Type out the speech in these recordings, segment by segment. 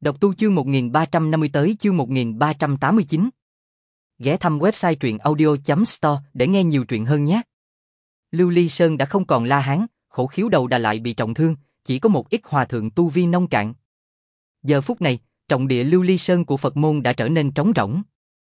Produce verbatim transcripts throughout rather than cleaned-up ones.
Đọc tu chương một nghìn ba trăm năm mươi tới chương một nghìn ba trăm tám mươi chín. Ghé thăm website truyện audio chấm store để nghe nhiều truyện hơn nhé. Lưu Ly Sơn đã không còn La Hán, Khổ Khiếu Đầu Đà lại bị trọng thương, chỉ có một ít hòa thượng tu vi nông cạn. Giờ phút này, trọng địa Lưu Ly Sơn của Phật môn đã trở nên trống rỗng.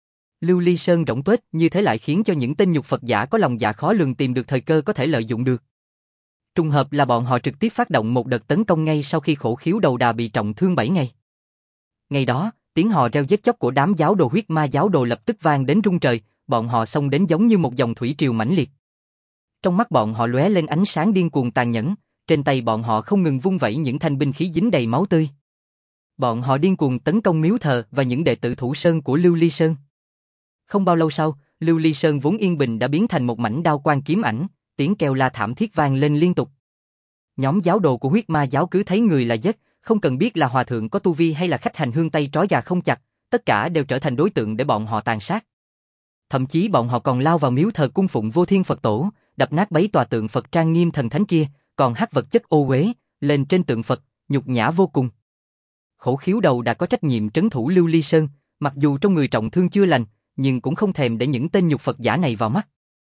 Lưu Ly Sơn rỗng tuếch như thế lại khiến cho những tên nhục Phật giả có lòng dạ khó lường tìm được thời cơ có thể lợi dụng được. Trùng hợp là bọn họ trực tiếp phát động một đợt tấn công ngay sau khi Khổ Khiếu Đầu Đà bị trọng thương bảy ngày. Ngày đó, tiếng hò reo giết chóc của đám giáo đồ huyết ma giáo đồ lập tức vang đến rung trời, bọn họ xông đến giống như một dòng thủy triều mãnh liệt. Trong mắt bọn họ lóe lên ánh sáng điên cuồng tàn nhẫn, trên tay bọn họ không ngừng vung vẩy những thanh binh khí dính đầy máu tươi. Bọn họ điên cuồng tấn công miếu thờ và những đệ tử thủ sơn của Lưu Ly Sơn. Không bao lâu sau, Lưu Ly Sơn vốn yên bình đã biến thành một mảnh đao quang kiếm ảnh, tiếng kêu la thảm thiết vang lên liên tục. Nhóm giáo đồ của huyết ma giáo cứ thấy người là giết, không cần biết là hòa thượng có tu vi hay là khách hành hương tay trói gà không chặt, tất cả đều trở thành đối tượng để bọn họ tàn sát. Thậm chí bọn họ còn lao vào miếu thờ cung phụng Vô Thiên Phật Tổ, đập nát bấy tòa tượng Phật trang nghiêm thần thánh kia, còn hắc vật chất ô uế lên trên tượng Phật, nhục nhã vô cùng. Khổ Khiếu Đầu đã có trách nhiệm trấn thủ Lưu Ly Sơn, mặc dù trong người trọng thương chưa lành, nhưng cũng không thèm để những tên nhục Phật giả này vào mắt.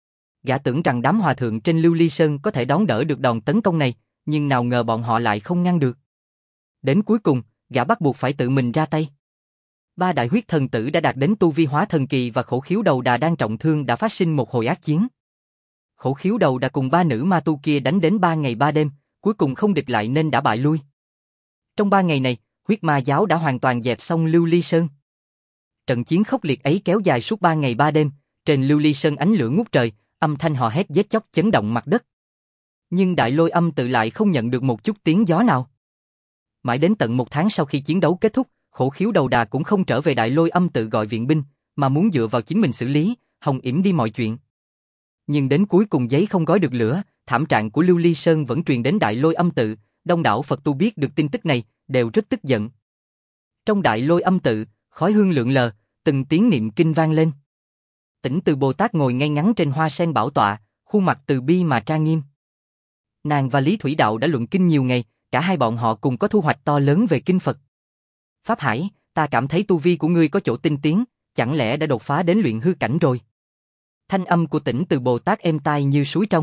Gã tưởng rằng đám hòa thượng trên Lưu Ly Sơn có thể đón đỡ được đòn tấn công này, nhưng nào ngờ bọn họ lại không ngăn được. Đến cuối cùng, gã bắt buộc phải tự mình ra tay. Ba đại huyết thần tử đã đạt đến tu vi hóa thần kỳ và Khổ Khiếu Đầu Đà đang trọng thương đã phát sinh một hồi ác chiến. Khổ Khiếu Đầu Đà cùng ba nữ ma tu kia đánh đến ba ngày ba đêm, cuối cùng không địch lại nên đã bại lui. Trong ba ngày này, huyết ma giáo đã hoàn toàn dẹp xong Lưu Ly Sơn. Trận chiến khốc liệt ấy kéo dài suốt ba ngày ba đêm, trên Lưu Ly Sơn ánh lửa ngút trời, âm thanh hò hét giết chóc chấn động mặt đất. Nhưng Đại Lôi Âm Tự lại không nhận được một chút tiếng gió nào. Mãi đến tận một tháng sau khi chiến đấu kết thúc, Khổ Khiếu Đầu Đà cũng không trở về Đại Lôi Âm Tự gọi viện binh, mà muốn dựa vào chính mình xử lý, hòng yểm đi mọi chuyện. Nhưng đến cuối cùng giấy không gói được lửa, thảm trạng của Lưu Ly Sơn vẫn truyền đến Đại Lôi Âm Tự, đông đảo Phật tu biết được tin tức này, đều rất tức giận. Trong Đại Lôi Âm Tự, khói hương lượn lờ, từng tiếng niệm kinh vang lên. Tỉnh Từ Bồ Tát ngồi ngay ngắn trên hoa sen bảo tọa, khuôn mặt từ bi mà trang nghiêm. Nàng và Lý Thủy Đạo đã luận kinh nhiều ngày, cả hai bọn họ cùng có thu hoạch to lớn về kinh Phật. Pháp Hải, ta cảm thấy tu vi của ngươi có chỗ tinh tiến, chẳng lẽ đã đột phá đến luyện hư cảnh rồi? Thanh âm của Tỉnh Từ Bồ Tát êm tai như suối trong.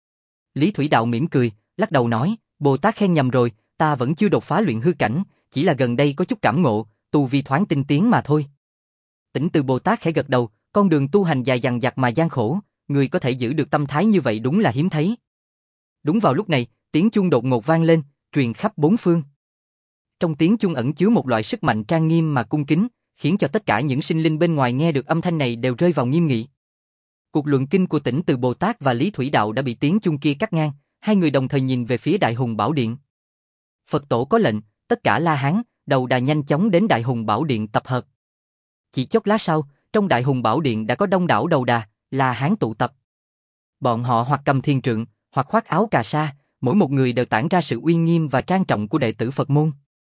Lý Thủy Đạo mỉm cười, lắc đầu nói, Bồ Tát khen nhầm rồi, ta vẫn chưa đột phá luyện hư cảnh, chỉ là gần đây có chút cảm ngộ, tu vi thoáng tinh tiến mà thôi. Tỉnh Từ Bồ Tát khẽ gật đầu, con đường tu hành dài dằng dặc mà gian khổ, người có thể giữ được tâm thái như vậy đúng là hiếm thấy. Đúng vào lúc này, tiếng chuông đột ngột vang lên, truyền khắp bốn phương. Trong tiếng chuông ẩn chứa một loại sức mạnh trang nghiêm mà cung kính, khiến cho tất cả những sinh linh bên ngoài nghe được âm thanh này đều rơi vào nghiêm nghị. Cuộc luận kinh của Tỉnh Từ Bồ Tát và Lý Thủy Đạo đã bị tiếng chuông kia cắt ngang, hai người đồng thời nhìn về phía Đại Hùng Bảo Điện. Phật Tổ có lệnh, tất cả La Hán, Đầu Đà nhanh chóng đến Đại Hùng Bảo Điện tập hợp. Chỉ chốc lát sau, trong Đại Hùng Bảo Điện đã có đông đảo Đầu Đà, La Hán tụ tập. Bọn họ hoặc cầm thiên trượng, hoặc khoác áo cà sa, mỗi một người đều tản ra sự uy nghiêm và trang trọng của đệ tử Phật môn.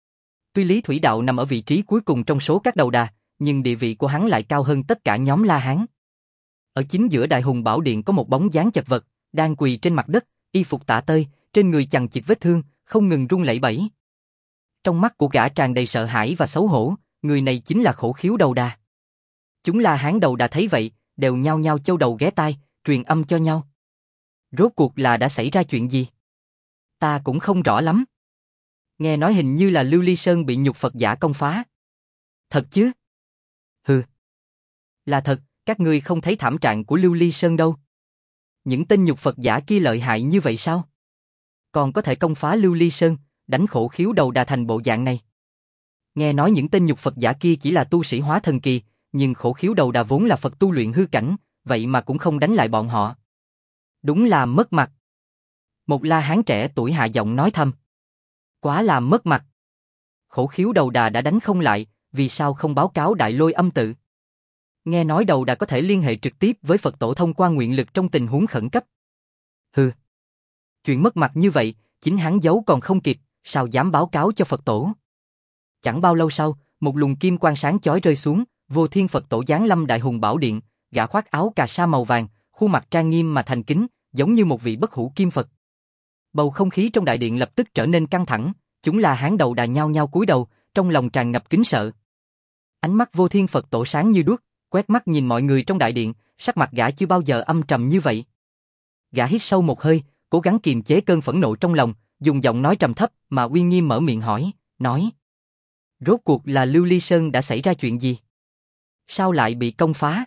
Tuy Lý Thủy Đạo nằm ở vị trí cuối cùng trong số các Đầu Đà, nhưng địa vị của hắn lại cao hơn tất cả nhóm La Hán. Ở chính giữa Đại Hùng Bảo Điện có một bóng dáng chật vật, đang quỳ trên mặt đất, y phục tả tơi, trên người chằng chịt vết thương, không ngừng run lẩy bẩy. Trong mắt của gã tràn đầy sợ hãi và xấu hổ, người này chính là Khổ Khiếu Đầu Đà. Chúng La Hán Đầu Đà thấy vậy, đều nhao nhao châu đầu ghé tai, truyền âm cho nhau. Rốt cuộc là đã xảy ra chuyện gì? Ta cũng không rõ lắm. Nghe nói hình như là Lưu Ly Sơn bị nhục Phật giả công phá. Thật chứ? Hừ. Là thật, các ngươi không thấy thảm trạng của Lưu Ly Sơn đâu. Những tên nhục Phật giả kia lợi hại như vậy sao? Còn có thể công phá Lưu Ly Sơn, đánh Khổ Khiếu Đầu Đà thành bộ dạng này. Nghe nói những tên nhục Phật giả kia chỉ là tu sĩ hóa thần kỳ, nhưng Khổ Khiếu Đầu Đà vốn là Phật tu luyện hư cảnh, vậy mà cũng không đánh lại bọn họ. Đúng là mất mặt. Một La Hán trẻ tuổi hạ giọng nói thầm. Quá là mất mặt. Khổ Khiếu Đầu Đà đã đánh không lại, vì sao không báo cáo Đại Lôi Âm Tự? Nghe nói Đầu Đà có thể liên hệ trực tiếp với Phật Tổ thông qua nguyện lực trong tình huống khẩn cấp. Hừ. Chuyện mất mặt như vậy, chính hắn giấu còn không kịp, sao dám báo cáo cho Phật Tổ? Chẳng bao lâu sau, một luồng kim quang sáng chói rơi xuống, Vô Thiên Phật Tổ giáng lâm Đại Hùng Bảo Điện, gã khoác áo cà sa màu vàng, khuôn mặt trang nghiêm mà thành kính, giống như một vị bất hủ kim Phật. Bầu không khí trong đại điện lập tức trở nên căng thẳng, chúng La Hán Đầu Đà nhao nhao cúi đầu, trong lòng tràn ngập kính sợ. Ánh mắt Vô Thiên Phật Tổ sáng như đuốc, quét mắt nhìn mọi người trong đại điện, sắc mặt gã chưa bao giờ âm trầm như vậy. Gã hít sâu một hơi, cố gắng kiềm chế cơn phẫn nộ trong lòng, dùng giọng nói trầm thấp mà uy nghiêm mở miệng hỏi, nói: rốt cuộc là Lưu Ly Sơn đã xảy ra chuyện gì? Sao lại bị công phá?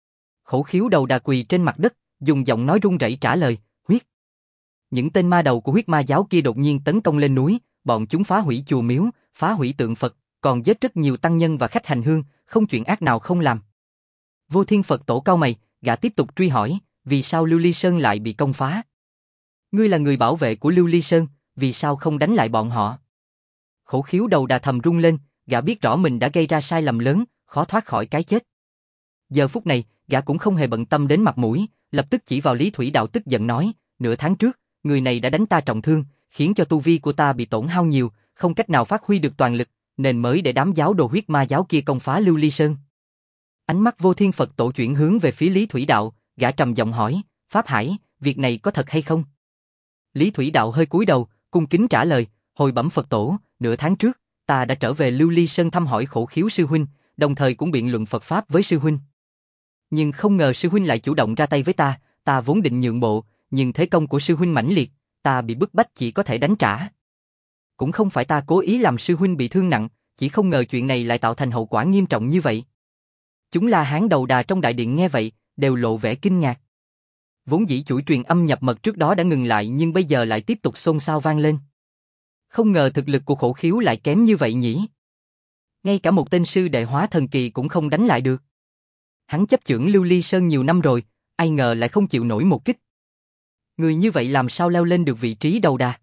Khổ khiếu đầu đà quỳ trên mặt đất, dùng giọng nói run rẩy trả lời: huyết. Những tên ma đầu của huyết ma giáo kia đột nhiên tấn công lên núi, bọn chúng phá hủy chùa miếu, phá hủy tượng Phật, còn giết rất nhiều tăng nhân và khách hành hương, không chuyện ác nào không làm. Vô Thiên Phật Tổ cau mày, gã tiếp tục truy hỏi, vì sao Lưu Ly Sơn lại bị công phá? Ngươi là người bảo vệ của Lưu Ly Sơn, vì sao không đánh lại bọn họ? Khổ khiếu đầu đà thầm rung lên, gã biết rõ mình đã gây ra sai lầm lớn, khó thoát khỏi cái chết. Giờ phút này, gã cũng không hề bận tâm đến mặt mũi, lập tức chỉ vào Lý Thủy Đạo tức giận nói, nửa tháng trước, người này đã đánh ta trọng thương, khiến cho tu vi của ta bị tổn hao nhiều, không cách nào phát huy được toàn lực, nên mới để đám giáo đồ huyết ma giáo kia công phá Lưu Ly Sơn. Ánh mắt Vô Thiên Phật Tổ chuyển hướng về phía Lý Thủy Đạo, gã trầm giọng hỏi, Pháp Hải, việc này có thật hay không? Lý Thủy Đạo hơi cúi đầu, cung kính trả lời, hồi bẩm Phật Tổ, nửa tháng trước, ta đã trở về Lưu Ly Sơn thăm hỏi Khổ Khiếu sư huynh, đồng thời cũng biện luận Phật Pháp với sư huynh. Nhưng không ngờ sư huynh lại chủ động ra tay với ta, ta vốn định nhượng bộ, nhưng thế công của sư huynh mãnh liệt, ta bị bức bách chỉ có thể đánh trả. Cũng không phải ta cố ý làm sư huynh bị thương nặng, chỉ không ngờ chuyện này lại tạo thành hậu quả nghiêm trọng như vậy. Chúng La Hán đầu đà trong đại điện nghe vậy, đều lộ vẻ kinh ngạc. Vốn dĩ chuỗi truyền âm nhập mật trước đó đã ngừng lại nhưng bây giờ lại tiếp tục xôn xao vang lên. Không ngờ thực lực của Khổ Khiếu lại kém như vậy nhỉ? Ngay cả một tên sư đệ hóa thần kỳ cũng không đánh lại được. Hắn chấp chưởng Lưu Ly Sơn nhiều năm rồi, ai ngờ lại không chịu nổi một kích. Người như vậy làm sao leo lên được vị trí đầu đà?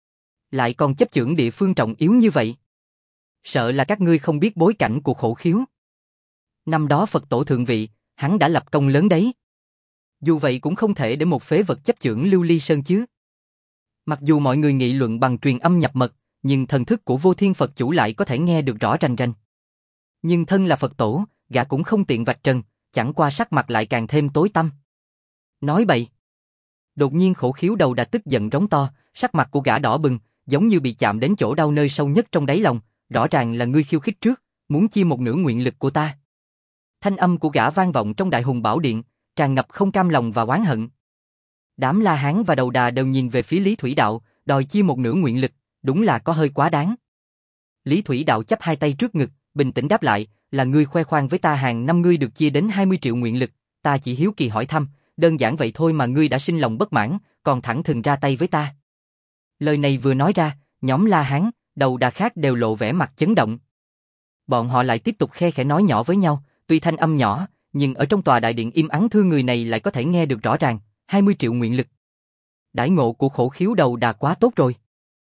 Lại còn chấp chưởng địa phương trọng yếu như vậy. Sợ là các ngươi không biết bối cảnh của Khổ Khiếu. Năm đó Phật Tổ thượng vị, hắn đã lập công lớn đấy. Dù vậy cũng không thể để một phế vật chấp chưởng Lưu Ly Sơn chứ. Mặc dù mọi người nghị luận bằng truyền âm nhập mật, nhưng thần thức của Vô Thiên Phật Chủ lại có thể nghe được rõ rành rành. Nhưng thân là Phật Tổ, gã cũng không tiện vạch trần, chẳng qua sắc mặt lại càng thêm tối tăm. Nói bậy. Đột nhiên Khổ Khiếu đầu đã tức giận rống to, sắc mặt của gã đỏ bừng, giống như bị chạm đến chỗ đau nơi sâu nhất trong đáy lòng, rõ ràng là ngươi khiêu khích trước, muốn chia một nửa nguyện lực của ta. Thanh âm của gã vang vọng trong Đại Hùng Bảo Điện, tràn ngập không cam lòng và oán hận. Đám La Hán và đầu đà đều nhìn về phía Lý Thủy Đạo, đòi chia một nửa nguyện lực, đúng là có hơi quá đáng. Lý Thủy Đạo chắp hai tay trước ngực, bình tĩnh đáp lại, là ngươi khoe khoang với ta hàng năm ngươi được chia đến hai mươi triệu nguyện lực, ta chỉ hiếu kỳ hỏi thăm, đơn giản vậy thôi mà ngươi đã sinh lòng bất mãn, còn thẳng thừng ra tay với ta. Lời này vừa nói ra, nhóm La Hán, đầu đà khác đều lộ vẻ mặt chấn động. Bọn họ lại tiếp tục khe khẽ nói nhỏ với nhau, tuy thanh âm nhỏ, nhưng ở trong tòa đại điện im ắng thưa người này lại có thể nghe được rõ ràng, hai mươi triệu nguyện lực. Đãi ngộ của Khổ Khiếu đầu đà quá tốt rồi.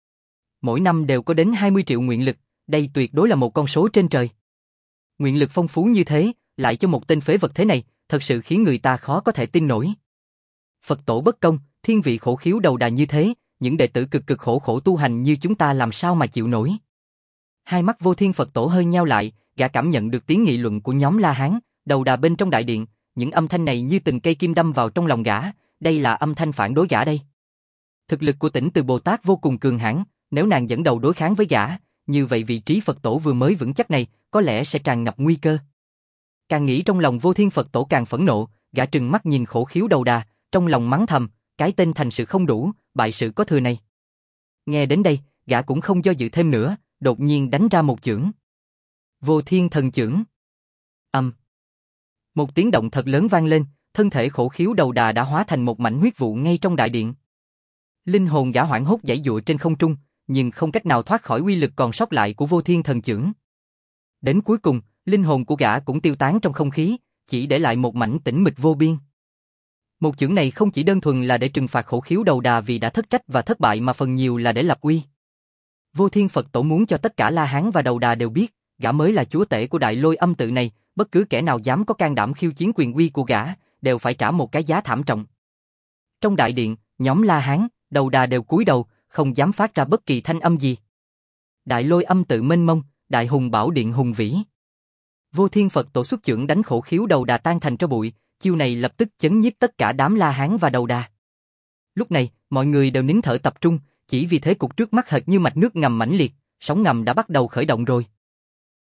Mỗi năm đều có đến hai mươi triệu nguyện lực, đây tuyệt đối là một con số trên trời. Nguyện lực phong phú như thế, lại cho một tên phế vật thế này, thật sự khiến người ta khó có thể tin nổi. Phật Tổ bất công, thiên vị Khổ Khiếu đầu đà như thế, những đệ tử cực cực khổ khổ tu hành như chúng ta làm sao mà chịu nổi. Hai mắt Vô Thiên Phật Tổ hơi nheo lại, gã cảm nhận được tiếng nghị luận của nhóm La Hán, đầu đà bên trong đại điện, những âm thanh này như từng cây kim đâm vào trong lòng gã, đây là âm thanh phản đối gã đây. Thực lực của Tỉnh Từ Bồ Tát vô cùng cường hãn, nếu nàng dẫn đầu đối kháng với gã, như vậy vị trí Phật Tổ vừa mới vững chắc này, có lẽ sẽ tràn ngập nguy cơ. Càng nghĩ trong lòng Vô Thiên Phật Tổ càng phẫn nộ, gã trừng mắt nhìn Khổ Khiếu đầu đà, trong lòng mắng thầm, cái tên thành sự không đủ, bại sự có thừa này. Nghe đến đây, gã cũng không do dự thêm nữa, đột nhiên đánh ra một chưởng. Vô Thiên Thần Chưởng. Âm. Một tiếng động thật lớn vang lên, thân thể Khổ Khiếu đầu đà đã hóa thành một mảnh huyết vụ ngay trong đại điện. Linh hồn gã hoảng hốt giãy giụa trên không trung, nhưng không cách nào thoát khỏi uy lực còn sót lại của Vô Thiên Thần Chưởng. Đến cuối cùng, linh hồn của gã cũng tiêu tán trong không khí, chỉ để lại một mảnh tĩnh mịch vô biên. Một chưởng này không chỉ đơn thuần là để trừng phạt Khổ Khiếu đầu đà vì đã thất trách và thất bại mà phần nhiều là để lập uy. Vô Thiên Phật Tổ muốn cho tất cả La Hán và đầu đà đều biết, gã mới là chúa tể của Đại Lôi Âm tự này, bất cứ kẻ nào dám có can đảm khiêu chiến quyền uy của gã, đều phải trả một cái giá thảm trọng. Trong đại điện, nhóm La Hán, đầu đà đều cúi đầu, không dám phát ra bất kỳ thanh âm gì. Đại Lôi Âm tự mênh mông, Đại Hùng Bảo Điện hùng vĩ. Vô Thiên Phật Tổ xuất chưởng đánh Khổ Khiếu đầu đà tan thành tro bụi, chiêu này lập tức chấn nhiếp tất cả đám La Hán và đầu đà. Lúc này, mọi người đều nín thở tập trung, chỉ vì thế cục trước mắt hệt như mạch nước ngầm mãnh liệt, sóng ngầm đã bắt đầu khởi động rồi.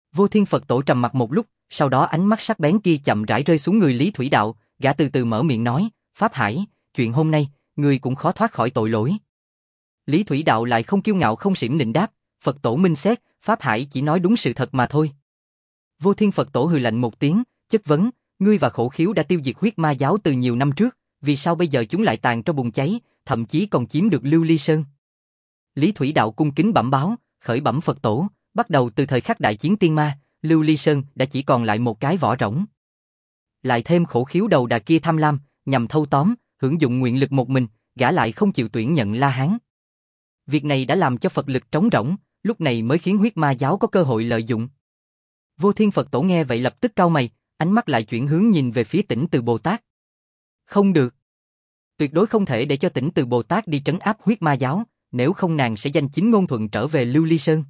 Vô Thiên Phật Tổ trầm mặc một lúc, sau đó ánh mắt sắc bén kia chậm rãi rơi xuống người Lý Thủy Đạo, gã từ từ mở miệng nói, Pháp Hải, chuyện hôm nay, ngươi cũng khó thoát khỏi tội lỗi. Lý Thủy Đạo lại không kiêu ngạo không xiểm nịnh đáp, Phật Tổ minh xét, Pháp Hải chỉ nói đúng sự thật mà thôi. Vô Thiên Phật Tổ hừ lạnh một tiếng, chất vấn, ngươi và Khổ Khiếu đã tiêu diệt huyết ma giáo từ nhiều năm trước, vì sao bây giờ chúng lại tàn trong bùn cháy, thậm chí còn chiếm được Lưu Ly Sơn? Lý Thủy Đạo cung kính bẩm báo, khởi bẩm Phật Tổ, bắt đầu từ thời khắc đại chiến tiên ma, Lưu Ly Sơn đã chỉ còn lại một cái vỏ rỗng. Lại thêm Khổ Khiếu đầu đà kia tham lam, nhằm thâu tóm, hưởng dụng nguyện lực một mình, gã lại không chịu tuyển nhận La Hán. Việc này đã làm cho Phật lực trống rỗng, lúc này mới khiến huyết ma giáo có cơ hội lợi dụng. Vô Thiên Phật Tổ nghe vậy lập tức cau mày, ánh mắt lại chuyển hướng nhìn về phía Tỉnh Từ Bồ Tát. Không được. Tuyệt đối không thể để cho Tỉnh Từ Bồ Tát đi trấn áp huyết ma giáo, nếu không nàng sẽ danh chính ngôn thuận trở về Lưu Ly Sơn.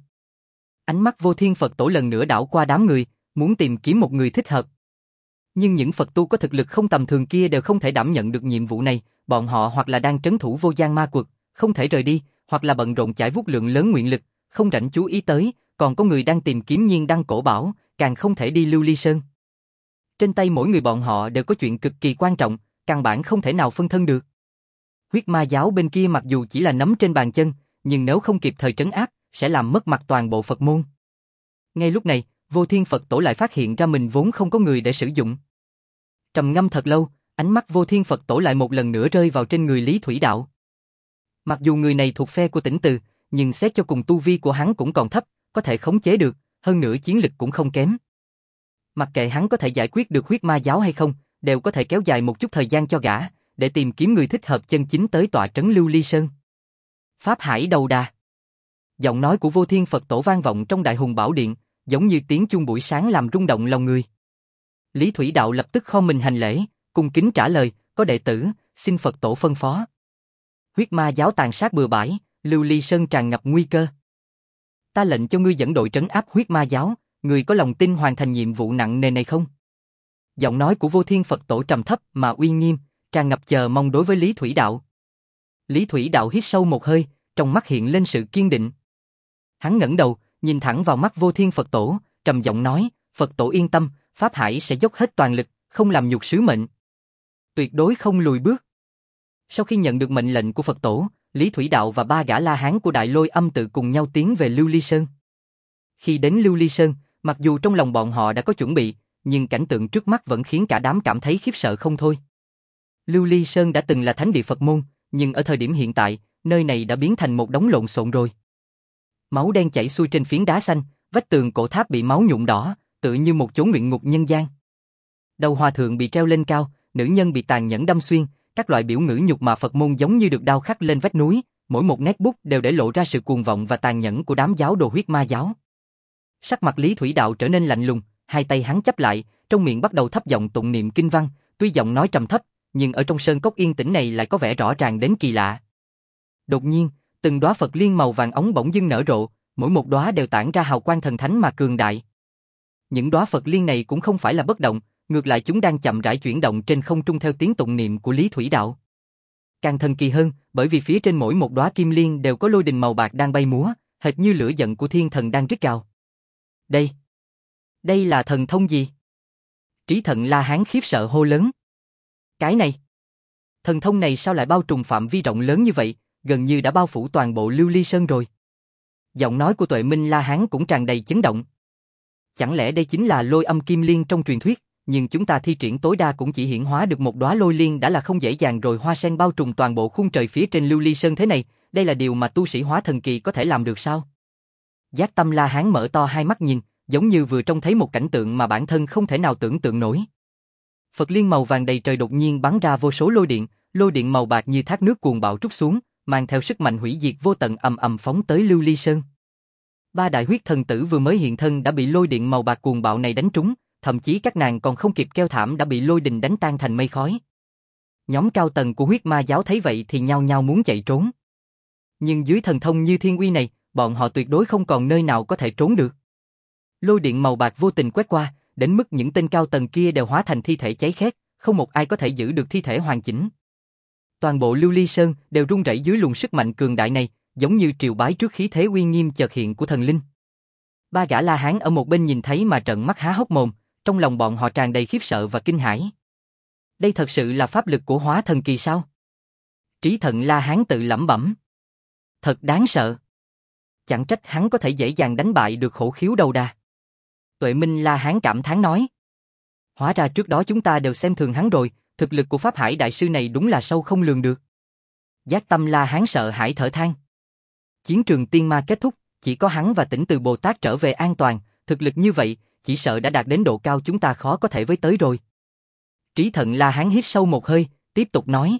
Ánh mắt Vô Thiên Phật Tổ lần nữa đảo qua đám người, muốn tìm kiếm một người thích hợp. Nhưng những Phật tu có thực lực không tầm thường kia đều không thể đảm nhận được nhiệm vụ này, bọn họ hoặc là đang trấn thủ Vô Gian Ma Quật, không thể rời đi, hoặc là bận rộn chải vuốt lượng lớn nguyện lực, không rảnh chú ý tới, còn có người đang tìm kiếm Nhiên Đăng Cổ Bảo, càng không thể đi Lưu Ly Sơn. Trên tay mỗi người bọn họ đều có chuyện cực kỳ quan trọng, căn bản không thể nào phân thân được. Huyết ma giáo bên kia mặc dù chỉ là nắm trên bàn chân, nhưng nếu không kịp thời trấn áp, sẽ làm mất mặt toàn bộ Phật môn. Ngay lúc này, Vô Thiên Phật Tổ lại phát hiện ra mình vốn không có người để sử dụng. Trầm ngâm thật lâu, ánh mắt Vô Thiên Phật Tổ lại một lần nữa rơi vào trên người Lý Thủy Đạo. Mặc dù người này thuộc phe của Tỉnh Từ, nhưng xét cho cùng tu vi của hắn cũng còn thấp, có thể khống chế được, hơn nữa chiến lực cũng không kém. Mặc kệ hắn có thể giải quyết được huyết ma giáo hay không, đều có thể kéo dài một chút thời gian cho gã, để tìm kiếm người thích hợp chân chính tới tọa trấn Lưu Ly Sơn. Pháp Hải đầu đà. Giọng nói của Vô Thiên Phật Tổ vang vọng trong Đại Hùng Bảo Điện, giống như tiếng chuông buổi sáng làm rung động lòng người. Lý Thủy Đạo lập tức khom mình hành lễ, cung kính trả lời, có đệ tử, xin Phật Tổ phân phó. Huyết ma giáo tàn sát bừa bãi, Lưu Ly Sơn tràn ngập nguy cơ. Ta lệnh cho ngươi dẫn đội trấn áp huyết ma giáo, ngươi có lòng tin hoàn thành nhiệm vụ nặng nề này không? Giọng nói của Vô Thiên Phật Tổ trầm thấp mà uy nghiêm, tràn ngập chờ mong đối với Lý Thủy Đạo. Lý Thủy Đạo hít sâu một hơi, trong mắt hiện lên sự kiên định. Hắn ngẩng đầu, nhìn thẳng vào mắt Vô Thiên Phật Tổ, trầm giọng nói, Phật Tổ yên tâm, Pháp Hải sẽ dốc hết toàn lực, không làm nhục sứ mệnh. Tuyệt đối không lùi bước. Sau khi nhận được mệnh lệnh của Phật Tổ, Lý Thủy Đạo và ba gã La Hán của Đại Lôi Âm tự cùng nhau tiến về Lưu Ly Sơn. Khi đến Lưu Ly Sơn, mặc dù trong lòng bọn họ đã có chuẩn bị, nhưng cảnh tượng trước mắt vẫn khiến cả đám cảm thấy khiếp sợ không thôi. Lưu Ly Sơn đã từng là thánh địa Phật môn, nhưng ở thời điểm hiện tại, nơi này đã biến thành một đống lộn xộn rồi. Máu đen chảy xuôi trên phiến đá xanh, vách tường cổ tháp bị máu nhuộm đỏ, tựa như một chốn luyện ngục nhân gian. Đầu hòa thượng bị treo lên cao, nữ nhân bị tàn nhẫn đâm xuyên, các loại biểu ngữ nhục mà Phật môn giống như được đao khắc lên vách núi, mỗi một nét bút đều để lộ ra sự cuồng vọng và tàn nhẫn của đám giáo đồ huyết ma giáo. Sắc mặt Lý Thủy Đạo trở nên lạnh lùng, hai tay hắn chắp lại, trong miệng bắt đầu thấp giọng tụng niệm kinh văn, tuy giọng nói trầm thấp, nhưng ở trong sơn cốc yên tĩnh này lại có vẻ rõ ràng đến kỳ lạ. Đột nhiên, từng đóa Phật liên màu vàng óng bỗng dưng nở rộ, mỗi một đóa đều tản ra hào quang thần thánh mà cường đại. Những đóa Phật liên này cũng không phải là bất động, ngược lại chúng đang chậm rãi chuyển động trên không trung theo tiếng tụng niệm của Lý Thủy Đạo. Càng thần kỳ hơn, bởi vì phía trên mỗi một đóa kim liên đều có lôi đình màu bạc đang bay múa, hệt như lửa giận của thiên thần đang rít gào. Đây, đây là thần thông gì? Trí Thần La Hán khiếp sợ hô lớn. Cái này, thần thông này sao lại bao trùm phạm vi rộng lớn như vậy, gần như đã bao phủ toàn bộ Lưu Ly Sơn rồi. Giọng nói của Tuệ Minh La Hán cũng tràn đầy chấn động. Chẳng lẽ đây chính là lôi âm kim liên trong truyền thuyết, nhưng chúng ta thi triển tối đa cũng chỉ hiển hóa được một đóa lôi liên đã là không dễ dàng rồi, hoa sen bao trùm toàn bộ khung trời phía trên Lưu Ly Sơn thế này, đây là điều mà tu sĩ hóa thần kỳ có thể làm được sao? Giác Tâm La Hán mở to hai mắt nhìn, giống như vừa trông thấy một cảnh tượng mà bản thân không thể nào tưởng tượng nổi. Phật liên màu vàng đầy trời đột nhiên bắn ra vô số lôi điện, lôi điện màu bạc như thác nước cuồng bạo trút xuống, mang theo sức mạnh hủy diệt vô tận ầm ầm phóng tới Lưu Ly Sơn. Ba đại huyết thần tử vừa mới hiện thân đã bị lôi điện màu bạc cuồng bạo này đánh trúng, thậm chí các nàng còn không kịp kêu thảm đã bị lôi đình đánh tan thành mây khói. Nhóm cao tầng của huyết ma giáo thấy vậy thì nhao nhao muốn chạy trốn. Nhưng dưới thần thông như thiên uy này, bọn họ tuyệt đối không còn nơi nào có thể trốn được. Lôi điện màu bạc vô tình quét qua, đến mức những tên cao tầng kia đều hóa thành thi thể cháy khét, không một ai có thể giữ được thi thể hoàn chỉnh. Toàn bộ Lưu Ly Sơn đều rung rẩy dưới luồng sức mạnh cường đại này, giống như triều bái trước khí thế uy nghiêm chợt hiện của thần linh. Ba gã La Hán ở một bên nhìn thấy mà trợn mắt há hốc mồm, trong lòng bọn họ tràn đầy khiếp sợ và kinh hãi. Đây thật sự là pháp lực của hóa thần kỳ sao? Trí Thận La Hán tự lẩm bẩm. Thật đáng sợ. Chẳng trách hắn có thể dễ dàng đánh bại được Khổ Khiếu Đầu Đà. Tuệ Minh La Hán cảm thán nói. Hóa ra trước đó chúng ta đều xem thường hắn rồi, thực lực của Pháp Hải Đại Sư này đúng là sâu không lường được. Giác Tâm La Hán sợ hãi thở than. Chiến trường tiên ma kết thúc, chỉ có hắn và Tỉnh Từ Bồ Tát trở về an toàn, thực lực như vậy, chỉ sợ đã đạt đến độ cao chúng ta khó có thể với tới rồi. Trí Thận La Hán hít sâu một hơi, tiếp tục nói.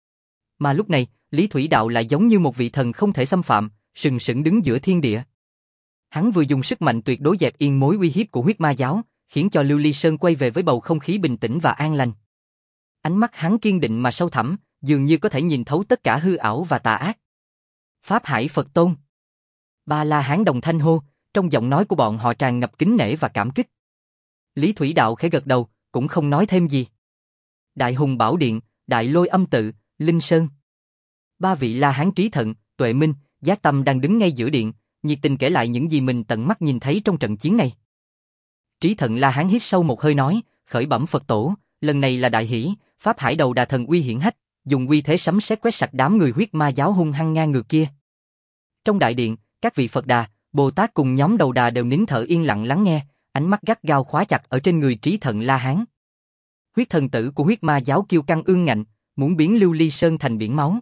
Mà lúc này, Lý Thủy Đạo lại giống như một vị thần không thể xâm phạm, sừng sững đứng giữa thiên địa. Hắn vừa dùng sức mạnh tuyệt đối dẹp yên mối uy hiếp của huyết ma giáo, khiến cho Lưu Ly Sơn quay về với bầu không khí bình tĩnh và an lành. Ánh mắt hắn kiên định mà sâu thẳm, dường như có thể nhìn thấu tất cả hư ảo và tà ác. Pháp Hải Phật Tôn. Ba La Hán đồng thanh hô, trong giọng nói của bọn họ tràn ngập kính nể và cảm kích. Lý Thủy Đạo khẽ gật đầu, cũng không nói thêm gì. Đại Hùng Bảo Điện, Đại Lôi Âm Tự, Linh Sơn. Ba vị La Hán Trí Thận, Tuệ Minh, Giác Tâm đang đứng ngay giữa điện, nhiệt tình kể lại những gì mình tận mắt nhìn thấy trong trận chiến này. Trí Thận La Hán hít sâu một hơi nói, khởi bẩm Phật Tổ, lần này là đại hỷ, Pháp Hải Đầu Đà thần uy hiển hách, dùng uy thế sấm sét quét sạch đám người huyết ma giáo hung hăng ngang ngược kia. Trong đại điện, các vị Phật Đà, Bồ Tát cùng nhóm Đầu Đà đều nín thở yên lặng lắng nghe, ánh mắt gắt gao khóa chặt ở trên người Trí Thận La Hán. Huyết thần tử của huyết ma giáo kiêu căng ương ngạnh, muốn biến Lưu Ly Sơn thành biển máu.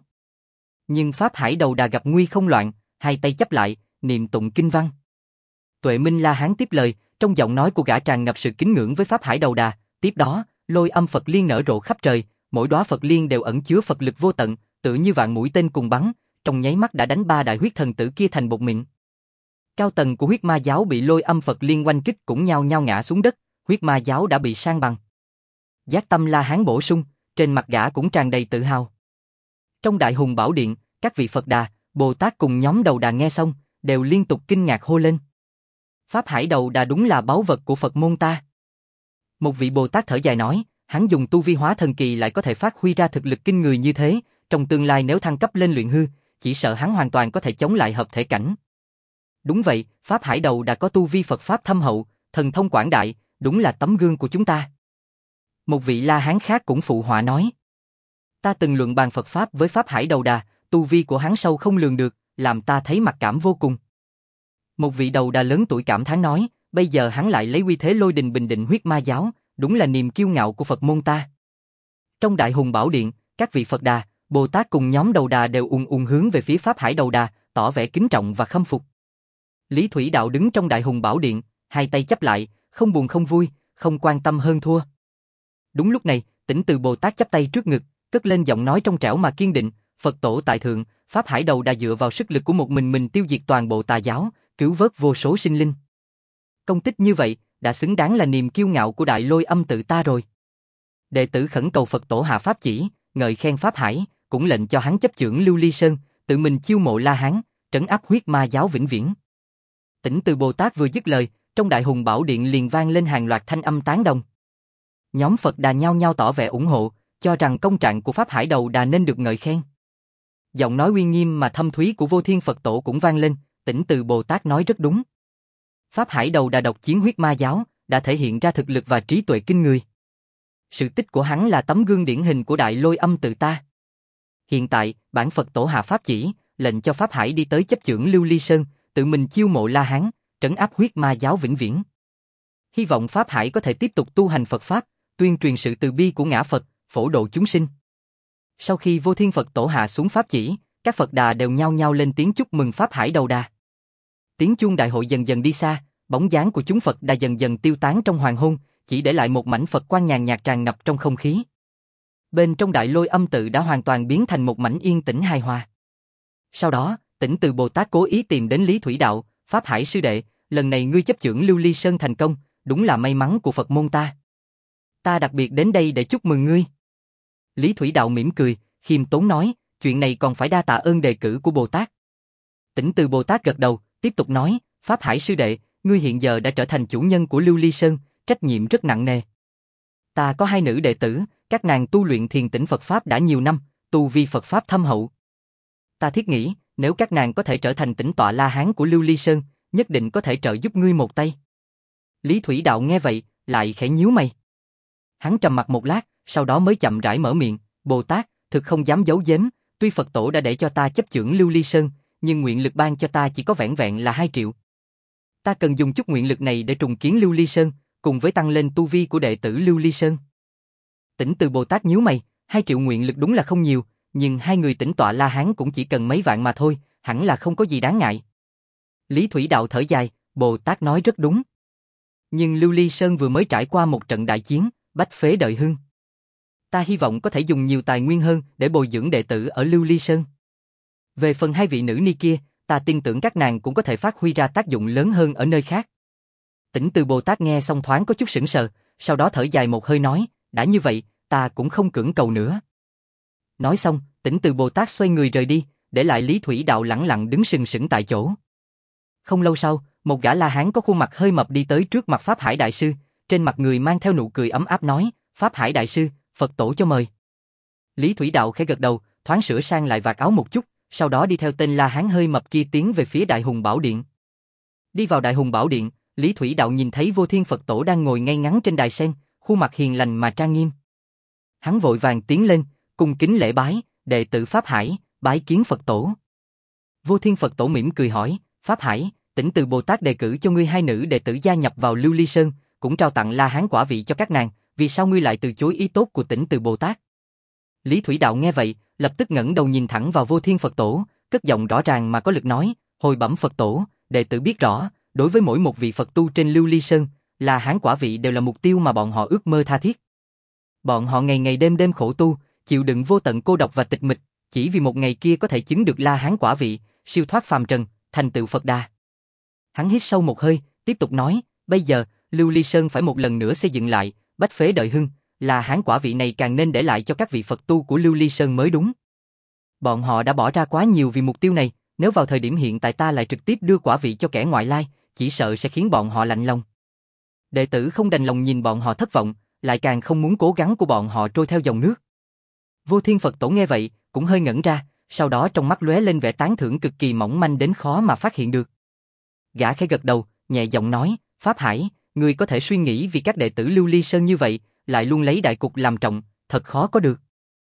Nhưng Pháp Hải Đầu Đà gặp nguy không loạn, hai tay chắp lại, niệm tụng kinh văn. Tuệ Minh La Hán tiếp lời, trong giọng nói của gã tràn ngập sự kính ngưỡng với Pháp Hải Đầu Đà. Tiếp đó, lôi âm Phật liên nở rộ khắp trời, mỗi đóa Phật liên đều ẩn chứa Phật lực vô tận, tựa như vạn mũi tên cùng bắn, trong nháy mắt đã đánh ba đại huyết thần tử kia thành bột mịn. Cao tầng của huyết ma giáo bị lôi âm Phật liên oanh kích cũng nhao nhao ngã xuống đất, huyết ma giáo đã bị san bằng. Giác Tâm La Hán bổ sung, trên mặt gã cũng tràn đầy tự hào. Trong Đại Hùng Bảo Điện, các vị Phật Đà, Bồ Tát cùng nhóm Đầu Đà nghe xong, đều liên tục kinh ngạc hô lên. Pháp Hải Đầu Đà đúng là báu vật của Phật môn ta. Một vị Bồ Tát thở dài nói, hắn dùng tu vi hóa thần kỳ lại có thể phát huy ra thực lực kinh người như thế, trong tương lai nếu thăng cấp lên luyện hư, chỉ sợ hắn hoàn toàn có thể chống lại hợp thể cảnh. Đúng vậy, Pháp Hải Đầu Đà có tu vi Phật Pháp thâm hậu, thần thông quảng đại, đúng là tấm gương của chúng ta. Một vị La Hán khác cũng phụ họa nói. Ta từng luận bàn Phật Pháp với Pháp Hải Đầu Đà, tu vi của hắn sâu không lường được, làm ta thấy mặc cảm vô cùng. Một vị Đầu Đà lớn tuổi cảm thán nói, bây giờ hắn lại lấy uy thế lôi đình bình định huyết ma giáo, đúng là niềm kiêu ngạo của Phật môn ta. Trong Đại Hùng Bảo Điện, các vị Phật Đà, Bồ Tát cùng nhóm Đầu Đà đều ùn ùn hướng về phía Pháp Hải Đầu Đà, tỏ vẻ kính trọng và khâm phục. Lý Thủy Đạo đứng trong Đại Hùng Bảo Điện, hai tay chắp lại, không buồn không vui, không quan tâm hơn thua. Đúng lúc này, Tỉnh Từ Bồ Tát chắp tay trước ngực, cất lên giọng nói trong trẻo mà kiên định, Phật Tổ tại thượng, Pháp Hải Đầu Đà dựa vào sức lực của một mình mình tiêu diệt toàn bộ tà giáo, cứu vớt vô số sinh linh. Công tích như vậy, đã xứng đáng là niềm kiêu ngạo của Đại Lôi Âm Tự ta rồi. Đệ tử khẩn cầu Phật Tổ hạ pháp chỉ, ngợi khen Pháp Hải, cũng lệnh cho hắn chấp chưởng Lưu Ly Sơn, tự mình chiêu mộ La Hán, trấn áp huyết ma giáo vĩnh viễn. Tỉnh Từ Bồ Tát vừa dứt lời, trong Đại Hùng Bảo Điện liền vang lên hàng loạt thanh âm tán đồng. Nhóm Phật Đà nhao nhao tỏ vẻ ủng hộ, cho rằng công trạng của Pháp Hải Đầu Đà nên được ngợi khen. Giọng nói uy nghiêm mà thâm thúy của Vô Thiên Phật Tổ cũng vang lên, Tỉnh Từ Bồ Tát nói rất đúng. Pháp Hải Đầu Đà độc chiến huyết ma giáo, đã thể hiện ra thực lực và trí tuệ kinh người. Sự tích của hắn là tấm gương điển hình của Đại Lôi Âm Tự ta. Hiện tại, bản Phật Tổ hạ pháp chỉ, lệnh cho Pháp Hải đi tới chấp chưởng Lưu Ly Sơn, tự mình chiêu mộ La Hán, trấn áp huyết ma giáo vĩnh viễn. Hy vọng Pháp Hải có thể tiếp tục tu hành Phật Pháp, tuyên truyền sự từ bi của ngã Phật, phổ độ chúng sinh. Sau khi Vô Thiên Phật Tổ hạ xuống pháp chỉ, các Phật Đà đều nhao nhao lên tiếng chúc mừng Pháp Hải Đầu Đà. Tiếng chuông đại hội dần dần đi xa, bóng dáng của chúng Phật Đà dần dần tiêu tán trong hoàng hôn, chỉ để lại một mảnh Phật quang nhàn nhạt tràn ngập trong không khí. Bên trong Đại Lôi Âm Tự đã hoàn toàn biến thành một mảnh yên tĩnh hài hòa. Sau đó, Tỉnh Từ Bồ Tát cố ý tìm đến Lý Thủy Đạo, Pháp Hải sư đệ, lần này ngươi chấp chưởng Lưu Ly Sơn thành công, đúng là may mắn của Phật môn ta. Ta đặc biệt đến đây để chúc mừng ngươi. Lý Thủy Đạo mỉm cười, khiêm tốn nói, chuyện này còn phải đa tạ ơn đề cử của Bồ Tát. Tỉnh Từ Bồ Tát gật đầu, tiếp tục nói, Pháp Hải sư đệ, ngươi hiện giờ đã trở thành chủ nhân của Lưu Ly Sơn, trách nhiệm rất nặng nề. Ta có hai nữ đệ tử, các nàng tu luyện thiền tĩnh Phật Pháp đã nhiều năm, tu vi Phật Pháp thâm hậu. Ta thiết nghĩ, nếu các nàng có thể trở thành tĩnh tọa La Hán của Lưu Ly Sơn, nhất định có thể trợ giúp ngươi một tay. Lý Thủy Đạo nghe vậy, lại khẽ nhíu mày. Hắn trầm mặc một lát, sau đó mới chậm rãi mở miệng, Bồ Tát, thực không dám giấu giếm, tuy Phật Tổ đã để cho ta chấp chưởng Lưu Ly Sơn, nhưng nguyện lực ban cho ta chỉ có vẻn vẹn là hai triệu. Ta cần dùng chút nguyện lực này để trùng kiến Lưu Ly Sơn, cùng với tăng lên tu vi của đệ tử Lưu Ly Sơn. Tỉnh Từ Bồ Tát nhíu mày, hai triệu nguyện lực đúng là không nhiều, nhưng hai người tĩnh tọa La Hán cũng chỉ cần mấy vạn mà thôi, hẳn là không có gì đáng ngại. Lý Thủy Đạo thở dài, Bồ Tát nói rất đúng. Nhưng Lưu Ly Sơn vừa mới trải qua một trận đại chiến, bách phế đợi hưng. Ta hy vọng có thể dùng nhiều tài nguyên hơn để bồi dưỡng đệ tử ở Lưu Ly Sơn. Về phần hai vị nữ ni kia, ta tin tưởng các nàng cũng có thể phát huy ra tác dụng lớn hơn ở nơi khác. Tỉnh Từ Bồ Tát nghe xong thoáng có chút sững sờ, sau đó thở dài một hơi nói, đã như vậy, ta cũng không cưỡng cầu nữa. Nói xong, Tỉnh Từ Bồ Tát xoay người rời đi, để lại Lý Thủy Đạo lẳng lặng đứng sừng sững tại chỗ. Không lâu sau, một gã La Hán có khuôn mặt hơi mập đi tới trước mặt Pháp Hải Đại Sư, trên mặt người mang theo nụ cười ấm áp nói, Pháp Hải Đại Sư, Phật Tổ cho mời. Lý Thủy Đạo khẽ gật đầu, thoáng sửa sang lại vạt áo một chút, sau đó đi theo tên La Hán hơi mập kia tiến về phía Đại Hùng Bảo Điện. Đi vào Đại Hùng Bảo Điện, Lý Thủy Đạo nhìn thấy Vô Thiên Phật Tổ đang ngồi ngay ngắn trên đài sen, khuôn mặt hiền lành mà trang nghiêm. Hắn vội vàng tiến lên, cung kính lễ bái, đệ tử Pháp Hải, bái kiến Phật Tổ. Vô Thiên Phật Tổ mỉm cười hỏi, Pháp Hải, Tỉnh Từ Bồ Tát đề cử cho ngươi hai nữ đệ tử gia nhập vào Lưu Ly Sơn, cũng trao tặng La Hán quả vị cho các nàng, vì sao ngươi lại từ chối ý tốt của Tỉnh Từ Bồ Tát? Lý Thủy Đạo nghe vậy, lập tức ngẩng đầu nhìn thẳng vào Vô Thiên Phật Tổ, cất giọng rõ ràng mà có lực nói, hồi bẩm Phật Tổ, đệ tử biết rõ, đối với mỗi một vị Phật tu trên Lưu Ly Sơn, La Hán quả vị đều là mục tiêu mà bọn họ ước mơ tha thiết. Bọn họ ngày ngày đêm đêm khổ tu, chịu đựng vô tận cô độc và tịch mịch, chỉ vì một ngày kia có thể chứng được La Hán quả vị, siêu thoát phàm trần, thành tựu Phật Đà. Hắn hít sâu một hơi, tiếp tục nói, bây giờ, Lưu Ly Sơn phải một lần nữa xây dựng lại, bách phế đợi hưng, La Hán quả vị này càng nên để lại cho các vị Phật tu của Lưu Ly Sơn mới đúng. Bọn họ đã bỏ ra quá nhiều vì mục tiêu này, nếu vào thời điểm hiện tại ta lại trực tiếp đưa quả vị cho kẻ ngoại lai, chỉ sợ sẽ khiến bọn họ lạnh lòng. Đệ tử không đành lòng nhìn bọn họ thất vọng, lại càng không muốn cố gắng của bọn họ trôi theo dòng nước. Vô Thiên Phật Tổ nghe vậy, cũng hơi ngẩn ra, sau đó trong mắt lóe lên vẻ tán thưởng cực kỳ mỏng manh đến khó mà phát hiện được. Gã khẽ gật đầu, nhẹ giọng nói, Pháp Hải, ngươi có thể suy nghĩ vì các đệ tử Lưu Ly Sơn như vậy, lại luôn lấy đại cục làm trọng, thật khó có được.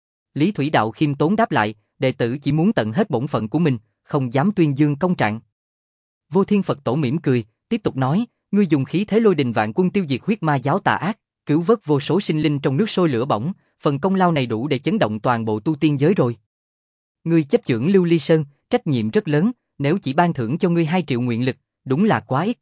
Lý Thủy Đạo khiêm tốn đáp lại, đệ tử chỉ muốn tận hết bổn phận của mình, không dám tuyên dương công trạng. Vô Thiên Phật Tổ mỉm cười, tiếp tục nói, ngươi dùng khí thế lôi đình vạn quân tiêu diệt huyết ma giáo tà ác, cứu vớt vô số sinh linh trong nước sôi lửa bỏng, phần công lao này đủ để chấn động toàn bộ tu tiên giới rồi. Ngươi chấp chưởng Lưu Ly Sơn, trách nhiệm rất lớn, nếu chỉ ban thưởng cho ngươi hai triệu nguyện lực, đúng là quá ít.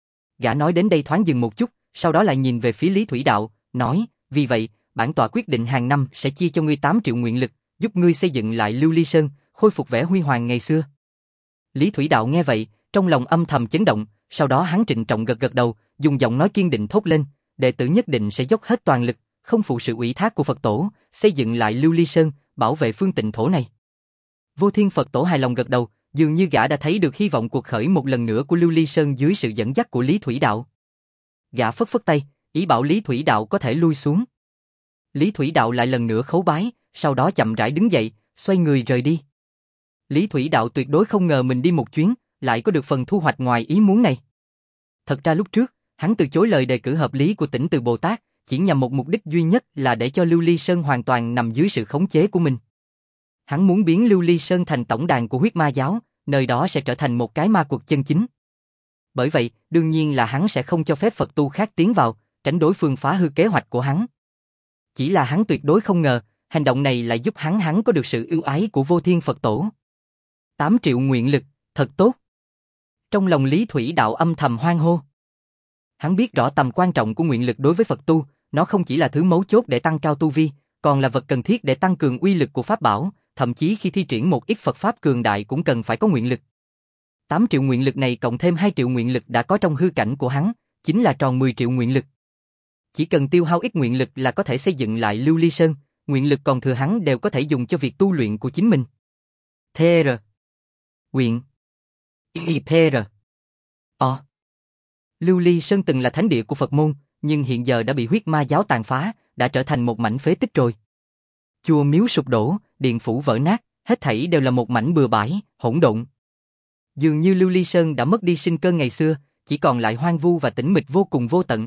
Gã nói đến đây thoáng dừng một chút, sau đó lại nhìn về phía Lý Thủy Đạo, nói, vì vậy, bản tọa quyết định hàng năm sẽ chia cho ngươi tám triệu nguyện lực, giúp ngươi xây dựng lại Lưu Ly Sơn, khôi phục vẻ huy hoàng ngày xưa. Lý Thủy Đạo nghe vậy, trong lòng âm thầm chấn động, sau đó hắn trịnh trọng gật gật đầu, dùng giọng nói kiên định thốt lên, đệ tử nhất định sẽ dốc hết toàn lực, không phụ sự ủy thác của Phật Tổ, xây dựng lại Lưu Ly Sơn, bảo vệ phương tịnh thổ này. Vô Thiên Phật Tổ hài lòng gật đầu, dường như gã đã thấy được hy vọng cuộc khởi một lần nữa của Lưu Ly Sơn dưới sự dẫn dắt của Lý Thủy Đạo. Gã phất phất tay, ý bảo Lý Thủy Đạo có thể lui xuống. Lý Thủy Đạo lại lần nữa khấu bái, sau đó chậm rãi đứng dậy, xoay người rời đi. Lý Thủy Đạo tuyệt đối không ngờ mình đi một chuyến, lại có được phần thu hoạch ngoài ý muốn này. Thật ra lúc trước, hắn từ chối lời đề cử hợp lý của Tỉnh Từ Bồ Tát, chỉ nhằm một mục đích duy nhất là để cho Lưu Ly Sơn hoàn toàn nằm dưới sự khống chế của mình. Hắn muốn biến Lưu Ly Sơn thành tổng đàn của huyết ma giáo, nơi đó sẽ trở thành một cái ma quật chân chính. Bởi vậy, đương nhiên là hắn sẽ không cho phép Phật tu khác tiến vào, tránh đối phương phá hư kế hoạch của hắn. Chỉ là hắn tuyệt đối không ngờ, hành động này lại giúp hắn hắn có được sự ưu ái của Vô Thiên Phật Tổ. tám triệu nguyện lực, thật tốt. Trong lòng Lý Thủy Đạo âm thầm hoan hô. Hắn biết rõ tầm quan trọng của nguyện lực đối với Phật tu, nó không chỉ là thứ mấu chốt để tăng cao tu vi, còn là vật cần thiết để tăng cường uy lực của pháp bảo, thậm chí khi thi triển một ít Phật pháp cường đại cũng cần phải có nguyện lực. tám triệu nguyện lực này cộng thêm hai triệu nguyện lực đã có trong hư cảnh của hắn, chính là tròn mười triệu nguyện lực. Chỉ cần tiêu hao ít nguyện lực là có thể xây dựng lại Lưu Ly Sơn, nguyện lực còn thừa hắn đều có thể dùng cho việc tu luyện của chính mình. Thê rờ. Quyện. Y thê rờ. Ờ. Lưu Ly Sơn từng là thánh địa của Phật môn, nhưng hiện giờ đã bị huyết ma giáo tàn phá, đã trở thành một mảnh phế tích rồi. Chùa miếu sụp đổ, điện phủ vỡ nát, hết thảy đều là một mảnh bừa bãi, hỗn độn. Dường như Lưu Ly Sơn đã mất đi sinh cơ ngày xưa, chỉ còn lại hoang vu và tĩnh mịch vô cùng vô tận.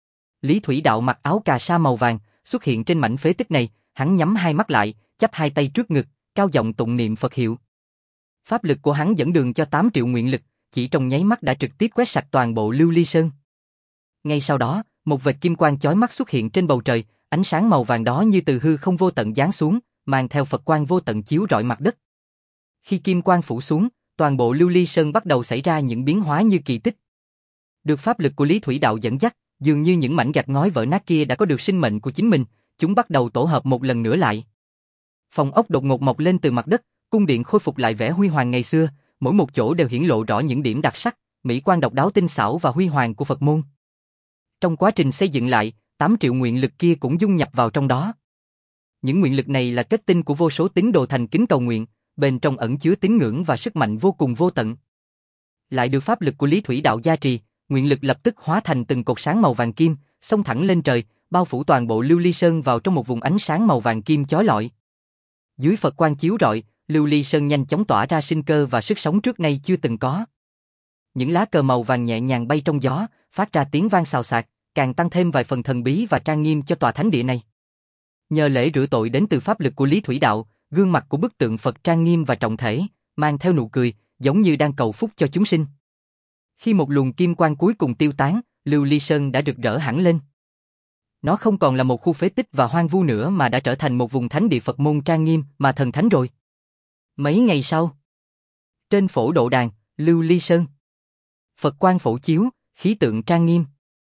Lý Thủy Đạo mặc áo cà sa màu vàng, xuất hiện trên mảnh phế tích này, hắn nhắm hai mắt lại, chắp hai tay trước ngực, cao giọng tụng niệm Phật hiệu. Pháp lực của hắn dẫn đường cho tám triệu nguyện lực, chỉ trong nháy mắt đã trực tiếp quét sạch toàn bộ Lưu Ly Sơn. Ngay sau đó, một vệt kim quang chói mắt xuất hiện trên bầu trời, ánh sáng màu vàng đó như từ hư không vô tận giáng xuống, mang theo Phật quang vô tận chiếu rọi mặt đất. Khi kim quang phủ xuống, toàn bộ Lưu Ly Sơn bắt đầu xảy ra những biến hóa như kỳ tích. Được pháp lực của Lý Thủy Đạo dẫn dắt, dường như những mảnh gạch ngói vỡ nát kia đã có được sinh mệnh của chính mình, chúng bắt đầu tổ hợp một lần nữa lại. Phòng ốc đột ngột mọc lên từ mặt đất, cung điện khôi phục lại vẻ huy hoàng ngày xưa, mỗi một chỗ đều hiển lộ rõ những điểm đặc sắc, mỹ quan độc đáo tinh xảo và huy hoàng của Phật môn. Trong quá trình xây dựng lại, tám triệu nguyện lực kia cũng dung nhập vào trong đó. Những nguyện lực này là kết tinh của vô số tín đồ thành kính cầu nguyện, bên trong ẩn chứa tín ngưỡng và sức mạnh vô cùng vô tận. Lại được pháp lực của Lý Thủy Đạo gia trì, nguyện lực lập tức hóa thành từng cột sáng màu vàng kim, xông thẳng lên trời, bao phủ toàn bộ Lưu Ly Sơn vào trong một vùng ánh sáng màu vàng kim chói lọi. Dưới Phật quang chiếu rọi, Lưu Ly Sơn nhanh chóng tỏa ra sinh cơ và sức sống trước nay chưa từng có. Những lá cờ màu vàng nhẹ nhàng bay trong gió, phát ra tiếng vang xào xạc, càng tăng thêm vài phần thần bí và trang nghiêm cho tòa thánh địa này. Nhờ lễ rửa tội đến từ pháp lực của Lý Thủy Đạo, gương mặt của bức tượng Phật trang nghiêm và trọng thể, mang theo nụ cười, giống như đang cầu phúc cho chúng sinh. Khi một luồng kim quang cuối cùng tiêu tán, Lưu Ly Sơn đã rực rỡ hẳn lên. Nó không còn là một khu phế tích và hoang vu nữa mà đã trở thành một vùng thánh địa Phật môn trang nghiêm mà thần thánh rồi. Mấy ngày sau, trên phổ độ đàn, Lưu Ly Sơn, Phật quang phổ chiếu, khí tượng trang nghiêm.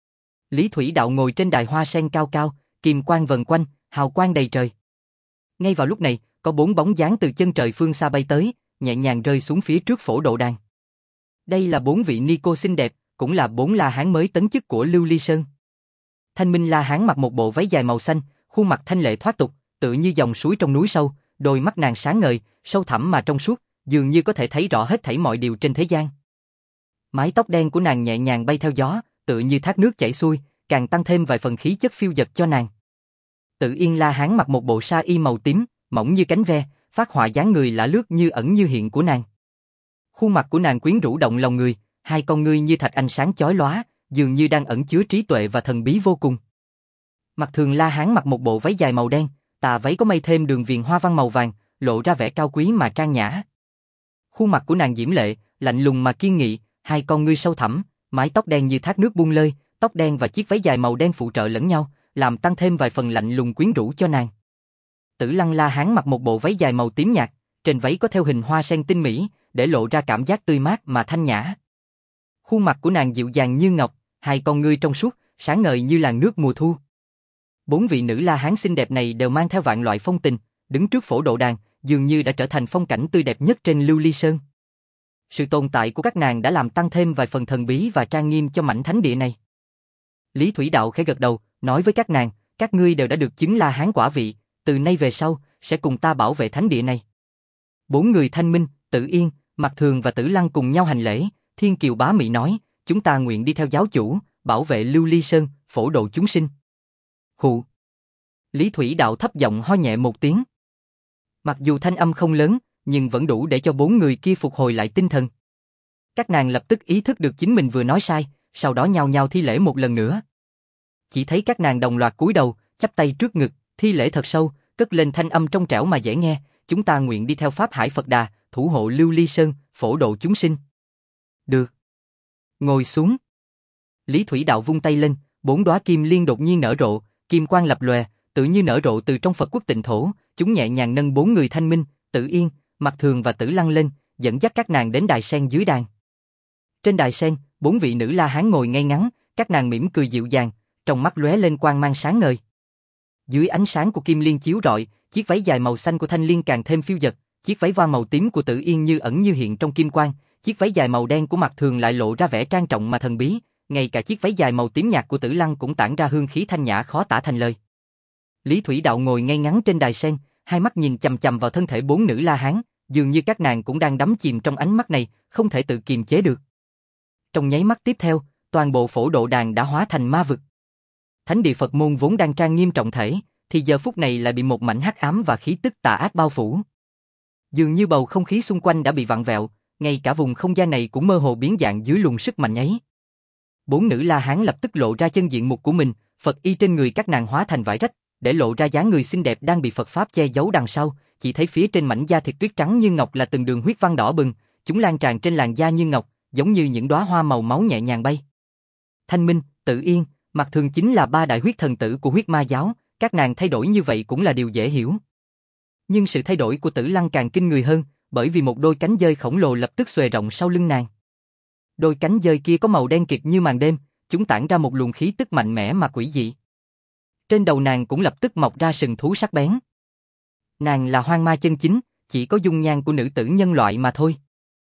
Lý Thủy Đạo ngồi trên đài hoa sen cao cao, kim quang vần quanh, hào quang đầy trời. Ngay vào lúc này, có bốn bóng dáng từ chân trời phương xa bay tới, nhẹ nhàng rơi xuống phía trước phổ độ đàn. Đây là bốn vị ni cô xinh đẹp, cũng là bốn La Hán mới tấn chức của Lưu Ly Sơn. Thanh Minh La Hán mặc một bộ váy dài màu xanh, khuôn mặt thanh lệ thoát tục, tự như dòng suối trong núi sâu, đôi mắt nàng sáng ngời, sâu thẳm mà trong suốt, dường như có thể thấy rõ hết thảy mọi điều trên thế gian. Mái tóc đen của nàng nhẹ nhàng bay theo gió, tự như thác nước chảy xuôi, càng tăng thêm vài phần khí chất phiêu dật cho nàng. Tự Yên La Hán mặc một bộ sa y màu tím, mỏng như cánh ve, phát họa dáng người lạ lướt như ẩn như hiện của nàng. Khuôn mặt của nàng quyến rũ động lòng người, hai con ngươi như thạch ánh sáng chói lóa, dường như đang ẩn chứa trí tuệ và thần bí vô cùng. Mặt Thường La Hán mặc một bộ váy dài màu đen, tà váy có mây thêm đường viền hoa văn màu vàng, lộ ra vẻ cao quý mà trang nhã. Khuôn mặt của nàng diễm lệ, lạnh lùng mà kiên nghị, hai con ngươi sâu thẳm, mái tóc đen như thác nước buông lơi, tóc đen và chiếc váy dài màu đen phụ trợ lẫn nhau, làm tăng thêm vài phần lạnh lùng quyến rũ cho nàng. Tử Lăng La Hán mặc một bộ váy dài màu tím nhạt, trên váy có theo hình hoa sen tinh mỹ, để lộ ra cảm giác tươi mát mà thanh nhã. Khuôn mặt của nàng dịu dàng như ngọc, hai con ngươi trong suốt, sáng ngời như làn nước mùa thu. Bốn vị nữ La Hán xinh đẹp này đều mang theo vạn loại phong tình, đứng trước phổ độ đàn, dường như đã trở thành phong cảnh tươi đẹp nhất trên Lưu Ly Sơn. Sự tồn tại của các nàng đã làm tăng thêm vài phần thần bí và trang nghiêm cho mảnh thánh địa này. Lý Thủy Đạo khẽ gật đầu, nói với các nàng, các ngươi đều đã được chứng La Hán quả vị, từ nay về sau, sẽ cùng ta bảo vệ thánh địa này. Bốn người Thanh Minh, Tự Yên, Mạc Thường và Tử Lăng cùng nhau hành lễ, Thiên Kiều bá mị nói, chúng ta nguyện đi theo giáo chủ, bảo vệ Lưu Ly Sơn, phổ độ chúng sinh. Khụ. Lý Thủy Đạo thấp giọng ho nhẹ một tiếng. Mặc dù thanh âm không lớn, nhưng vẫn đủ để cho bốn người kia phục hồi lại tinh thần. Các nàng lập tức ý thức được chính mình vừa nói sai, sau đó nhao nhao thi lễ một lần nữa. Chỉ thấy các nàng đồng loạt cúi đầu, chắp tay trước ngực, thi lễ thật sâu, cất lên thanh âm trong trẻo mà dễ nghe, chúng ta nguyện đi theo Pháp Hải Phật Đà, thủ hộ Lưu Ly Sơn, phổ độ chúng sinh. Được. Ngồi xuống. Lý Thủy Đạo vung tay lên, bốn đóa kim liên đột nhiên nở rộ, kim quang lập lòe, tự như nở rộ từ trong Phật quốc tịnh thổ, chúng nhẹ nhàng nâng bốn người Thanh Minh, Tự Yên, Mạc Thường và Tử Lăng lên, dẫn dắt các nàng đến đài sen dưới đàn. Trên đài sen, bốn vị nữ La Hán ngồi ngay ngắn, các nàng mỉm cười dịu dàng, trong mắt lóe lên quang mang sáng ngời. Dưới ánh sáng của kim liên chiếu rọi, chiếc váy dài màu xanh của Thanh Liên càng thêm phiêu dật, chiếc váy voan màu tím của Tự Yên như ẩn như hiện trong kim quang, chiếc váy dài màu đen của Mạc Thường lại lộ ra vẻ trang trọng mà thần bí, ngay cả chiếc váy dài màu tím nhạt của Tử Lăng cũng tản ra hương khí thanh nhã khó tả thành lời. Lý Thủy Đạo ngồi ngay ngắn trên đài sen, hai mắt nhìn chằm chằm vào thân thể bốn nữ La Hán, dường như các nàng cũng đang đắm chìm trong ánh mắt này, không thể tự kiềm chế được. Trong nháy mắt tiếp theo, toàn bộ phổ độ đàn đã hóa thành ma vực. Thánh địa Phật môn vốn đang trang nghiêm trọng thể, thì giờ phút này lại bị một mảnh hắc ám và khí tức tà ác bao phủ. Dường như bầu không khí xung quanh đã bị vặn vẹo, ngay cả vùng không gian này cũng mơ hồ biến dạng dưới luồng sức mạnh ấy. Bốn nữ La Hán lập tức lộ ra chân diện mục của mình, Phật y trên người các nàng hóa thành vải rách, để lộ ra dáng người xinh đẹp đang bị Phật pháp che giấu đằng sau, chỉ thấy phía trên mảnh da thịt tuyết trắng như ngọc là từng đường huyết văn đỏ bừng, chúng lan tràn trên làn da như ngọc, giống như những đóa hoa màu máu nhẹ nhàng bay. Thanh Minh, Tự Yên, Mặc Thường chính là ba đại huyết thần tử của huyết ma giáo, các nàng thay đổi như vậy cũng là điều dễ hiểu. Nhưng sự thay đổi của Tử Lăng càng kinh người hơn, bởi vì một đôi cánh dơi khổng lồ lập tức xuề rộng sau lưng nàng. Đôi cánh dơi kia có màu đen kịt như màn đêm, chúng tản ra một luồng khí tức mạnh mẽ mà quỷ dị. Trên đầu nàng cũng lập tức mọc ra sừng thú sắc bén. Nàng là hoang ma chân chính, chỉ có dung nhan của nữ tử nhân loại mà thôi.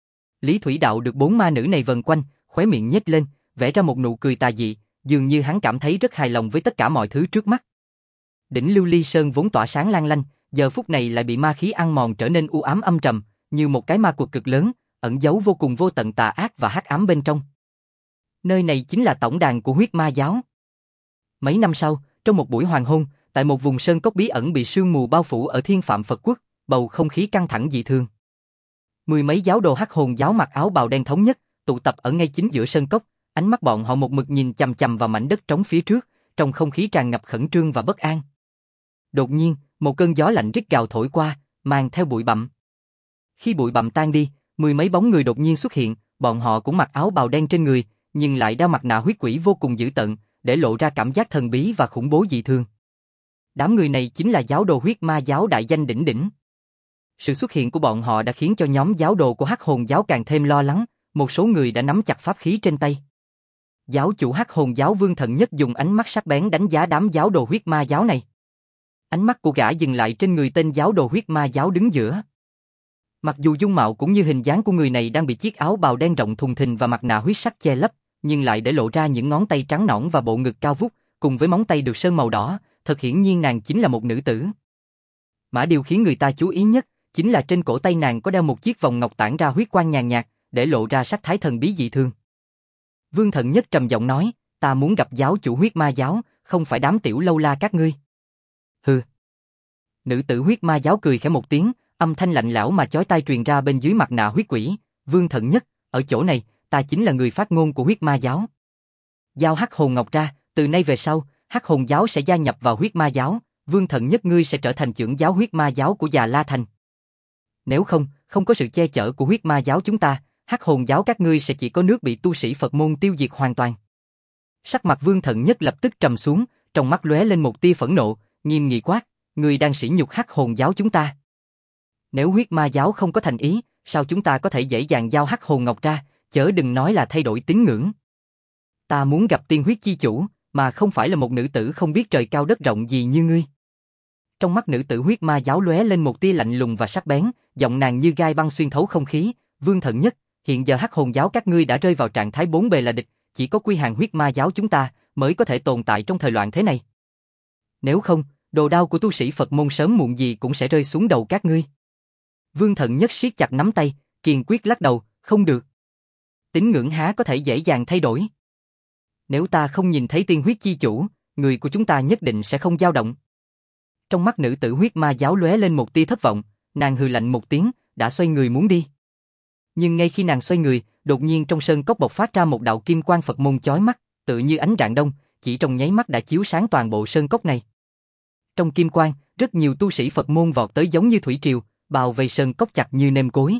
Lý Thủy Đạo được bốn ma nữ này vần quanh, khóe miệng nhếch lên, vẽ ra một nụ cười tà dị, dường như hắn cảm thấy rất hài lòng với tất cả mọi thứ trước mắt. Đỉnh Lưu Ly Sơn vốn tỏa sáng lang lanh, giờ phút này lại bị ma khí ăn mòn trở nên u ám âm trầm, như một cái ma quật cực lớn, ẩn giấu vô cùng vô tận tà ác và hắc ám bên trong. Nơi này chính là tổng đàn của huyết ma giáo. Mấy năm sau, trong một buổi hoàng hôn, tại một vùng sơn cốc bí ẩn bị sương mù bao phủ ở Thiên Phạm Phật Quốc, bầu không khí căng thẳng dị thường. Mười mấy giáo đồ hắc hồn giáo mặc áo bào đen thống nhất, tụ tập ở ngay chính giữa sơn cốc, ánh mắt bọn họ một mực nhìn chằm chằm vào mảnh đất trống phía trước, trong không khí tràn ngập khẩn trương và bất an. Đột nhiên, một cơn gió lạnh rít gào thổi qua, mang theo bụi bặm. Khi bụi bặm tan đi, mười mấy bóng người đột nhiên xuất hiện, bọn họ cũng mặc áo bào đen trên người, nhưng lại đeo mặt nạ huyết quỷ vô cùng dữ tợn, để lộ ra cảm giác thần bí và khủng bố dị thường. Đám người này chính là giáo đồ huyết ma giáo đại danh đỉnh đỉnh. Sự xuất hiện của bọn họ đã khiến cho nhóm giáo đồ của hắc hồn giáo càng thêm lo lắng, một số người đã nắm chặt pháp khí trên tay. Giáo chủ hắc hồn giáo Vương Thần Nhất dùng ánh mắt sắc bén đánh giá đám giáo đồ huyết ma giáo này. Ánh mắt của gã dừng lại trên người tên giáo đồ huyết ma giáo đứng giữa. Mặc dù dung mạo cũng như hình dáng của người này đang bị chiếc áo bào đen rộng thùng thình và mặt nạ huyết sắc che lấp, nhưng lại để lộ ra những ngón tay trắng nõn và bộ ngực cao vút, cùng với móng tay được sơn màu đỏ, thật hiển nhiên nàng chính là một nữ tử. Mà điều khiến người ta chú ý nhất, chính là trên cổ tay nàng có đeo một chiếc vòng ngọc tản ra huyết quang nhàn nhạt, để lộ ra sắc thái thần bí dị thường. Vương Thần Nhất trầm giọng nói, ta muốn gặp giáo chủ huyết ma giáo, không phải đám tiểu lâu la các ngươi. Hừ. Nữ tử huyết ma giáo cười khẽ một tiếng, âm thanh lạnh lẽo mà chói tai truyền ra bên dưới mặt nạ huyết quỷ. Vương Thần Nhất, ở chỗ này, ta chính là người phát ngôn của huyết ma giáo. Giao hắc hồn ngọc ra, từ nay về sau, hắc hồn giáo sẽ gia nhập vào huyết ma giáo, Vương Thần Nhất ngươi sẽ trở thành trưởng giáo huyết ma giáo của Già La Thành. Nếu không, không có sự che chở của huyết ma giáo chúng ta, hắc hồn giáo các ngươi sẽ chỉ có nước bị tu sĩ Phật môn tiêu diệt hoàn toàn. Sắc mặt Vương Thần Nhất lập tức trầm xuống, trong mắt lóe lên một tia phẫn nộ, nghiêm nghị quát, ngươi đang sỉ nhục hắc hồn giáo chúng ta. Nếu huyết ma giáo không có thành ý, sao chúng ta có thể dễ dàng giao hắc hồn ngọc ra, chớ đừng nói là thay đổi tín ngưỡng. Ta muốn gặp tiên huyết chi chủ, mà không phải là một nữ tử không biết trời cao đất rộng gì như ngươi. Trong mắt nữ tử huyết ma giáo lóe lên một tia lạnh lùng và sắc bén, giọng nàng như gai băng xuyên thấu không khí. Vương Thần Nhất, hiện giờ hắc hồn giáo các ngươi đã rơi vào trạng thái bốn bề là địch, chỉ có quy hàng huyết ma giáo chúng ta mới có thể tồn tại trong thời loạn thế này. Nếu không, đồ đao của tu sĩ Phật môn sớm muộn gì cũng sẽ rơi xuống đầu các ngươi. Vương Thần Nhất siết chặt nắm tay, kiên quyết lắc đầu, không được. Tín ngưỡng há có thể dễ dàng thay đổi. Nếu ta không nhìn thấy tiên huyết chi chủ, người của chúng ta nhất định sẽ không dao động. Trong mắt nữ tử huyết ma giáo lóe lên một tia thất vọng, nàng hừ lạnh một tiếng, đã xoay người muốn đi. Nhưng ngay khi nàng xoay người, đột nhiên trong sơn cốc bộc phát ra một đạo kim quang Phật môn chói mắt, tự như ánh rạng đông, chỉ trong nháy mắt đã chiếu sáng toàn bộ sơn cốc này. Trong kim quang, rất nhiều tu sĩ Phật môn vọt tới giống như thủy triều, bao vây sơn cốc chặt như nêm cối.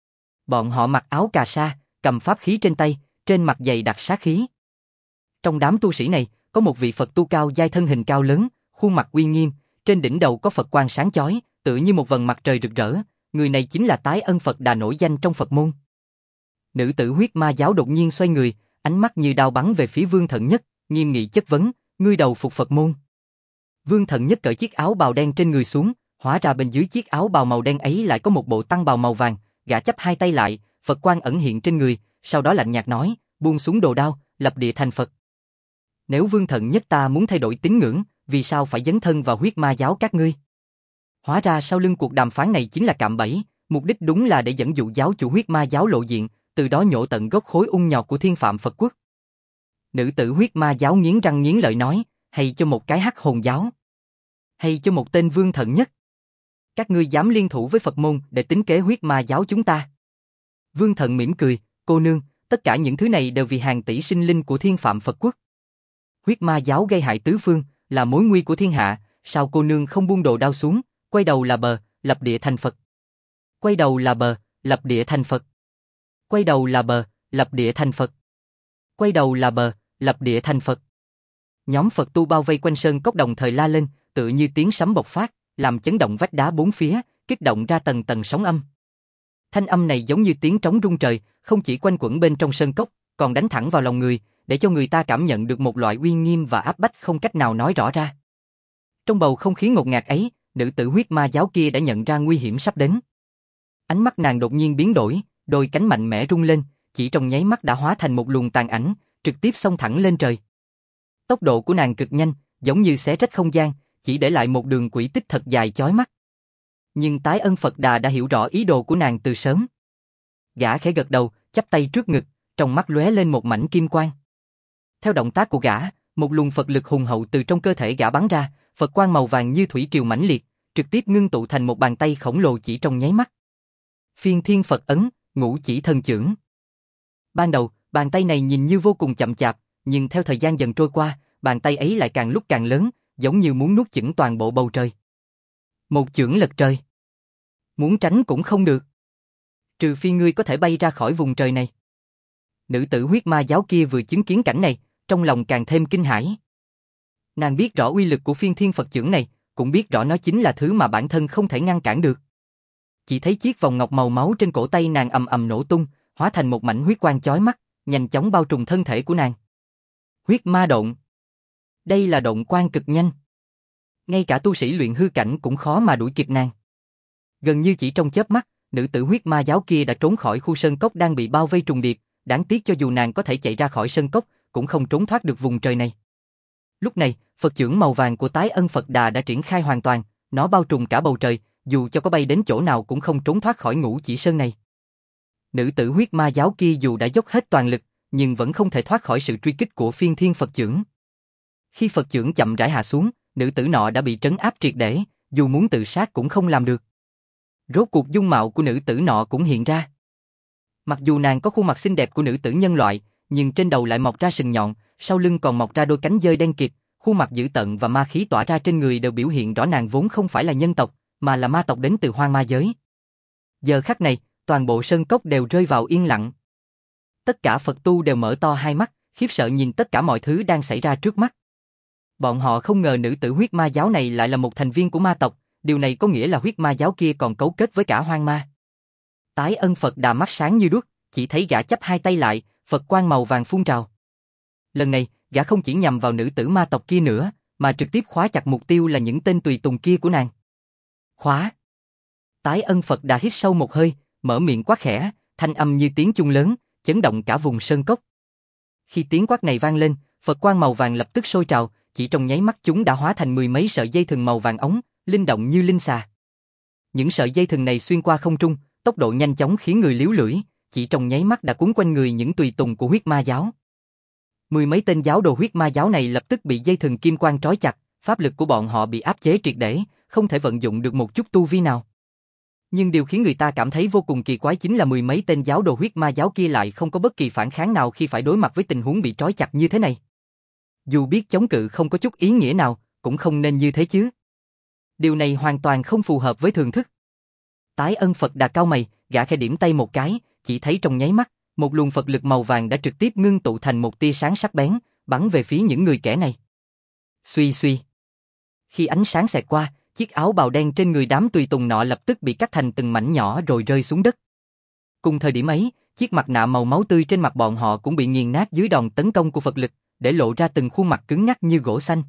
Bọn họ mặc áo cà sa, cầm pháp khí trên tay, trên mặt dày đặc sát khí. Trong đám tu sĩ này, có một vị Phật tu cao giai thân hình cao lớn, khuôn mặt uy nghiêm, trên đỉnh đầu có Phật quang sáng chói, tựa như một vầng mặt trời rực rỡ, người này chính là Tái Ân Phật Đà nổi danh trong Phật môn. Nữ tử huyết ma giáo đột nhiên xoay người, ánh mắt như đao bắn về phía Vương Thần Nhất, nghiêm nghị chất vấn, ngươi đầu phục Phật môn. Vương Thần Nhất cởi chiếc áo bào đen trên người xuống, hóa ra bên dưới chiếc áo bào màu đen ấy lại có một bộ tăng bào màu vàng, gã chắp hai tay lại, Phật quang ẩn hiện trên người, sau đó lạnh nhạt nói, buông xuống đồ đao, lập địa thành Phật. Nếu Vương Thần Nhất ta muốn thay đổi tín ngưỡng, vì sao phải dấn thân vào huyết ma giáo các ngươi? Hóa ra sau lưng cuộc đàm phán này chính là cạm bẫy, mục đích đúng là để dẫn dụ giáo chủ huyết ma giáo lộ diện, từ đó nhổ tận gốc khối ung nhọt của Thiên Phạm Phật Quốc. Nữ tử huyết ma giáo nghiến răng nghiến lợi nói, hay cho một cái hắc hồn giáo, hay cho một tên Vương Thần Nhất. Các ngươi dám liên thủ với Phật môn để tính kế huyết ma giáo chúng ta? Vương Thận mỉm cười, cô nương, tất cả những thứ này đều vì hàng tỷ sinh linh của Thiên Phạm Phật Quốc. Huyết ma giáo gây hại tứ phương, là mối nguy của thiên hạ, sao cô nương không buông đồ đao xuống, quay đầu là bờ, lập địa thành Phật. Quay đầu là bờ, lập địa thành Phật. Quay đầu là bờ, lập địa thành Phật. Quay đầu là bờ, lập địa thành Phật. Nhóm Phật tu bao vây quanh sơn cốc đồng thời la lên, tựa như tiếng sấm bộc phát, làm chấn động vách đá bốn phía, kích động ra tầng tầng sóng âm. Thanh âm này giống như tiếng trống rung trời, không chỉ quanh quẩn bên trong sơn cốc, còn đánh thẳng vào lòng người, để cho người ta cảm nhận được một loại uy nghiêm và áp bách không cách nào nói rõ ra. Trong bầu không khí ngột ngạt ấy, nữ tử huyết ma giáo kia đã nhận ra nguy hiểm sắp đến. Ánh mắt nàng đột nhiên biến đổi, đôi cánh mạnh mẽ rung lên, chỉ trong nháy mắt đã hóa thành một luồng tàn ảnh, trực tiếp xông thẳng lên trời. Tốc độ của nàng cực nhanh, giống như xé rách không gian, chỉ để lại một đường quỹ tích thật dài chói mắt. Nhưng Tái Ân Phật Đà đã hiểu rõ ý đồ của nàng từ sớm. Gã khẽ gật đầu, chắp tay trước ngực, trong mắt lóe lên một mảnh kim quang. Theo động tác của gã, một luồng Phật lực hùng hậu từ trong cơ thể gã bắn ra, Phật quang màu vàng như thủy triều mãnh liệt, trực tiếp ngưng tụ thành một bàn tay khổng lồ chỉ trong nháy mắt. Phiên Thiên Phật Ấn, Ngũ Chỉ Thần Chưởng. Ban đầu, bàn tay này nhìn như vô cùng chậm chạp, nhưng theo thời gian dần trôi qua, bàn tay ấy lại càng lúc càng lớn, giống như muốn nuốt chửng toàn bộ bầu trời. Một chưởng lật trời. Muốn tránh cũng không được. Trừ phi ngươi có thể bay ra khỏi vùng trời này. Nữ tử huyết ma giáo kia vừa chứng kiến cảnh này, trong lòng càng thêm kinh hãi. Nàng biết rõ uy lực của Phiên Thiên Phật Chưởng này, cũng biết rõ nó chính là thứ mà bản thân không thể ngăn cản được. Chỉ thấy chiếc vòng ngọc màu máu trên cổ tay nàng ầm ầm nổ tung, hóa thành một mảnh huyết quang chói mắt, nhanh chóng bao trùm thân thể của nàng. Huyết ma độn. Đây là độn quang cực nhanh. Ngay cả tu sĩ luyện hư cảnh cũng khó mà đuổi kịp nàng. Gần như chỉ trong chớp mắt, nữ tử huyết ma giáo kia đã trốn khỏi khu sơn cốc đang bị bao vây trùng điệp, đáng tiếc cho dù nàng có thể chạy ra khỏi sơn cốc, cũng không trốn thoát được vùng trời này. Lúc này, Phật chưởng màu vàng của Tái Ân Phật Đà đã triển khai hoàn toàn, nó bao trùm cả bầu trời, dù cho có bay đến chỗ nào cũng không trốn thoát khỏi Ngũ Chỉ Sơn này. Nữ tử huyết ma giáo kia dù đã dốc hết toàn lực, nhưng vẫn không thể thoát khỏi sự truy kích của Phiên Thiên Phật Chưởng. Khi Phật chưởng chậm rãi hạ xuống, nữ tử nọ đã bị trấn áp triệt để, dù muốn tự sát cũng không làm được. Rốt cuộc dung mạo của nữ tử nọ cũng hiện ra. Mặc dù nàng có khuôn mặt xinh đẹp của nữ tử nhân loại, nhưng trên đầu lại mọc ra sừng nhọn, sau lưng còn mọc ra đôi cánh dơi đen kịt, khuôn mặt dữ tợn và ma khí tỏa ra trên người đều biểu hiện rõ nàng vốn không phải là nhân tộc, mà là ma tộc đến từ hoang ma giới. Giờ khắc này, toàn bộ sơn cốc đều rơi vào yên lặng. Tất cả Phật tu đều mở to hai mắt, khiếp sợ nhìn tất cả mọi thứ đang xảy ra trước mắt. Bọn họ không ngờ nữ tử huyết ma giáo này lại là một thành viên của ma tộc, điều này có nghĩa là huyết ma giáo kia còn cấu kết với cả hoang ma. Tái Ân Phật Đà mắt sáng như đuốc, chỉ thấy gã chắp hai tay lại, Phật quang màu vàng phun trào. Lần này, gã không chỉ nhằm vào nữ tử ma tộc kia nữa, mà trực tiếp khóa chặt mục tiêu là những tên tùy tùng kia của nàng. Khóa. Tái Ân Phật Đà hít sâu một hơi, mở miệng quát khẽ, thanh âm như tiếng chuông lớn, chấn động cả vùng sơn cốc. Khi tiếng quát này vang lên, Phật quang màu vàng lập tức sôi trào, chỉ trong nháy mắt chúng đã hóa thành mười mấy sợi dây thừng màu vàng ống, linh động như linh xà. Những sợi dây thừng này xuyên qua không trung, tốc độ nhanh chóng khiến người líu lưỡi, chỉ trong nháy mắt đã cuốn quanh người những tùy tùng của huyết ma giáo. Mười mấy tên giáo đồ huyết ma giáo này lập tức bị dây thừng kim quang trói chặt, pháp lực của bọn họ bị áp chế triệt để, không thể vận dụng được một chút tu vi nào. Nhưng điều khiến người ta cảm thấy vô cùng kỳ quái chính là mười mấy tên giáo đồ huyết ma giáo kia lại không có bất kỳ phản kháng nào khi phải đối mặt với tình huống bị trói chặt như thế này. Dù biết chống cự không có chút ý nghĩa nào, cũng không nên như thế chứ. Điều này hoàn toàn không phù hợp với thường thức. Tái Ân Phật Đà cau mày, gã khẽ điểm tay một cái, chỉ thấy trong nháy mắt, một luồng Phật lực màu vàng đã trực tiếp ngưng tụ thành một tia sáng sắc bén, bắn về phía những người kẻ này. Suy suy. Khi ánh sáng xẹt qua, chiếc áo bào đen trên người đám tùy tùng nọ lập tức bị cắt thành từng mảnh nhỏ rồi rơi xuống đất. Cùng thời điểm ấy, chiếc mặt nạ màu máu tươi trên mặt bọn họ cũng bị nghiền nát dưới đòn tấn công của Phật lực, để lộ ra từng khuôn mặt cứng ngắc như gỗ xanh.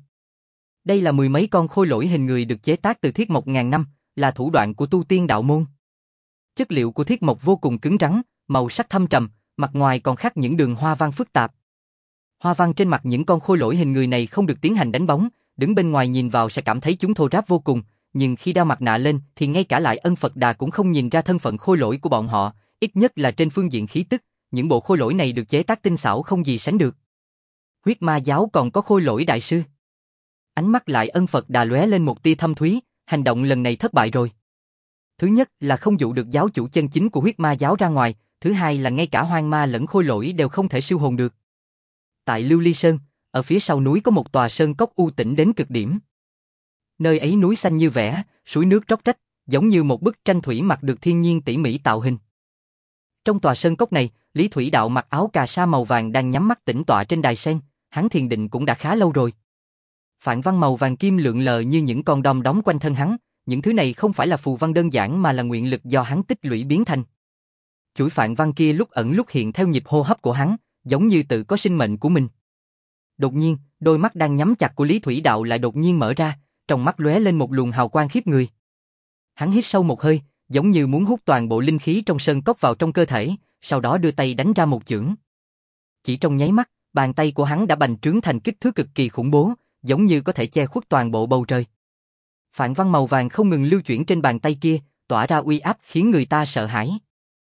Đây là mười mấy con khôi lỗi hình người được chế tác từ thiết mộc ngàn năm, là thủ đoạn của tu tiên đạo môn. Chất liệu của thiết mộc vô cùng cứng rắn, màu sắc thâm trầm, mặt ngoài còn khắc những đường hoa văn phức tạp. Hoa văn trên mặt những con khôi lỗi hình người này không được tiến hành đánh bóng, đứng bên ngoài nhìn vào sẽ cảm thấy chúng thô ráp vô cùng, nhưng khi đeo mặt nạ lên thì ngay cả lại Ân Phật Đà cũng không nhìn ra thân phận khôi lỗi của bọn họ, ít nhất là trên phương diện khí tức, những bộ khôi lỗi này được chế tác tinh xảo không gì sánh được. Huyết ma giáo còn có khôi lỗi đại sư. Ánh mắt lại Ân Phật Đà lóe lên một tia thâm thúy, hành động lần này thất bại rồi. Thứ nhất là không dụ được giáo chủ chân chính của huyết ma giáo ra ngoài, thứ hai là ngay cả hoang ma lẫn khôi lỗi đều không thể siêu hồn được. Tại Lưu Ly Sơn, ở phía sau núi có một tòa sơn cốc u tĩnh đến cực điểm. Nơi ấy núi xanh như vẽ, suối nước róc rách, giống như một bức tranh thủy mặc được thiên nhiên tỉ mỉ tạo hình. Trong tòa sơn cốc này, Lý Thủy Đạo mặc áo cà sa màu vàng đang nhắm mắt tĩnh tọa trên đài sen, hắn thiền định cũng đã khá lâu rồi. Phạn văn màu vàng kim lượn lờ như những con đom đóm quanh thân hắn, những thứ này không phải là phù văn đơn giản mà là nguyện lực do hắn tích lũy biến thành. Chuỗi phạn văn kia lúc ẩn lúc hiện theo nhịp hô hấp của hắn, giống như tự có sinh mệnh của mình. Đột nhiên, đôi mắt đang nhắm chặt của Lý Thủy Đạo lại đột nhiên mở ra, trong mắt lóe lên một luồng hào quang khiếp người. Hắn hít sâu một hơi, giống như muốn hút toàn bộ linh khí trong sơn cốc vào trong cơ thể, sau đó đưa tay đánh ra một chưởng. Chỉ trong nháy mắt, bàn tay của hắn đã bành trướng thành kích thước cực kỳ khủng bố, giống như có thể che khuất toàn bộ bầu trời. Phạn văn màu vàng không ngừng lưu chuyển trên bàn tay kia, tỏa ra uy áp khiến người ta sợ hãi.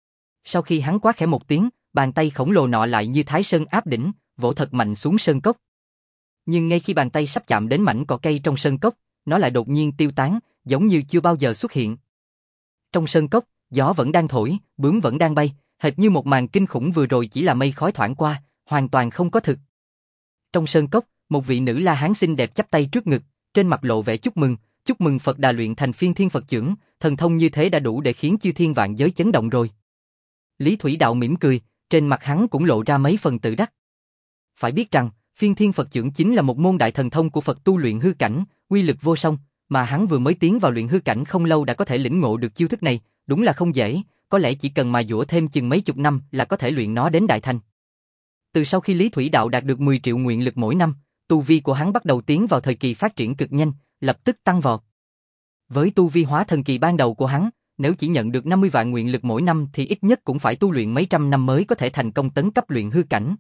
Sau khi hắn quát khẽ một tiếng, bàn tay khổng lồ nọ lại như Thái Sơn áp đỉnh, vỗ thật mạnh xuống sơn cốc. Nhưng ngay khi bàn tay sắp chạm đến mảnh cỏ cây trong sơn cốc, nó lại đột nhiên tiêu tán, giống như chưa bao giờ xuất hiện. Trong sơn cốc, gió vẫn đang thổi, bướm vẫn đang bay, hệt như một màn kinh khủng vừa rồi chỉ là mây khói thoảng qua, hoàn toàn không có thực. Trong sơn cốc, một vị nữ La Hán xinh đẹp chắp tay trước ngực, trên mặt lộ vẻ chúc mừng, chúc mừng Phật Đà luyện thành Phiên Thiên Phật Chưởng, thần thông như thế đã đủ để khiến chư thiên vạn giới chấn động rồi. Lý Thủy Đạo mỉm cười, trên mặt hắn cũng lộ ra mấy phần tự đắc. Phải biết rằng, Phiên Thiên Phật Chưởng chính là một môn đại thần thông của Phật tu luyện hư cảnh, uy lực vô song, mà hắn vừa mới tiến vào luyện hư cảnh không lâu đã có thể lĩnh ngộ được chiêu thức này, đúng là không dễ, có lẽ chỉ cần mà dũa thêm chừng mấy chục năm là có thể luyện nó đến đại thành. Từ sau khi Lý Thủy Đạo đạt được mười triệu nguyện lực mỗi năm, tu vi của hắn bắt đầu tiến vào thời kỳ phát triển cực nhanh, lập tức tăng vọt. Với tu vi hóa thần kỳ ban đầu của hắn, nếu chỉ nhận được năm mươi vạn nguyện lực mỗi năm thì ít nhất cũng phải tu luyện mấy trăm năm mới có thể thành công tấn cấp luyện hư cảnh.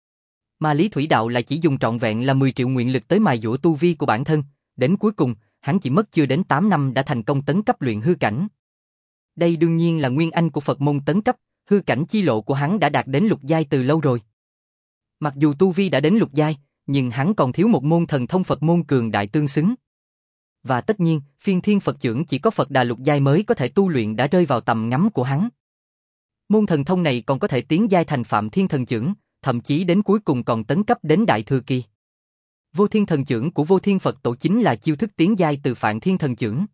Mà Lý Thủy Đạo lại chỉ dùng trọn vẹn là mười triệu nguyện lực tới mài dũa tu vi của bản thân, đến cuối cùng, hắn chỉ mất chưa đến tám năm đã thành công tấn cấp luyện hư cảnh. Đây đương nhiên là nguyên anh của Phật môn tấn cấp, hư cảnh chi lộ của hắn đã đạt đến lục giai từ lâu rồi. Mặc dù tu vi đã đến lục giai, nhưng hắn còn thiếu một môn thần thông Phật môn cường đại tương xứng. Và tất nhiên, Phiên Thiên Phật Chưởng chỉ có Phật Đà lục giai mới có thể tu luyện đã rơi vào tầm ngắm của hắn. Môn thần thông này còn có thể tiến giai thành Phạm Thiên Thần Chưởng, thậm chí đến cuối cùng còn tấn cấp đến Đại Thừa Kỳ. Vô Thiên Thần Chưởng của Vô Thiên Phật Tổ chính là chiêu thức tiến giai từ Phạm Thiên Thần Chưởng.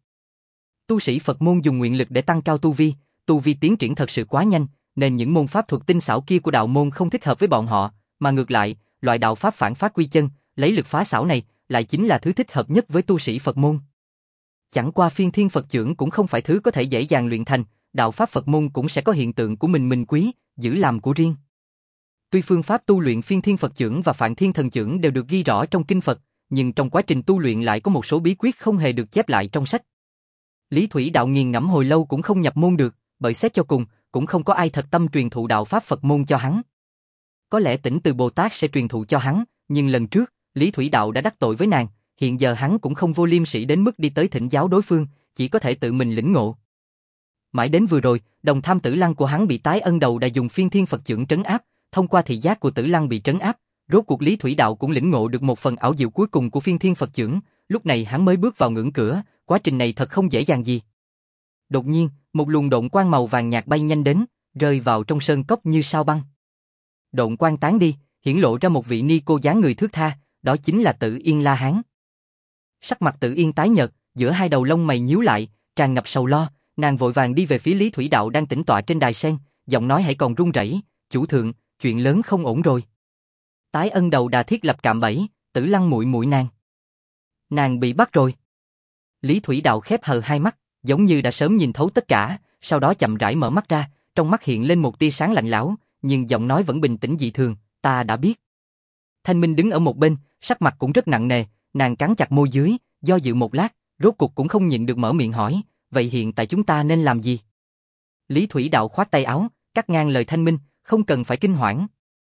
Tu sĩ Phật môn dùng nguyện lực để tăng cao tu vi, tu vi tiến triển thật sự quá nhanh, nên những môn pháp thuật tinh xảo kia của đạo môn không thích hợp với bọn họ, mà ngược lại, loại đạo pháp phản phát quy chân, lấy lực phá xảo này, lại chính là thứ thích hợp nhất với tu sĩ Phật môn. Chẳng qua Phiên Thiên Phật Chưởng cũng không phải thứ có thể dễ dàng luyện thành, đạo pháp Phật môn cũng sẽ có hiện tượng của mình mình quý, giữ làm của riêng. Tuy phương pháp tu luyện Phiên Thiên Phật Chưởng và Phạm Thiên Thần Chưởng đều được ghi rõ trong kinh Phật, nhưng trong quá trình tu luyện lại có một số bí quyết không hề được chép lại trong sách. Lý Thủy Đạo nghiền ngẫm hồi lâu cũng không nhập môn được, bởi xét cho cùng, cũng không có ai thật tâm truyền thụ đạo pháp Phật môn cho hắn. Có lẽ Tỉnh Từ Bồ Tát sẽ truyền thụ cho hắn, nhưng lần trước, Lý Thủy Đạo đã đắc tội với nàng, hiện giờ hắn cũng không vô liêm sỉ đến mức đi tới thỉnh giáo đối phương, chỉ có thể tự mình lĩnh ngộ. Mãi đến vừa rồi, đồng tham Tử Lăng của hắn bị tái ân đầu đã dùng Phiên Thiên Phật Chưởng trấn áp, thông qua thị giác của Tử Lăng bị trấn áp, rốt cuộc Lý Thủy Đạo cũng lĩnh ngộ được một phần ảo diệu cuối cùng của Phiên Thiên Phật Chưởng, lúc này hắn mới bước vào ngưỡng cửa, quá trình này thật không dễ dàng gì. Đột nhiên, một luồng độn quang màu vàng nhạt bay nhanh đến, rơi vào trong sơn cốc như sao băng. Độn quang tán đi, hiển lộ ra một vị ni cô dáng người thướt tha, đó chính là Tử Yên La Hán. Sắc mặt Tử Yên tái nhợt, giữa hai đầu lông mày nhíu lại, tràn ngập sầu lo, nàng vội vàng đi về phía Lý Thủy Đạo đang tĩnh tọa trên đài sen, giọng nói hãy còn run rẩy, "Chủ thượng, chuyện lớn không ổn rồi. Tái ân đầu đà thiết lập cạm bẫy, Tử Lăng muội muội nàng. Nàng bị bắt rồi." Lý Thủy Đạo khép hờ hai mắt, giống như đã sớm nhìn thấu tất cả, sau đó chậm rãi mở mắt ra, trong mắt hiện lên một tia sáng lạnh lẽo, nhưng giọng nói vẫn bình tĩnh dị thường, "Ta đã biết." Thanh Minh đứng ở một bên, sắc mặt cũng rất nặng nề, nàng cắn chặt môi dưới, do dự một lát, rốt cục cũng không nhịn được mở miệng hỏi, "Vậy hiện tại chúng ta nên làm gì?" Lý Thủy Đạo khoát tay áo, cắt ngang lời Thanh Minh, "Không cần phải kinh hoảng.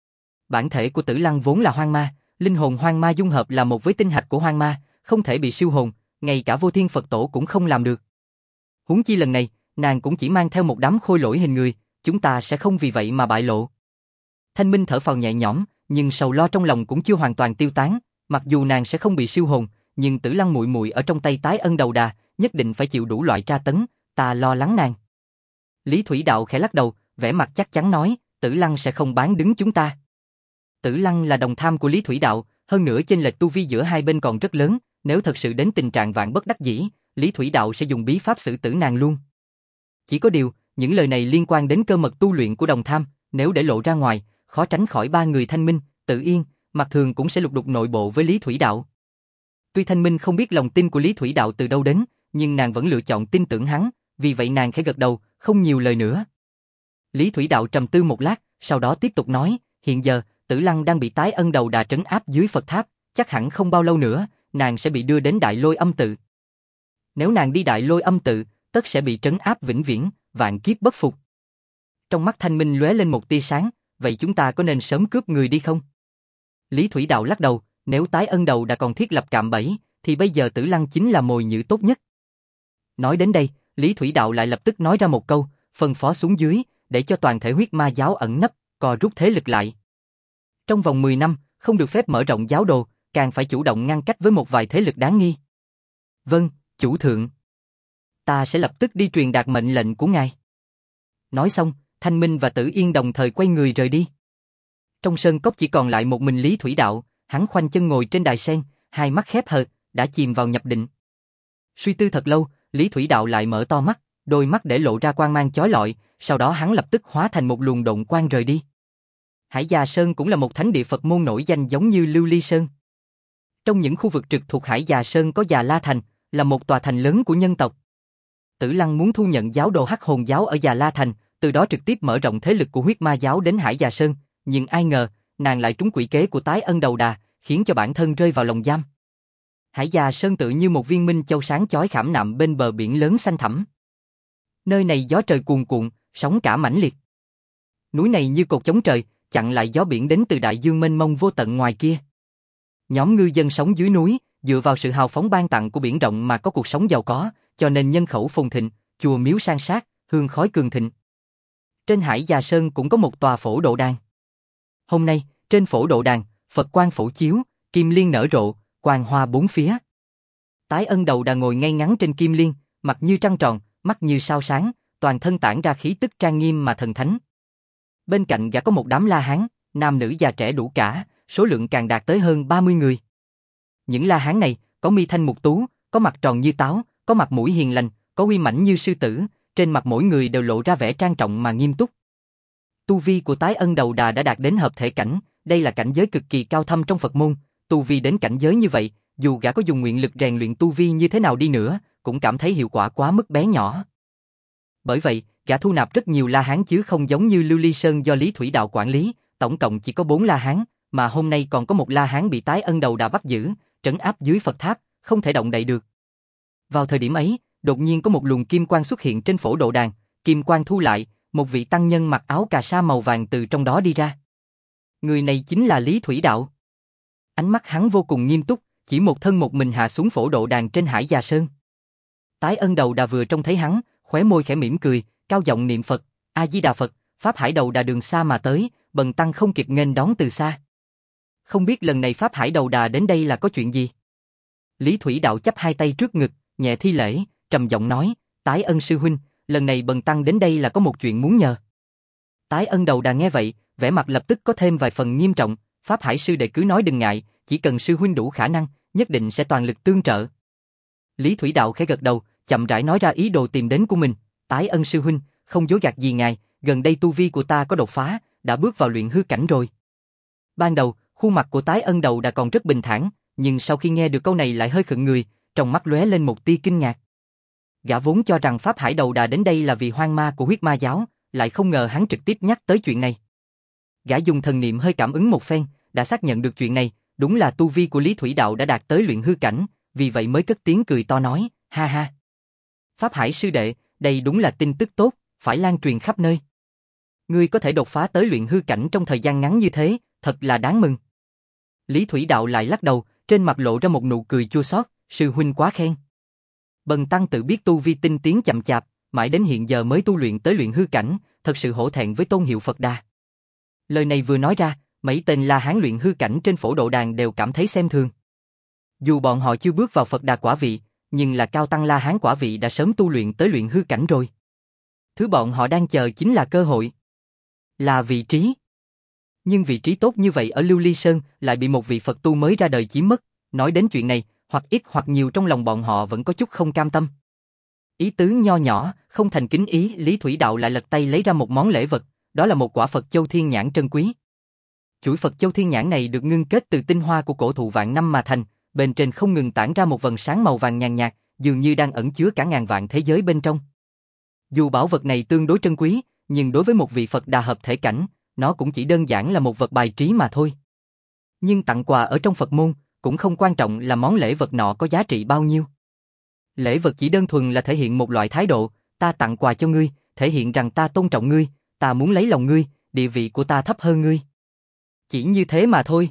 Bản thể của Tử Lăng vốn là hoang ma, linh hồn hoang ma dung hợp là một với tinh hạch của hoang ma, không thể bị siêu hồn, ngay cả Vô Thiên Phật Tổ cũng không làm được. Huống chi lần này, nàng cũng chỉ mang theo một đám khôi lỗi hình người, chúng ta sẽ không vì vậy mà bại lộ." Thanh Minh thở phào nhẹ nhõm, nhưng sầu lo trong lòng cũng chưa hoàn toàn tiêu tán, mặc dù nàng sẽ không bị siêu hồn, nhưng Tử Lăng muội muội ở trong tay tái ân đầu đà, nhất định phải chịu đủ loại tra tấn, ta lo lắng nàng. Lý Thủy Đạo khẽ lắc đầu, vẻ mặt chắc chắn nói, Tử Lăng sẽ không bán đứng chúng ta. Tử Lăng là đồng tham của Lý Thủy Đạo, hơn nữa chênh lệch tu vi giữa hai bên còn rất lớn, nếu thật sự đến tình trạng vạn bất đắc dĩ, Lý Thủy Đạo sẽ dùng bí pháp xử tử nàng luôn. Chỉ có điều, những lời này liên quan đến cơ mật tu luyện của đồng tham, nếu để lộ ra ngoài, khó tránh khỏi ba người Thanh Minh, Tự Yên, Mạc Thường cũng sẽ lục đục nội bộ với Lý Thủy Đạo. Tuy Thanh Minh không biết lòng tin của Lý Thủy Đạo từ đâu đến, nhưng nàng vẫn lựa chọn tin tưởng hắn, vì vậy nàng khẽ gật đầu, không nhiều lời nữa. Lý Thủy Đạo trầm tư một lát, sau đó tiếp tục nói, hiện giờ, Tử Lăng đang bị Tái Ân Đầu Đà trấn áp dưới Phật Tháp, chắc hẳn không bao lâu nữa, nàng sẽ bị đưa đến Đại Lôi Âm Tự. Nếu nàng đi Đại Lôi Âm Tự, tất sẽ bị trấn áp vĩnh viễn, vạn kiếp bất phục. Trong mắt Thanh Minh lóe lên một tia sáng, vậy chúng ta có nên sớm cướp người đi không? Lý Thủy Đạo lắc đầu, nếu Tái Ân Đầu đã còn thiết lập cạm bẫy, thì bây giờ Tử Lăng chính là mồi nhử tốt nhất. Nói đến đây, Lý Thủy Đạo lại lập tức nói ra một câu, phân phó xuống dưới, để cho toàn thể huyết ma giáo ẩn nấp, co rút thế lực lại. Trong vòng mười năm, không được phép mở rộng giáo đồ, càng phải chủ động ngăn cách với một vài thế lực đáng nghi. Vâng, chủ thượng. Ta sẽ lập tức đi truyền đạt mệnh lệnh của ngài. Nói xong, Thanh Minh và Tử Yên đồng thời quay người rời đi. Trong sơn cốc chỉ còn lại một mình Lý Thủy Đạo, hắn khoanh chân ngồi trên đài sen, hai mắt khép hờ, đã chìm vào nhập định. Suy tư thật lâu, Lý Thủy Đạo lại mở to mắt, đôi mắt để lộ ra quang mang chói lọi, sau đó hắn lập tức hóa thành một luồng độn quang rời đi. Hải Già Sơn cũng là một thánh địa Phật môn nổi danh giống như Lưu Ly Sơn. Trong những khu vực trực thuộc Hải Già Sơn có Già La Thành, là một tòa thành lớn của nhân tộc. Tử Lăng muốn thu nhận giáo đồ Hắc Hồn giáo ở Già La Thành, từ đó trực tiếp mở rộng thế lực của huyết ma giáo đến Hải Già Sơn, nhưng ai ngờ, nàng lại trúng quỷ kế của Tái Ân Đầu Đà, khiến cho bản thân rơi vào lồng giam. Hải Già Sơn tự như một viên minh châu sáng chói khảm nạm bên bờ biển lớn xanh thẳm. Nơi này gió trời cuồn cuộn, sóng cả mãnh liệt. Núi này như cột chống trời, chặn lại gió biển đến từ đại dương mênh mông vô tận ngoài kia. Nhóm ngư dân sống dưới núi, dựa vào sự hào phóng ban tặng của biển rộng mà có cuộc sống giàu có, cho nên nhân khẩu phồn thịnh, chùa miếu san sát, hương khói cường thịnh. Trên Hải Già Sơn cũng có một tòa phổ độ đàn. Hôm nay, trên phổ độ đàn, Phật quang phổ chiếu, kim liên nở rộ, quang hoa bốn phía. Tái Ân Đầu Đà ngồi ngay ngắn trên kim liên, mặt như trăng tròn, mắt như sao sáng, toàn thân tản ra khí tức trang nghiêm mà thần thánh. Bên cạnh gã có một đám La Hán, nam nữ già trẻ đủ cả, số lượng càng đạt tới hơn ba mươi người. Những La Hán này, có mi thanh mục tú, có mặt tròn như táo, có mặt mũi hiền lành, có uy mãnh như sư tử, trên mặt mỗi người đều lộ ra vẻ trang trọng mà nghiêm túc. Tu vi của Tái Ân Đầu Đà đã đạt đến hợp thể cảnh, đây là cảnh giới cực kỳ cao thâm trong Phật môn, tu vi đến cảnh giới như vậy, dù gã có dùng nguyện lực rèn luyện tu vi như thế nào đi nữa, cũng cảm thấy hiệu quả quá mức bé nhỏ. Bởi vậy, gã thu nạp rất nhiều La Hán chứ không giống như Lưu Ly Sơn do Lý Thủy Đạo quản lý, tổng cộng chỉ có bốn La Hán, mà hôm nay còn có một La Hán bị Tái Ân Đầu Đà bắt giữ, trấn áp dưới Phật Tháp, không thể động đậy được. Vào thời điểm ấy, đột nhiên có một luồng kim quang xuất hiện trên phổ độ đàn, kim quang thu lại, một vị tăng nhân mặc áo cà sa màu vàng từ trong đó đi ra. Người này chính là Lý Thủy Đạo. Ánh mắt hắn vô cùng nghiêm túc, chỉ một thân một mình hạ xuống phổ độ đàn trên Hải Già Sơn. Tái Ân Đầu Đà vừa trông thấy hắn, khóe môi khẽ mỉm cười, cao giọng niệm Phật, A Di Đà Phật, Pháp Hải Đầu Đà đường xa mà tới, bần tăng không kịp nghênh đón từ xa. Không biết lần này Pháp Hải Đầu Đà đến đây là có chuyện gì? Lý Thủy Đạo chắp hai tay trước ngực, nhẹ thi lễ, trầm giọng nói, Tái Ân sư huynh, lần này bần tăng đến đây là có một chuyện muốn nhờ. Tái Ân Đầu Đà nghe vậy, vẻ mặt lập tức có thêm vài phần nghiêm trọng, Pháp Hải sư đệ cứ nói đừng ngại, chỉ cần sư huynh đủ khả năng, nhất định sẽ toàn lực tương trợ. Lý Thủy Đạo khẽ gật đầu, chậm rãi nói ra ý đồ tìm đến của mình, Tái Ân sư huynh, không dối gạt gì ngài, gần đây tu vi của ta có đột phá, đã bước vào luyện hư cảnh rồi. Ban đầu, khuôn mặt của Tái Ân Đầu Đà còn rất bình thản, nhưng sau khi nghe được câu này lại hơi khựng người, trong mắt lóe lên một tia kinh ngạc. Gã vốn cho rằng Pháp Hải Đầu Đà đến đây là vì hoang ma của huyết ma giáo, lại không ngờ hắn trực tiếp nhắc tới chuyện này. Gã dùng thần niệm hơi cảm ứng một phen, đã xác nhận được chuyện này, đúng là tu vi của Lý Thủy Đạo đã đạt tới luyện hư cảnh, vì vậy mới cất tiếng cười to nói, ha ha. Pháp Hải sư đệ, đây đúng là tin tức tốt, phải lan truyền khắp nơi. Ngươi có thể đột phá tới luyện hư cảnh trong thời gian ngắn như thế, thật là đáng mừng. Lý Thủy Đạo lại lắc đầu, trên mặt lộ ra một nụ cười chua xót, sư huynh quá khen. Bần tăng tự biết tu vi tinh tiến chậm chạp, mãi đến hiện giờ mới tu luyện tới luyện hư cảnh, thật sự hổ thẹn với tôn hiệu Phật Đà. Lời này vừa nói ra, mấy tên La Hán luyện hư cảnh trên phổ độ đàn đều cảm thấy xem thường. Dù bọn họ chưa bước vào Phật Đà quả vị, nhưng là cao tăng La Hán quả vị đã sớm tu luyện tới luyện hư cảnh rồi. Thứ bọn họ đang chờ chính là cơ hội. Là vị trí. Nhưng vị trí tốt như vậy ở Lưu Ly Sơn lại bị một vị Phật tu mới ra đời chiếm mất, nói đến chuyện này, hoặc ít hoặc nhiều trong lòng bọn họ vẫn có chút không cam tâm. Ý tứ nho nhỏ, không thành kính ý, Lý Thủy Đạo lại lật tay lấy ra một món lễ vật, đó là một quả Phật Châu Thiên Nhãn trân quý. Chuỗi Phật Châu Thiên Nhãn này được ngưng kết từ tinh hoa của cổ thụ vạn năm mà thành, bên trên không ngừng tản ra một vầng sáng màu vàng nhàn nhạt, dường như đang ẩn chứa cả ngàn vạn thế giới bên trong. Dù bảo vật này tương đối trân quý, nhưng đối với một vị Phật Đà hợp thể cảnh, nó cũng chỉ đơn giản là một vật bài trí mà thôi. Nhưng tặng quà ở trong Phật môn, cũng không quan trọng là món lễ vật nọ có giá trị bao nhiêu. Lễ vật chỉ đơn thuần là thể hiện một loại thái độ, ta tặng quà cho ngươi, thể hiện rằng ta tôn trọng ngươi, ta muốn lấy lòng ngươi, địa vị của ta thấp hơn ngươi. Chỉ như thế mà thôi.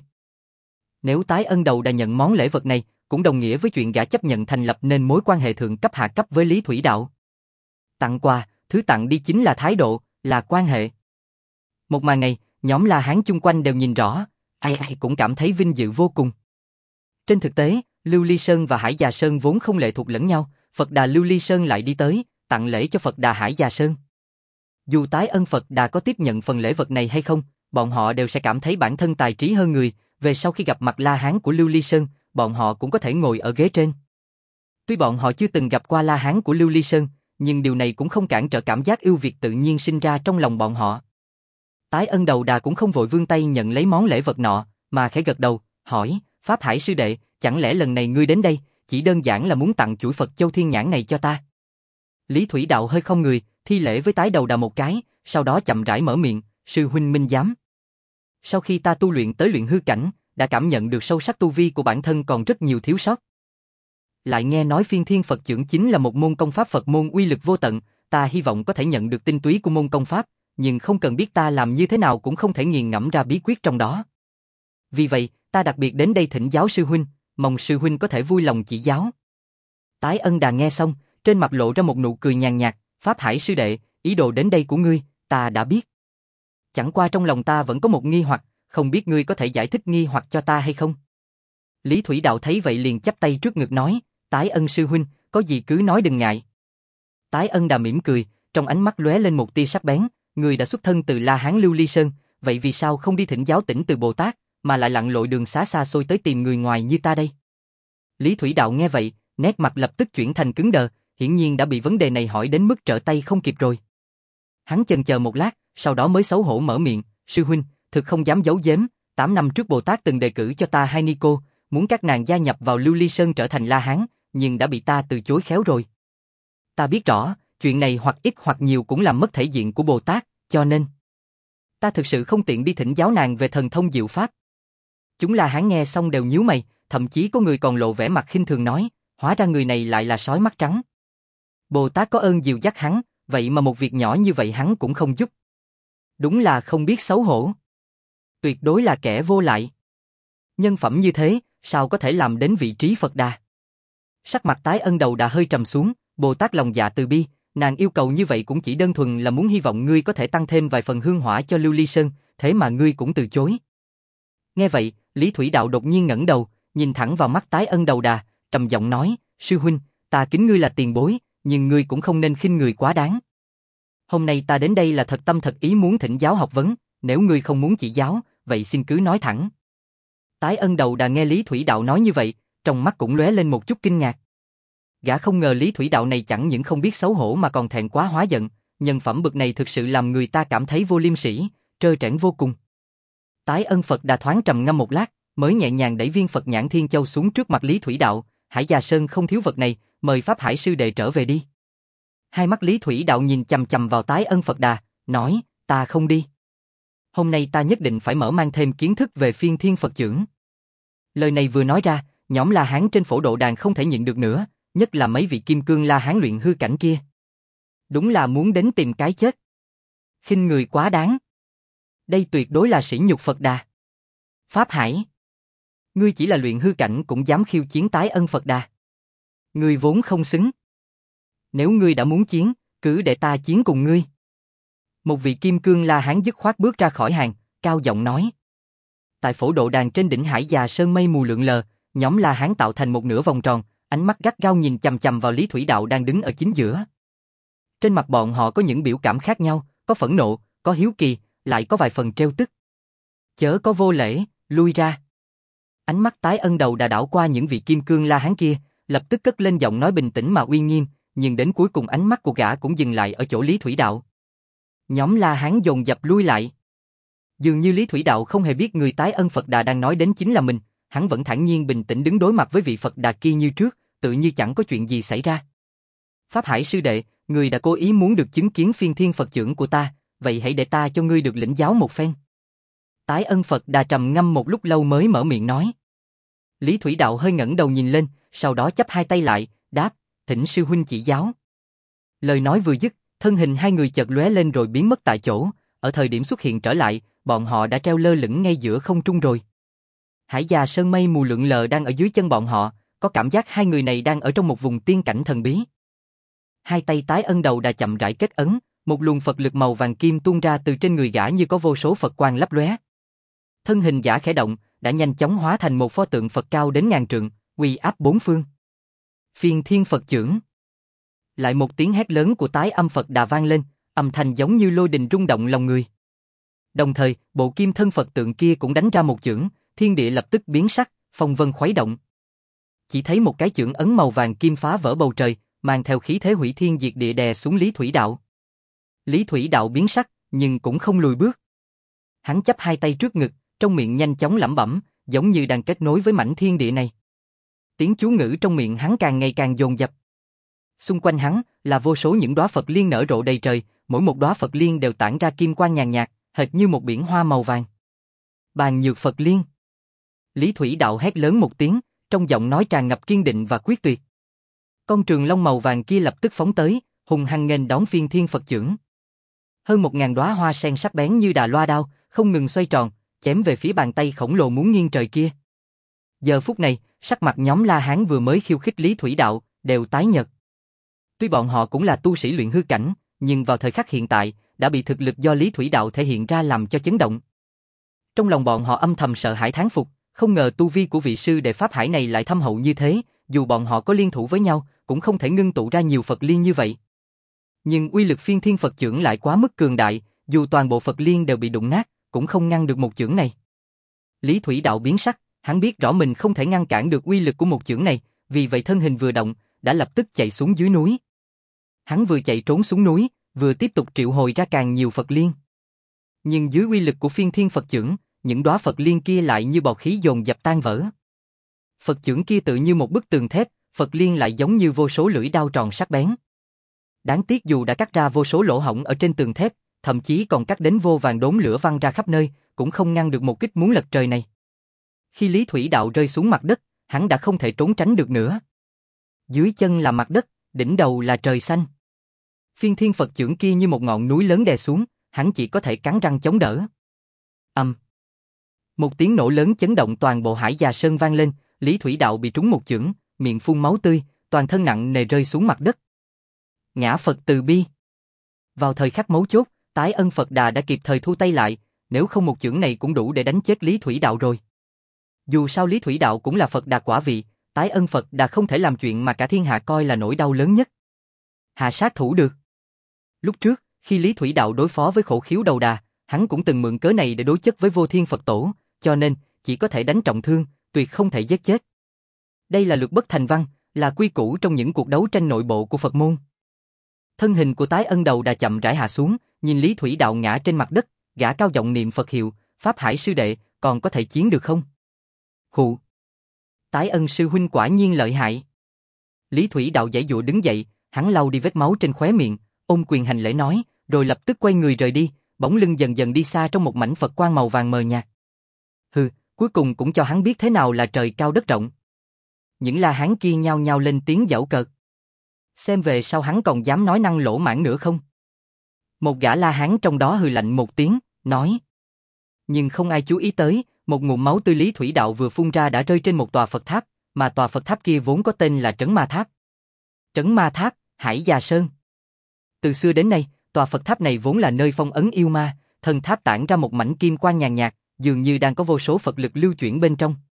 Nếu Tái Ân Đầu đã nhận món lễ vật này, cũng đồng nghĩa với chuyện gã chấp nhận thành lập nên mối quan hệ thượng cấp hạ cấp với Lý Thủy Đạo. Tặng quà, thứ tặng đi chính là thái độ, là quan hệ. Một màn này, nhóm La Hán chung quanh đều nhìn rõ, ai ai cũng cảm thấy vinh dự vô cùng. Trên thực tế, Lưu Ly Sơn và Hải Già Sơn vốn không lệ thuộc lẫn nhau, Phật Đà Lưu Ly Sơn lại đi tới, tặng lễ cho Phật Đà Hải Già Sơn. Dù Tái Ân Phật Đà có tiếp nhận phần lễ vật này hay không, bọn họ đều sẽ cảm thấy bản thân tài trí hơn người, về sau khi gặp mặt La Hán của Lưu Ly Sơn, bọn họ cũng có thể ngồi ở ghế trên. Tuy bọn họ chưa từng gặp qua La Hán của Lưu Ly Sơn, nhưng điều này cũng không cản trở cảm giác ưu việt tự nhiên sinh ra trong lòng bọn họ. Tái Ân Đầu Đà cũng không vội vươn tay nhận lấy món lễ vật nọ, mà khẽ gật đầu, hỏi, Pháp Hải sư đệ, chẳng lẽ lần này ngươi đến đây, chỉ đơn giản là muốn tặng chuỗi Phật Châu Thiên Nhãn này cho ta? Lý Thủy Đạo hơi không người, thi lễ với Tái Đầu Đà một cái, sau đó chậm rãi mở miệng, sư huynh minh giám. Sau khi ta tu luyện tới luyện hư cảnh, đã cảm nhận được sâu sắc tu vi của bản thân còn rất nhiều thiếu sót. Lại nghe nói Phiên Thiên Phật Chưởng chính là một môn công pháp Phật môn uy lực vô tận, ta hy vọng có thể nhận được tinh túy của môn công pháp, nhưng không cần biết ta làm như thế nào cũng không thể nghiền ngẫm ra bí quyết trong đó. Vì vậy, ta đặc biệt đến đây thỉnh giáo sư huynh, mong sư huynh có thể vui lòng chỉ giáo. Tái Ân Đà nghe xong, trên mặt lộ ra một nụ cười nhàn nhạt, Pháp Hải sư đệ, ý đồ đến đây của ngươi, ta đã biết. Chẳng qua trong lòng ta vẫn có một nghi hoặc, không biết ngươi có thể giải thích nghi hoặc cho ta hay không? Lý Thủy Đạo thấy vậy liền chắp tay trước ngực nói, Tái Ân sư huynh, có gì cứ nói đừng ngại. Tái Ân Đà mỉm cười, trong ánh mắt lóe lên một tia sắc bén, người đã xuất thân từ La Hán Lưu Ly Sơn, vậy vì sao không đi thỉnh giáo Tỉnh từ Bồ Tát, mà lại lặn lội đường xá xa xôi tới tìm người ngoài như ta đây? Lý Thủy Đạo nghe vậy, nét mặt lập tức chuyển thành cứng đờ, hiển nhiên đã bị vấn đề này hỏi đến mức trở tay không kịp rồi. Hắn chần chờ một lát, sau đó mới xấu hổ mở miệng, sư huynh, thực không dám giấu giếm, tám năm trước Bồ Tát từng đề cử cho ta hai ni cô, muốn các nàng gia nhập vào Lưu Ly Sơn trở thành La Hán, nhưng đã bị ta từ chối khéo rồi. Ta biết rõ, chuyện này hoặc ít hoặc nhiều cũng làm mất thể diện của Bồ Tát, cho nên ta thực sự không tiện đi thỉnh giáo nàng về thần thông diệu pháp. Chúng La Hán nghe xong đều nhíu mày, thậm chí có người còn lộ vẻ mặt khinh thường nói, hóa ra người này lại là sói mắt trắng. Bồ Tát có ơn dìu dắt hắn, vậy mà một việc nhỏ như vậy hắn cũng không giúp. Đúng là không biết xấu hổ. Tuyệt đối là kẻ vô lại. Nhân phẩm như thế, sao có thể làm đến vị trí Phật Đà? Sắc mặt Tái Ân Đầu đã hơi trầm xuống, Bồ Tát lòng dạ từ bi, nàng yêu cầu như vậy cũng chỉ đơn thuần là muốn hy vọng ngươi có thể tăng thêm vài phần hương hỏa cho Lưu Ly Sơn, thế mà ngươi cũng từ chối. Nghe vậy, Lý Thủy Đạo đột nhiên ngẩng đầu, nhìn thẳng vào mắt Tái Ân Đầu Đà, trầm giọng nói, sư huynh, ta kính ngươi là tiền bối, nhưng ngươi cũng không nên khinh người quá đáng. Hôm nay ta đến đây là thật tâm thật ý muốn thỉnh giáo học vấn, nếu ngươi không muốn chỉ giáo, vậy xin cứ nói thẳng. Tái Ân Đầu Đà nghe Lý Thủy Đạo nói như vậy, trong mắt cũng lóe lên một chút kinh ngạc. Gã không ngờ Lý Thủy Đạo này chẳng những không biết xấu hổ mà còn thẹn quá hóa giận, nhân phẩm bậc này thực sự làm người ta cảm thấy vô liêm sỉ, trơ trẽn vô cùng. Tái Ân Phật Đà thoáng trầm ngâm một lát, mới nhẹ nhàng đẩy viên Phật Nhãn Thiên Châu xuống trước mặt Lý Thủy Đạo, Hải Già Sơn không thiếu vật này, mời Pháp Hải sư đệ trở về đi. Hai mắt Lý Thủy Đạo nhìn chằm chằm vào Tái Ân Phật Đà, nói, ta không đi. Hôm nay ta nhất định phải mở mang thêm kiến thức về Phiên Thiên Phật Chưởng. Lời này vừa nói ra, nhóm La Hán trên phổ độ đàn không thể nhịn được nữa, nhất là mấy vị kim cương La Hán luyện hư cảnh kia. Đúng là muốn đến tìm cái chết. Khinh người quá đáng. Đây tuyệt đối là sỉ nhục Phật Đà. Pháp Hải, ngươi chỉ là luyện hư cảnh cũng dám khiêu chiến Tái Ân Phật Đà. Ngươi vốn không xứng. Nếu ngươi đã muốn chiến, cứ để ta chiến cùng ngươi. Một vị kim cương La Hán dứt khoát bước ra khỏi hàng, cao giọng nói. Tại phổ độ đàn trên đỉnh Hải Già Sơn mây mù lượn lờ, nhóm La Hán tạo thành một nửa vòng tròn, ánh mắt gắt gao nhìn chằm chằm vào Lý Thủy Đạo đang đứng ở chính giữa. Trên mặt bọn họ có những biểu cảm khác nhau, có phẫn nộ, có hiếu kỳ, lại có vài phần trêu tức. Chớ có vô lễ, lui ra. Ánh mắt Tái Ân Đầu đã đảo qua những vị kim cương La Hán kia, lập tức cất lên giọng nói bình tĩnh mà uy nghiêm, nhưng đến cuối cùng ánh mắt của gã cũng dừng lại ở chỗ Lý Thủy Đạo. Nhóm La Hán dồn dập lui lại. Dường như Lý Thủy Đạo không hề biết người Tái Ân Phật Đà đang nói đến chính là mình, hắn vẫn thản nhiên bình tĩnh đứng đối mặt với vị Phật Đà kia như trước, tự như chẳng có chuyện gì xảy ra. Pháp Hải sư đệ, người đã cố ý muốn được chứng kiến phiên thiên Phật chưởng của ta, vậy hãy để ta cho ngươi được lĩnh giáo một phen. Tái Ân Phật Đà trầm ngâm một lúc lâu mới mở miệng nói. Lý Thủy Đạo hơi ngẩng đầu nhìn lên, sau đó chắp hai tay lại, đáp, thỉnh sư huynh chỉ giáo. Lời nói vừa dứt, thân hình hai người chợt lóe lên rồi biến mất tại chỗ, ở thời điểm xuất hiện trở lại, bọn họ đã treo lơ lửng ngay giữa không trung rồi. Hải già sơn mây mù lượn lờ đang ở dưới chân bọn họ, có cảm giác hai người này đang ở trong một vùng tiên cảnh thần bí. Hai tay Tái Ân Đầu Đà chậm rãi kết ấn, một luồng Phật lực màu vàng kim tuôn ra từ trên người gã như có vô số Phật quang lấp lóe. Thân hình gã khẽ động, đã nhanh chóng hóa thành một pho tượng Phật cao đến ngàn trượng, uy áp bốn phương. Phiên thiên Phật chưởng. Lại một tiếng hét lớn của Tái Âm Phật Đà vang lên, âm thanh giống như lôi đình rung động lòng người. Đồng thời, bộ kim thân Phật tượng kia cũng đánh ra một chưởng, thiên địa lập tức biến sắc, phong vân khuấy động. Chỉ thấy một cái chưởng ấn màu vàng kim phá vỡ bầu trời, mang theo khí thế hủy thiên diệt địa đè xuống Lý Thủy Đạo. Lý Thủy Đạo biến sắc, nhưng cũng không lùi bước. Hắn chắp hai tay trước ngực, trong miệng nhanh chóng lẩm bẩm, giống như đang kết nối với mảnh thiên địa này. Tiếng chú ngữ trong miệng hắn càng ngày càng dồn dập. Xung quanh hắn là vô số những đóa Phật liên nở rộ đầy trời, mỗi một đóa Phật liên đều tản ra kim quang nhàn nhạt, hệt như một biển hoa màu vàng. Bàn nhược Phật liên. Lý Thủy Đạo hét lớn một tiếng, trong giọng nói tràn ngập kiên định và quyết tuyệt. Con trường long màu vàng kia lập tức phóng tới, hùng hăng nghênh đón phiên thiên Phật chưởng. Hơn một ngàn đóa hoa sen sắc bén như đà loa đao, không ngừng xoay tròn, chém về phía bàn tay khổng lồ muốn nghiêng trời kia. Giờ phút này, sắc mặt nhóm La Hán vừa mới khiêu khích Lý Thủy Đạo, đều tái nhợt. Tuy bọn họ cũng là tu sĩ luyện hư cảnh, nhưng vào thời khắc hiện tại, đã bị thực lực do Lý Thủy Đạo thể hiện ra làm cho chấn động. Trong lòng bọn họ âm thầm sợ hãi thán phục, không ngờ tu vi của vị sư đệ Pháp Hải này lại thâm hậu như thế, dù bọn họ có liên thủ với nhau, cũng không thể ngưng tụ ra nhiều Phật liên như vậy. Nhưng uy lực phiên thiên Phật chưởng lại quá mức cường đại, dù toàn bộ Phật liên đều bị đụng nát, cũng không ngăn được một chưởng này. Lý Thủy Đạo biến sắc, hắn biết rõ mình không thể ngăn cản được uy lực của một chưởng này, vì vậy thân hình vừa động, đã lập tức chạy xuống dưới núi. Hắn vừa chạy trốn xuống núi, vừa tiếp tục triệu hồi ra càng nhiều Phật liên. Nhưng dưới uy lực của phiên thiên Phật chưởng, những đóa Phật liên kia lại như bọt khí dồn dập tan vỡ. Phật chưởng kia tự như một bức tường thép, Phật liên lại giống như vô số lưỡi đao tròn sắc bén. Đáng tiếc dù đã cắt ra vô số lỗ hổng ở trên tường thép, thậm chí còn cắt đến vô vàng đốm lửa văng ra khắp nơi, cũng không ngăn được một kích muốn lật trời này. Khi Lý Thủy Đạo rơi xuống mặt đất, hắn đã không thể trốn tránh được nữa. Dưới chân là mặt đất, đỉnh đầu là trời xanh. Phiên thiên Phật chưởng kia như một ngọn núi lớn đè xuống, hắn chỉ có thể cắn răng chống đỡ. Ầm. Một tiếng nổ lớn chấn động toàn bộ Hải Già Sơn vang lên, Lý Thủy Đạo bị trúng một chưởng, miệng phun máu tươi, toàn thân nặng nề rơi xuống mặt đất. Ngã Phật từ bi. Vào thời khắc mấu chốt, Tái Ân Phật Đà đã kịp thời thu tay lại, nếu không một chưởng này cũng đủ để đánh chết Lý Thủy Đạo rồi. Dù sao Lý Thủy Đạo cũng là Phật Đà quả vị, Tái Ân Phật Đà không thể làm chuyện mà cả thiên hạ coi là nỗi đau lớn nhất. Hạ sát thủ được. Lúc trước, khi Lý Thủy Đạo đối phó với Khổ Khiếu Đầu Đà, hắn cũng từng mượn cớ này để đối chất với Vô Thiên Phật Tổ, cho nên chỉ có thể đánh trọng thương, tuyệt không thể giết chết. Đây là luật bất thành văn, là quy củ trong những cuộc đấu tranh nội bộ của Phật môn. Thân hình của Tái Ân Đầu Đà chậm rãi hạ xuống, nhìn Lý Thủy Đạo ngã trên mặt đất, gã cao giọng niệm Phật hiệu, Pháp Hải sư đệ, còn có thể chiến được không? Khụ. Tái Ân sư huynh quả nhiên lợi hại. Lý Thủy Đạo giãy giụa đứng dậy, hắn lau đi vết máu trên khóe miệng, ôm quyền hành lễ nói, rồi lập tức quay người rời đi, bóng lưng dần dần đi xa trong một mảnh Phật quang màu vàng mờ nhạt. Hừ, cuối cùng cũng cho hắn biết thế nào là trời cao đất rộng. Những La Hán kia nhao nhao lên tiếng giễu cợt. Xem về sau hắn còn dám nói năng lỗ mãng nữa không? Một gã La Hán trong đó hừ lạnh một tiếng, nói. Nhưng không ai chú ý tới, một ngụm máu tươi Lý Thủy Đạo vừa phun ra đã rơi trên một tòa Phật tháp, mà tòa Phật tháp kia vốn có tên là Trấn Ma Tháp. Trấn Ma Tháp, Hải Già Sơn. Từ xưa đến nay, tòa Phật tháp này vốn là nơi phong ấn yêu ma, thần tháp tản ra một mảnh kim quang nhàn nhạt, dường như đang có vô số Phật lực lưu chuyển bên trong.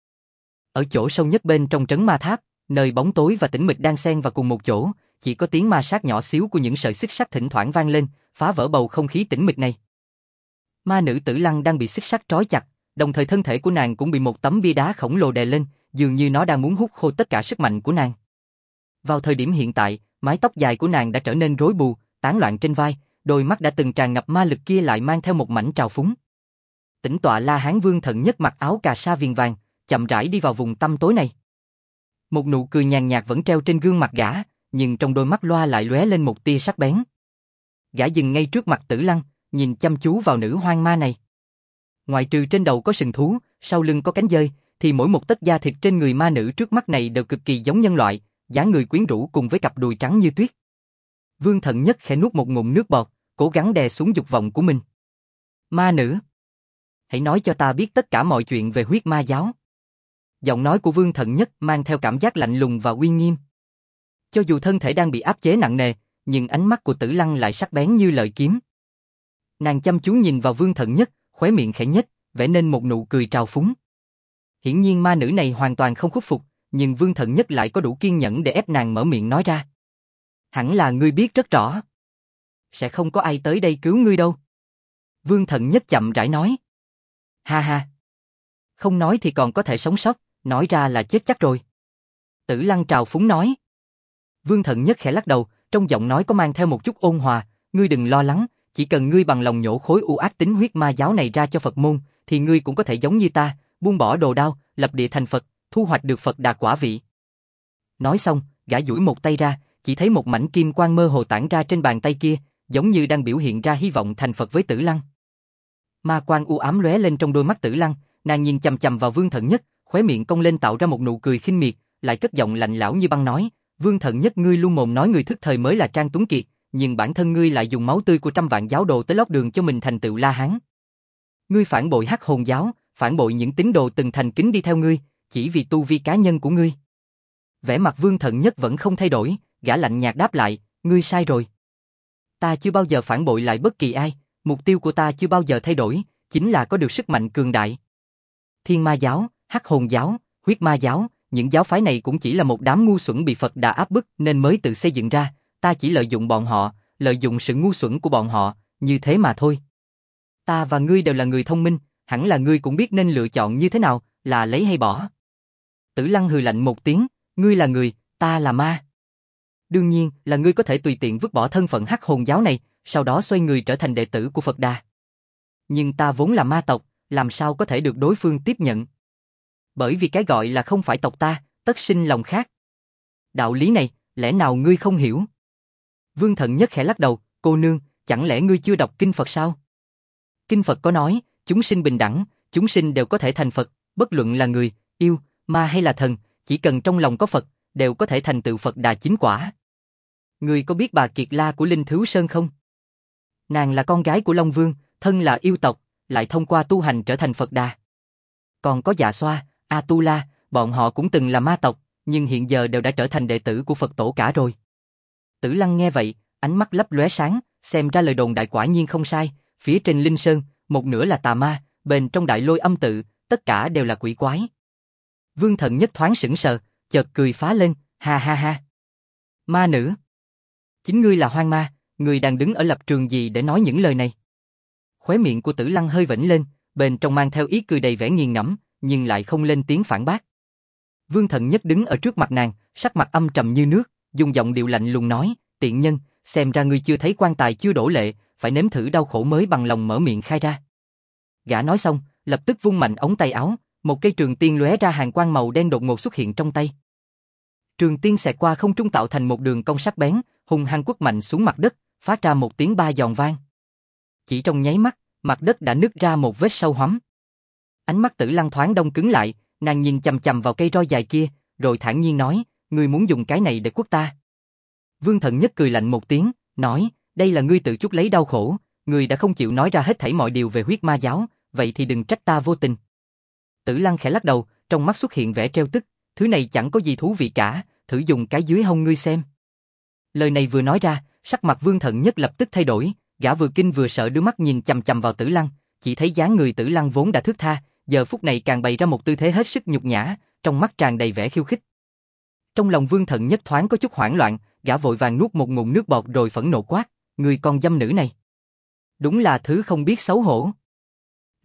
Ở chỗ sâu nhất bên trong Trấn Ma Tháp, nơi bóng tối và tĩnh mịch đang xen vào cùng một chỗ, chỉ có tiếng ma sát nhỏ xíu của những sợi xích sắt thỉnh thoảng vang lên, phá vỡ bầu không khí tĩnh mịch này. Ma nữ Tử Lăng đang bị xích sắt trói chặt, đồng thời thân thể của nàng cũng bị một tấm bia đá khổng lồ đè lên, dường như nó đang muốn hút khô tất cả sức mạnh của nàng. Vào thời điểm hiện tại, mái tóc dài của nàng đã trở nên rối bù, tán loạn trên vai, đôi mắt đã từng tràn ngập ma lực kia lại mang theo một mảnh trào phúng. Tĩnh tọa La Hán Vương Thần Nhất mặc áo cà sa viền vàng, chậm rãi đi vào vùng tăm tối này. Một nụ cười nhàn nhạt vẫn treo trên gương mặt gã, nhưng trong đôi mắt loa lại lóe lên một tia sắc bén. Gã dừng ngay trước mặt Tử Lăng, nhìn chăm chú vào nữ hoang ma này. Ngoài trừ trên đầu có sừng thú, sau lưng có cánh dơi, thì mỗi một tấc da thịt trên người ma nữ trước mắt này đều cực kỳ giống nhân loại, dáng người quyến rũ cùng với cặp đùi trắng như tuyết. Vương Thần Nhất khẽ nuốt một ngụm nước bọt, cố gắng đè xuống dục vọng của mình. Ma nữ, hãy nói cho ta biết tất cả mọi chuyện về huyết ma giáo. Giọng nói của Vương Thần Nhất mang theo cảm giác lạnh lùng và uy nghiêm. Cho dù thân thể đang bị áp chế nặng nề, nhưng ánh mắt của Tử Lăng lại sắc bén như lợi kiếm. Nàng chăm chú nhìn vào Vương Thần Nhất, khóe miệng khẽ nhếch, vẽ nên một nụ cười trào phúng. Hiển nhiên ma nữ này hoàn toàn không khuất phục, nhưng Vương Thần Nhất lại có đủ kiên nhẫn để ép nàng mở miệng nói ra. Hẳn là ngươi biết rất rõ. Sẽ không có ai tới đây cứu ngươi đâu. Vương Thần Nhất chậm rãi nói. Ha ha. Không nói thì còn có thể sống sót, nói ra là chết chắc rồi. Tử Lăng trào phúng nói. Vương Thần Nhất khẽ lắc đầu, trong giọng nói có mang theo một chút ôn hòa, ngươi đừng lo lắng, chỉ cần ngươi bằng lòng nhổ khối u ác tính huyết ma giáo này ra cho Phật môn, thì ngươi cũng có thể giống như ta, buông bỏ đồ đao, lập địa thành Phật, thu hoạch được Phật đà quả vị. Nói xong, gã duỗi một tay ra, chỉ thấy một mảnh kim quang mơ hồ tản ra trên bàn tay kia, giống như đang biểu hiện ra hy vọng thành Phật với Tử Lăng. Ma quang u ám lóe lên trong đôi mắt Tử Lăng, nàng nhìn chằm chằm vào Vương Thần Nhất, khóe miệng cong lên tạo ra một nụ cười khinh miệt, lại cất giọng lạnh lẽo như băng nói, Vương Thần Nhất ngươi luôn mồm nói người thức thời mới là Trang Tuấn Kiệt, nhưng bản thân ngươi lại dùng máu tươi của trăm vạn giáo đồ tới lót đường cho mình thành tựu La Hán. Ngươi phản bội Hắc Hồn giáo, phản bội những tín đồ từng thành kính đi theo ngươi, chỉ vì tu vi cá nhân của ngươi. Vẻ mặt Vương Thần Nhất vẫn không thay đổi, gã lạnh nhạt đáp lại, ngươi sai rồi. Ta chưa bao giờ phản bội lại bất kỳ ai, mục tiêu của ta chưa bao giờ thay đổi, chính là có được sức mạnh cường đại. Thiên Ma giáo, Hắc Hồn giáo, Huyết Ma giáo, những giáo phái này cũng chỉ là một đám ngu xuẩn bị Phật Đà áp bức nên mới tự xây dựng ra, ta chỉ lợi dụng bọn họ, lợi dụng sự ngu xuẩn của bọn họ, như thế mà thôi. Ta và ngươi đều là người thông minh, hẳn là ngươi cũng biết nên lựa chọn như thế nào, là lấy hay bỏ. Tử Lăng hừ lạnh một tiếng, ngươi là người, ta là ma. Đương nhiên là ngươi có thể tùy tiện vứt bỏ thân phận Hắc Hồn giáo này, sau đó xoay người trở thành đệ tử của Phật Đà. Nhưng ta vốn là ma tộc, làm sao có thể được đối phương tiếp nhận? Bởi vì cái gọi là không phải tộc ta, tất sinh lòng khác. Đạo lý này, lẽ nào ngươi không hiểu? Vương Thần Nhất khẽ lắc đầu, cô nương, chẳng lẽ ngươi chưa đọc kinh Phật sao? Kinh Phật có nói, chúng sinh bình đẳng, chúng sinh đều có thể thành Phật, bất luận là người, yêu, ma hay là thần, chỉ cần trong lòng có Phật, đều có thể thành tựu Phật Đà chính quả. Ngươi có biết bà Kiệt La của Linh Thứu Sơn không? Nàng là con gái của Long Vương, thân là yêu tộc, lại thông qua tu hành trở thành Phật Đà. Còn có Dạ Xoa, A Tu La, bọn họ cũng từng là ma tộc, nhưng hiện giờ đều đã trở thành đệ tử của Phật tổ cả rồi. Tử Lăng nghe vậy, ánh mắt lấp lóe sáng, xem ra lời đồn đại quả nhiên không sai, phía trên Linh Sơn, một nửa là tà ma, bên trong Đại Lôi âm tự, tất cả đều là quỷ quái. Vương Thần Nhất thoáng sững sờ, chợt cười phá lên, ha ha ha. Ma nữ, chính ngươi là hoang ma, ngươi đang đứng ở lập trường gì để nói những lời này? Khóe miệng của Tử Lăng hơi vểnh lên, bên trong mang theo ý cười đầy vẻ nghiền ngẫm, nhưng lại không lên tiếng phản bác. Vương Thần Nhất đứng ở trước mặt nàng, sắc mặt âm trầm như nước, dùng giọng điệu lạnh lùng nói, tiện nhân, xem ra ngươi chưa thấy quan tài chưa đổ lệ, phải nếm thử đau khổ mới bằng lòng mở miệng khai ra. Gã nói xong, lập tức vung mạnh ống tay áo, một cây trường tiên lóe ra hàn quang màu đen đột ngột xuất hiện trong tay. Trường tiên xẹt qua không trung tạo thành một đường cong sắc bén, hung hăng quất mạnh xuống mặt đất, phát ra một tiếng ba giòn vang. Chỉ trong nháy mắt, mặt đất đã nứt ra một vết sâu hoắm. Ánh mắt Tử Lăng thoáng đông cứng lại, nàng nhìn chằm chằm vào cây roi dài kia, rồi thản nhiên nói, ngươi muốn dùng cái này để quất ta. Vương Thần Nhất cười lạnh một tiếng, nói, đây là ngươi tự chuốc lấy đau khổ, ngươi đã không chịu nói ra hết thảy mọi điều về huyết ma giáo, vậy thì đừng trách ta vô tình. Tử Lăng khẽ lắc đầu, trong mắt xuất hiện vẻ trêu tức, thứ này chẳng có gì thú vị cả, thử dùng cái dưới hông ngươi xem. Lời này vừa nói ra, sắc mặt Vương Thần Nhất lập tức thay đổi, gã vừa kinh vừa sợ đưa mắt nhìn chằm chằm vào Tử Lăng, chỉ thấy dáng người Tử Lăng vốn đã thướt tha, giờ phút này càng bày ra một tư thế hết sức nhục nhã, trong mắt tràn đầy vẻ khiêu khích. Trong lòng Vương Thần Nhất thoáng có chút hoảng loạn, gã vội vàng nuốt một ngụm nước bọt rồi phẫn nộ quát, người con dâm nữ này. Đúng là thứ không biết xấu hổ.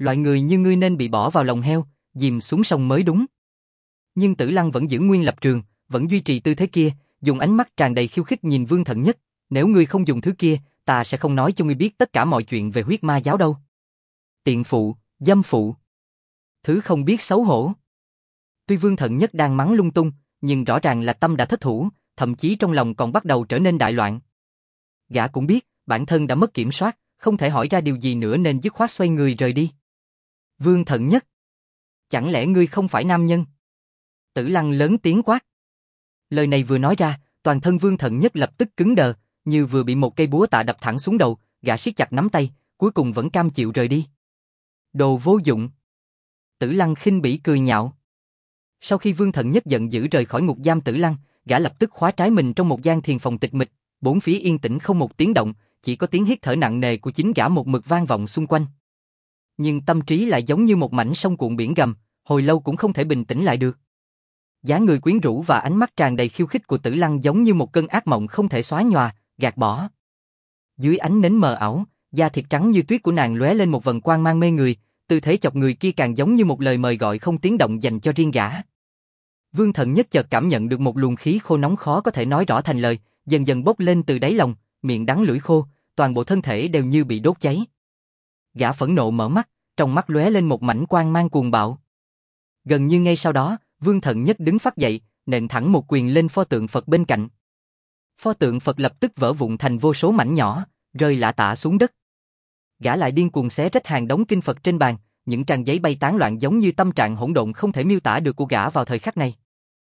Loại người như ngươi nên bị bỏ vào lòng heo, dìm xuống sông mới đúng. Nhưng Tử Lăng vẫn giữ nguyên lập trường, vẫn duy trì tư thế kia, dùng ánh mắt tràn đầy khiêu khích nhìn Vương Thần Nhất. Nếu ngươi không dùng thứ kia, ta sẽ không nói cho ngươi biết tất cả mọi chuyện về huyết ma giáo đâu. Tiện phụ, dâm phụ. Thứ không biết xấu hổ. Tuy Vương Thần Nhất đang mắng lung tung, nhưng rõ ràng là tâm đã thất thủ, thậm chí trong lòng còn bắt đầu trở nên đại loạn. Gã cũng biết, bản thân đã mất kiểm soát, không thể hỏi ra điều gì nữa nên dứt khoát xoay người rời đi. Vương Thần Nhất, chẳng lẽ ngươi không phải nam nhân? Tử Lăng lớn tiếng quát. Lời này vừa nói ra, toàn thân Vương Thần Nhất lập tức cứng đờ, như vừa bị một cây búa tạ đập thẳng xuống đầu, gã siết chặt nắm tay, cuối cùng vẫn cam chịu rời đi. Đồ vô dụng. Tử Lăng khinh bỉ cười nhạo. Sau khi Vương Thần Nhất giận dữ rời khỏi ngục giam Tử Lăng, gã lập tức khóa trái mình trong một gian thiền phòng tịch mịch, bốn phía yên tĩnh không một tiếng động, chỉ có tiếng hít thở nặng nề của chính gã một mực vang vọng xung quanh. Nhưng tâm trí lại giống như một mảnh sông cuộn biển gầm, hồi lâu cũng không thể bình tĩnh lại được. Dáng người quyến rũ và ánh mắt tràn đầy khiêu khích của Tử Lăng giống như một cơn ác mộng không thể xóa nhòa, gạt bỏ. Dưới ánh nến mờ ảo, da thịt trắng như tuyết của nàng lóe lên một vầng quang mang mê người, tư thế chọc người kia càng giống như một lời mời gọi không tiếng động dành cho riêng gã. Vương Thần Nhất chợt cảm nhận được một luồng khí khô nóng khó có thể nói rõ thành lời, dần dần bốc lên từ đáy lòng, miệng đắng lưỡi khô, toàn bộ thân thể đều như bị đốt cháy. Gã phẫn nộ mở mắt, trong mắt lóe lên một mảnh quang mang cuồng bạo. Gần như ngay sau đó, Vương Thần Nhất đứng phắt dậy, nện thẳng một quyền lên pho tượng Phật bên cạnh. Pho tượng Phật lập tức vỡ vụn thành vô số mảnh nhỏ, rơi lả tả xuống đất. Gã lại điên cuồng xé rách hàng đống kinh Phật trên bàn, những trang giấy bay tán loạn giống như tâm trạng hỗn độn không thể miêu tả được của gã vào thời khắc này.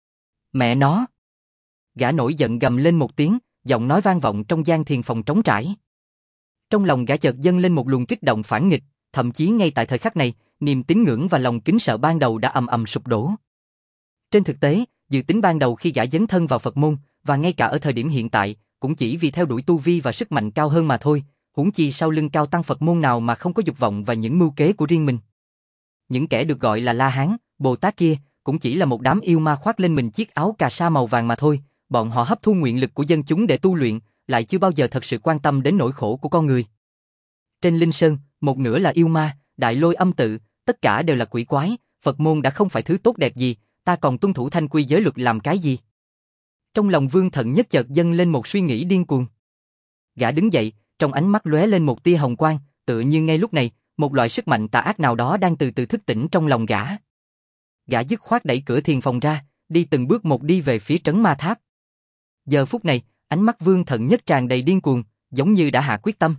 Mẹ nó! Gã nổi giận gầm lên một tiếng, giọng nói vang vọng trong gian thiền phòng trống trải. Trong lòng gã chợt dâng lên một luồng kích động phản nghịch, thậm chí ngay tại thời khắc này, niềm tín ngưỡng và lòng kính sợ ban đầu đã ầm ầm sụp đổ. Trên thực tế, dự tính ban đầu khi gã dấn thân vào Phật môn, và ngay cả ở thời điểm hiện tại, cũng chỉ vì theo đuổi tu vi và sức mạnh cao hơn mà thôi, huống chi sau lưng cao tăng Phật môn nào mà không có dục vọng và những mưu kế của riêng mình. Những kẻ được gọi là La Hán, Bồ Tát kia, cũng chỉ là một đám yêu ma khoác lên mình chiếc áo cà sa màu vàng mà thôi, bọn họ hấp thu nguyện lực của dân chúng để tu luyện, lại chưa bao giờ thật sự quan tâm đến nỗi khổ của con người. Trên Linh Sơn, một nửa là yêu ma, Đại Lôi âm tự, tất cả đều là quỷ quái, Phật môn đã không phải thứ tốt đẹp gì, ta còn tuân thủ thanh quy giới luật làm cái gì? Trong lòng Vương Thần Nhất chợt dâng lên một suy nghĩ điên cuồng. Gã đứng dậy, trong ánh mắt lóe lên một tia hồng quang, tựa như ngay lúc này, một loại sức mạnh tà ác nào đó đang từ từ thức tỉnh trong lòng gã. Gã dứt khoát đẩy cửa thiền phòng ra, đi từng bước một đi về phía trấn ma tháp. Giờ phút này, ánh mắt Vương Thần Nhất tràn đầy điên cuồng, giống như đã hạ quyết tâm.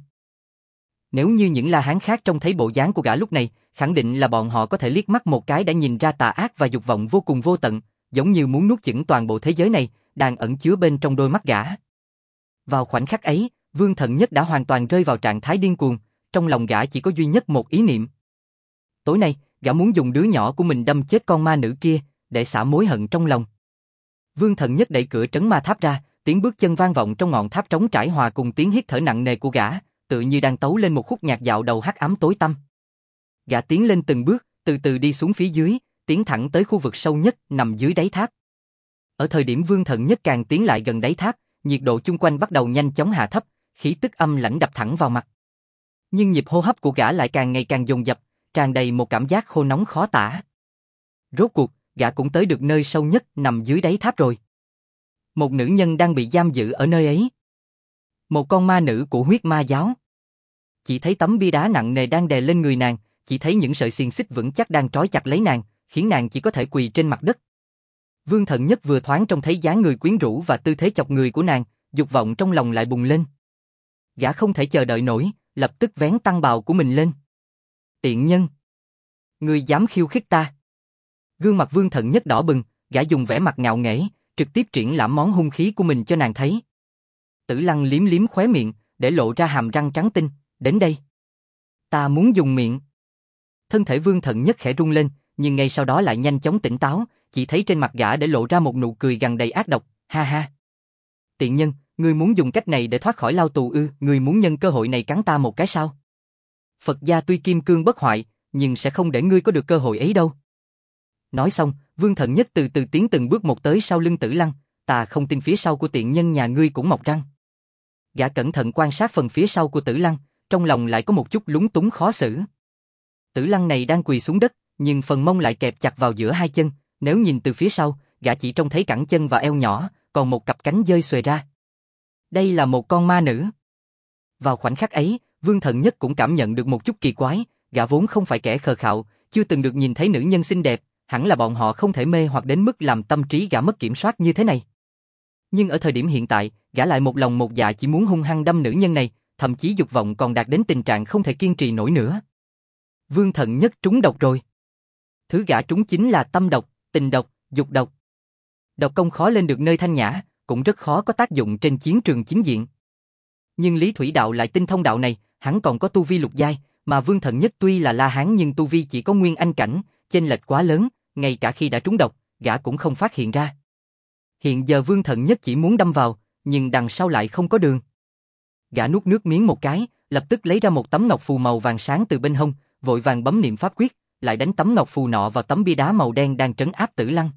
Nếu như những La Hán khác trông thấy bộ dáng của gã lúc này, khẳng định là bọn họ có thể liếc mắt một cái đã nhìn ra tà ác và dục vọng vô cùng vô tận, giống như muốn nuốt chửng toàn bộ thế giới này, đang ẩn chứa bên trong đôi mắt gã. Vào khoảnh khắc ấy, Vương Thần Nhất đã hoàn toàn rơi vào trạng thái điên cuồng, trong lòng gã chỉ có duy nhất một ý niệm. Tối nay, gã muốn dùng đứa nhỏ của mình đâm chết con ma nữ kia, để xả mối hận trong lòng. Vương Thần Nhất đẩy cửa trấn ma tháp ra, tiếng bước chân vang vọng trong ngọn tháp trống trải hòa cùng tiếng hít thở nặng nề của gã, tự như đang tấu lên một khúc nhạc dạo đầu hắc ám tối tăm. Gã tiến lên từng bước, từ từ đi xuống phía dưới, tiến thẳng tới khu vực sâu nhất nằm dưới đáy tháp. Ở thời điểm Vương Thần Nhất càng tiến lại gần đáy tháp, nhiệt độ chung quanh bắt đầu nhanh chóng hạ thấp, khí tức âm lãnh đập thẳng vào mặt. Nhưng nhịp hô hấp của gã lại càng ngày càng dồn dập, tràn đầy một cảm giác khô nóng khó tả. Rốt cuộc, gã cũng tới được nơi sâu nhất nằm dưới đáy tháp rồi. Một nữ nhân đang bị giam giữ ở nơi ấy. Một con ma nữ của huyết ma giáo. Chỉ thấy tấm bia đá nặng nề đang đè lên người nàng, chỉ thấy những sợi xiềng xích vững chắc đang trói chặt lấy nàng, khiến nàng chỉ có thể quỳ trên mặt đất. Vương Thần Nhất vừa thoáng trông thấy dáng người quyến rũ và tư thế chọc người của nàng, dục vọng trong lòng lại bùng lên. Gã không thể chờ đợi nổi, lập tức vén tăng bào của mình lên. Tiện nhân! Ngươi dám khiêu khích ta! Gương mặt Vương Thần Nhất đỏ bừng, gã dùng vẻ mặt ngạo nghễ, trực tiếp triển lãm món hung khí của mình cho nàng thấy. Tử Lăng liếm liếm khóe miệng, để lộ ra hàm răng trắng tinh, đến đây. Ta muốn dùng miệng. Thân thể Vương Thần Nhất khẽ rung lên, nhưng ngay sau đó lại nhanh chóng tỉnh táo, chỉ thấy trên mặt gã để lộ ra một nụ cười gằn đầy ác độc, ha ha. Tiện nhân, ngươi muốn dùng cách này để thoát khỏi lao tù ư, ngươi muốn nhân cơ hội này cắn ta một cái sao? Phật gia tuy kim cương bất hoại, nhưng sẽ không để ngươi có được cơ hội ấy đâu. Nói xong, Vương Thần Nhất từ từ tiến từng bước một tới sau lưng Tử Lăng, ta không tin phía sau của tiện nhân nhà ngươi cũng mọc răng. Gã cẩn thận quan sát phần phía sau của Tử Lăng, trong lòng lại có một chút lúng túng khó xử. Tử Lăng này đang quỳ xuống đất, nhưng phần mông lại kẹp chặt vào giữa hai chân, nếu nhìn từ phía sau, gã chỉ trông thấy cẳng chân và eo nhỏ, còn một cặp cánh dơi xuề ra. Đây là một con ma nữ. Vào khoảnh khắc ấy, Vương Thần Nhất cũng cảm nhận được một chút kỳ quái, gã vốn không phải kẻ khờ khạo, chưa từng được nhìn thấy nữ nhân xinh đẹp, hẳn là bọn họ không thể mê hoặc đến mức làm tâm trí gã mất kiểm soát như thế này. Nhưng ở thời điểm hiện tại, gã lại một lòng một dạ chỉ muốn hung hăng đâm nữ nhân này, thậm chí dục vọng còn đạt đến tình trạng không thể kiên trì nổi nữa. Vương Thần Nhất trúng độc rồi. Thứ gã trúng chính là tâm độc, tình độc, dục độc. Độc công khó lên được nơi thanh nhã, cũng rất khó có tác dụng trên chiến trường chính diện. Nhưng Lý Thủy Đạo lại tinh thông đạo này, hắn còn có tu vi lục giai, mà Vương Thần Nhất tuy là La Hán nhưng tu vi chỉ có nguyên anh cảnh, chênh lệch quá lớn, ngay cả khi đã trúng độc, gã cũng không phát hiện ra. Hiện giờ Vương Thần Nhất chỉ muốn đâm vào, nhưng đằng sau lại không có đường. Gã nuốt nước miếng một cái, lập tức lấy ra một tấm ngọc phù màu vàng sáng từ bên hông, vội vàng bấm niệm pháp quyết, lại đánh tấm ngọc phù nọ vào tấm bia đá màu đen đang trấn áp Tử Lăng.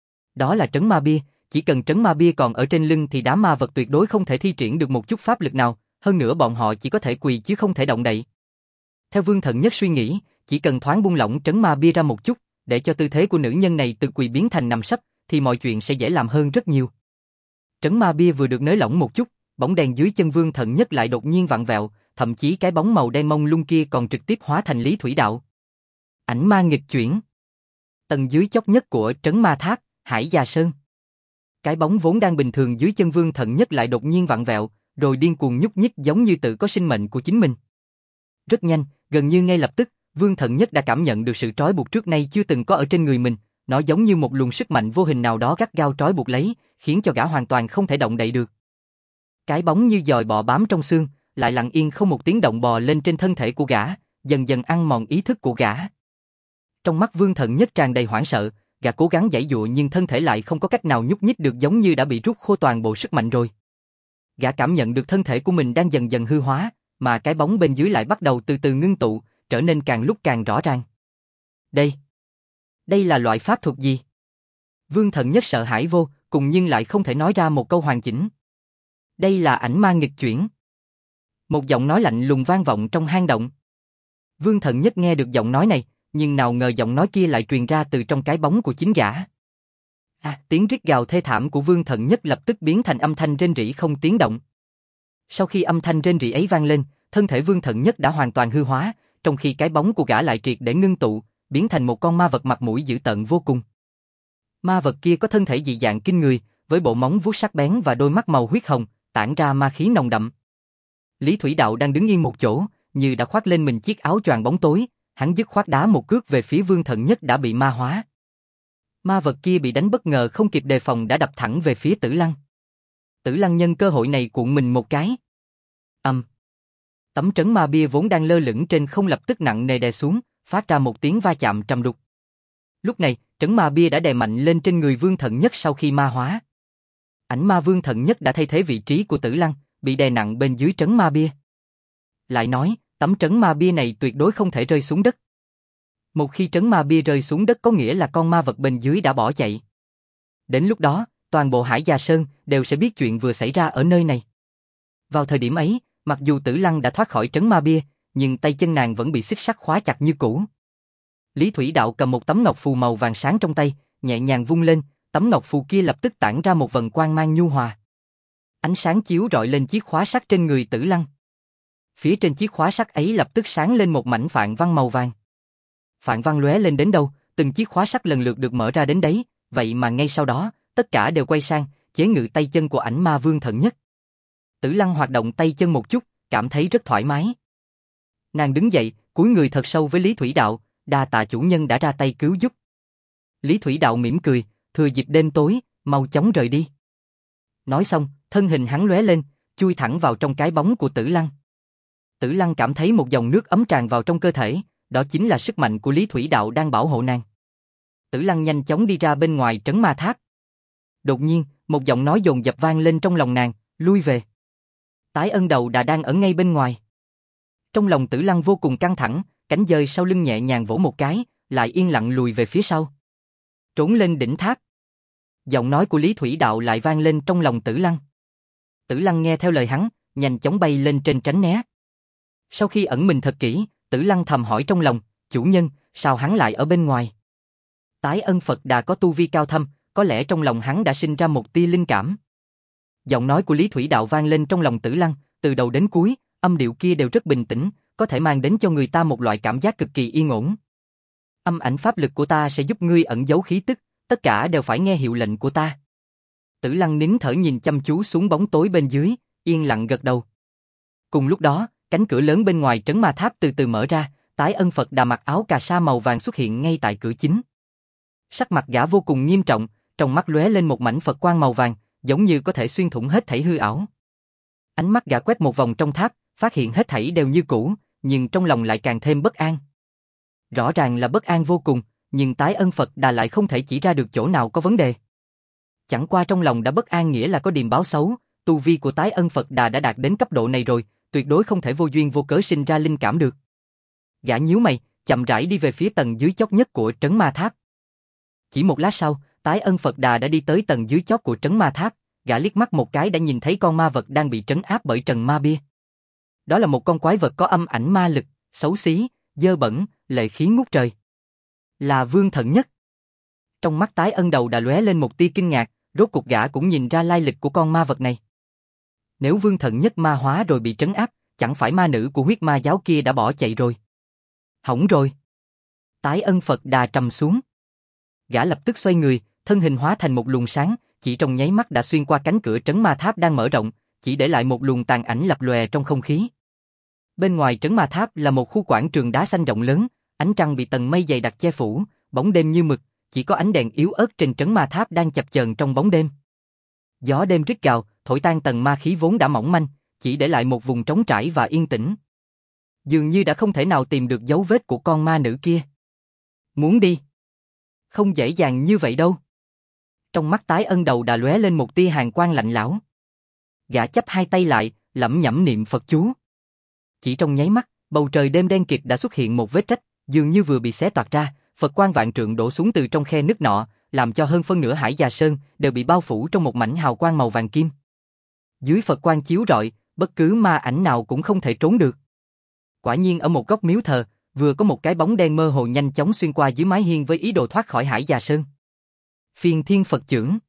Đó là trấn ma bia, chỉ cần trấn ma bia còn ở trên lưng thì đám ma vật tuyệt đối không thể thi triển được một chút pháp lực nào, hơn nữa bọn họ chỉ có thể quỳ chứ không thể động đậy. Theo Vương Thần Nhất suy nghĩ, chỉ cần thoáng buông lỏng trấn ma bia ra một chút, để cho tư thế của nữ nhân này từ quỳ biến thành nằm sấp, thì mọi chuyện sẽ dễ làm hơn rất nhiều. Trấn ma bia vừa được nới lỏng một chút, bóng đèn dưới chân Vương Thần Nhất lại đột nhiên vặn vẹo, thậm chí cái bóng màu đen mông lung kia còn trực tiếp hóa thành Lý Thủy Đạo. Ảnh ma nghịch chuyển. Tầng dưới chót nhất của trấn ma tháp, Hải Già Sơn. Cái bóng vốn đang bình thường dưới chân Vương Thần Nhất lại đột nhiên vặn vẹo, rồi điên cuồng nhúc nhích giống như tự có sinh mệnh của chính mình. Rất nhanh, gần như ngay lập tức, Vương Thần Nhất đã cảm nhận được sự trói buộc trước nay chưa từng có ở trên người mình, nó giống như một luồng sức mạnh vô hình nào đó gắt gao trói buộc lấy, khiến cho gã hoàn toàn không thể động đậy được. Cái bóng như dòi bọ bám trong xương, lại lặng yên không một tiếng động bò lên trên thân thể của gã, dần dần ăn mòn ý thức của gã. Trong mắt Vương Thần Nhất tràn đầy hoảng sợ, gã cố gắng giãy giụa nhưng thân thể lại không có cách nào nhúc nhích được, giống như đã bị rút khô toàn bộ sức mạnh rồi. Gã cảm nhận được thân thể của mình đang dần dần hư hóa, mà cái bóng bên dưới lại bắt đầu từ từ ngưng tụ, trở nên càng lúc càng rõ ràng. Đây, đây là loại pháp thuật gì? Vương Thần Nhất sợ hãi vô cùng nhưng lại không thể nói ra một câu hoàn chỉnh. Đây là ảnh ma nghịch chuyển. Một giọng nói lạnh lùng vang vọng trong hang động. Vương Thần Nhất nghe được giọng nói này, nhưng nào ngờ giọng nói kia lại truyền ra từ trong cái bóng của chính gã. À, tiếng rít gào thê thảm của Vương Thần Nhất lập tức biến thành âm thanh rên rỉ không tiếng động. Sau khi âm thanh rên rỉ ấy vang lên, thân thể Vương Thần Nhất đã hoàn toàn hư hóa, trong khi cái bóng của gã lại triệt để ngưng tụ, biến thành một con ma vật mặt mũi dữ tợn vô cùng. Ma vật kia có thân thể dị dạng kinh người, với bộ móng vuốt sắc bén và đôi mắt màu huyết hồng, tản ra ma khí nồng đậm. Lý Thủy Đạo đang đứng yên một chỗ, như đã khoác lên mình chiếc áo choàng bóng tối, hắn dứt khoát đá một cước về phía Vương Thần Nhất đã bị ma hóa. Ma vật kia bị đánh bất ngờ không kịp đề phòng đã đập thẳng về phía Tử Lăng. Tử Lăng nhân cơ hội này cuộn mình một cái. Ầm. Tấm trấn ma bia vốn đang lơ lửng trên không lập tức nặng nề đè xuống, phát ra một tiếng va chạm trầm đục. Lúc này, trấn ma bia đã đè mạnh lên trên người Vương Thần Nhất sau khi ma hóa. Ảnh ma Vương Thần Nhất đã thay thế vị trí của Tử Lăng, bị đè nặng bên dưới trấn ma bia. Lại nói, tấm trấn ma bia này tuyệt đối không thể rơi xuống đất. Một khi trấn ma bia rơi xuống đất có nghĩa là con ma vật bên dưới đã bỏ chạy. Đến lúc đó, toàn bộ Hải Già Sơn đều sẽ biết chuyện vừa xảy ra ở nơi này. Vào thời điểm ấy, mặc dù Tử Lăng đã thoát khỏi trấn ma bia, nhưng tay chân nàng vẫn bị xích sắt khóa chặt như cũ. Lý Thủy Đạo cầm một tấm ngọc phù màu vàng sáng trong tay, nhẹ nhàng vung lên, tấm ngọc phù kia lập tức tản ra một vầng quang mang nhu hòa. Ánh sáng chiếu rọi lên chiếc khóa sắt trên người Tử Lăng. Phía trên chiếc khóa sắt ấy lập tức sáng lên một mảnh phạn văn màu vàng. Phạn văn lóe lên đến đâu, từng chiếc khóa sắt lần lượt được mở ra đến đấy, vậy mà ngay sau đó, tất cả đều quay sang, chế ngự tay chân của ảnh ma Vương Thần Nhất. Tử Lăng hoạt động tay chân một chút, cảm thấy rất thoải mái. Nàng đứng dậy, cúi người thật sâu với Lý Thủy Đạo, đa tạ chủ nhân đã ra tay cứu giúp. Lý Thủy Đạo mỉm cười, thừa dịp đêm tối, mau chóng rời đi. Nói xong, thân hình hắn lóe lên, chui thẳng vào trong cái bóng của Tử Lăng. Tử Lăng cảm thấy một dòng nước ấm tràn vào trong cơ thể, đó chính là sức mạnh của Lý Thủy Đạo đang bảo hộ nàng. Tử Lăng nhanh chóng đi ra bên ngoài trấn ma tháp. Đột nhiên, một giọng nói dồn dập vang lên trong lòng nàng, lui về. Tái Ân Đầu Đà đang ở ngay bên ngoài. Trong lòng Tử Lăng vô cùng căng thẳng, cánh dơi sau lưng nhẹ nhàng vỗ một cái, lại yên lặng lùi về phía sau. Trốn lên đỉnh tháp. Giọng nói của Lý Thủy Đạo lại vang lên trong lòng Tử Lăng. Tử Lăng nghe theo lời hắn, nhanh chóng bay lên trên tránh né. Sau khi ẩn mình thật kỹ, Tử Lăng thầm hỏi trong lòng, chủ nhân, sao hắn lại ở bên ngoài? Tái Ân Phật Đà có tu vi cao thâm, có lẽ trong lòng hắn đã sinh ra một tia linh cảm. Giọng nói của Lý Thủy Đạo vang lên trong lòng Tử Lăng, từ đầu đến cuối, âm điệu kia đều rất bình tĩnh, có thể mang đến cho người ta một loại cảm giác cực kỳ yên ổn. Âm ảnh pháp lực của ta sẽ giúp ngươi ẩn giấu khí tức, tất cả đều phải nghe hiệu lệnh của ta. Tử Lăng nín thở nhìn chăm chú xuống bóng tối bên dưới, yên lặng gật đầu. Cùng lúc đó, cánh cửa lớn bên ngoài trấn ma tháp từ từ mở ra, Tái Ân Phật Đà mặc áo cà sa màu vàng xuất hiện ngay tại cửa chính. Sắc mặt gã vô cùng nghiêm trọng, trong mắt lóe lên một mảnh Phật quang màu vàng, giống như có thể xuyên thủng hết thảy hư ảo. Ánh mắt gã quét một vòng trong tháp, phát hiện hết thảy đều như cũ, nhưng trong lòng lại càng thêm bất an. Rõ ràng là bất an vô cùng, nhưng Tái Ân Phật Đà lại không thể chỉ ra được chỗ nào có vấn đề. Chẳng qua trong lòng đã bất an nghĩa là có điềm báo xấu, tu vi của Tái Ân Phật Đà đã đạt đến cấp độ này rồi, tuyệt đối không thể vô duyên vô cớ sinh ra linh cảm được. Gã nhíu mày, chậm rãi đi về phía tầng dưới chót nhất của trấn ma tháp. Chỉ một lát sau, Tái Ân Phật Đà đã đi tới tầng dưới chót của trấn ma tháp, gã liếc mắt một cái đã nhìn thấy con ma vật đang bị trấn áp bởi Trần Ma Bia. Đó là một con quái vật có âm ảnh ma lực, xấu xí, dơ bẩn, lệ khí ngút trời. Là Vương Thần Nhất. Trong mắt Tái Ân Đầu đã lóe lên một tia kinh ngạc, rốt cuộc gã cũng nhìn ra lai lịch của con ma vật này. Nếu Vương Thần Nhất ma hóa rồi bị trấn áp, chẳng phải ma nữ của huyết ma giáo kia đã bỏ chạy rồi. Hỏng rồi. Tái Ân Phật Đà trầm xuống. Gã lập tức xoay người, thân hình hóa thành một luồng sáng, chỉ trong nháy mắt đã xuyên qua cánh cửa trấn ma tháp đang mở rộng, chỉ để lại một luồng tàn ảnh lập lòe trong không khí. Bên ngoài trấn ma tháp là một khu quảng trường đá xanh rộng lớn, ánh trăng bị tầng mây dày đặc che phủ, bóng đêm như mực, chỉ có ánh đèn yếu ớt trên trấn ma tháp đang chập chờn trong bóng đêm. Gió đêm rít gào, thổi tan tầng ma khí vốn đã mỏng manh, chỉ để lại một vùng trống trải và yên tĩnh. Dường như đã không thể nào tìm được dấu vết của con ma nữ kia. Muốn đi? Không dễ dàng như vậy đâu. Trong mắt Tái Ân Đầu đã lóe lên một tia hàn quang lạnh lẽo. Gã chắp hai tay lại, lẩm nhẩm niệm Phật chú. Chỉ trong nháy mắt, bầu trời đêm đen kịt đã xuất hiện một vết rách, dường như vừa bị xé toạc ra, Phật quang vạn trượng đổ xuống từ trong khe nứt nọ, làm cho hơn phân nửa Hải Già Sơn đều bị bao phủ trong một mảnh hào quang màu vàng kim. Dưới Phật quang chiếu rọi, bất cứ ma ảnh nào cũng không thể trốn được. Quả nhiên ở một góc miếu thờ, vừa có một cái bóng đen mơ hồ nhanh chóng xuyên qua dưới mái hiên với ý đồ thoát khỏi Hải Già Sơn. Phiên Thiên Phật Chưởng.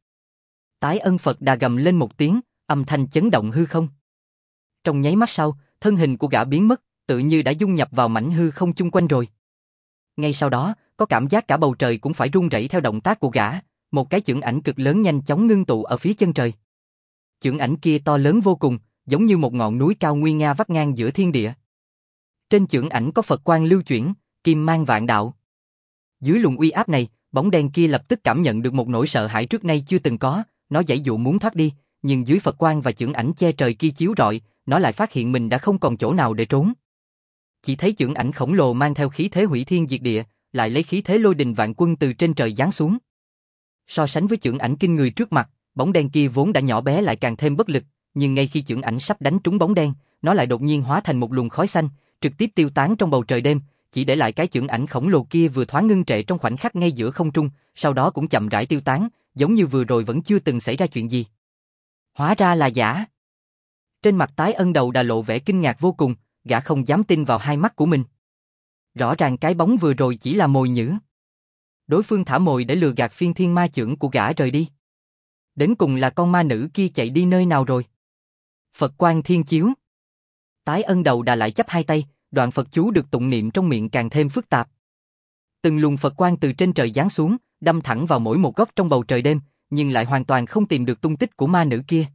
Tái Ân Phật Đà gầm lên một tiếng, âm thanh chấn động hư không. Trong nháy mắt sau, thân hình của gã biến mất, tự như đã dung nhập vào mảnh hư không chung quanh rồi. Ngay sau đó, có cảm giác cả bầu trời cũng phải rung rẩy theo động tác của gã, một cái chưởng ảnh cực lớn nhanh chóng ngưng tụ ở phía chân trời. Chưởng ảnh kia to lớn vô cùng, giống như một ngọn núi cao nguy nga vắt ngang giữa thiên địa. Trên chưởng ảnh có Phật quang lưu chuyển, kim mang vạn đạo. Dưới luồng uy áp này, bóng đen kia lập tức cảm nhận được một nỗi sợ hãi trước nay chưa từng có, nó giãy dụa muốn thoát đi, nhưng dưới Phật quang và chưởng ảnh che trời kia chiếu rọi, nó lại phát hiện mình đã không còn chỗ nào để trốn. Chỉ thấy chưởng ảnh khổng lồ mang theo khí thế hủy thiên diệt địa, lại lấy khí thế lôi đình vạn quân từ trên trời giáng xuống. So sánh với chưởng ảnh kinh người trước mặt, bóng đen kia vốn đã nhỏ bé lại càng thêm bất lực, nhưng ngay khi chưởng ảnh sắp đánh trúng bóng đen, nó lại đột nhiên hóa thành một luồng khói xanh, trực tiếp tiêu tán trong bầu trời đêm, chỉ để lại cái chưởng ảnh khổng lồ kia vừa thoáng ngưng trệ trong khoảnh khắc ngay giữa không trung, sau đó cũng chậm rãi tiêu tán, giống như vừa rồi vẫn chưa từng xảy ra chuyện gì. Hóa ra là giả. Trên mặt Tái Ân Đầu đã lộ vẻ kinh ngạc vô cùng, gã không dám tin vào hai mắt của mình. Rõ ràng cái bóng vừa rồi chỉ là mồi nhử. Đối phương thả mồi để lừa gạt phiên thiên ma chưởng của gã rời đi. Đến cùng là con ma nữ kia chạy đi nơi nào rồi? Phật quang thiên chiếu. Tái Ân Đầu đã lại chắp hai tay, đoạn Phật chú được tụng niệm trong miệng càng thêm phức tạp. Từng luồng Phật quang từ trên trời giáng xuống, đâm thẳng vào mỗi một góc trong bầu trời đêm, nhưng lại hoàn toàn không tìm được tung tích của ma nữ kia.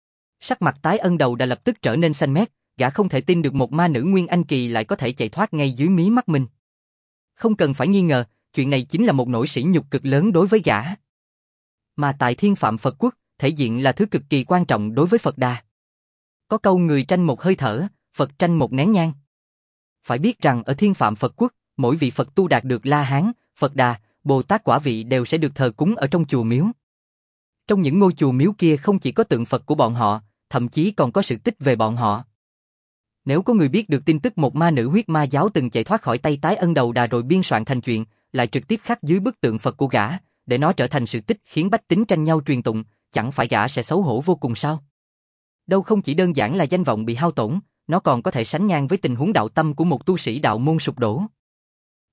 Sắc mặt Tái Ân Đầu đã lập tức trở nên xanh mét, gã không thể tin được một ma nữ Nguyên Anh Kỳ lại có thể chạy thoát ngay dưới mí mắt mình. Không cần phải nghi ngờ, chuyện này chính là một nỗi sỉ nhục cực lớn đối với gã. Mà tại Thiên Phạm Phật Quốc, thể diện là thứ cực kỳ quan trọng đối với Phật Đà. Có câu người tranh một hơi thở, Phật tranh một nén nhang. Phải biết rằng ở Thiên Phạm Phật Quốc, mỗi vị Phật tu đạt được La Hán, Phật Đà, Bồ Tát quả vị đều sẽ được thờ cúng ở trong chùa miếu. Trong những ngôi chùa miếu kia không chỉ có tượng Phật của bọn họ, thậm chí còn có sự tích về bọn họ. Nếu có người biết được tin tức một ma nữ huyết ma giáo từng chạy thoát khỏi tay Tái Ân Đầu Đà rồi biên soạn thành chuyện, lại trực tiếp khắc dưới bức tượng Phật của gã, để nó trở thành sự tích khiến bách tính tranh nhau truyền tụng, chẳng phải gã sẽ xấu hổ vô cùng sao? Đâu không chỉ đơn giản là danh vọng bị hao tổn, nó còn có thể sánh ngang với tình huống đạo tâm của một tu sĩ đạo môn sụp đổ.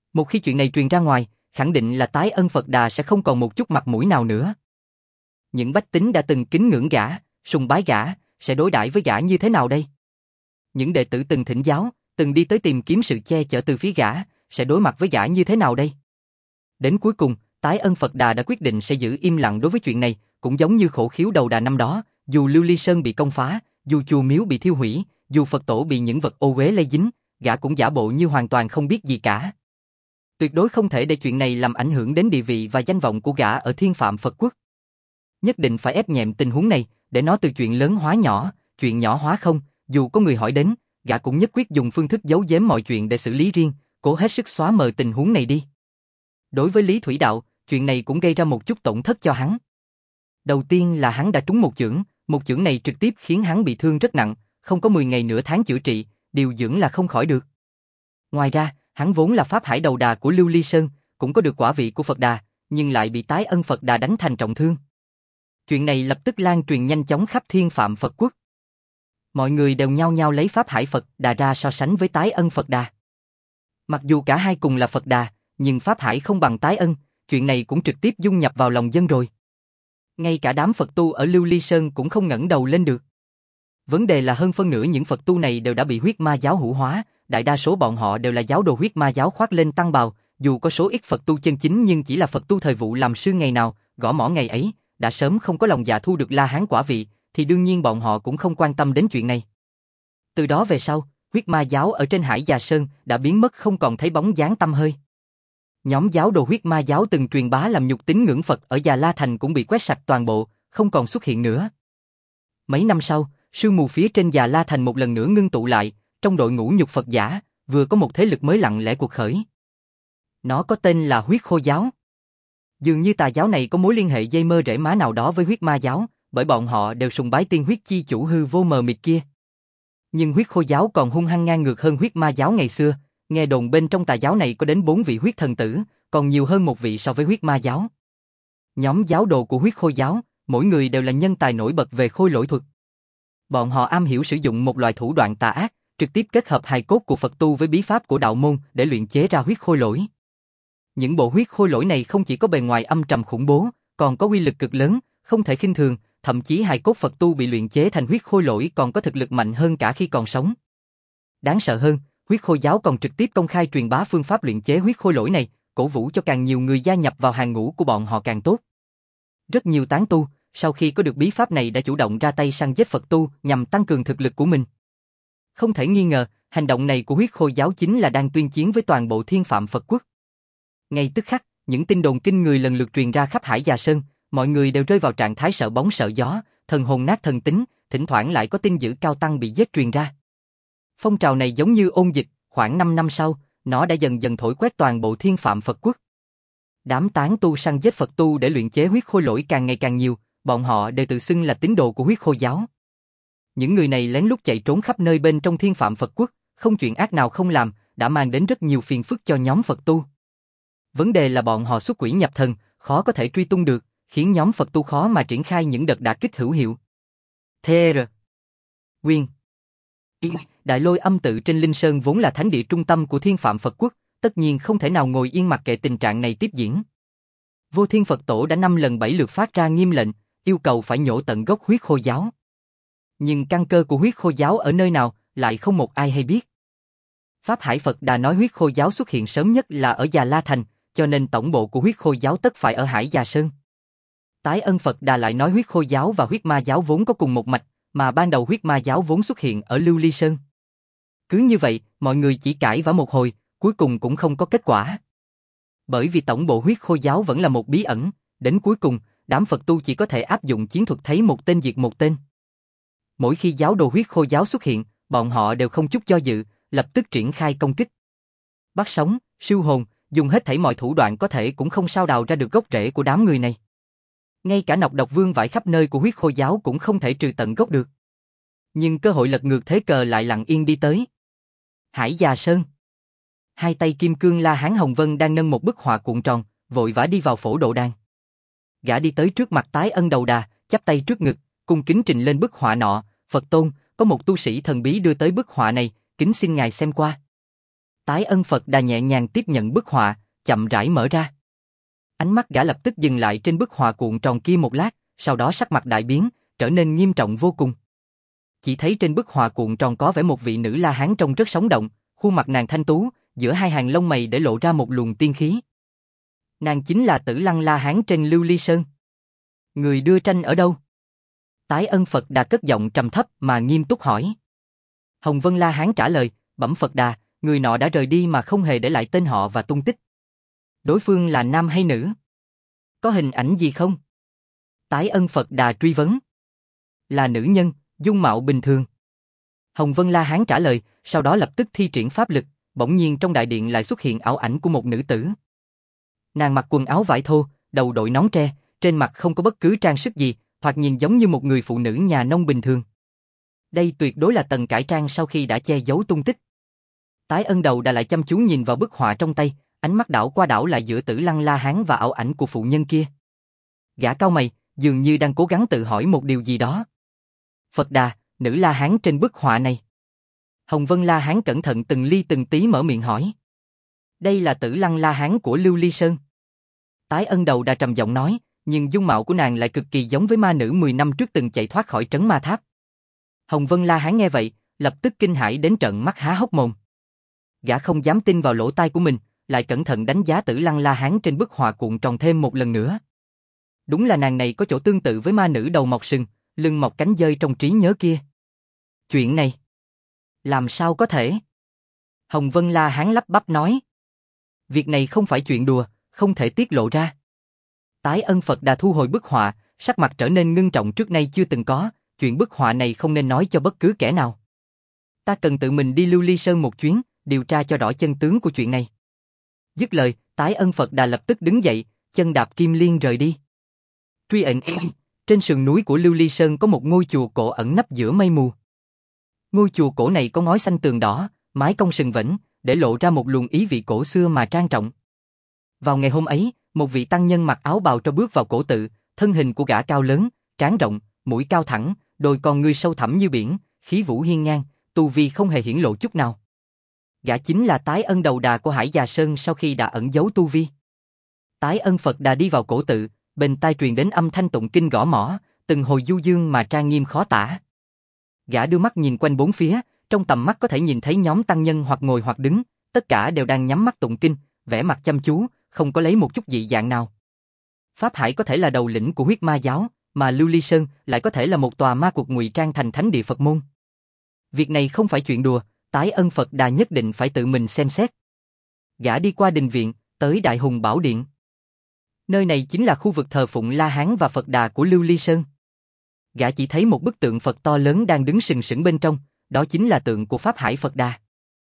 Một khi chuyện này truyền ra ngoài, khẳng định là Tái Ân Phật Đà sẽ không còn một chút mặt mũi nào nữa. Những bách tính đã từng kính ngưỡng gã, sùng bái gã, sẽ đối đãi với gã như thế nào đây? Những đệ tử từng thỉnh giáo, từng đi tới tìm kiếm sự che chở từ phía gã, sẽ đối mặt với gã như thế nào đây? Đến cuối cùng, Tái Ân Phật Đà đã quyết định sẽ giữ im lặng đối với chuyện này, cũng giống như Khổ Khiếu đầu đà năm đó, dù Lưu Ly Sơn bị công phá, dù chùa miếu bị thiêu hủy, dù Phật tổ bị những vật ô uế lây dính, gã cũng giả bộ như hoàn toàn không biết gì cả. Tuyệt đối không thể để chuyện này làm ảnh hưởng đến địa vị và danh vọng của gã ở Thiên Phạm Phật Quốc. Nhất định phải ép nhẹm tình huống này, để nó từ chuyện lớn hóa nhỏ, chuyện nhỏ hóa không, dù có người hỏi đến, gã cũng nhất quyết dùng phương thức giấu giếm mọi chuyện để xử lý riêng, cố hết sức xóa mờ tình huống này đi. Đối với Lý Thủy Đạo, chuyện này cũng gây ra một chút tổn thất cho hắn. Đầu tiên là hắn đã trúng một chưởng, một chưởng này trực tiếp khiến hắn bị thương rất nặng, không có mười ngày nửa tháng chữa trị, điều dưỡng là không khỏi được. Ngoài ra, hắn vốn là Pháp Hải đầu đà của Lưu Ly Sơn, cũng có được quả vị của Phật Đà, nhưng lại bị Tái Ân Phật Đà đánh thành trọng thương. Chuyện này lập tức lan truyền nhanh chóng khắp Thiên Phạm Phật Quốc. Mọi người đều nhao nhao lấy Pháp Hải Phật Đà ra so sánh với Tái Ân Phật Đà. Mặc dù cả hai cùng là Phật Đà, nhưng Pháp Hải không bằng Tái Ân, chuyện này cũng trực tiếp dung nhập vào lòng dân rồi. Ngay cả đám Phật tu ở Lưu Ly Sơn cũng không ngẩng đầu lên được. Vấn đề là hơn phân nửa những Phật tu này đều đã bị huyết ma giáo hữu hóa, đại đa số bọn họ đều là giáo đồ huyết ma giáo khoác lên tăng bào, dù có số ít Phật tu chân chính nhưng chỉ là Phật tu thời vụ làm sư ngày nào, gõ mỏ ngày ấy, đã sớm không có lòng dạ thu được La Hán quả vị, thì đương nhiên bọn họ cũng không quan tâm đến chuyện này. Từ đó về sau, huyết ma giáo ở trên Hải Già Sơn đã biến mất không còn thấy bóng dáng tăm hơi. Nhóm giáo đồ huyết ma giáo từng truyền bá làm nhục tín ngưỡng Phật ở Già La Thành cũng bị quét sạch toàn bộ, không còn xuất hiện nữa. Mấy năm sau, sương mù phía trên Già La Thành một lần nữa ngưng tụ lại, trong đội ngũ nhục Phật giả, vừa có một thế lực mới lặng lẽ cuộc khởi. Nó có tên là Huyết Khô Giáo. Dường như tà giáo này có mối liên hệ dây mơ rễ má nào đó với huyết ma giáo, bởi bọn họ đều sùng bái tiên huyết chi chủ hư vô mờ mịt kia. Nhưng Huyết Khô Giáo còn hung hăng ngang ngược hơn huyết ma giáo ngày xưa, nghe đồn bên trong tà giáo này có đến bốn vị huyết thần tử, còn nhiều hơn một vị so với huyết ma giáo. Nhóm giáo đồ của Huyết Khô Giáo, mỗi người đều là nhân tài nổi bật về khôi lỗi thuật. Bọn họ am hiểu sử dụng một loại thủ đoạn tà ác, trực tiếp kết hợp hài cốt của Phật tu với bí pháp của đạo môn để luyện chế ra huyết khôi lỗi. Những bộ huyết khôi lỗi này không chỉ có bề ngoài âm trầm khủng bố, còn có uy lực cực lớn, không thể khinh thường, thậm chí hài cốt Phật tu bị luyện chế thành huyết khôi lỗi còn có thực lực mạnh hơn cả khi còn sống. Đáng sợ hơn, Huyết Khô Giáo còn trực tiếp công khai truyền bá phương pháp luyện chế huyết khôi lỗi này, cổ vũ cho càng nhiều người gia nhập vào hàng ngũ của bọn họ càng tốt. Rất nhiều tán tu, sau khi có được bí pháp này đã chủ động ra tay săn giết Phật tu nhằm tăng cường thực lực của mình. Không thể nghi ngờ, hành động này của Huyết Khô Giáo chính là đang tuyên chiến với toàn bộ Thiên Phạm Phật Quốc. Ngay tức khắc, những tin đồn kinh người lần lượt truyền ra khắp Hải Già Sơn, mọi người đều rơi vào trạng thái sợ bóng sợ gió, thần hồn nát thần tính, thỉnh thoảng lại có tin dữ cao tăng bị giết truyền ra. Phong trào này giống như ôn dịch, khoảng năm năm sau, nó đã dần dần thổi quét toàn bộ Thiên Phạm Phật Quốc. Đám tán tu săn giết Phật tu để luyện chế huyết khôi lỗi càng ngày càng nhiều, bọn họ đều tự xưng là tín đồ của Huyết Khô Giáo. Những người này lén lút chạy trốn khắp nơi bên trong Thiên Phạm Phật Quốc, không chuyện ác nào không làm, đã mang đến rất nhiều phiền phức cho nhóm Phật tu. Vấn đề là bọn họ xuất quỷ nhập thần, khó có thể truy tung được, khiến nhóm Phật tu khó mà triển khai những đợt đả kích hữu hiệu. Thê rờ. Quyên. Đại Lôi Âm tự trên Linh Sơn vốn là thánh địa trung tâm của Thiên Phạm Phật Quốc, tất nhiên không thể nào ngồi yên mặc kệ tình trạng này tiếp diễn. Vô Thiên Phật Tổ đã năm lần bảy lượt phát ra nghiêm lệnh, yêu cầu phải nhổ tận gốc Huyết Khô Giáo. Nhưng căn cơ của Huyết Khô Giáo ở nơi nào, lại không một ai hay biết. Pháp Hải Phật Đà nói Huyết Khô Giáo xuất hiện sớm nhất là ở Già La Thành, cho nên tổng bộ của Huyết Khô Giáo tất phải ở Hải Già Sơn. Tái Ân Phật Đà lại nói Huyết Khô Giáo và Huyết Ma Giáo vốn có cùng một mạch, mà ban đầu Huyết Ma Giáo vốn xuất hiện ở Lưu Ly Sơn. Cứ như vậy, mọi người chỉ cãi vã một hồi, cuối cùng cũng không có kết quả. Bởi vì tổng bộ Huyết Khô Giáo vẫn là một bí ẩn, đến cuối cùng, đám Phật tu chỉ có thể áp dụng chiến thuật thấy một tên diệt một tên. Mỗi khi giáo đồ Huyết Khô Giáo xuất hiện, bọn họ đều không chút do dự, lập tức triển khai công kích. Bắt sống, siêu hồn, dùng hết thảy mọi thủ đoạn có thể cũng không sao đào ra được gốc rễ của đám người này. Ngay cả nọc độc vương vãi khắp nơi của Huyết Khô Giáo cũng không thể trừ tận gốc được. Nhưng cơ hội lật ngược thế cờ lại lặng yên đi tới. Hải Già Sơn. Hai tay kim cương La Hán Hồng Vân đang nâng một bức họa cuộn tròn, vội vã đi vào phổ độ đàn. Gã đi tới trước mặt Tái Ân đầu đà, chắp tay trước ngực, cung kính trình lên bức họa nọ, Phật tôn, có một tu sĩ thần bí đưa tới bức họa này, kính xin ngài xem qua. Tái Ân Phật Đà nhẹ nhàng tiếp nhận bức họa, chậm rãi mở ra. Ánh mắt gã lập tức dừng lại trên bức họa cuộn tròn kia một lát, sau đó sắc mặt đại biến, trở nên nghiêm trọng vô cùng. Chỉ thấy trên bức họa cuộn tròn có vẻ một vị nữ La Hán trông rất sống động, khuôn mặt nàng thanh tú, giữa hai hàng lông mày để lộ ra một luồng tiên khí. Nàng chính là Tử Lăng La Hán trên Lưu Ly Sơn. Người đưa tranh ở đâu? Tái Ân Phật Đà cất giọng trầm thấp mà nghiêm túc hỏi. Hồng Vân La Hán trả lời, bẩm Phật Đà, người nọ đã rời đi mà không hề để lại tên họ và tung tích. Đối phương là nam hay nữ? Có hình ảnh gì không? Tái Ân Phật Đà truy vấn. Là nữ nhân, dung mạo bình thường. Hồng Vân La Hán trả lời, sau đó lập tức thi triển pháp lực, bỗng nhiên trong đại điện lại xuất hiện ảo ảnh của một nữ tử. Nàng mặc quần áo vải thô, đầu đội nón tre, trên mặt không có bất cứ trang sức gì, thoạt nhìn giống như một người phụ nữ nhà nông bình thường. Đây tuyệt đối là Tần Cải Trang sau khi đã che giấu tung tích. Tái Ân Đầu đã lại chăm chú nhìn vào bức họa trong tay, ánh mắt đảo qua đảo lại giữa Tử Lăng La Hán và ảo ảnh của phụ nhân kia. Gã cau mày, dường như đang cố gắng tự hỏi một điều gì đó. Phật Đà, nữ La Hán trên bức họa này. Hồng Vân La Hán cẩn thận từng ly từng tí mở miệng hỏi. Đây là Tử Lăng La Hán của Lưu Ly Sơn. Tái Ân Đầu đã trầm giọng nói, nhưng dung mạo của nàng lại cực kỳ giống với ma nữ mười năm trước từng chạy thoát khỏi trấn ma tháp. Hồng Vân La Hán nghe vậy, lập tức kinh hãi đến trợn mắt há hốc mồm. Gã không dám tin vào lỗ tai của mình, lại cẩn thận đánh giá Tử Lăng La Hán trên bức họa cuộn tròn thêm một lần nữa. Đúng là nàng này có chỗ tương tự với ma nữ đầu mọc sừng, lưng mọc cánh dơi trong trí nhớ kia. Chuyện này, làm sao có thể? Hồng Vân La Hán lắp bắp nói. Việc này không phải chuyện đùa, không thể tiết lộ ra. Tái Ân Phật Đà thu hồi bức họa, sắc mặt trở nên ngưng trọng trước nay chưa từng có, chuyện bức họa này không nên nói cho bất cứ kẻ nào. Ta cần tự mình đi Lưu Ly Sơn một chuyến, điều tra cho rõ chân tướng của chuyện này. Dứt lời, Tái Ân Phật Đà lập tức đứng dậy, chân đạp kim liên rời đi. Truy ẩn em, trên sườn núi của Lưu Ly Sơn có một ngôi chùa cổ ẩn nấp giữa mây mù. Ngôi chùa cổ này có ngói xanh tường đỏ, mái cong sừng vẫy, để lộ ra một luồng ý vị cổ xưa mà trang trọng. Vào ngày hôm ấy, một vị tăng nhân mặc áo bào cho bước vào cổ tự, thân hình của gã cao lớn, trán rộng, mũi cao thẳng, đôi con ngươi sâu thẳm như biển, khí vũ hiên ngang, tu vi không hề hiển lộ chút nào. Gã chính là Tái Ân Đầu Đà của Hải Già Sơn sau khi đã ẩn giấu tu vi. Tái Ân Phật Đà đi vào cổ tự, bên tai truyền đến âm thanh tụng kinh gõ mõ, từng hồi du dương mà trang nghiêm khó tả. Gã đưa mắt nhìn quanh bốn phía, trong tầm mắt có thể nhìn thấy nhóm tăng nhân hoặc ngồi hoặc đứng, tất cả đều đang nhắm mắt tụng kinh, vẻ mặt chăm chú, không có lấy một chút dị dạng nào. Pháp Hải có thể là đầu lĩnh của huyết ma giáo, mà Lưu Ly Sơn lại có thể là một tòa ma cuộc ngụy trang thành thánh địa Phật môn. Việc này không phải chuyện đùa, Tái Ân Phật Đà nhất định phải tự mình xem xét. Gã đi qua đình viện, tới Đại Hùng Bảo Điện. Nơi này chính là khu vực thờ phụng La Hán và Phật Đà của Lưu Ly Sơn. Gã chỉ thấy một bức tượng Phật to lớn đang đứng sừng sững bên trong, đó chính là tượng của Pháp Hải Phật Đà.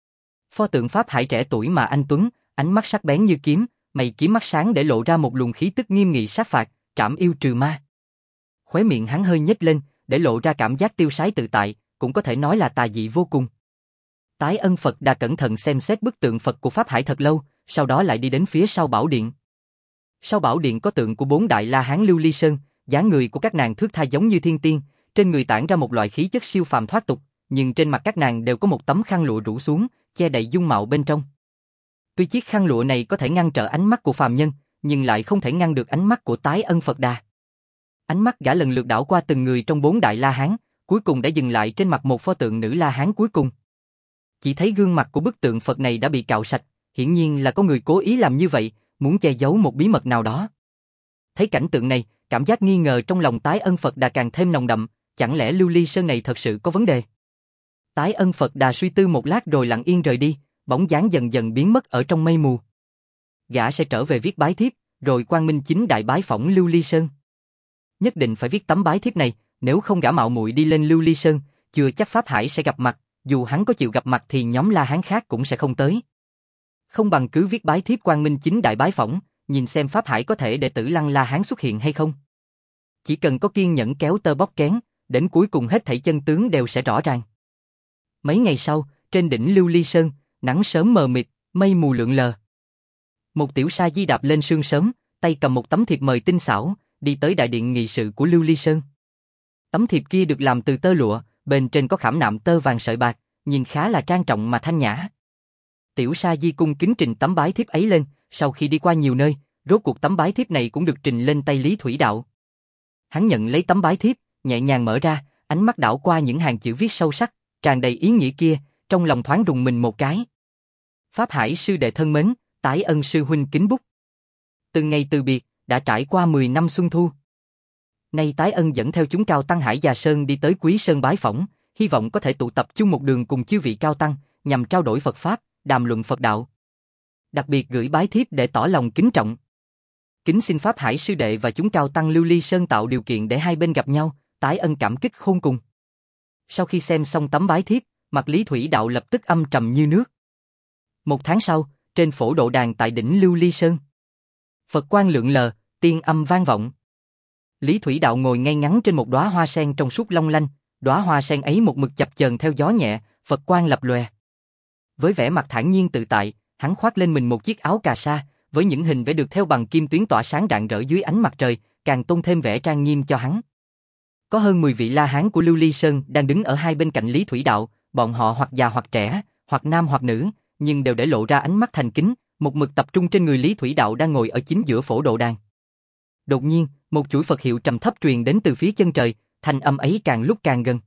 Pho tượng Pháp Hải trẻ tuổi mà anh tuấn, ánh mắt sắc bén như kiếm, mày kiếm mắt sáng để lộ ra một luồng khí tức nghiêm nghị sát phạt, trảm yêu trừ ma. Khóe miệng hắn hơi nhếch lên, để lộ ra cảm giác tiêu sái tự tại, cũng có thể nói là tà dị vô cùng. Tái Ân Phật Đà cẩn thận xem xét bức tượng Phật của Pháp Hải thật lâu, sau đó lại đi đến phía sau bảo điện. Sau bảo điện có tượng của bốn đại La Hán Lưu Ly Sơn, dáng người của các nàng thước tha giống như thiên tiên, trên người tản ra một loại khí chất siêu phàm thoát tục, nhưng trên mặt các nàng đều có một tấm khăn lụa rủ xuống, che đậy dung mạo bên trong. Tuy chiếc khăn lụa này có thể ngăn trở ánh mắt của phàm nhân, nhưng lại không thể ngăn được ánh mắt của Tái Ân Phật Đà. Ánh mắt gã lần lượt đảo qua từng người trong bốn đại La Hán, cuối cùng đã dừng lại trên mặt một pho tượng nữ La Hán cuối cùng. Chỉ thấy gương mặt của bức tượng Phật này đã bị cạo sạch, hiển nhiên là có người cố ý làm như vậy, muốn che giấu một bí mật nào đó. Thấy cảnh tượng này, cảm giác nghi ngờ trong lòng Tái Ân Phật Đà càng thêm nồng đậm, chẳng lẽ Lưu Ly Sơn này thật sự có vấn đề? Tái Ân Phật Đà suy tư một lát rồi lặng yên rời đi, bóng dáng dần dần biến mất ở trong mây mù. Gã sẽ trở về viết bái thiếp, rồi Quang Minh Chính đại bái phỏng Lưu Ly Sơn. Nhất định phải viết tấm bái thiếp này, nếu không gã mạo muội đi lên Lưu Ly Sơn, chưa chắc Pháp Hải sẽ gặp mặt, dù hắn có chịu gặp mặt thì nhóm La Hán khác cũng sẽ không tới. Không bằng cứ viết bái thiếp Quang Minh Chính đại bái phỏng, nhìn xem Pháp Hải có thể để Tử Lăng La Hán xuất hiện hay không. Chỉ cần có kiên nhẫn kéo tơ bóc kén, đến cuối cùng hết thảy chân tướng đều sẽ rõ ràng. Mấy ngày sau, trên đỉnh Lưu Ly Sơn, nắng sớm mờ mịt, mây mù lượn lờ. Một tiểu sa di đạp lên sương sớm, tay cầm một tấm thiệp mời tinh xảo, đi tới đại điện nghị sự của Lưu Ly Sơn. Tấm thiệp kia được làm từ tơ lụa, bên trên có khảm nạm tơ vàng sợi bạc, nhìn khá là trang trọng mà thanh nhã. Tiểu Sa Di cung kính trình tấm bái thiếp ấy lên, sau khi đi qua nhiều nơi, rốt cuộc tấm bái thiếp này cũng được trình lên tay Lý Thủy Đạo. Hắn nhận lấy tấm bái thiếp, nhẹ nhàng mở ra, ánh mắt đảo qua những hàng chữ viết sâu sắc, tràn đầy ý nghĩa kia, trong lòng thoáng rùng mình một cái. Pháp Hải sư đệ thân mến, Tái Ân sư huynh kính bút. Từ ngày từ biệt, đã trải qua mười năm xuân thu. Nay Tái Ân dẫn theo chúng cao tăng Hải Già Sơn đi tới Quý Sơn bái phỏng, hy vọng có thể tụ tập chung một đường cùng chư vị cao tăng, nhằm trao đổi Phật Pháp, đàm luận Phật Đạo. Đặc biệt gửi bái thiếp để tỏ lòng kính trọng. Kính xin Pháp Hải sư đệ và chúng cao tăng Lưu Ly Sơn tạo điều kiện để hai bên gặp nhau, Tái Ân cảm kích khôn cùng. Sau khi xem xong tấm bái thiếp, mặt Lý Thủy Đạo lập tức âm trầm như nước. Một tháng sau, trên phổ độ đàn tại đỉnh Lưu Ly Sơn, Phật quang lượn lờ, tiên âm vang vọng. Lý Thủy Đạo ngồi ngay ngắn trên một đóa hoa sen trong suốt long lanh, đóa hoa sen ấy một mực chập chờn theo gió nhẹ, Phật quang lập lòe. Với vẻ mặt thản nhiên tự tại, hắn khoác lên mình một chiếc áo cà sa, với những hình vẽ được theo bằng kim tuyến tỏa sáng rạng rỡ dưới ánh mặt trời, càng tôn thêm vẻ trang nghiêm cho hắn. Có hơn mười vị La Hán của Lưu Ly Sơn đang đứng ở hai bên cạnh Lý Thủy Đạo, bọn họ hoặc già hoặc trẻ, hoặc nam hoặc nữ, nhưng đều để lộ ra ánh mắt thành kính, một mực tập trung trên người Lý Thủy Đạo đang ngồi ở chính giữa phổ độ đàn. Đột nhiên, một chuỗi Phật hiệu trầm thấp truyền đến từ phía chân trời, thanh âm ấy càng lúc càng gần.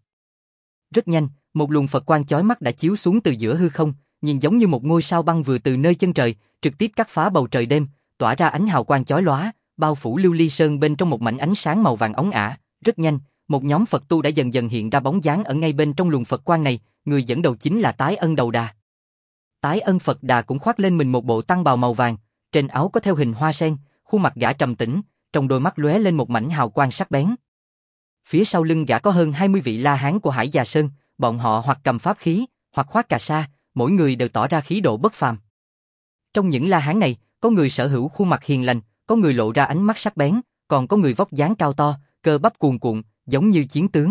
Rất nhanh, một luồng Phật quang chói mắt đã chiếu xuống từ giữa hư không, nhìn giống như một ngôi sao băng vừa từ nơi chân trời, trực tiếp cắt phá bầu trời đêm, tỏa ra ánh hào quang chói lóa, bao phủ Lưu Ly Sơn bên trong một mảnh ánh sáng màu vàng óng ả. Rất nhanh, một nhóm Phật tu đã dần dần hiện ra bóng dáng ở ngay bên trong luồng Phật quang này, người dẫn đầu chính là Tái Ân Đầu Đà. Tái Ân Phật Đà cũng khoác lên mình một bộ tăng bào màu vàng, trên áo có theo hình hoa sen, khuôn mặt gã trầm tĩnh, trong đôi mắt lóe lên một mảnh hào quang sắc bén. Phía sau lưng gã có hơn hai mươi vị La Hán của Hải Già Sơn, bọn họ hoặc cầm pháp khí, hoặc khoác cà sa, mỗi người đều tỏ ra khí độ bất phàm. Trong những La Hán này, có người sở hữu khuôn mặt hiền lành, có người lộ ra ánh mắt sắc bén, còn có người vóc dáng cao to, cơ bắp cuồn cuộn, giống như chiến tướng.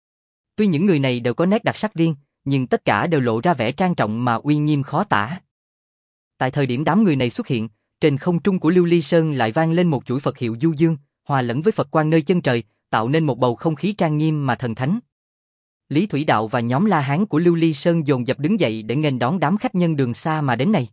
Tuy những người này đều có nét đặc sắc riêng, nhưng tất cả đều lộ ra vẻ trang trọng mà uy nghiêm khó tả. Tại thời điểm đám người này xuất hiện, trên không trung của Lưu Ly Sơn lại vang lên một chuỗi Phật hiệu du dương, hòa lẫn với Phật quang nơi chân trời, tạo nên một bầu không khí trang nghiêm mà thần thánh. Lý Thủy Đạo và nhóm La Hán của Lưu Ly Sơn dồn dập đứng dậy để nghênh đón đám khách nhân đường xa mà đến này.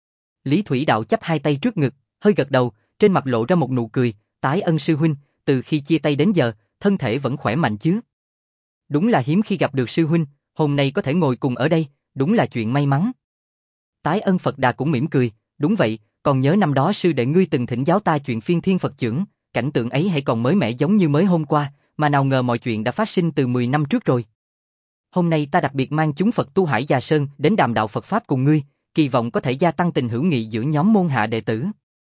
Lý Thủy Đạo chắp hai tay trước ngực, hơi gật đầu, trên mặt lộ ra một nụ cười. Tái Ân sư huynh, từ khi chia tay đến giờ, thân thể vẫn khỏe mạnh chứ? Đúng là hiếm khi gặp được sư huynh, hôm nay có thể ngồi cùng ở đây, đúng là chuyện may mắn. Tái Ân Phật Đà cũng mỉm cười, đúng vậy, còn nhớ năm đó sư đệ ngươi từng thỉnh giáo ta chuyện phiên thiên Phật chưởng, cảnh tượng ấy hãy còn mới mẻ giống như mới hôm qua, mà nào ngờ mọi chuyện đã phát sinh từ mười năm trước rồi. Hôm nay ta đặc biệt mang chúng Phật tu Hải Già Sơn đến đàm đạo Phật Pháp cùng ngươi, kỳ vọng có thể gia tăng tình hữu nghị giữa nhóm môn hạ đệ tử.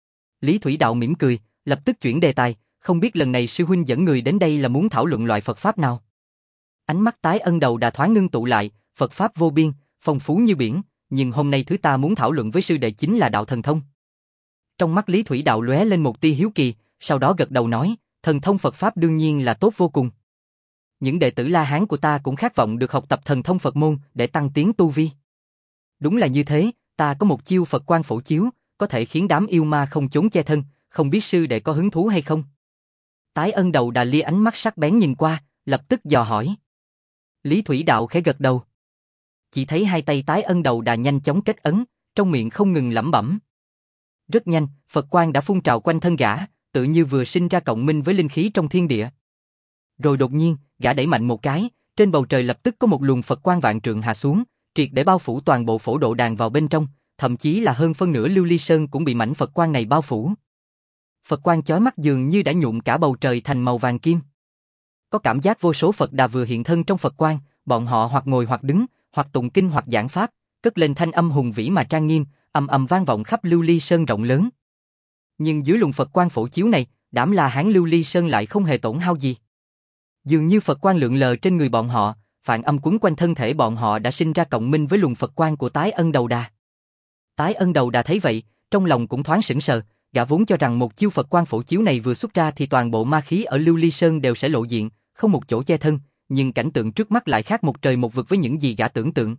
Lý Thủy Đạo mỉm cười, lập tức chuyển đề tài, không biết lần này sư huynh dẫn người đến đây là muốn thảo luận loại Phật Pháp nào? Ánh mắt Tái Ân Đầu Đà thoáng ngưng tụ lại, Phật Pháp vô biên, phong phú như biển, nhưng hôm nay thứ ta muốn thảo luận với sư đệ chính là đạo thần thông. Trong mắt Lý Thủy Đạo lóe lên một tia hiếu kỳ, sau đó gật đầu nói, thần thông Phật Pháp đương nhiên là tốt vô cùng. Những đệ tử La Hán của ta cũng khát vọng được học tập thần thông Phật môn để tăng tiến tu vi. Đúng là như thế, ta có một chiêu Phật quang phổ chiếu, có thể khiến đám yêu ma không trốn che thân, không biết sư đệ có hứng thú hay không? Tái Ân Đầu Đà lia ánh mắt sắc bén nhìn qua, lập tức dò hỏi. Lý Thủy Đạo khẽ gật đầu. Chỉ thấy hai tay Tái Ân Đầu Đà nhanh chóng kết ấn, trong miệng không ngừng lẩm bẩm. Rất nhanh, Phật quang đã phun trào quanh thân gã, tự như vừa sinh ra cộng minh với linh khí trong thiên địa. Rồi đột nhiên, gã đẩy mạnh một cái, trên bầu trời lập tức có một luồng Phật quang vạn trượng hạ xuống, triệt để bao phủ toàn bộ phổ độ đàn vào bên trong, thậm chí là hơn phân nửa Lưu Ly Sơn cũng bị mảnh Phật quang này bao phủ. Phật quang chói mắt dường như đã nhuộm cả bầu trời thành màu vàng kim. Có cảm giác vô số Phật Đà vừa hiện thân trong Phật quang, bọn họ hoặc ngồi hoặc đứng, hoặc tụng kinh hoặc giảng pháp, cất lên thanh âm hùng vĩ mà trang nghiêm, ầm ầm vang vọng khắp Lưu Ly Sơn rộng lớn. Nhưng dưới luồng Phật quang phổ chiếu này, đám La Hán Lưu Ly Sơn lại không hề tổn hao gì. Dường như Phật quang lượn lờ trên người bọn họ, phản âm quấn quanh thân thể bọn họ đã sinh ra cộng minh với luồng Phật quang của Tái Ân Đầu Đà. Tái Ân Đầu Đà thấy vậy, trong lòng cũng thoáng sững sờ, gã vốn cho rằng một chiêu Phật quang phổ chiếu này vừa xuất ra thì toàn bộ ma khí ở Lưu Ly Sơn đều sẽ lộ diện, không một chỗ che thân, nhưng cảnh tượng trước mắt lại khác một trời một vực với những gì gã tưởng tượng.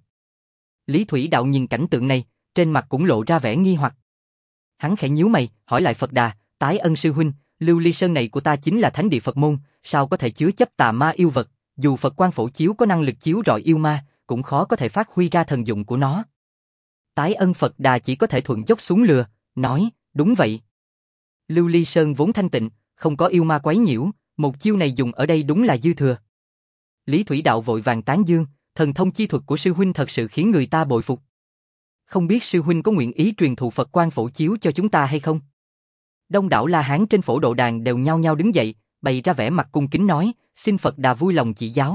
Lý Thủy Đạo nhìn cảnh tượng này, trên mặt cũng lộ ra vẻ nghi hoặc. Hắn khẽ nhíu mày, hỏi lại Phật Đà, Tái Ân sư huynh, Lưu Ly Sơn này của ta chính là thánh địa Phật môn, sao có thể chứa chấp tà ma yêu vật, dù Phật quang phổ chiếu có năng lực chiếu rọi yêu ma, cũng khó có thể phát huy ra thần dụng của nó. Tái Ân Phật Đà chỉ có thể thuận dốc xuống lừa, nói, đúng vậy. Lưu Ly Sơn vốn thanh tịnh, không có yêu ma quấy nhiễu, một chiêu này dùng ở đây đúng là dư thừa. Lý Thủy Đạo vội vàng tán dương, thần thông chi thuật của sư huynh thật sự khiến người ta bội phục. Không biết sư huynh có nguyện ý truyền thụ Phật Quang Phổ Chiếu cho chúng ta hay không? Đông đảo La Hán trên phổ độ đàn đều nhao nhao đứng dậy, bày ra vẻ mặt cung kính nói, xin Phật Đà vui lòng chỉ giáo.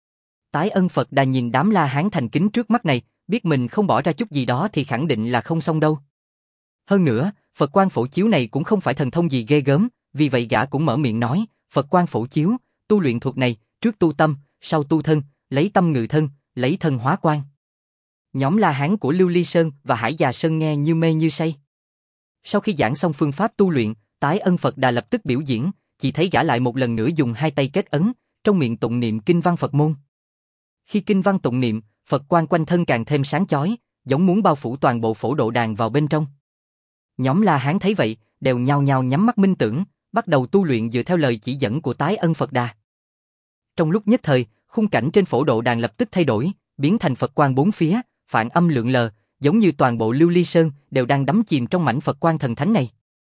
Tái Ân Phật Đà nhìn đám La Hán thành kính trước mắt này, biết mình không bỏ ra chút gì đó thì khẳng định là không xong đâu. Hơn nữa, Phật Quang Phổ Chiếu này cũng không phải thần thông gì ghê gớm, vì vậy gã cũng mở miệng nói, Phật Quang Phổ Chiếu, tu luyện thuật này, trước tu tâm, sau tu thân, lấy tâm ngự thân, lấy thân hóa quan. Nhóm La Hán của Lưu Ly Sơn và Hải Già Sơn nghe như mê như say. Sau khi giảng xong phương pháp tu luyện, Tái Ân Phật Đà lập tức biểu diễn, chỉ thấy gã lại một lần nữa dùng hai tay kết ấn, trong miệng tụng niệm kinh văn Phật môn. Khi kinh văn tụng niệm, Phật quang quanh thân càng thêm sáng chói, giống muốn bao phủ toàn bộ phổ độ đàn vào bên trong. Nhóm La Hán thấy vậy, đều nhao nhao nhắm mắt minh tưởng, bắt đầu tu luyện dựa theo lời chỉ dẫn của Tái Ân Phật Đà. Trong lúc nhất thời, khung cảnh trên phổ độ đàn lập tức thay đổi, biến thành Phật quang bốn phía, phản âm lượn lờ, giống như toàn bộ Lưu Ly Sơn đều đang đắm chìm trong mảnh Phật quang thần thánh này.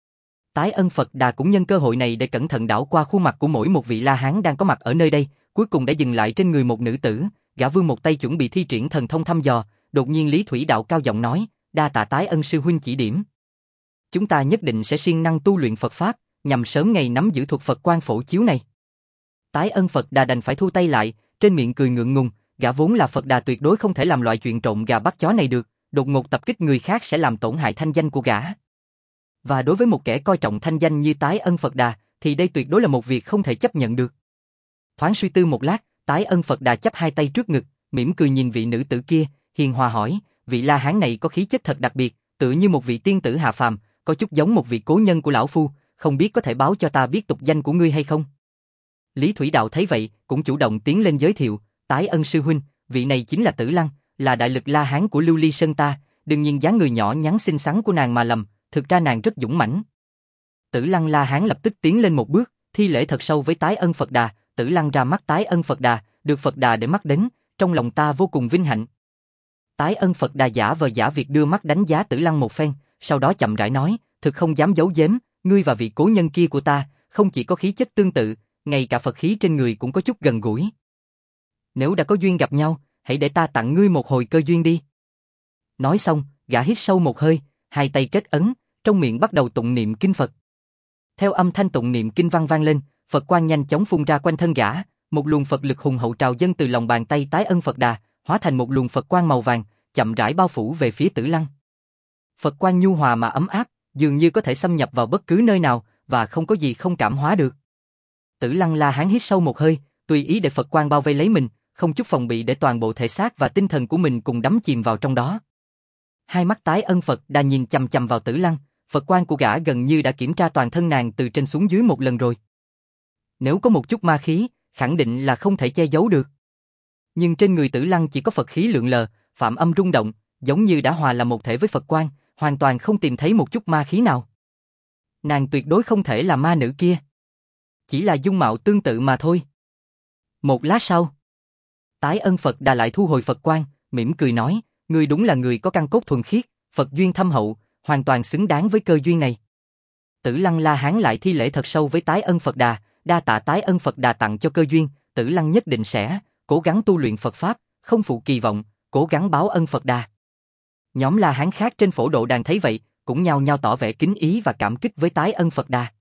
Tái Ân Phật Đà cũng nhân cơ hội này để cẩn thận đảo qua khuôn mặt của mỗi một vị La Hán đang có mặt ở nơi đây, cuối cùng đã dừng lại trên người một nữ tử, gã vươn một tay chuẩn bị thi triển thần thông thăm dò, đột nhiên Lý Thủy Đạo cao giọng nói, đa tạ Tái Ân sư huynh chỉ điểm. Chúng ta nhất định sẽ siêng năng tu luyện Phật Pháp, nhằm sớm ngày nắm giữ thuật Phật Quang Phổ Chiếu này. Tái Ân Phật Đà đành phải thu tay lại, trên miệng cười ngượng ngùng, gã vốn là Phật Đà tuyệt đối không thể làm loại chuyện trộn gà bắt chó này được, đột ngột tập kích người khác sẽ làm tổn hại thanh danh của gã. Và đối với một kẻ coi trọng thanh danh như Tái Ân Phật Đà, thì đây tuyệt đối là một việc không thể chấp nhận được. Thoáng suy tư một lát, Tái Ân Phật Đà chắp hai tay trước ngực, mỉm cười nhìn vị nữ tử kia, hiền hòa hỏi, vị La Hán này có khí chất thật đặc biệt, tựa như một vị tiên tử hạ phàm, có chút giống một vị cố nhân của lão phu, không biết có thể báo cho ta biết tục danh của ngươi hay không? Lý Thủy Đạo thấy vậy, cũng chủ động tiến lên giới thiệu, Tái Ân sư huynh, vị này chính là Tử Lăng, là đại lực La Hán của Lưu Ly Sơn ta, đừng nhìn dáng người nhỏ nhắn xinh xắn của nàng mà lầm, thực ra nàng rất dũng mãnh. Tử Lăng La Hán lập tức tiến lên một bước, thi lễ thật sâu với Tái Ân Phật Đà, Tử Lăng ra mắt Tái Ân Phật Đà, được Phật Đà để mắt đến, trong lòng ta vô cùng vinh hạnh. Tái Ân Phật Đà giả vờ giả việc đưa mắt đánh giá Tử Lăng một phen, sau đó chậm rãi nói, thực không dám giấu giếm, ngươi và vị cố nhân kia của ta, không chỉ có khí chất tương tự, ngay cả Phật khí trên người cũng có chút gần gũi. Nếu đã có duyên gặp nhau, hãy để ta tặng ngươi một hồi cơ duyên đi. Nói xong, gã hít sâu một hơi, hai tay kết ấn, trong miệng bắt đầu tụng niệm kinh Phật. Theo âm thanh tụng niệm kinh văn vang lên, Phật quang nhanh chóng phun ra quanh thân gã, một luồng Phật lực hùng hậu trào dâng từ lòng bàn tay Tái Ân Phật Đà, hóa thành một luồng Phật quang màu vàng, chậm rãi bao phủ về phía Tử Lăng. Phật quang nhu hòa mà ấm áp, dường như có thể xâm nhập vào bất cứ nơi nào và không có gì không cảm hóa được. Tử Lăng La Hán hít sâu một hơi, tùy ý để Phật quang bao vây lấy mình, không chút phòng bị để toàn bộ thể xác và tinh thần của mình cùng đắm chìm vào trong đó. Hai mắt Tái Ân Phật Đà nhìn chằm chằm vào Tử Lăng, Phật quang của gã gần như đã kiểm tra toàn thân nàng từ trên xuống dưới một lần rồi. Nếu có một chút ma khí, khẳng định là không thể che giấu được. Nhưng trên người Tử Lăng chỉ có Phật khí lượn lờ, phạm âm rung động, giống như đã hòa làm một thể với Phật quang, hoàn toàn không tìm thấy một chút ma khí nào. Nàng tuyệt đối không thể là ma nữ kia. Chỉ là dung mạo tương tự mà thôi. Một lát sau, Tái Ân Phật Đà lại thu hồi Phật quang, mỉm cười nói, ngươi đúng là người có căn cốt thuần khiết, Phật duyên thâm hậu, hoàn toàn xứng đáng với cơ duyên này. Tử Lăng La Hán lại thi lễ thật sâu với Tái Ân Phật Đà, đa tạ Tái Ân Phật Đà tặng cho cơ duyên, Tử Lăng nhất định sẽ cố gắng tu luyện Phật Pháp, không phụ kỳ vọng, cố gắng báo ân Phật Đà. Nhóm La Hán khác trên phổ độ đàn thấy vậy, cũng nhao nhao tỏ vẻ kính ý và cảm kích với Tái Ân Phật Đà.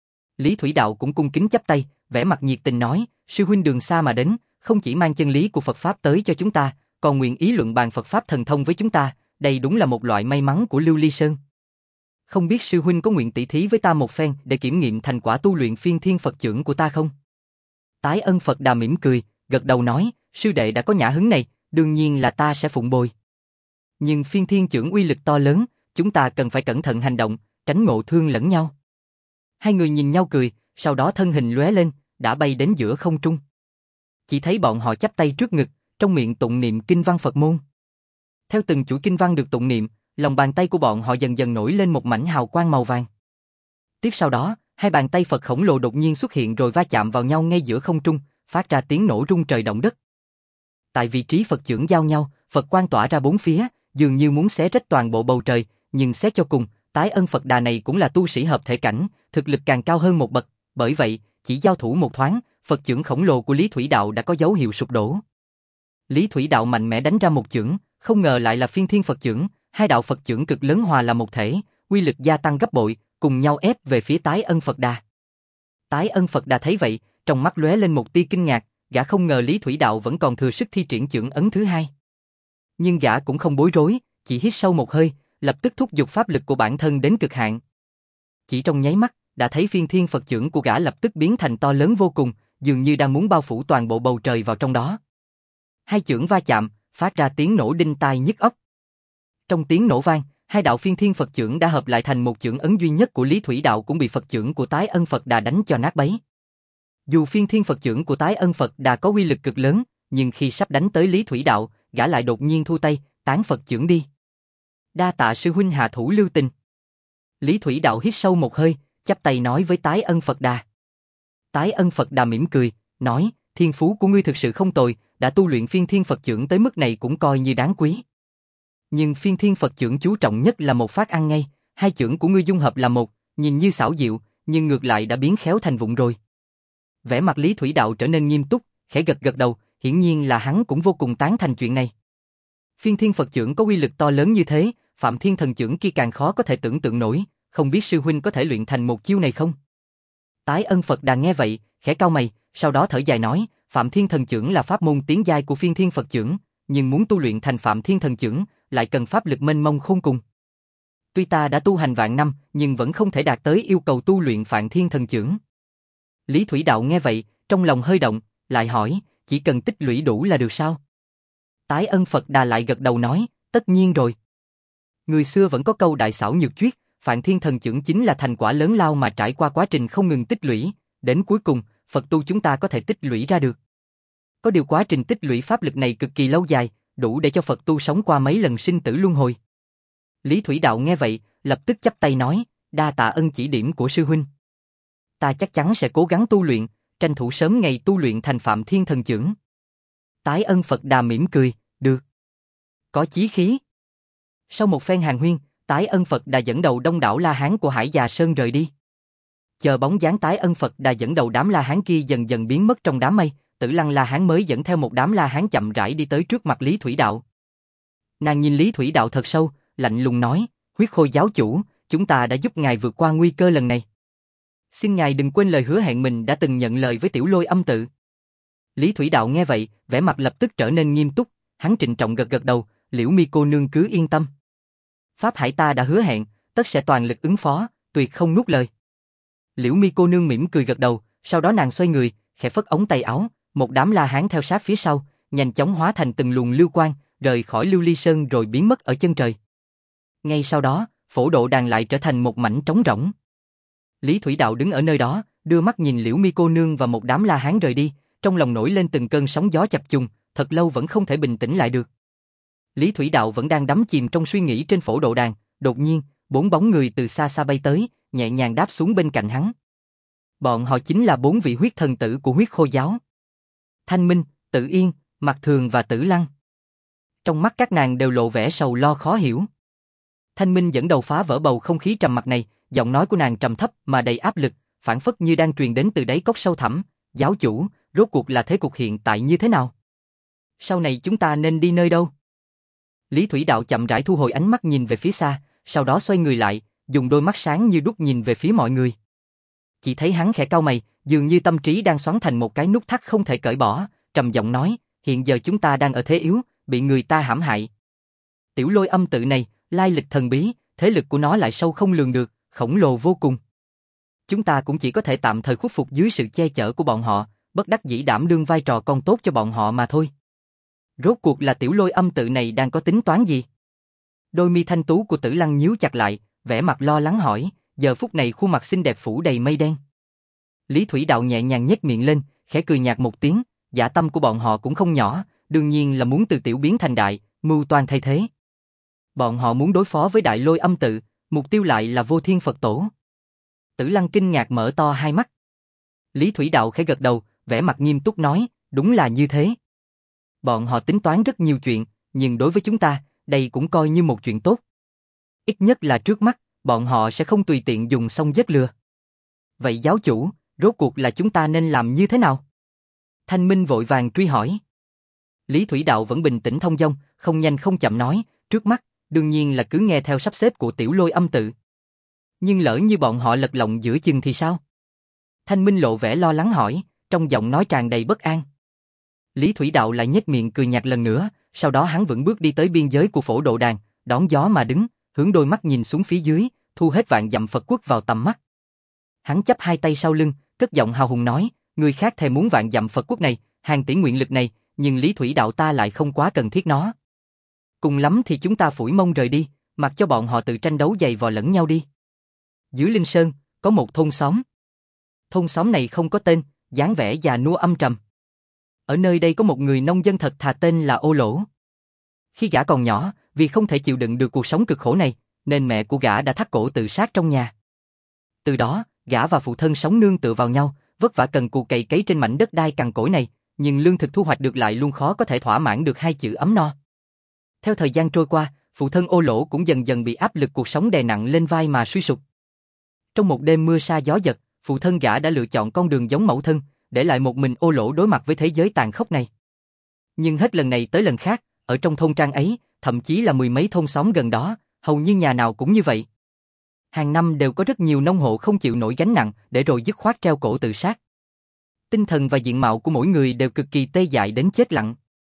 Lý Thủy Đạo cũng cung kính chắp tay, vẻ mặt nhiệt tình nói, sư huynh đường xa mà đến, không chỉ mang chân lý của Phật Pháp tới cho chúng ta, còn nguyện ý luận bàn Phật Pháp thần thông với chúng ta, đây đúng là một loại may mắn của Lưu Ly Sơn. Không biết sư huynh có nguyện tỷ thí với ta một phen để kiểm nghiệm thành quả tu luyện phiên thiên Phật chưởng của ta không? Tái Ân Phật Đà mỉm cười, gật đầu nói, sư đệ đã có nhã hứng này, đương nhiên là ta sẽ phụng bồi. Nhưng phiên thiên chưởng uy lực to lớn, chúng ta cần phải cẩn thận hành động, tránh ngộ thương lẫn nhau. Hai người nhìn nhau cười, sau đó thân hình lóe lên, đã bay đến giữa không trung. Chỉ thấy bọn họ chắp tay trước ngực, trong miệng tụng niệm kinh văn Phật môn. Theo từng chuỗi kinh văn được tụng niệm, lòng bàn tay của bọn họ dần dần nổi lên một mảnh hào quang màu vàng. Tiếp sau đó, hai bàn tay Phật khổng lồ đột nhiên xuất hiện rồi va chạm vào nhau ngay giữa không trung, phát ra tiếng nổ rung trời động đất. Tại vị trí Phật chưởng giao nhau, Phật quang tỏa ra bốn phía, dường như muốn xé rách toàn bộ bầu trời, nhưng xét cho cùng, Tái Ân Phật Đà này cũng là tu sĩ hợp thể cảnh, thực lực càng cao hơn một bậc, bởi vậy, chỉ giao thủ một thoáng, Phật chưởng khổng lồ của Lý Thủy Đạo đã có dấu hiệu sụp đổ. Lý Thủy Đạo mạnh mẽ đánh ra một chưởng, không ngờ lại là Phiên Thiên Phật chưởng, hai đạo Phật chưởng cực lớn hòa là một thể, uy lực gia tăng gấp bội, cùng nhau ép về phía Tái Ân Phật Đà. Tái Ân Phật Đà thấy vậy, trong mắt lóe lên một tia kinh ngạc, gã không ngờ Lý Thủy Đạo vẫn còn thừa sức thi triển chưởng ấn thứ hai. Nhưng gã cũng không bối rối, chỉ hít sâu một hơi, lập tức thúc giục pháp lực của bản thân đến cực hạn. Chỉ trong nháy mắt, đã thấy Phiên Thiên Phật chưởng của gã lập tức biến thành to lớn vô cùng, dường như đang muốn bao phủ toàn bộ bầu trời vào trong đó. Hai chưởng va chạm, phát ra tiếng nổ đinh tai nhức óc. Trong tiếng nổ vang, hai đạo Phiên Thiên Phật chưởng đã hợp lại thành một chưởng ấn duy nhất của Lý Thủy Đạo cũng bị Phật chưởng của Tái Ân Phật Đà đánh cho nát bấy. Dù Phiên Thiên Phật chưởng của Tái Ân Phật Đà có uy lực cực lớn, nhưng khi sắp đánh tới Lý Thủy Đạo, gã lại đột nhiên thu tay, tán Phật chưởng đi. Đa tạ sư huynh hạ thủ lưu tình. Lý Thủy Đạo hít sâu một hơi, chắp tay nói với Tái Ân Phật Đà. Tái Ân Phật Đà mỉm cười, nói, thiên phú của ngươi thực sự không tồi, đã tu luyện Phiên Thiên Phật chưởng tới mức này cũng coi như đáng quý. Nhưng Phiên Thiên Phật chưởng chú trọng nhất là một phát ăn ngay, hai chưởng của ngươi dung hợp là một, nhìn như xảo diệu, nhưng ngược lại đã biến khéo thành vụng rồi. Vẻ mặt Lý Thủy Đạo trở nên nghiêm túc, khẽ gật gật đầu, hiển nhiên là hắn cũng vô cùng tán thành chuyện này. Phiên Thiên Phật chưởng có uy lực to lớn như thế, Phạm Thiên Thần chưởng kia càng khó có thể tưởng tượng nổi, không biết sư huynh có thể luyện thành một chiêu này không? Tái Ân Phật Đà nghe vậy, khẽ cau mày, sau đó thở dài nói, Phạm Thiên Thần chưởng là pháp môn tiến giai của Phiên Thiên Phật chưởng, nhưng muốn tu luyện thành Phạm Thiên Thần chưởng, lại cần pháp lực mênh mông khôn cùng. Tuy ta đã tu hành vạn năm, nhưng vẫn không thể đạt tới yêu cầu tu luyện Phạm Thiên Thần chưởng. Lý Thủy Đạo nghe vậy, trong lòng hơi động, lại hỏi, chỉ cần tích lũy đủ là được sao? Tái Ân Phật Đà lại gật đầu nói, tất nhiên rồi. Người xưa vẫn có câu đại xảo nhược chuyết, Phạm Thiên Thần chưởng chính là thành quả lớn lao mà trải qua quá trình không ngừng tích lũy, đến cuối cùng, Phật tu chúng ta có thể tích lũy ra được. Có điều quá trình tích lũy pháp lực này cực kỳ lâu dài, đủ để cho Phật tu sống qua mấy lần sinh tử luân hồi. Lý Thủy Đạo nghe vậy, lập tức chắp tay nói, đa tạ ân chỉ điểm của sư huynh. Ta chắc chắn sẽ cố gắng tu luyện, tranh thủ sớm ngày tu luyện thành Phạm Thiên Thần chưởng. Tái Ân Phật Đà mỉm cười, được. Có chí khí. Sau một phen hàn huyên, Tái Ân Phật Đà dẫn đầu đông đảo La Hán của Hải Già Sơn rời đi. Chờ bóng dáng Tái Ân Phật Đà dẫn đầu đám La Hán kia dần dần biến mất trong đám mây, Tử Lăng La Hán mới dẫn theo một đám La Hán chậm rãi đi tới trước mặt Lý Thủy Đạo. Nàng nhìn Lý Thủy Đạo thật sâu, lạnh lùng nói, Huyết Khôi giáo chủ, chúng ta đã giúp ngài vượt qua nguy cơ lần này. Xin ngài đừng quên lời hứa hẹn mình đã từng nhận lời với Tiểu Lôi Âm tự. Lý Thủy Đạo nghe vậy, vẻ mặt lập tức trở nên nghiêm túc, hắn trịnh trọng gật gật đầu, Liễu Mi cô nương cứ yên tâm. Pháp Hải ta đã hứa hẹn, tất sẽ toàn lực ứng phó, tuyệt không nuốt lời. Liễu Mi cô nương mỉm cười gật đầu, sau đó nàng xoay người, khẽ phất ống tay áo, một đám La Hán theo sát phía sau, nhanh chóng hóa thành từng luồng lưu quang, rời khỏi Lưu Ly Sơn rồi biến mất ở chân trời. Ngay sau đó, phổ độ đàn lại trở thành một mảnh trống rỗng. Lý Thủy Đạo đứng ở nơi đó, đưa mắt nhìn Liễu Mi cô nương và một đám La Hán rời đi, trong lòng nổi lên từng cơn sóng gió chập trùng, thật lâu vẫn không thể bình tĩnh lại được. Lý Thủy Đạo vẫn đang đắm chìm trong suy nghĩ trên phổ độ đàn, đột nhiên, bốn bóng người từ xa xa bay tới, nhẹ nhàng đáp xuống bên cạnh hắn. Bọn họ chính là bốn vị huyết thần tử của Huyết Khôi giáo. Thanh Minh, Tử Yên, Mạc Thường và Tử Lăng. Trong mắt các nàng đều lộ vẻ sầu lo khó hiểu. Thanh Minh dẫn đầu phá vỡ bầu không khí trầm mặc này, giọng nói của nàng trầm thấp mà đầy áp lực, phảng phất như đang truyền đến từ đáy cốc sâu thẳm. Giáo chủ, rốt cuộc là thế cục hiện tại như thế nào? Sau này chúng ta nên đi nơi đâu? Lý Thủy Đạo chậm rãi thu hồi ánh mắt nhìn về phía xa, sau đó xoay người lại, dùng đôi mắt sáng như đuốc nhìn về phía mọi người. Chỉ thấy hắn khẽ cau mày, dường như tâm trí đang xoắn thành một cái nút thắt không thể cởi bỏ, trầm giọng nói, hiện giờ chúng ta đang ở thế yếu, bị người ta hãm hại. Tiểu Lôi Âm tự này, lai lịch thần bí, thế lực của nó lại sâu không lường được, khổng lồ vô cùng. Chúng ta cũng chỉ có thể tạm thời khuất phục dưới sự che chở của bọn họ, bất đắc dĩ đảm đương vai trò con tốt cho bọn họ mà thôi. Rốt cuộc là Tiểu Lôi Âm tự này đang có tính toán gì? Đôi mi thanh tú của Tử Lăng nhíu chặt lại, vẻ mặt lo lắng hỏi, giờ phút này khuôn mặt xinh đẹp phủ đầy mây đen. Lý Thủy Đạo nhẹ nhàng nhếch miệng lên, khẽ cười nhạt một tiếng, dạ tâm của bọn họ cũng không nhỏ, đương nhiên là muốn từ tiểu biến thành đại, mưu toan thay thế. Bọn họ muốn đối phó với Đại Lôi Âm tự, mục tiêu lại là Vô Thiên Phật Tổ. Tử Lăng kinh ngạc mở to hai mắt. Lý Thủy Đạo khẽ gật đầu, vẻ mặt nghiêm túc nói, đúng là như thế. Bọn họ tính toán rất nhiều chuyện, nhưng đối với chúng ta, đây cũng coi như một chuyện tốt. Ít nhất là trước mắt, bọn họ sẽ không tùy tiện dùng sông giết lừa. Vậy giáo chủ, rốt cuộc là chúng ta nên làm như thế nào? Thanh Minh vội vàng truy hỏi. Lý Thủy Đạo vẫn bình tĩnh thông dong, không nhanh không chậm nói, trước mắt, đương nhiên là cứ nghe theo sắp xếp của Tiểu Lôi âm tự. Nhưng lỡ như bọn họ lật lọng giữa chừng thì sao? Thanh Minh lộ vẻ lo lắng hỏi, trong giọng nói tràn đầy bất an. Lý Thủy Đạo lại nhếch miệng cười nhạt lần nữa, sau đó hắn vững bước đi tới biên giới của Phổ Độ Đàn, đón gió mà đứng, hướng đôi mắt nhìn xuống phía dưới, thu hết vạn dặm Phật quốc vào tầm mắt. Hắn chắp hai tay sau lưng, cất giọng hào hùng nói, người khác thèm muốn vạn dặm Phật quốc này, hàng tỷ nguyện lực này, nhưng Lý Thủy Đạo ta lại không quá cần thiết nó. Cùng lắm thì chúng ta phủi mông rời đi, mặc cho bọn họ tự tranh đấu giày vò lẫn nhau đi. Dưới Linh Sơn, có một thôn xóm. Thôn xóm này không có tên, dáng vẻ già nua âm trầm. Ở nơi đây có một người nông dân thật thà tên là Ô Lỗ. Khi gã còn nhỏ, vì không thể chịu đựng được cuộc sống cực khổ này, nên mẹ của gã đã thắt cổ tự sát trong nhà. Từ đó, gã và phụ thân sống nương tựa vào nhau, vất vả cần cù cày cấy trên mảnh đất đai cằn cỗi này, nhưng lương thực thu hoạch được lại luôn khó có thể thỏa mãn được hai chữ ấm no. Theo thời gian trôi qua, phụ thân Ô Lỗ cũng dần dần bị áp lực cuộc sống đè nặng lên vai mà suy sụp. Trong một đêm mưa sa gió giật, phụ thân gã đã lựa chọn con đường giống mẫu thân, để lại một mình Ô Lỗ đối mặt với thế giới tàn khốc này. Nhưng hết lần này tới lần khác, ở trong thôn trang ấy, thậm chí là mười mấy thôn xóm gần đó, hầu như nhà nào cũng như vậy. Hàng năm đều có rất nhiều nông hộ không chịu nổi gánh nặng, để rồi dứt khoát treo cổ tự sát. Tinh thần và diện mạo của mỗi người đều cực kỳ tê dại đến chết lặng.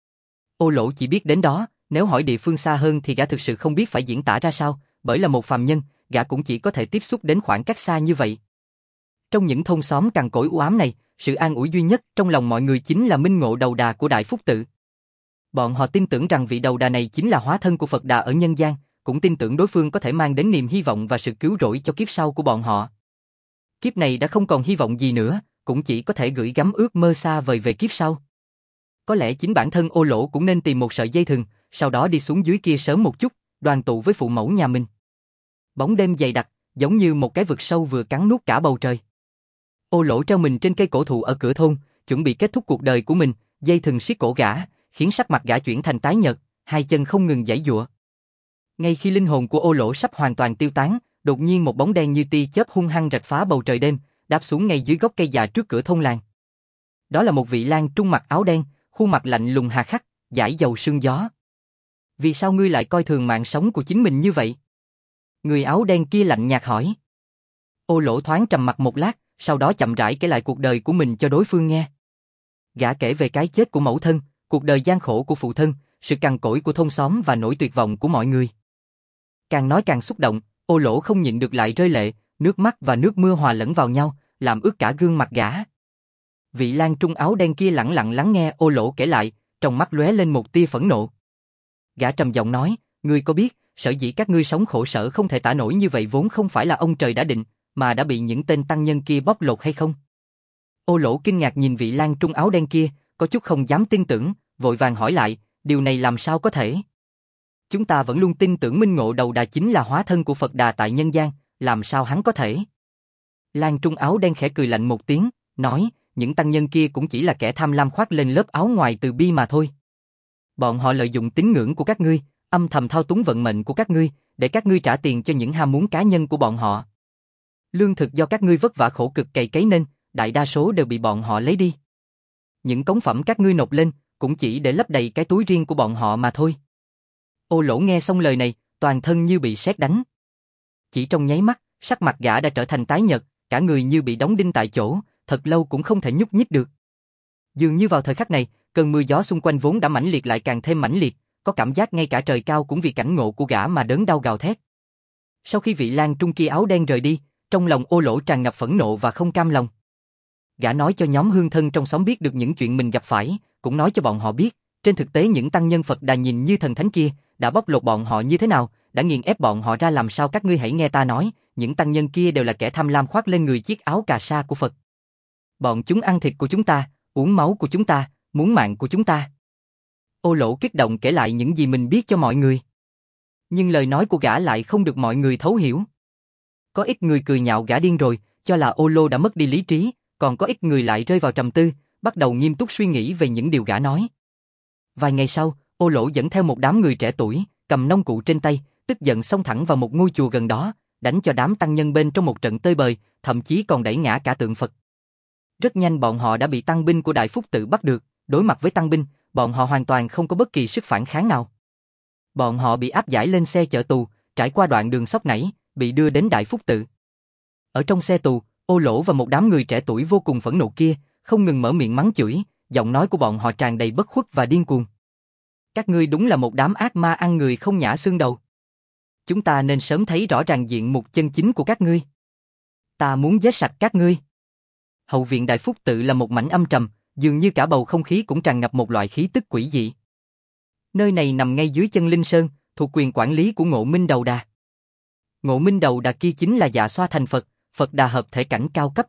Ô Lỗ chỉ biết đến đó, nếu hỏi địa phương xa hơn thì gã thực sự không biết phải diễn tả ra sao, bởi là một phàm nhân, gã cũng chỉ có thể tiếp xúc đến khoảng cách xa như vậy. Trong những thôn xóm cằn cỗi u ám này, sự an ủi duy nhất trong lòng mọi người chính là minh ngộ đầu đà của Đại Phúc Tự. Bọn họ tin tưởng rằng vị đầu đà này chính là hóa thân của Phật Đà ở nhân gian, cũng tin tưởng đối phương có thể mang đến niềm hy vọng và sự cứu rỗi cho kiếp sau của bọn họ. Kiếp này đã không còn hy vọng gì nữa, cũng chỉ có thể gửi gắm ước mơ xa vời về kiếp sau. Có lẽ chính bản thân Ô Lỗ cũng nên tìm một sợi dây thừng, sau đó đi xuống dưới kia sớm một chút, đoàn tụ với phụ mẫu nhà mình. Bóng đêm dày đặc, giống như một cái vực sâu vừa cắn nuốt cả bầu trời. Ô Lỗ treo mình trên cây cổ thụ ở cửa thôn, chuẩn bị kết thúc cuộc đời của mình, dây thừng siết cổ gã, khiến sắc mặt gã chuyển thành tái nhợt, hai chân không ngừng giãy giụa. Ngay khi linh hồn của Ô Lỗ sắp hoàn toàn tiêu tán, đột nhiên một bóng đen như tia chớp hung hăng rạch phá bầu trời đêm, đáp xuống ngay dưới gốc cây già trước cửa thôn làng. Đó là một vị lang trung mặc áo đen, khuôn mặt lạnh lùng hà khắc, dãi dầu sương gió. Vì sao ngươi lại coi thường mạng sống của chính mình như vậy? Người áo đen kia lạnh nhạt hỏi. Ô Lỗ thoáng trầm mặc một lát, sau đó chậm rãi kể lại cuộc đời của mình cho đối phương nghe. Gã kể về cái chết của mẫu thân, cuộc đời gian khổ của phụ thân, sự cằn cỗi của thôn xóm và nỗi tuyệt vọng của mọi người. Càng nói càng xúc động, Ô Lỗ không nhịn được lại rơi lệ, nước mắt và nước mưa hòa lẫn vào nhau, làm ướt cả gương mặt gã. Vị lang trung áo đen kia lẳng lặng lắng nghe Ô Lỗ kể lại, trong mắt lóe lên một tia phẫn nộ. Gã trầm giọng nói, ngươi có biết, sở dĩ các ngươi sống khổ sở không thể tả nổi như vậy vốn không phải là ông trời đã định, mà đã bị những tên tăng nhân kia bóc lột hay không? Ô Lỗ kinh ngạc nhìn vị lang trung áo đen kia, có chút không dám tin tưởng, vội vàng hỏi lại, điều này làm sao có thể? Chúng ta vẫn luôn tin tưởng minh ngộ đầu đà chính là hóa thân của Phật Đà tại nhân gian, làm sao hắn có thể? Lang trung áo đen khẽ cười lạnh một tiếng, nói, những tăng nhân kia cũng chỉ là kẻ tham lam khoác lên lớp áo ngoài từ bi mà thôi. Bọn họ lợi dụng tín ngưỡng của các ngươi, âm thầm thao túng vận mệnh của các ngươi, để các ngươi trả tiền cho những ham muốn cá nhân của bọn họ. Lương thực do các ngươi vất vả khổ cực cày cấy nên, đại đa số đều bị bọn họ lấy đi. Những cống phẩm các ngươi nộp lên, cũng chỉ để lấp đầy cái túi riêng của bọn họ mà thôi. Ô Lỗ nghe xong lời này, toàn thân như bị sét đánh. Chỉ trong nháy mắt, sắc mặt gã đã trở thành tái nhợt, cả người như bị đóng đinh tại chỗ, thật lâu cũng không thể nhúc nhích được. Dường như vào thời khắc này, cơn mưa gió xung quanh vốn đã mãnh liệt lại càng thêm mãnh liệt, có cảm giác ngay cả trời cao cũng vì cảnh ngộ của gã mà đớn đau gào thét. Sau khi vị lang trung kia áo đen rời đi, trong lòng Ô Lỗ tràn ngập phẫn nộ và không cam lòng. Gã nói cho nhóm hương thân trong xóm biết được những chuyện mình gặp phải, cũng nói cho bọn họ biết, trên thực tế những tăng nhân Phật Đà nhìn như thần thánh kia, đã bóc lột bọn họ như thế nào, đã nghiền ép bọn họ ra làm sao các ngươi hãy nghe ta nói, những tăng nhân kia đều là kẻ tham lam khoác lên người chiếc áo cà sa của Phật. Bọn chúng ăn thịt của chúng ta, uống máu của chúng ta, muốn mạng của chúng ta. Ô Lỗ kích động kể lại những gì mình biết cho mọi người. Nhưng lời nói của gã lại không được mọi người thấu hiểu. Có ít người cười nhạo gã điên rồi, cho là Ô Lô đã mất đi lý trí, còn có ít người lại rơi vào trầm tư, bắt đầu nghiêm túc suy nghĩ về những điều gã nói. Vài ngày sau, Ô Lỗ dẫn theo một đám người trẻ tuổi, cầm nông cụ trên tay, tức giận xông thẳng vào một ngôi chùa gần đó, đánh cho đám tăng nhân bên trong một trận tơi bời, thậm chí còn đẩy ngã cả tượng Phật. Rất nhanh bọn họ đã bị tăng binh của Đại Phúc Tự bắt được, đối mặt với tăng binh, bọn họ hoàn toàn không có bất kỳ sức phản kháng nào. Bọn họ bị áp giải lên xe chở tù, trải qua đoạn đường sóc nảy, bị đưa đến Đại Phúc Tự. Ở trong xe tù, Ô Lỗ và một đám người trẻ tuổi vô cùng phẫn nộ kia, không ngừng mở miệng mắng chửi, giọng nói của bọn họ tràn đầy bất khuất và điên cuồng. Các ngươi đúng là một đám ác ma ăn người không nhả xương đầu. Chúng ta nên sớm thấy rõ ràng diện mục chân chính của các ngươi. Ta muốn giết sạch các ngươi. Hậu viện Đại Phúc Tự là một mảnh âm trầm, dường như cả bầu không khí cũng tràn ngập một loại khí tức quỷ dị. Nơi này nằm ngay dưới chân Linh Sơn, thuộc quyền quản lý của Ngộ Minh Đầu Đà. Ngộ Minh Đầu Đà kia chính là Dạ Xoa thành Phật, Phật Đà hợp thể cảnh cao cấp.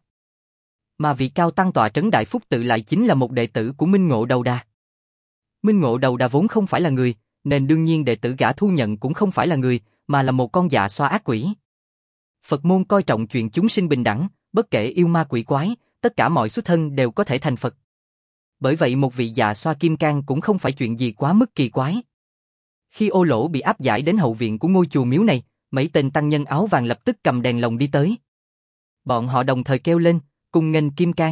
Mà vị cao tăng tọa trấn Đại Phúc Tự lại chính là một đệ tử của Minh Ngộ Đầu Đà. Minh Ngộ Đầu Đà vốn không phải là người, nên đương nhiên đệ tử gã thu nhận cũng không phải là người, mà là một con dạ xoa ác quỷ. Phật môn coi trọng chuyện chúng sinh bình đẳng, bất kể yêu ma quỷ quái, tất cả mọi xuất thân đều có thể thành Phật. Bởi vậy một vị dạ xoa kim cang cũng không phải chuyện gì quá mức kỳ quái. Khi Ô Lỗ bị áp giải đến hậu viện của ngôi chùa miếu này, mấy tên tăng nhân áo vàng lập tức cầm đèn lồng đi tới. Bọn họ đồng thời kêu lên, cùng nghênh kim cang.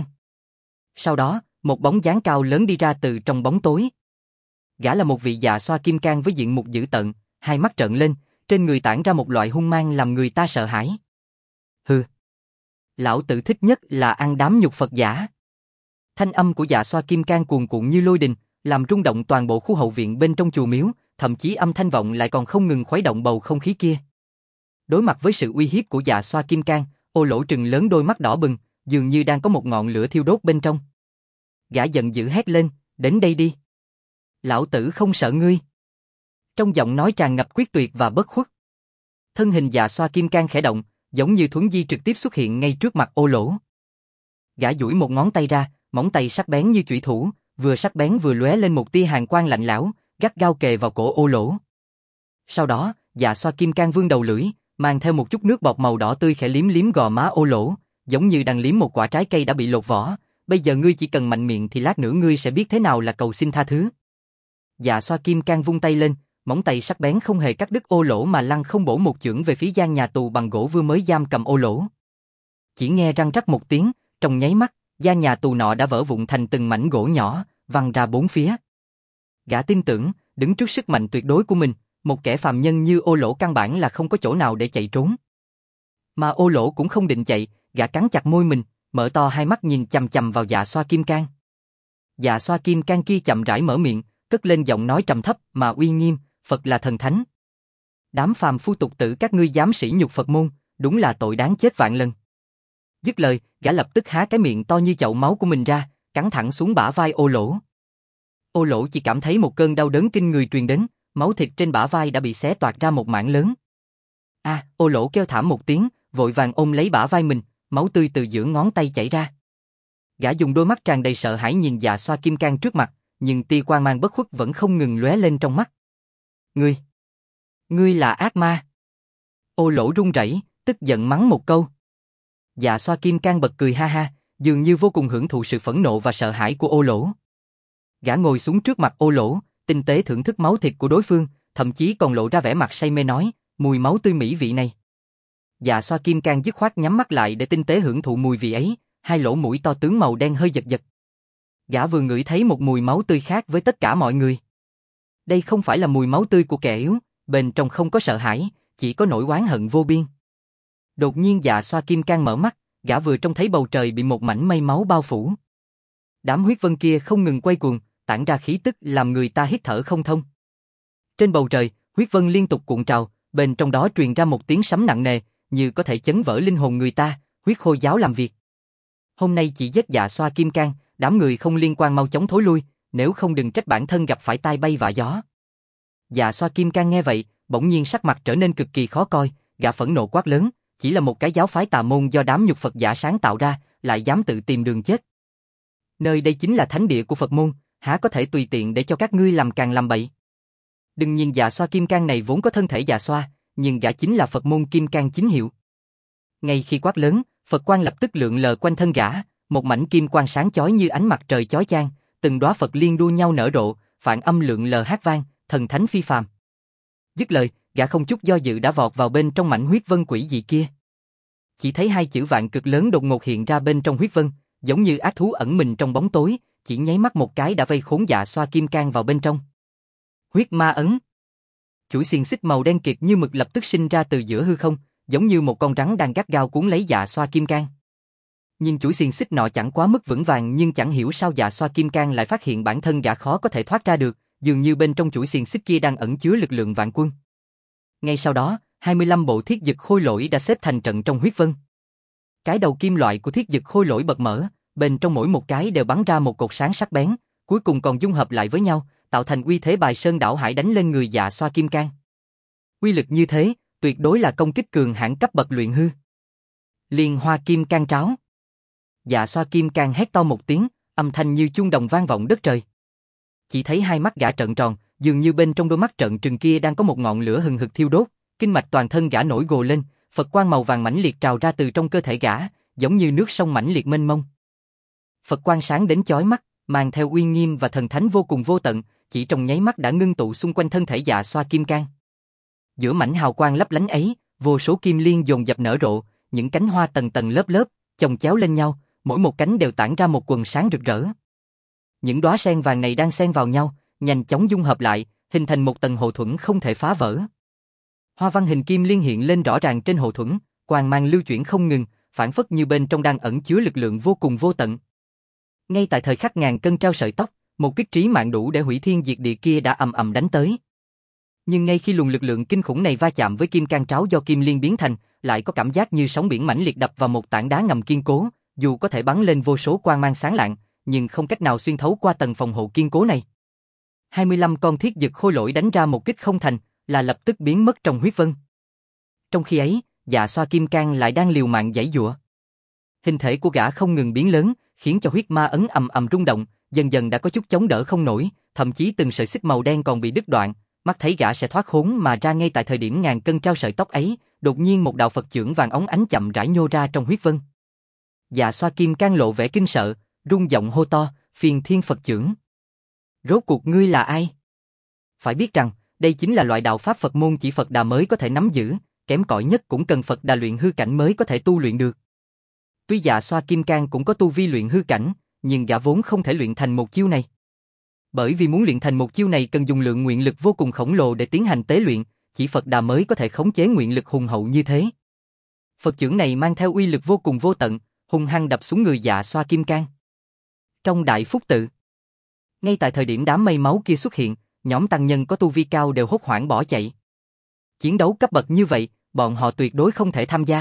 Sau đó, một bóng dáng cao lớn đi ra từ trong bóng tối. Gã là một vị dạ xoa kim cang với diện mục dữ tợn, hai mắt trợn lên, trên người tản ra một loại hung mang làm người ta sợ hãi. Hừ. Lão tử thích nhất là ăn đám nhục Phật giả. Thanh âm của dạ xoa kim cang cuồn cuộn như lôi đình, làm rung động toàn bộ khu hậu viện bên trong chùa miếu, thậm chí âm thanh vọng lại còn không ngừng khuấy động bầu không khí kia. Đối mặt với sự uy hiếp của dạ xoa kim cang, Ô Lỗ trừng lớn đôi mắt đỏ bừng, dường như đang có một ngọn lửa thiêu đốt bên trong. Gã giận dữ hét lên, đến đây đi. Lão tử không sợ ngươi. Trong giọng nói tràn ngập quyết tuyệt và bất khuất. Thân hình dạ xoa kim cang khẽ động, giống như thuấn di trực tiếp xuất hiện ngay trước mặt Ô Lỗ. Gã duỗi một ngón tay ra, móng tay sắc bén như chủy thủ, vừa sắc bén vừa lóe lên một tia hàn quang lạnh lẽo, gắt gao kề vào cổ Ô Lỗ. Sau đó, dạ xoa kim cang vươn đầu lưỡi, mang theo một chút nước bọt màu đỏ tươi khẽ liếm liếm gò má Ô Lỗ, giống như đang liếm một quả trái cây đã bị lột vỏ. Bây giờ ngươi chỉ cần mạnh miệng thì lát nữa ngươi sẽ biết thế nào là cầu xin tha thứ. Dạ xoa kim cang vung tay lên, móng tay sắc bén không hề cắt đứt Ô Lỗ mà lăng không bổ một chưởng về phía gian nhà tù bằng gỗ vừa mới giam cầm Ô Lỗ. Chỉ nghe răng rắc một tiếng, trong nháy mắt, gian nhà tù nọ đã vỡ vụn thành từng mảnh gỗ nhỏ, văng ra bốn phía. Gã tin tưởng, đứng trước sức mạnh tuyệt đối của mình, một kẻ phàm nhân như Ô Lỗ căn bản là không có chỗ nào để chạy trốn. Mà Ô Lỗ cũng không định chạy, gã cắn chặt môi mình, mở to hai mắt nhìn chằm chằm vào dạ xoa kim cang. Dạ xoa kim cang kia chậm rãi mở miệng, cất lên giọng nói trầm thấp mà uy nghiêm, Phật là thần thánh. Đám phàm phu tục tử các ngươi dám sỉ nhục Phật môn, đúng là tội đáng chết vạn lần. Dứt lời, gã lập tức há cái miệng to như chậu máu của mình ra, cắn thẳng xuống bả vai Ô Lỗ. Ô Lỗ chỉ cảm thấy một cơn đau đớn kinh người truyền đến, máu thịt trên bả vai đã bị xé toạc ra một mảng lớn. A, à, Ô Lỗ kêu thảm một tiếng, vội vàng ôm lấy bả vai mình, máu tươi từ giữa ngón tay chảy ra. Gã dùng đôi mắt tràn đầy sợ hãi nhìn dạ xoa kim cang trước mặt, nhưng tia quang mang bất khuất vẫn không ngừng lóe lên trong mắt. Ngươi, ngươi là ác ma. Ô Lỗ run rẩy, tức giận mắng một câu. Dạ xoa kim cang bật cười ha ha, dường như vô cùng hưởng thụ sự phẫn nộ và sợ hãi của Ô Lỗ. Gã ngồi xuống trước mặt Ô Lỗ, tinh tế thưởng thức máu thịt của đối phương, thậm chí còn lộ ra vẻ mặt say mê nói, mùi máu tươi mỹ vị này. Dạ xoa kim cang dứt khoát nhắm mắt lại để tinh tế hưởng thụ mùi vị ấy, hai lỗ mũi to tướng màu đen hơi giật giật. Gã vừa ngửi thấy một mùi máu tươi khác với tất cả mọi người. Đây không phải là mùi máu tươi của kẻ yếu, bên trong không có sợ hãi, chỉ có nỗi oán hận vô biên. Đột nhiên dạ xoa kim cang mở mắt, gã vừa trông thấy bầu trời bị một mảnh mây máu bao phủ. Đám huyết vân kia không ngừng quay cuồng, tản ra khí tức làm người ta hít thở không thông. Trên bầu trời, huyết vân liên tục cuộn trào, bên trong đó truyền ra một tiếng sấm nặng nề, như có thể chấn vỡ linh hồn người ta. Huyết khôi giáo làm việc. Hôm nay chỉ giết dạ xoa kim cang, đám người không liên quan mau chóng thối lui, nếu không đừng trách bản thân gặp phải tai bay vạ gió. Dạ xoa kim cang nghe vậy, bỗng nhiên sắc mặt trở nên cực kỳ khó coi, gã phẫn nộ quát lớn, chỉ là một cái giáo phái tà môn do đám nhục Phật giả sáng tạo ra, lại dám tự tìm đường chết. Nơi đây chính là thánh địa của Phật môn, há có thể tùy tiện để cho các ngươi làm càng làm bậy. Đừng nhìn dạ xoa kim cang này vốn có thân thể dạ xoa, nhưng gã chính là Phật môn kim cang chính hiệu. Ngay khi quát lớn, Phật quang lập tức lượn lờ quanh thân gã, một mảnh kim quang sáng chói như ánh mặt trời chói chang, từng đóa Phật liên đua nhau nở rộ, phản âm lượn lờ hát vang, thần thánh phi phàm. Dứt lời, gã không chút do dự đã vọt vào bên trong mảnh huyết vân quỷ dị kia. Chỉ thấy hai chữ vạn cực lớn đột ngột hiện ra bên trong huyết vân, giống như ác thú ẩn mình trong bóng tối, chỉ nháy mắt một cái đã vây khốn Dạ Xoa Kim Cang vào bên trong. Huyết ma ấn. Chuỗi xiềng xích màu đen kịt như mực lập tức sinh ra từ giữa hư không, giống như một con rắn đang gắt gao cuốn lấy Dạ Xoa Kim Cang. Nhưng chuỗi xiềng xích nọ chẳng quá mức vững vàng, nhưng chẳng hiểu sao Dạ Xoa Kim Cang lại phát hiện bản thân gã khó có thể thoát ra được, dường như bên trong chuỗi xiềng xích kia đang ẩn chứa lực lượng vạn quân. Ngay sau đó, hai mươi lăm bộ thiết dực khôi lỗi đã xếp thành trận trong huyết vân. Cái đầu kim loại của thiết dực khôi lỗi bật mở, bên trong mỗi một cái đều bắn ra một cột sáng sắc bén, cuối cùng còn dung hợp lại với nhau, tạo thành uy thế bài sơn đảo hải đánh lên người Dạ Xoa Kim Cang. Uy lực như thế, tuyệt đối là công kích cường hãn cấp bậc luyện hư. Liên Hoa Kim Cang tráo. Dạ Xoa Kim Cang hét to một tiếng, âm thanh như chuông đồng vang vọng đất trời. Chỉ thấy hai mắt gã trợn tròn, dường như bên trong đôi mắt trợn trừng kia đang có một ngọn lửa hừng hực thiêu đốt, kinh mạch toàn thân gã nổi gồ lên, Phật quang màu vàng mãnh liệt trào ra từ trong cơ thể gã, giống như nước sông mãnh liệt mênh mông. Phật quang sáng đến chói mắt, mang theo uy nghiêm và thần thánh vô cùng vô tận, chỉ trong nháy mắt đã ngưng tụ xung quanh thân thể Dạ Xoa Kim Cang. Giữa mảnh hào quang lấp lánh ấy, vô số kim liên dồn dập nở rộ, những cánh hoa tầng tầng lớp lớp, chồng chéo lên nhau, mỗi một cánh đều tản ra một quần sáng rực rỡ. Những đóa sen vàng này đang xen vào nhau, nhanh chóng dung hợp lại, hình thành một tầng hộ thuẫn không thể phá vỡ. Hoa văn hình kim liên hiện lên rõ ràng trên hộ thuẫn, quang mang lưu chuyển không ngừng, phản phất như bên trong đang ẩn chứa lực lượng vô cùng vô tận. Ngay tại thời khắc ngàn cân treo sợi tóc, một kích trí mạng đủ để hủy thiên diệt địa kia đã ầm ầm đánh tới. Nhưng ngay khi luồng lực lượng kinh khủng này va chạm với kim cang tráo do kim liên biến thành, lại có cảm giác như sóng biển mãnh liệt đập vào một tảng đá ngầm kiên cố, dù có thể bắn lên vô số quang mang sáng lạng, nhưng không cách nào xuyên thấu qua tầng phòng hộ kiên cố này. hai mươi lăm con thiết dực khôi lỗi đánh ra một kích không thành, là lập tức biến mất trong huyết vân. Trong khi ấy, Dạ Xoa Kim Cang lại đang liều mạng giãy giụa. Hình thể của gã không ngừng biến lớn, khiến cho huyết ma ấn ầm ầm rung động, dần dần đã có chút chống đỡ không nổi, thậm chí từng sợi xích màu đen còn bị đứt đoạn, mắt thấy gã sẽ thoát khốn mà ra. Ngay tại thời điểm ngàn cân treo sợi tóc ấy, đột nhiên một đạo Phật chưởng vàng óng ánh chậm rãi nhô ra trong huyết vân. Dạ Xoa Kim Cang lộ vẻ kinh sợ, rung giọng hô to, phiền thiên Phật chưởng. Rốt cuộc ngươi là ai? Phải biết rằng, đây chính là loại đạo pháp Phật môn chỉ Phật Đà mới có thể nắm giữ, kém cỏi nhất cũng cần Phật Đà luyện hư cảnh mới có thể tu luyện được. Tuy Dạ Xoa Kim Cang cũng có tu vi luyện hư cảnh, nhưng gã vốn không thể luyện thành một chiêu này. Bởi vì muốn luyện thành một chiêu này cần dùng lượng nguyện lực vô cùng khổng lồ để tiến hành tế luyện, chỉ Phật Đà mới có thể khống chế nguyện lực hùng hậu như thế. Phật chưởng này mang theo uy lực vô cùng vô tận, hung hăng đập xuống người Dạ Xoa Kim Cang. Trong Đại Phúc Tự, ngay tại thời điểm đám mây máu kia xuất hiện, nhóm tăng nhân có tu vi cao đều hốt hoảng bỏ chạy. Chiến đấu cấp bậc như vậy, bọn họ tuyệt đối không thể tham gia.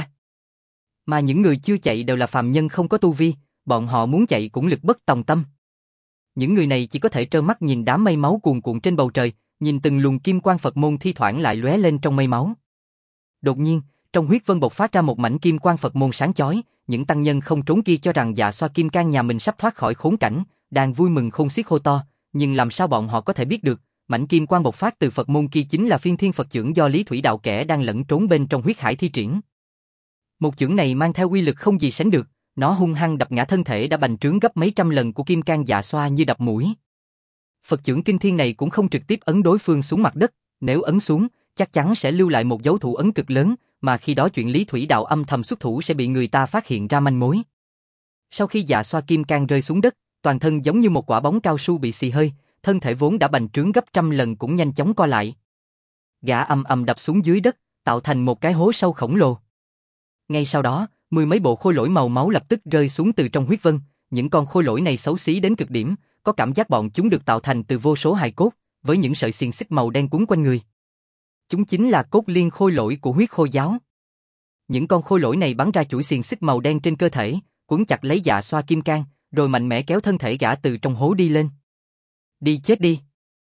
Mà những người chưa chạy đều là phàm nhân không có tu vi, bọn họ muốn chạy cũng lực bất tòng tâm. Những người này chỉ có thể trơ mắt nhìn đám mây máu cuồn cuộn trên bầu trời, nhìn từng luồng kim quang Phật môn thi thoảng lại lóe lên trong mây máu. Đột nhiên, trong huyết vân bộc phát ra một mảnh kim quang Phật môn sáng chói, những tăng nhân không trốn kia cho rằng Dạ Xoa Kim Cang nhà mình sắp thoát khỏi khốn cảnh, đang vui mừng khôn xiết hô to, nhưng làm sao bọn họ có thể biết được, mảnh kim quang bộc phát từ Phật môn kia chính là phiên thiên Phật chưởng do Lý Thủy Đạo kẻ đang lẫn trốn bên trong huyết hải thi triển. Một chưởng này mang theo uy lực không gì sánh được, nó hung hăng đập ngã thân thể đã bành trướng gấp mấy trăm lần của Kim Cang Dạ Xoa như đập mũi. Phật chưởng kinh thiên này cũng không trực tiếp ấn đối phương xuống mặt đất, nếu ấn xuống, chắc chắn sẽ lưu lại một dấu thủ ấn cực lớn, mà khi đó chuyện Lý Thủy Đạo âm thầm xuất thủ sẽ bị người ta phát hiện ra manh mối. Sau khi Dạ Xoa Kim Cang rơi xuống đất, toàn thân giống như một quả bóng cao su bị xì hơi, thân thể vốn đã bành trướng gấp trăm lần cũng nhanh chóng co lại. Gã ầm ầm đập xuống dưới đất, tạo thành một cái hố sâu khổng lồ. Ngay sau đó, mười mấy bộ khôi lỗi màu máu lập tức rơi xuống từ trong huyết vân, những con khôi lỗi này xấu xí đến cực điểm, có cảm giác bọn chúng được tạo thành từ vô số hài cốt, với những sợi xiềng xích màu đen quấn quanh người. Chúng chính là cốt liên khôi lỗi của huyết khôi giáo. Những con khôi lỗi này bắn ra chuỗi xiềng xích màu đen trên cơ thể, quấn chặt lấy Dạ Xoa Kim Cang, rồi mạnh mẽ kéo thân thể gã từ trong hố đi lên. Đi chết đi!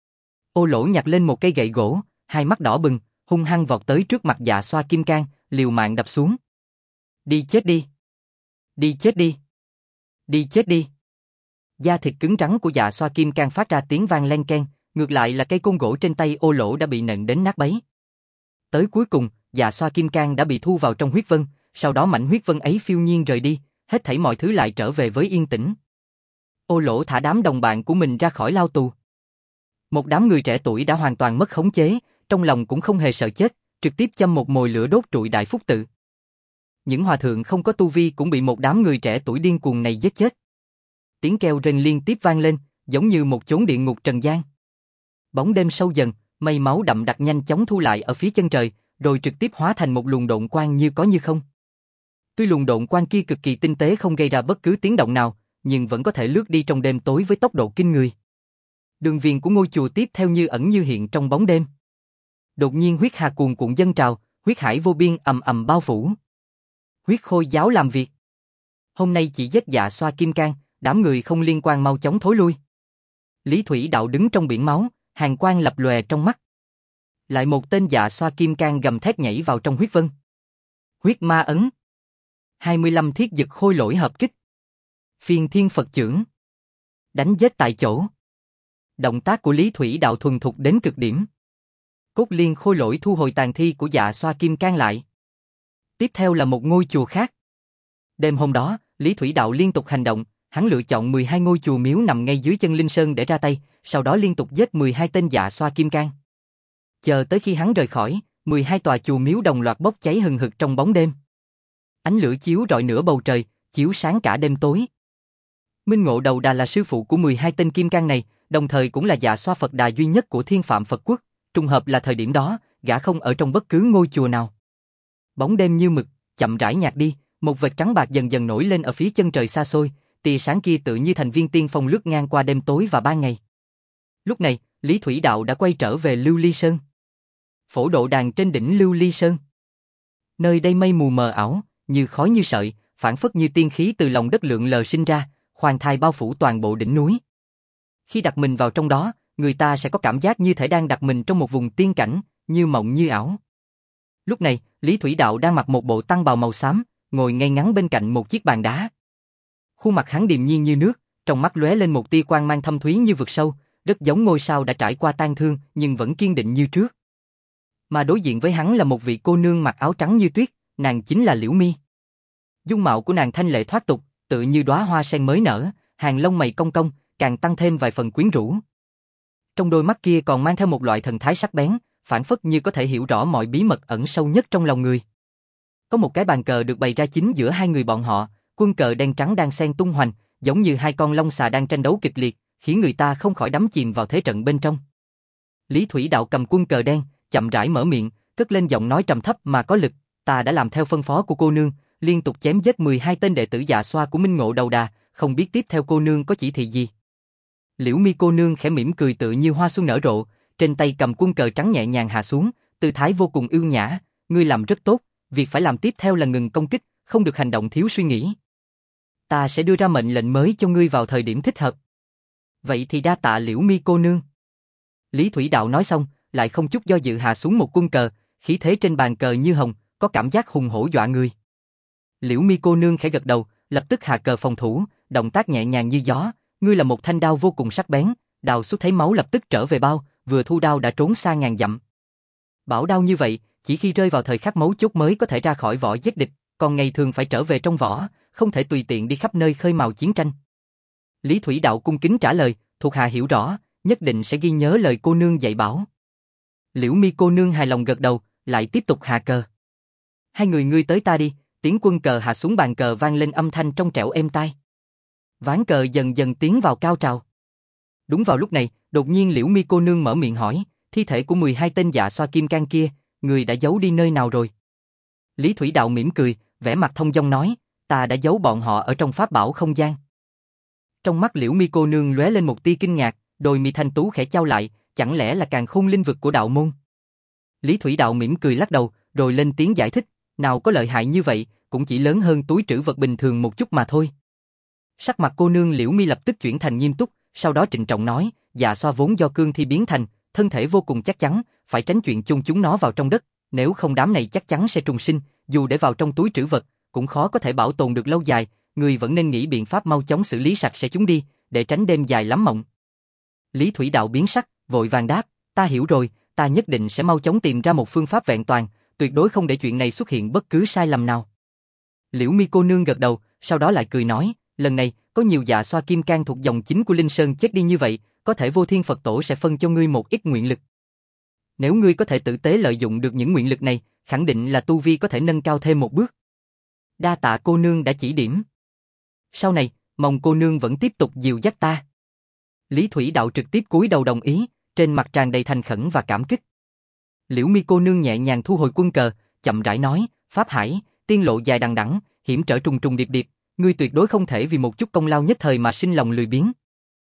Ô Lỗ nhặt lên một cây gậy gỗ, hai mắt đỏ bừng, hung hăng vọt tới trước mặt Dạ Xoa Kim Cang, liều mạng đập xuống. Đi chết đi! Đi chết đi! Đi chết đi! Da thịt cứng rắn của Dạ Xoa Kim Cang phát ra tiếng vang len keng, ngược lại là cây côn gỗ trên tay Ô Lỗ đã bị nện đến nát bấy. Tới cuối cùng, Dạ Xoa Kim Cang đã bị thu vào trong huyết vân, sau đó mảnh huyết vân ấy phiêu nhiên rời đi, hết thảy mọi thứ lại trở về với yên tĩnh. Ô Lỗ thả đám đồng bạn của mình ra khỏi lao tù. Một đám người trẻ tuổi đã hoàn toàn mất khống chế, trong lòng cũng không hề sợ chết, trực tiếp châm một mồi lửa đốt trụi Đại Phúc tự. Những hòa thượng không có tu vi cũng bị một đám người trẻ tuổi điên cuồng này giết chết. Tiếng kêu rên liên tiếp vang lên, giống như một chốn địa ngục trần gian. Bóng đêm sâu dần, mây máu đậm đặc nhanh chóng thu lại ở phía chân trời, rồi trực tiếp hóa thành một luồng độn quang như có như không. Tuy luồng độn quang kia cực kỳ tinh tế không gây ra bất cứ tiếng động nào, nhưng vẫn có thể lướt đi trong đêm tối với tốc độ kinh người. Đường viền của ngôi chùa tiếp theo như ẩn như hiện trong bóng đêm. Đột nhiên huyết hà cuồn cuộn dâng trào, huyết hải vô biên ầm ầm bao phủ. Huyết Khôi giáo làm việc. Hôm nay chỉ giết Dạ Xoa Kim Cang, đám người không liên quan mau chóng thối lui. Lý Thủy Đạo đứng trong biển máu, hàn quang lập lòe trong mắt. Lại một tên Dạ Xoa Kim Cang gầm thét nhảy vào trong huyết vân. Huyết ma ấn. hai mươi lăm thiết dực khôi lỗi hợp kích. Phiên thiên Phật chưởng. Đánh giết tại chỗ. Động tác của Lý Thủy Đạo thuần thục đến cực điểm. Cốt liên khôi lỗi thu hồi tàn thi của Dạ Xoa Kim Cang lại. Tiếp theo là một ngôi chùa khác. Đêm hôm đó, Lý Thủy Đạo liên tục hành động, hắn lựa chọn mười hai ngôi chùa miếu nằm ngay dưới chân Linh Sơn để ra tay, sau đó liên tục giết mười hai tên Dạ Xoa Kim Cang. Chờ tới khi hắn rời khỏi, mười hai tòa chùa miếu đồng loạt bốc cháy hừng hực trong bóng đêm. Ánh lửa chiếu rọi nửa bầu trời, chiếu sáng cả đêm tối. Minh Ngộ Đầu Đà là sư phụ của mười hai tên Kim Cang này, đồng thời cũng là Dạ Xoa Phật Đà duy nhất của Thiên Phạm Phật Quốc, trùng hợp là thời điểm đó, gã không ở trong bất cứ ngôi chùa nào. Bóng đêm như mực, chậm rãi nhạt đi, một vệt trắng bạc dần dần nổi lên ở phía chân trời xa xôi, tia sáng kia tự như thành viên tiên phong lướt ngang qua đêm tối và ban ngày. Lúc này, Lý Thủy Đạo đã quay trở về Lưu Ly Sơn. Phổ Độ Đàn trên đỉnh Lưu Ly Sơn. Nơi đây mây mù mờ ảo, như khói như sợi, phảng phất như tiên khí từ lòng đất lượn lờ sinh ra, khoan thai bao phủ toàn bộ đỉnh núi. Khi đặt mình vào trong đó, người ta sẽ có cảm giác như thể đang đặt mình trong một vùng tiên cảnh, như mộng như ảo. Lúc này, Lý Thủy Đạo đang mặc một bộ tăng bào màu xám, ngồi ngay ngắn bên cạnh một chiếc bàn đá. Khuôn mặt hắn điềm nhiên như nước, trong mắt lóe lên một tia quang mang thâm thúy như vực sâu, rất giống ngôi sao đã trải qua tang thương nhưng vẫn kiên định như trước. Mà đối diện với hắn là một vị cô nương mặc áo trắng như tuyết, nàng chính là Liễu Mi. Dung mạo của nàng thanh lệ thoát tục, tự như đóa hoa sen mới nở, hàng lông mày cong cong, càng tăng thêm vài phần quyến rũ. Trong đôi mắt kia còn mang theo một loại thần thái sắc bén, phảng phất như có thể hiểu rõ mọi bí mật ẩn sâu nhất trong lòng người. Có một cái bàn cờ được bày ra chính giữa hai người bọn họ, quân cờ đen trắng đang xen tung hoành, giống như hai con long xà đang tranh đấu kịch liệt, khiến người ta không khỏi đắm chìm vào thế trận bên trong. Lý Thủy Đạo cầm quân cờ đen, chậm rãi mở miệng, cất lên giọng nói trầm thấp mà có lực, ta đã làm theo phân phó của cô nương, liên tục chém giết mười hai tên đệ tử Dạ Xoa của Minh Ngộ Đầu Đà, không biết tiếp theo cô nương có chỉ thị gì. Liễu Mi cô nương khẽ mỉm cười tự như hoa xuân nở rộ, trên tay cầm quân cờ trắng nhẹ nhàng hạ xuống, tư thái vô cùng ưu nhã, ngươi làm rất tốt, việc phải làm tiếp theo là ngừng công kích, không được hành động thiếu suy nghĩ. Ta sẽ đưa ra mệnh lệnh mới cho ngươi vào thời điểm thích hợp. Vậy thì đa tạ Liễu Mi cô nương. Lý Thủy Đạo nói xong, lại không chút do dự hạ xuống một quân cờ, khí thế trên bàn cờ như hồng, có cảm giác hùng hổ dọa người. Liễu Mi cô nương khẽ gật đầu, lập tức hạ cờ phòng thủ, động tác nhẹ nhàng như gió, ngươi là một thanh đao vô cùng sắc bén, đào xuất thấy máu lập tức trở về bao, vừa thu đao đã trốn xa ngàn dặm. Bảo đao như vậy, chỉ khi rơi vào thời khắc mấu chốt mới có thể ra khỏi vỏ giết địch, còn ngày thường phải trở về trong vỏ, không thể tùy tiện đi khắp nơi khơi mào chiến tranh. Lý Thủy Đạo cung kính trả lời, thuộc hạ hiểu rõ, nhất định sẽ ghi nhớ lời cô nương dạy bảo. Liễu Mi cô nương hài lòng gật đầu, lại tiếp tục hạ cờ. Hai người ngươi tới ta đi, tiếng quân cờ hạ xuống bàn cờ vang lên âm thanh trong trẻo êm tai. Ván cờ dần dần tiến vào cao trào. Đúng vào lúc này, đột nhiên Liễu Mi cô nương mở miệng hỏi, thi thể của mười hai tên Dạ Xoa Kim Cang kia, người đã giấu đi nơi nào rồi? Lý Thủy Đạo mỉm cười, vẻ mặt thông dong nói, ta đã giấu bọn họ ở trong pháp bảo không gian. Trong mắt Liễu Mi cô nương lóe lên một tia kinh ngạc, đôi mi thanh tú khẽ chau lại, chẳng lẽ là càn khôn linh vực của đạo môn? Lý Thủy Đạo mỉm cười lắc đầu, rồi lên tiếng giải thích, nào có lợi hại như vậy, cũng chỉ lớn hơn túi trữ vật bình thường một chút mà thôi. Sắc mặt cô nương Liễu Mi lập tức chuyển thành nghiêm túc, sau đó trịnh trọng nói, Dạ Xoa vốn do cương thi biến thành, thân thể vô cùng chắc chắn, phải tránh chuyện chôn chúng nó vào trong đất, nếu không đám này chắc chắn sẽ trùng sinh, dù để vào trong túi trữ vật, cũng khó có thể bảo tồn được lâu dài, người vẫn nên nghĩ biện pháp mau chóng xử lý sạch sẽ chúng đi, để tránh đêm dài lắm mộng. Lý Thủy Đạo biến sắc, vội vàng đáp, ta hiểu rồi, ta nhất định sẽ mau chóng tìm ra một phương pháp vẹn toàn, tuyệt đối không để chuyện này xuất hiện bất cứ sai lầm nào. Liễu Mi cô nương gật đầu, sau đó lại cười nói, lần này, có nhiều Dạ Xoa Kim Cang thuộc dòng chính của Linh Sơn chết đi như vậy, có thể Vô Thiên Phật Tổ sẽ phân cho ngươi một ít nguyện lực. Nếu ngươi có thể tử tế lợi dụng được những nguyện lực này, khẳng định là tu vi có thể nâng cao thêm một bước. Đa tạ cô nương đã chỉ điểm. Sau này, mong cô nương vẫn tiếp tục dìu dắt ta. Lý Thủy Đạo trực tiếp cúi đầu đồng ý, trên mặt tràn đầy thành khẩn và cảm kích. Liễu Mi cô nương nhẹ nhàng thu hồi quân cờ, chậm rãi nói, Pháp Hải, tiên lộ dài đằng đẵng, hiểm trở trùng trùng điệp điệp, ngươi tuyệt đối không thể vì một chút công lao nhất thời mà sinh lòng lười biếng.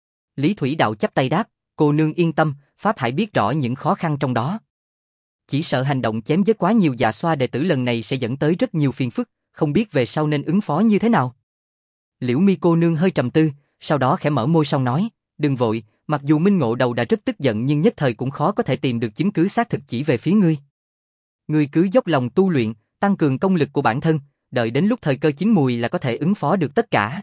Lý Thủy Đạo chắp tay đáp, cô nương yên tâm, Pháp Hải biết rõ những khó khăn trong đó. Chỉ sợ hành động chém giết quá nhiều dạ xoa đệ tử lần này sẽ dẫn tới rất nhiều phiền phức, không biết về sau nên ứng phó như thế nào. Liễu Mi cô nương hơi trầm tư, sau đó khẽ mở môi xong nói, đừng vội, mặc dù Minh Ngộ Đầu đã rất tức giận nhưng nhất thời cũng khó có thể tìm được chứng cứ xác thực chỉ về phía ngươi. Ngươi cứ dốc lòng tu luyện, tăng cường công lực của bản thân, đợi đến lúc thời cơ chín mùi là có thể ứng phó được tất cả.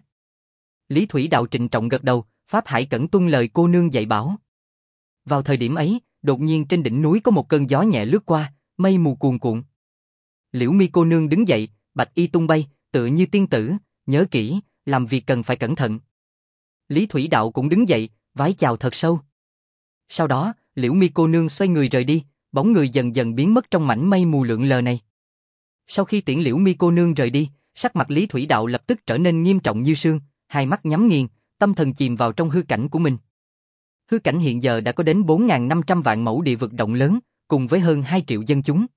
Lý Thủy Đạo trịnh trọng gật đầu, Pháp Hải cẩn tuân lời cô nương dạy bảo. Vào thời điểm ấy, đột nhiên trên đỉnh núi có một cơn gió nhẹ lướt qua, mây mù cuồn cuộn. Liễu Mi cô nương đứng dậy, bạch y tung bay, tựa như tiên tử, nhớ kỹ, làm việc cần phải cẩn thận. Lý Thủy Đạo cũng đứng dậy, vái chào thật sâu. Sau đó, Liễu Mi cô nương xoay người rời đi, bóng người dần dần biến mất trong mảnh mây mù lượn lờ này. Sau khi tiễn Liễu Mi cô nương rời đi, sắc mặt Lý Thủy Đạo lập tức trở nên nghiêm trọng như sương, hai mắt nhắm nghiền, tâm thần chìm vào trong hư cảnh của mình. Hư cảnh hiện giờ đã có đến bốn nghìn năm trăm vạn mẫu địa vực rộng lớn, cùng với hơn hai triệu dân chúng.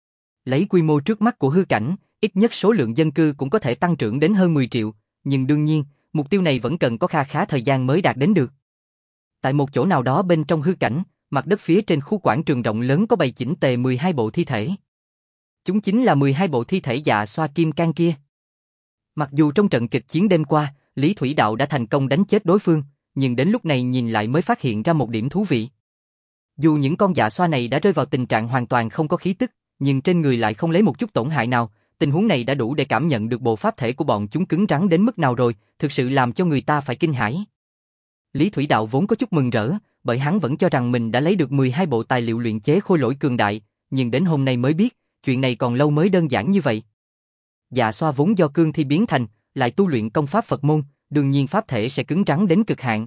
Lấy quy mô trước mắt của hư cảnh, ít nhất số lượng dân cư cũng có thể tăng trưởng đến hơn mười triệu, nhưng đương nhiên, mục tiêu này vẫn cần có kha khá thời gian mới đạt đến được. Tại một chỗ nào đó bên trong hư cảnh, mặt đất phía trên khu quảng trường rộng lớn có bày chỉnh tề mười hai bộ thi thể. Chúng chính là mười hai bộ thi thể dạ xoa kim cang kia. Mặc dù trong trận kịch chiến đêm qua, Lý Thủy Đạo đã thành công đánh chết đối phương, nhưng đến lúc này nhìn lại mới phát hiện ra một điểm thú vị. Dù những con dạ xoa này đã rơi vào tình trạng hoàn toàn không có khí tức, nhưng trên người lại không lấy một chút tổn hại nào, tình huống này đã đủ để cảm nhận được bộ pháp thể của bọn chúng cứng rắn đến mức nào rồi, thực sự làm cho người ta phải kinh hãi. Lý Thủy Đạo vốn có chút mừng rỡ, bởi hắn vẫn cho rằng mình đã lấy được mười hai bộ tài liệu luyện chế khôi lỗi cường đại, nhưng đến hôm nay mới biết, chuyện này còn lâu mới đơn giản như vậy. Dạ xoa vốn do cương thi biến thành, lại tu luyện công pháp Phật môn, đương nhiên pháp thể sẽ cứng rắn đến cực hạn.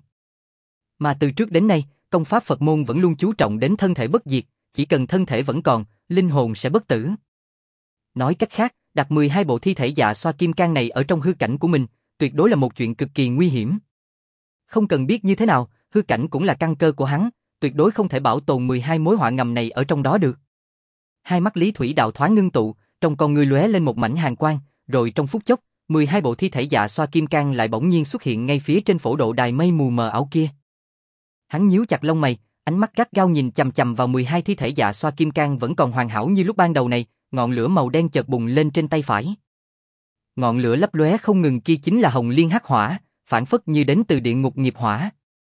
Mà từ trước đến nay, công pháp Phật môn vẫn luôn chú trọng đến thân thể bất diệt, chỉ cần thân thể vẫn còn, linh hồn sẽ bất tử. Nói cách khác, đặt mười hai bộ thi thể dạ xoa kim cang này ở trong hư cảnh của mình, tuyệt đối là một chuyện cực kỳ nguy hiểm. Không cần biết như thế nào, hư cảnh cũng là căn cơ của hắn, tuyệt đối không thể bảo tồn mười hai mối họa ngầm này ở trong đó được. Hai mắt Lý Thủy Đạo thoáng ngưng tụ, trong con ngươi lóe lên một mảnh hàn quang, rồi trong phút chốc, mười hai bộ thi thể dạ xoa kim cang lại bỗng nhiên xuất hiện ngay phía trên phổ độ đài mây mù mờ ảo kia. Hắn nhíu chặt lông mày, ánh mắt gắt gao nhìn chằm chằm vào mười hai thi thể dạ xoa kim cang vẫn còn hoàn hảo như lúc ban đầu này, ngọn lửa màu đen chợt bùng lên trên tay phải. Ngọn lửa lấp lóe không ngừng kia chính là Hồng Liên Hắc Hỏa, phản phất như đến từ địa ngục nghiệp hỏa.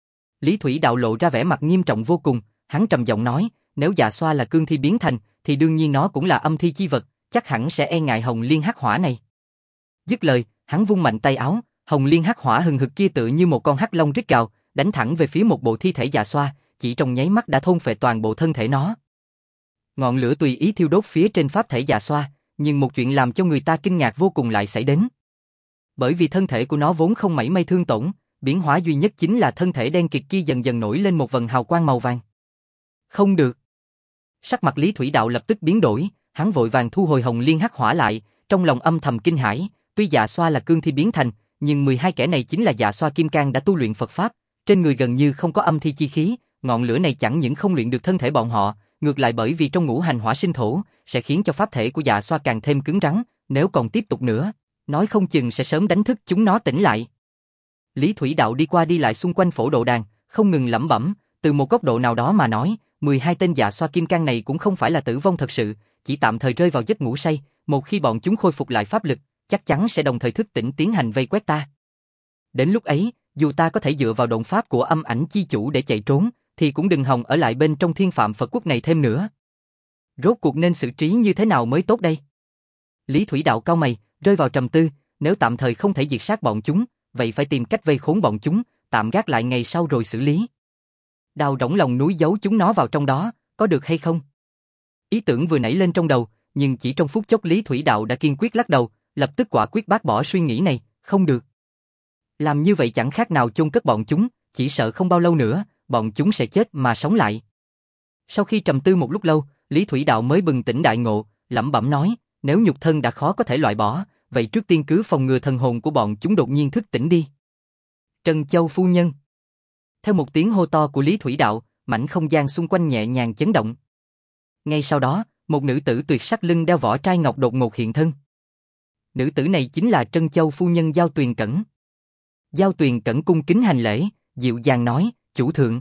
Lý Thủy Đạo lộ ra vẻ mặt nghiêm trọng vô cùng, hắn trầm giọng nói, nếu dạ xoa là cương thi biến thành, thì đương nhiên nó cũng là âm thi chi vật, chắc hẳn sẽ e ngại Hồng Liên Hắc Hỏa này. Dứt lời, hắn vung mạnh tay áo, Hồng Liên Hắc Hỏa hừng hực kia tựa như một con hắc long rít gào, đánh thẳng về phía một bộ thi thể dạ xoa, chỉ trong nháy mắt đã thôn phệ toàn bộ thân thể nó. Ngọn lửa tùy ý thiêu đốt phía trên pháp thể dạ xoa, nhưng một chuyện làm cho người ta kinh ngạc vô cùng lại xảy đến. Bởi vì thân thể của nó vốn không mảy may thương tổn, biến hóa duy nhất chính là thân thể đen kịt kia dần dần nổi lên một vầng hào quang màu vàng. Không được. Sắc mặt Lý Thủy Đạo lập tức biến đổi, hắn vội vàng thu hồi Hồng Liên Hắc Hỏa lại, trong lòng âm thầm kinh hãi, tuy dạ xoa là cương thi biến thành, nhưng mười hai kẻ này chính là dạ xoa kim cang đã tu luyện Phật pháp, trên người gần như không có âm thi chi khí, ngọn lửa này chẳng những không luyện được thân thể bọn họ, ngược lại bởi vì trong ngũ hành hỏa sinh thổ, sẽ khiến cho pháp thể của dạ xoa càng thêm cứng rắn, nếu còn tiếp tục nữa, nói không chừng sẽ sớm đánh thức chúng nó tỉnh lại. Lý Thủy Đạo đi qua đi lại xung quanh phổ độ đàn, không ngừng lẩm bẩm, từ một góc độ nào đó mà nói, mười hai tên dạ xoa kim cang này cũng không phải là tử vong thật sự, chỉ tạm thời rơi vào giấc ngủ say, một khi bọn chúng khôi phục lại pháp lực, chắc chắn sẽ đồng thời thức tỉnh tiến hành vây quét ta. Đến lúc ấy, dù ta có thể dựa vào độn pháp của âm ảnh chi chủ để chạy trốn, thì cũng đừng hòng ở lại bên trong thiên phạm Phật quốc này thêm nữa. Rốt cuộc nên xử trí như thế nào mới tốt đây? Lý Thủy Đạo cau mày, rơi vào trầm tư, nếu tạm thời không thể diệt sát bọn chúng, vậy phải tìm cách vây khốn bọn chúng, tạm gác lại ngày sau rồi xử lý. Đào rỗng lòng núi giấu chúng nó vào trong đó, có được hay không? Ý tưởng vừa nảy lên trong đầu, nhưng chỉ trong phút chốc Lý Thủy Đạo đã kiên quyết lắc đầu, lập tức quả quyết bác bỏ suy nghĩ này, không được. Làm như vậy chẳng khác nào chôn cất bọn chúng, chỉ sợ không bao lâu nữa, bọn chúng sẽ chết mà sống lại. Sau khi trầm tư một lúc lâu, Lý Thủy Đạo mới bừng tỉnh đại ngộ, lẩm bẩm nói, nếu nhục thân đã khó có thể loại bỏ, vậy trước tiên cứ phòng ngừa thần hồn của bọn chúng đột nhiên thức tỉnh đi. Trân Châu phu nhân. Theo một tiếng hô to của Lý Thủy Đạo, mảnh không gian xung quanh nhẹ nhàng chấn động. Ngay sau đó, một nữ tử tuyệt sắc lưng đeo vỏ trai ngọc đột ngột hiện thân. Nữ tử này chính là Trân Châu phu nhân Giao Tuyền Cẩn. Giao Tuyền Cẩn cung kính hành lễ, dịu dàng nói, chủ thượng.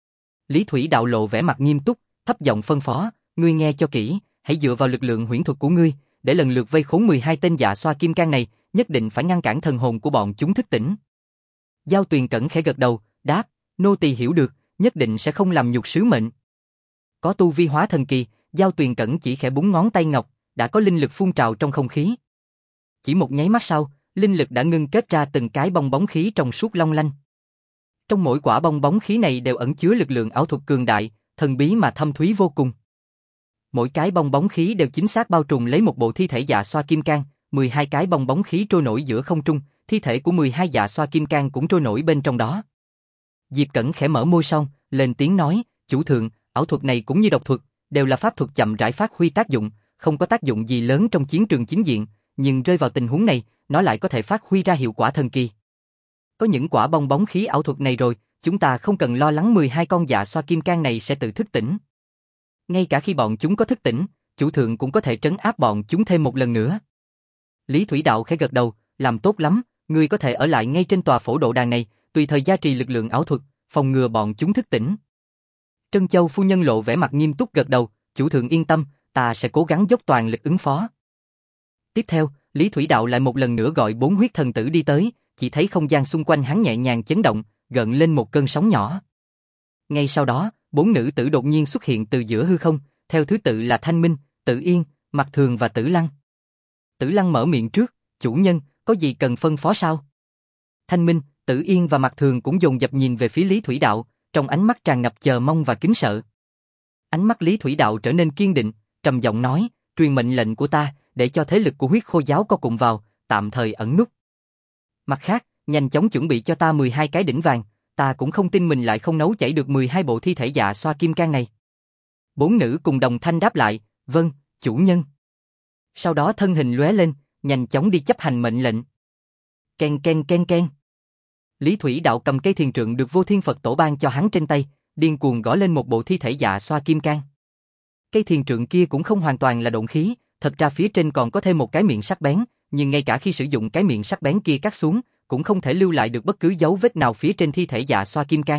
Lý Thủy Đạo lộ vẻ mặt nghiêm túc, thấp giọng phân phó, ngươi nghe cho kỹ, hãy dựa vào lực lượng huyễn thuật của ngươi, để lần lượt vây khốn mười hai tên dạ xoa kim cang này, nhất định phải ngăn cản thần hồn của bọn chúng thức tỉnh. Giao Tuyền Cẩn khẽ gật đầu, đáp, nô tỳ hiểu được, nhất định sẽ không làm nhục sứ mệnh. Có tu vi hóa thần kỳ, Giao Tuyền Cẩn chỉ khẽ búng ngón tay ngọc, đã có linh lực phun trào trong không khí. Chỉ một nháy mắt sau, linh lực đã ngưng kết ra từng cái bong bóng khí trong suốt long lanh. Trong mỗi quả bong bóng khí này đều ẩn chứa lực lượng ảo thuật cường đại, thần bí mà thâm thúy vô cùng. Mỗi cái bong bóng khí đều chính xác bao trùm lấy một bộ thi thể dạ xoa kim cang, mười hai cái bong bóng khí trôi nổi giữa không trung, thi thể của mười hai dạ xoa kim cang cũng trôi nổi bên trong đó. Diệp Cẩn khẽ mở môi xong, lên tiếng nói, chủ thượng, ảo thuật này cũng như độc thuật, đều là pháp thuật chậm rãi phát huy tác dụng, không có tác dụng gì lớn trong chiến trường chính diện, nhưng rơi vào tình huống này, nó lại có thể phát huy ra hiệu quả thần kỳ. Có những quả bong bóng khí ảo thuật này rồi, chúng ta không cần lo lắng mười hai con dạ xoa kim cang này sẽ tự thức tỉnh. Ngay cả khi bọn chúng có thức tỉnh, chủ thượng cũng có thể trấn áp bọn chúng thêm một lần nữa. Lý Thủy Đạo khẽ gật đầu, làm tốt lắm, ngươi có thể ở lại ngay trên tòa phổ độ đàn này, tùy thời gia trì lực lượng ảo thuật, phòng ngừa bọn chúng thức tỉnh. Trân Châu phu nhân lộ vẻ mặt nghiêm túc gật đầu, chủ thượng yên tâm, ta sẽ cố gắng dốc toàn lực ứng phó. Tiếp theo, Lý Thủy Đạo lại một lần nữa gọi bốn huyết thần tử đi tới, chỉ thấy không gian xung quanh hắn nhẹ nhàng chấn động, gợn lên một cơn sóng nhỏ. Ngay sau đó, bốn nữ tử đột nhiên xuất hiện từ giữa hư không, theo thứ tự là Thanh Minh, Tử Yên, Mặc Thường và Tử Lăng. Tử Lăng mở miệng trước, chủ nhân, có gì cần phân phó sao? Thanh Minh, Tử Yên và Mặc Thường cũng dồn dập nhìn về phía Lý Thủy Đạo, trong ánh mắt tràn ngập chờ mong và kính sợ. Ánh mắt Lý Thủy Đạo trở nên kiên định, trầm giọng nói, truyền mệnh lệnh của ta, để cho thế lực của huyết khô giáo co cụm vào, tạm thời ẩn núp. Mặt khác, nhanh chóng chuẩn bị cho ta mười hai cái đỉnh vàng, ta cũng không tin mình lại không nấu chảy được mười hai bộ thi thể dạ xoa kim cang này. Bốn nữ cùng đồng thanh đáp lại, vâng, chủ nhân. Sau đó thân hình lóe lên, nhanh chóng đi chấp hành mệnh lệnh. Ken ken ken ken. Lý Thủy Đạo cầm cây thiền trượng được Vô Thiên Phật Tổ ban cho hắn trên tay, điên cuồng gõ lên một bộ thi thể dạ xoa kim cang. Cây thiền trượng kia cũng không hoàn toàn là độn khí, thật ra phía trên còn có thêm một cái miệng sắc bén, nhưng ngay cả khi sử dụng cái miệng sắc bén kia cắt xuống, cũng không thể lưu lại được bất cứ dấu vết nào phía trên thi thể dạ xoa kim cang.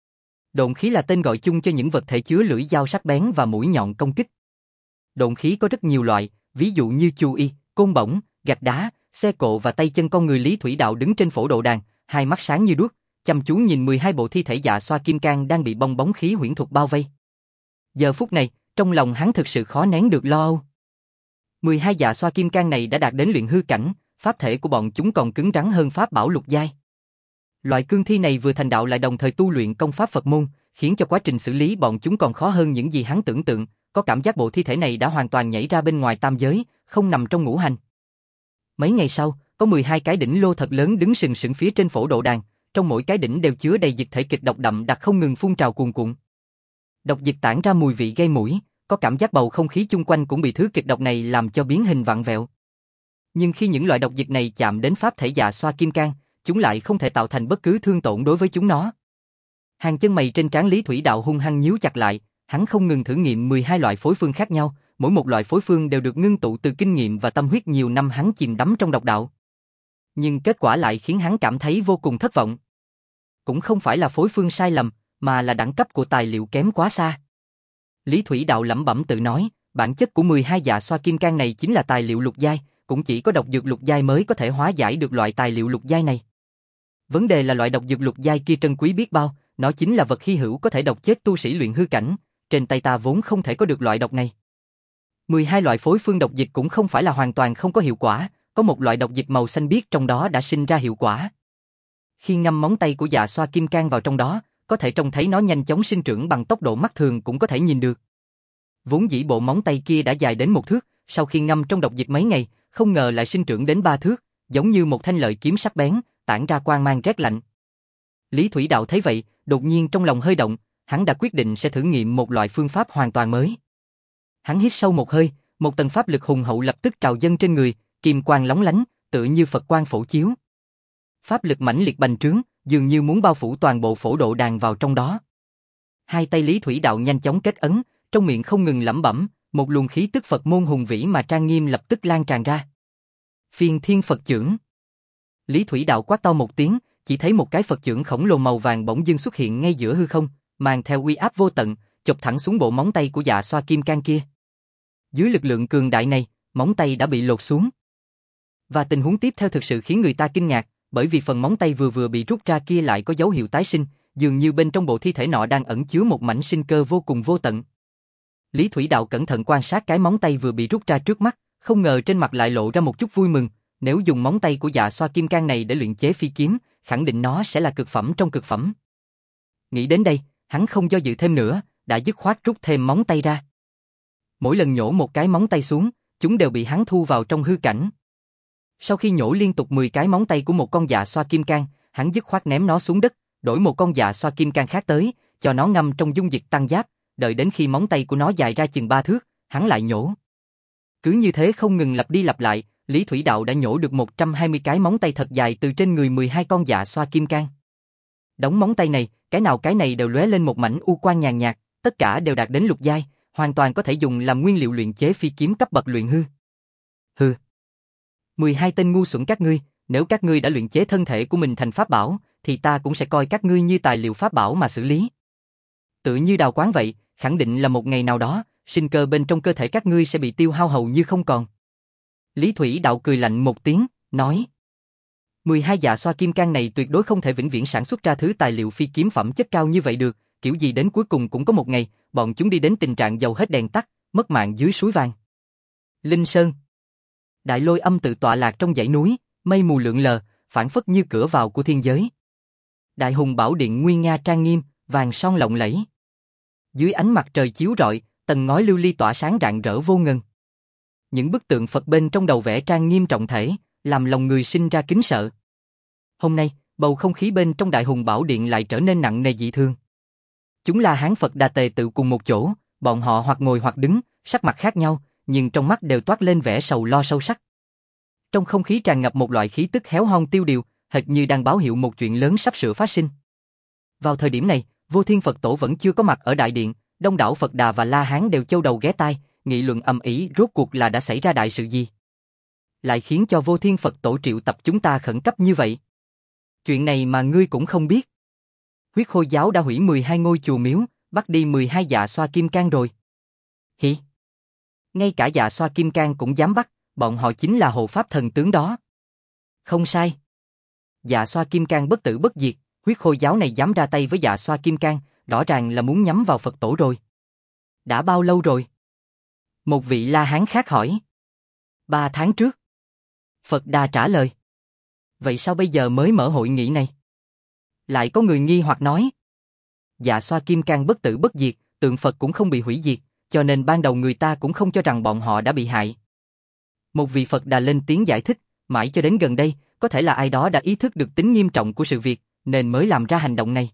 Độn khí là tên gọi chung cho những vật thể chứa lưỡi dao sắc bén và mũi nhọn công kích. Độn khí có rất nhiều loại, ví dụ như chu y, côn bổng, gạch đá, xe cộ và tay chân con người. Lý Thủy Đạo đứng trên phổ độ đàn, hai mắt sáng như đuốc, chăm chú nhìn mười hai bộ thi thể dạ xoa kim cang đang bị bong bóng khí huyễn thuật bao vây. Giờ phút này, trong lòng hắn thực sự khó nén được lo âu. mười hai dạ xoa kim cang này đã đạt đến luyện hư cảnh, pháp thể của bọn chúng còn cứng rắn hơn pháp bảo lục giai. Loại cương thi này vừa thành đạo lại đồng thời tu luyện công pháp Phật môn, khiến cho quá trình xử lý bọn chúng còn khó hơn những gì hắn tưởng tượng, có cảm giác bộ thi thể này đã hoàn toàn nhảy ra bên ngoài tam giới, không nằm trong ngũ hành. Mấy ngày sau, có mười hai cái đỉnh lô thật lớn đứng sừng sững phía trên phổ độ đàn, trong mỗi cái đỉnh đều chứa đầy dịch thể kịch độc đậm đặc không ngừng phun trào cuồn cuộn. Độc dịch tản ra mùi vị gây mũi, có cảm giác bầu không khí chung quanh cũng bị thứ kịch độc này làm cho biến hình vặn vẹo. Nhưng khi những loại độc dịch này chạm đến pháp thể dạ xoa kim cang, chúng lại không thể tạo thành bất cứ thương tổn đối với chúng nó. Hàng chân mày trên trán Lý Thủy Đạo hung hăng nhíu chặt lại, hắn không ngừng thử nghiệm mười hai loại phối phương khác nhau, mỗi một loại phối phương đều được ngưng tụ từ kinh nghiệm và tâm huyết nhiều năm hắn chìm đắm trong độc đạo. Nhưng kết quả lại khiến hắn cảm thấy vô cùng thất vọng. Cũng không phải là phối phương sai lầm, mà là đẳng cấp của tài liệu kém quá xa. Lý Thủy Đạo lẩm bẩm tự nói, bản chất của mười hai dạ xoa kim cang này chính là tài liệu lục giai, cũng chỉ có độc dược lục giai mới có thể hóa giải được loại tài liệu lục giai này. Vấn đề là loại độc dược lục giai kia trân quý biết bao, nó chính là vật hy hữu có thể độc chết tu sĩ luyện hư cảnh, trên tay ta vốn không thể có được loại độc này. mười hai loại phối phương độc dịch cũng không phải là hoàn toàn không có hiệu quả, có một loại độc dịch màu xanh biếc trong đó đã sinh ra hiệu quả. Khi ngâm móng tay của dạ xoa kim cang vào trong đó, có thể trông thấy nó nhanh chóng sinh trưởng bằng tốc độ mắt thường cũng có thể nhìn được. Vốn dĩ bộ móng tay kia đã dài đến một thước, sau khi ngâm trong độc dịch mấy ngày, không ngờ lại sinh trưởng đến ba thước, giống như một thanh lợi kiếm sắc bén, tản ra quang mang rét lạnh. Lý Thủy Đạo thấy vậy, đột nhiên trong lòng hơi động, hắn đã quyết định sẽ thử nghiệm một loại phương pháp hoàn toàn mới. Hắn hít sâu một hơi, một tầng pháp lực hùng hậu lập tức trào dâng trên người, kim quang lóng lánh, tựa như Phật quang phổ chiếu. Pháp lực mãnh liệt bành trướng, dường như muốn bao phủ toàn bộ phổ độ đàn vào trong đó. Hai tay Lý Thủy Đạo nhanh chóng kết ấn, trong miệng không ngừng lẩm bẩm, một luồng khí tức Phật môn hùng vĩ mà trang nghiêm lập tức lan tràn ra. Phiên Thiên Phật Chưởng. Lý Thủy Đạo quát to một tiếng, chỉ thấy một cái Phật chưởng khổng lồ màu vàng bỗng dưng xuất hiện ngay giữa hư không, mang theo uy áp vô tận, chộp thẳng xuống bộ móng tay của Dạ Xoa Kim Cang kia. Dưới lực lượng cường đại này, móng tay đã bị lột xuống. Và tình huống tiếp theo thực sự khiến người ta kinh ngạc, bởi vì phần móng tay vừa vừa bị rút ra kia lại có dấu hiệu tái sinh, dường như bên trong bộ thi thể nọ đang ẩn chứa một mảnh sinh cơ vô cùng vô tận. Lý Thủy Đạo cẩn thận quan sát cái móng tay vừa bị rút ra trước mắt, không ngờ trên mặt lại lộ ra một chút vui mừng, nếu dùng móng tay của Dạ Xoa Kim Cang này để luyện chế phi kiếm, khẳng định nó sẽ là cực phẩm trong cực phẩm. Nghĩ đến đây, hắn không do dự thêm nữa, đã dứt khoát rút thêm móng tay ra. Mỗi lần nhổ một cái móng tay xuống, chúng đều bị hắn thu vào trong hư cảnh. Sau khi nhổ liên tục mười cái móng tay của một con Dạ Xoa Kim Cang, hắn dứt khoát ném nó xuống đất, đổi một con Dạ Xoa Kim Cang khác tới, cho nó ngâm trong dung dịch tăng giáp, đợi đến khi móng tay của nó dài ra chừng ba thước, hắn lại nhổ. Cứ như thế không ngừng lặp đi lặp lại, Lý Thủy Đạo đã nhổ được một trăm hai mươi cái móng tay thật dài từ trên người mười hai con Dạ Xoa Kim Cang. Đống móng tay này, cái nào cái này đều lóe lên một mảnh u quang nhàn nhạt, tất cả đều đạt đến lục giai, hoàn toàn có thể dùng làm nguyên liệu luyện chế phi kiếm cấp bậc luyện hư. Hừ. mười hai tên ngu xuẩn các ngươi, nếu các ngươi đã luyện chế thân thể của mình thành pháp bảo, thì ta cũng sẽ coi các ngươi như tài liệu pháp bảo mà xử lý. Tự như đào quáng vậy, khẳng định là một ngày nào đó, sinh cơ bên trong cơ thể các ngươi sẽ bị tiêu hao hầu như không còn. Lý Thủy Đạo cười lạnh một tiếng, nói: mười hai Dạ Xoa Kim Cang này tuyệt đối không thể vĩnh viễn sản xuất ra thứ tài liệu phi kiếm phẩm chất cao như vậy được, kiểu gì đến cuối cùng cũng có một ngày, bọn chúng đi đến tình trạng dầu hết đèn tắt, mất mạng dưới suối vàng. Linh Sơn. Đại Lôi Âm tự tọa lạc trong dãy núi, mây mù lượn lờ, phảng phất như cửa vào của thiên giới. Đại Hùng Bảo Điện nguy nga trang nghiêm, vàng son lộng lẫy. Dưới ánh mặt trời chiếu rọi, tầng ngói lưu ly tỏa sáng rạng rỡ vô ngần. Những bức tượng Phật bên trong đầu vẽ trang nghiêm trọng thể, làm lòng người sinh ra kính sợ. Hôm nay, bầu không khí bên trong Đại Hùng Bảo Điện lại trở nên nặng nề dị thường. Chúng là Hán Phật Đà Tề tự cùng một chỗ, bọn họ hoặc ngồi hoặc đứng, sắc mặt khác nhau, nhưng trong mắt đều toát lên vẻ sầu lo sâu sắc. Trong không khí tràn ngập một loại khí tức héo hon tiêu điều, hệt như đang báo hiệu một chuyện lớn sắp sửa phát sinh. Vào thời điểm này, Vô Thiên Phật Tổ vẫn chưa có mặt ở đại điện, đông đảo Phật Đà và La Hán đều châu đầu ghé tai, nghị luận ầm ĩ rốt cuộc là đã xảy ra đại sự gì, lại khiến cho Vô Thiên Phật Tổ triệu tập chúng ta khẩn cấp như vậy. Chuyện này mà ngươi cũng không biết. Huyết Khôi giáo đã hủy mười hai ngôi chùa miếu, bắt đi mười hai Dạ Xoa Kim Cang rồi. Hỉ? Ngay cả Dạ Xoa Kim Cang cũng dám bắt, bọn họ chính là hộ pháp thần tướng đó. Không sai. Dạ Xoa Kim Cang bất tử bất diệt, Huyết Khôi giáo này dám ra tay với Dạ Xoa Kim Cang, rõ ràng là muốn nhắm vào Phật Tổ rồi. Đã bao lâu rồi? Một vị La Hán khác hỏi. Ba tháng trước. Phật Đà trả lời. Vậy sao bây giờ mới mở hội nghị này? Lại có người nghi hoặc nói. Dạ Xoa Kim Cang bất tử bất diệt, tượng Phật cũng không bị hủy diệt, cho nên ban đầu người ta cũng không cho rằng bọn họ đã bị hại. Một vị Phật Đà lên tiếng giải thích, mãi cho đến gần đây, có thể là ai đó đã ý thức được tính nghiêm trọng của sự việc, nên mới làm ra hành động này.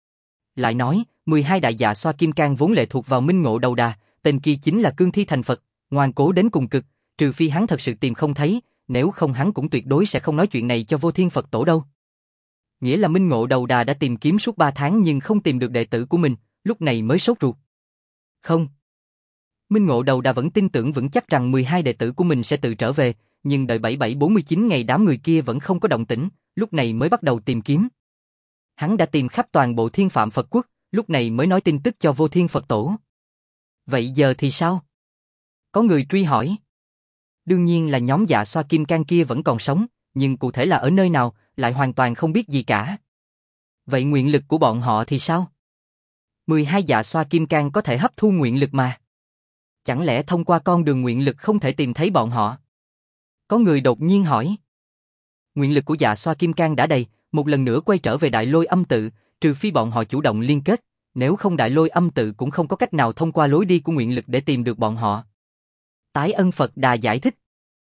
Lại nói, mười hai đại Dạ Xoa Kim Cang vốn lệ thuộc vào Minh Ngộ Đầu Đà, tên kia chính là cương thi thành Phật, ngoan cố đến cùng cực, trừ phi hắn thật sự tìm không thấy, nếu không hắn cũng tuyệt đối sẽ không nói chuyện này cho Vô Thiên Phật Tổ đâu. Nghĩa là Minh Ngộ Đầu Đà đã tìm kiếm suốt ba tháng nhưng không tìm được đệ tử của mình, lúc này mới sốt ruột. Không. Minh Ngộ Đầu Đà vẫn tin tưởng vững chắc rằng mười hai đệ tử của mình sẽ tự trở về, nhưng đợi bảy bảy bốn mươi chín ngày đám người kia vẫn không có động tĩnh, lúc này mới bắt đầu tìm kiếm. Hắn đã tìm khắp toàn bộ Thiên Phạm Phật Quốc, lúc này mới nói tin tức cho Vô Thiên Phật Tổ. Vậy giờ thì sao? Có người truy hỏi. Đương nhiên là nhóm Dạ Xoa Kim Cang kia vẫn còn sống, nhưng cụ thể là ở nơi nào, lại hoàn toàn không biết gì cả. Vậy nguyện lực của bọn họ thì sao? mười hai Dạ Xoa Kim Cang có thể hấp thu nguyện lực mà. Chẳng lẽ thông qua con đường nguyện lực không thể tìm thấy bọn họ? Có người đột nhiên hỏi. Nguyện lực của Dạ Xoa Kim Cang đã đầy, một lần nữa quay trở về Đại Lôi Âm tự, trừ phi bọn họ chủ động liên kết, nếu không Đại Lôi Âm tự cũng không có cách nào thông qua lối đi của nguyện lực để tìm được bọn họ. Tái Ân Phật Đà giải thích.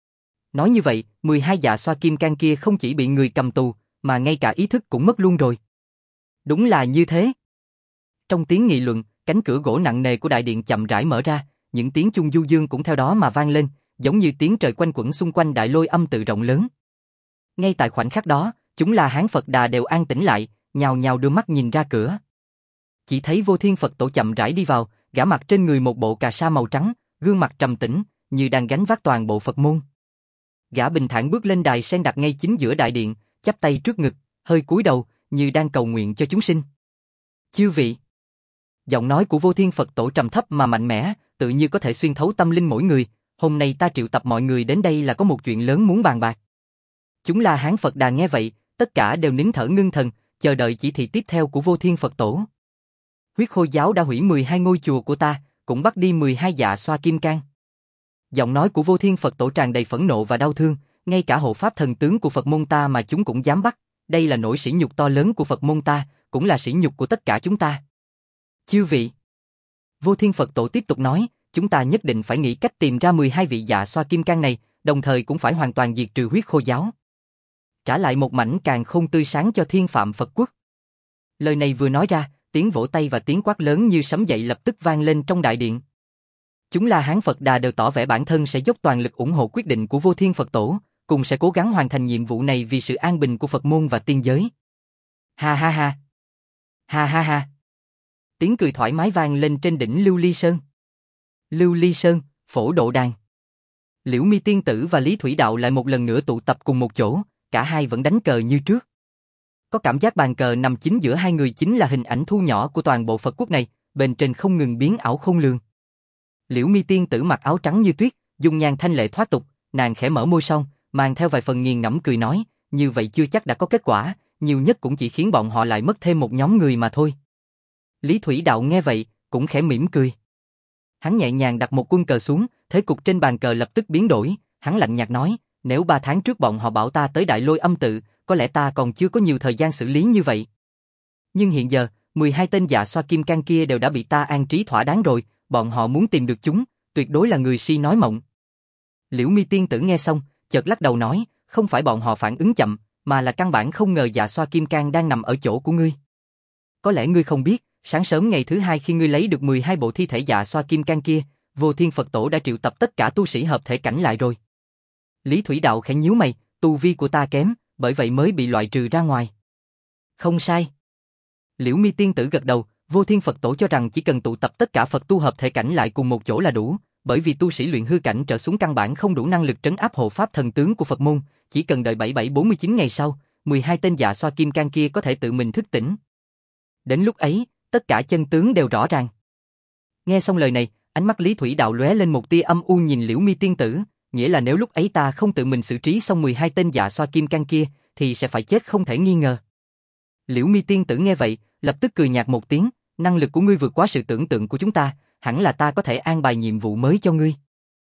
Nói như vậy, mười hai Dạ Xoa Kim Cang kia không chỉ bị người cầm tù, mà ngay cả ý thức cũng mất luôn rồi. Đúng là như thế. Trong tiếng nghị luận, cánh cửa gỗ nặng nề của đại điện chậm rãi mở ra, những tiếng chuông du dương cũng theo đó mà vang lên, giống như tiếng trời quanh quẩn xung quanh đại lôi âm tự rộng lớn. Ngay tại khoảnh khắc đó, chúng La Hán Phật Đà đều an tĩnh lại, nhào nhào đưa mắt nhìn ra cửa. Chỉ thấy Vô Thiên Phật Tổ chậm rãi đi vào, gã mặc trên người một bộ cà sa màu trắng, gương mặt trầm tĩnh, như đang gánh vác toàn bộ Phật môn. Gã bình thản bước lên đài sen đặt ngay chính giữa đại điện, chắp tay trước ngực, hơi cúi đầu, như đang cầu nguyện cho chúng sinh. Chư vị. Giọng nói của Vô Thiên Phật Tổ trầm thấp mà mạnh mẽ, tự như có thể xuyên thấu tâm linh mỗi người. Hôm nay ta triệu tập mọi người đến đây là có một chuyện lớn muốn bàn bạc. Chúng La Hán Phật Đà nghe vậy, tất cả đều nín thở ngưng thần, chờ đợi chỉ thị tiếp theo của Vô Thiên Phật Tổ. Huyết Khôi giáo đã hủy mười hai ngôi chùa của ta, cũng bắt đi mười hai dạ xoa kim cang. Giọng nói của Vô Thiên Phật Tổ tràn đầy phẫn nộ và đau thương, ngay cả hộ pháp thần tướng của Phật môn ta mà chúng cũng dám bắt, đây là nỗi sỉ nhục to lớn của Phật môn ta, cũng là sỉ nhục của tất cả chúng ta. Chư vị. Vô Thiên Phật Tổ tiếp tục nói, chúng ta nhất định phải nghĩ cách tìm ra mười hai vị dạ xoa kim cang này, đồng thời cũng phải hoàn toàn diệt trừ Huyết Khôi giáo. Trả lại một mảnh càn khôn tươi sáng cho Thiên Phạm Phật Quốc. Lời này vừa nói ra, tiếng vỗ tay và tiếng quát lớn như sấm dậy lập tức vang lên trong đại điện. Chúng La Hán Phật Đà đều tỏ vẻ bản thân sẽ dốc toàn lực ủng hộ quyết định của Vô Thiên Phật Tổ, cùng sẽ cố gắng hoàn thành nhiệm vụ này vì sự an bình của Phật môn và tiên giới. Ha ha ha. Ha ha ha. Tiếng cười thoải mái vang lên trên đỉnh Lưu Ly Sơn. Lưu Ly Sơn, Phổ Độ Đàn. Liễu Mi tiên tử và Lý Thủy Đạo lại một lần nữa tụ tập cùng một chỗ, cả hai vẫn đánh cờ như trước. Có cảm giác bàn cờ nằm chính giữa hai người chính là hình ảnh thu nhỏ của toàn bộ Phật quốc này, bên trên không ngừng biến ảo khôn lường. Liễu Mi tiên tử mặc áo trắng như tuyết, dung nhan thanh lệ thoát tục, nàng khẽ mở môi son, mang theo vài phần nghiền ngẫm cười nói, như vậy chưa chắc đã có kết quả, nhiều nhất cũng chỉ khiến bọn họ lại mất thêm một nhóm người mà thôi. Lý Thủy Đạo nghe vậy, cũng khẽ mỉm cười. Hắn nhẹ nhàng đặt một quân cờ xuống, thế cục trên bàn cờ lập tức biến đổi, hắn lạnh nhạt nói, nếu ba tháng trước bọn họ bảo ta tới Đại Lôi âm tự, có lẽ ta còn chưa có nhiều thời gian xử lý như vậy. Nhưng hiện giờ, mười hai tên dạ xoa kim cang kia đều đã bị ta an trí thỏa đáng rồi, bọn họ muốn tìm được chúng, tuyệt đối là người si nói mộng. Liễu Mi tiên tử nghe xong, chợt lắc đầu nói, không phải bọn họ phản ứng chậm, mà là căn bản không ngờ dạ xoa kim cang đang nằm ở chỗ của ngươi. Có lẽ ngươi không biết, sáng sớm ngày thứ hai khi ngươi lấy được mười hai bộ thi thể dạ xoa kim cang kia, Vô Thiên Phật Tổ đã triệu tập tất cả tu sĩ hợp thể cảnh lại rồi. Lý Thủy Đạo khẽ nhíu mày, tu vi của ta kém, bởi vậy mới bị loại trừ ra ngoài. Không sai. Liễu Mi tiên tử gật đầu, Vô Thiên Phật Tổ cho rằng chỉ cần tụ tập tất cả Phật tu hợp thể cảnh lại cùng một chỗ là đủ, bởi vì tu sĩ luyện hư cảnh trở xuống căn bản không đủ năng lực trấn áp hộ pháp thần tướng của Phật môn, chỉ cần đợi bảy bảy bốn mươi chín ngày sau, mười hai tên dạ xoa kim cang kia có thể tự mình thức tỉnh. Đến lúc ấy, tất cả chân tướng đều rõ ràng. Nghe xong lời này, ánh mắt Lý Thủy Đạo lóe lên một tia âm u nhìn Liễu Mi tiên tử, nghĩa là nếu lúc ấy ta không tự mình xử trí xong mười hai tên dạ xoa kim cang kia, thì sẽ phải chết không thể nghi ngờ. Liễu Mi tiên tử nghe vậy, lập tức cười nhạt một tiếng, năng lực của ngươi vượt quá sự tưởng tượng của chúng ta, hẳn là ta có thể an bài nhiệm vụ mới cho ngươi.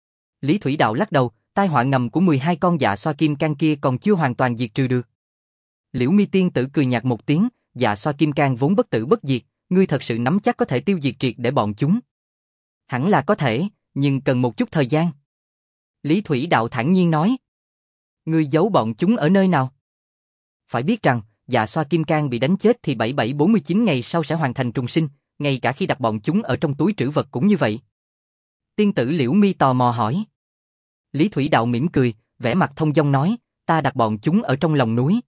Lý Thủy Đạo lắc đầu, tai họa ngầm của mười hai con dạ xoa kim cang kia còn chưa hoàn toàn diệt trừ được. Liễu Mi tiên tử cười nhạt một tiếng, dạ xoa kim cang vốn bất tử bất diệt, ngươi thật sự nắm chắc có thể tiêu diệt triệt để bọn chúng. Hẳn là có thể, nhưng cần một chút thời gian. Lý Thủy Đạo thản nhiên nói. Ngươi giấu bọn chúng ở nơi nào? Phải biết rằng, dạ xoa kim cang bị đánh chết thì bảy bảy bốn mươi chín ngày sau sẽ hoàn thành trùng sinh, ngay cả khi đặt bọn chúng ở trong túi trữ vật cũng như vậy. Tiên tử Liễu Mi tò mò hỏi. Lý Thủy Đạo mỉm cười, vẻ mặt thông dong nói, ta đặt bọn chúng ở trong lòng núi.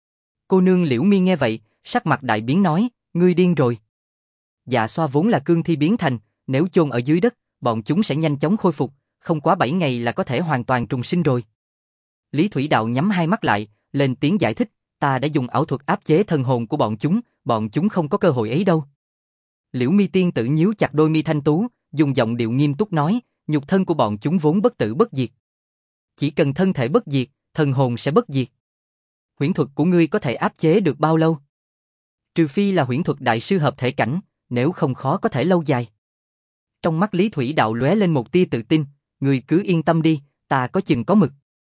Cô nương Liễu Mi nghe vậy, sắc mặt đại biến nói, ngươi điên rồi. Dạ xoa vốn là cương thi biến thành, nếu chôn ở dưới đất, bọn chúng sẽ nhanh chóng khôi phục, không quá bảy ngày là có thể hoàn toàn trùng sinh rồi. Lý Thủy Đạo nhắm hai mắt lại, lên tiếng giải thích, ta đã dùng ảo thuật áp chế thân hồn của bọn chúng, bọn chúng không có cơ hội ấy đâu. Liễu Mi tiên tử nhíu chặt đôi mi thanh tú, dùng giọng điệu nghiêm túc nói, nhục thân của bọn chúng vốn bất tử bất diệt. Chỉ cần thân thể bất diệt, thần hồn sẽ bất diệt. Huyễn thuật của ngươi có thể áp chế được bao lâu? Trừ phi là huyễn thuật đại sư hợp thể cảnh, nếu không khó có thể lâu dài. Trong mắt Lý Thủy Đạo lóe lên một tia tự tin, ngươi cứ yên tâm đi, ta có chừng có mực.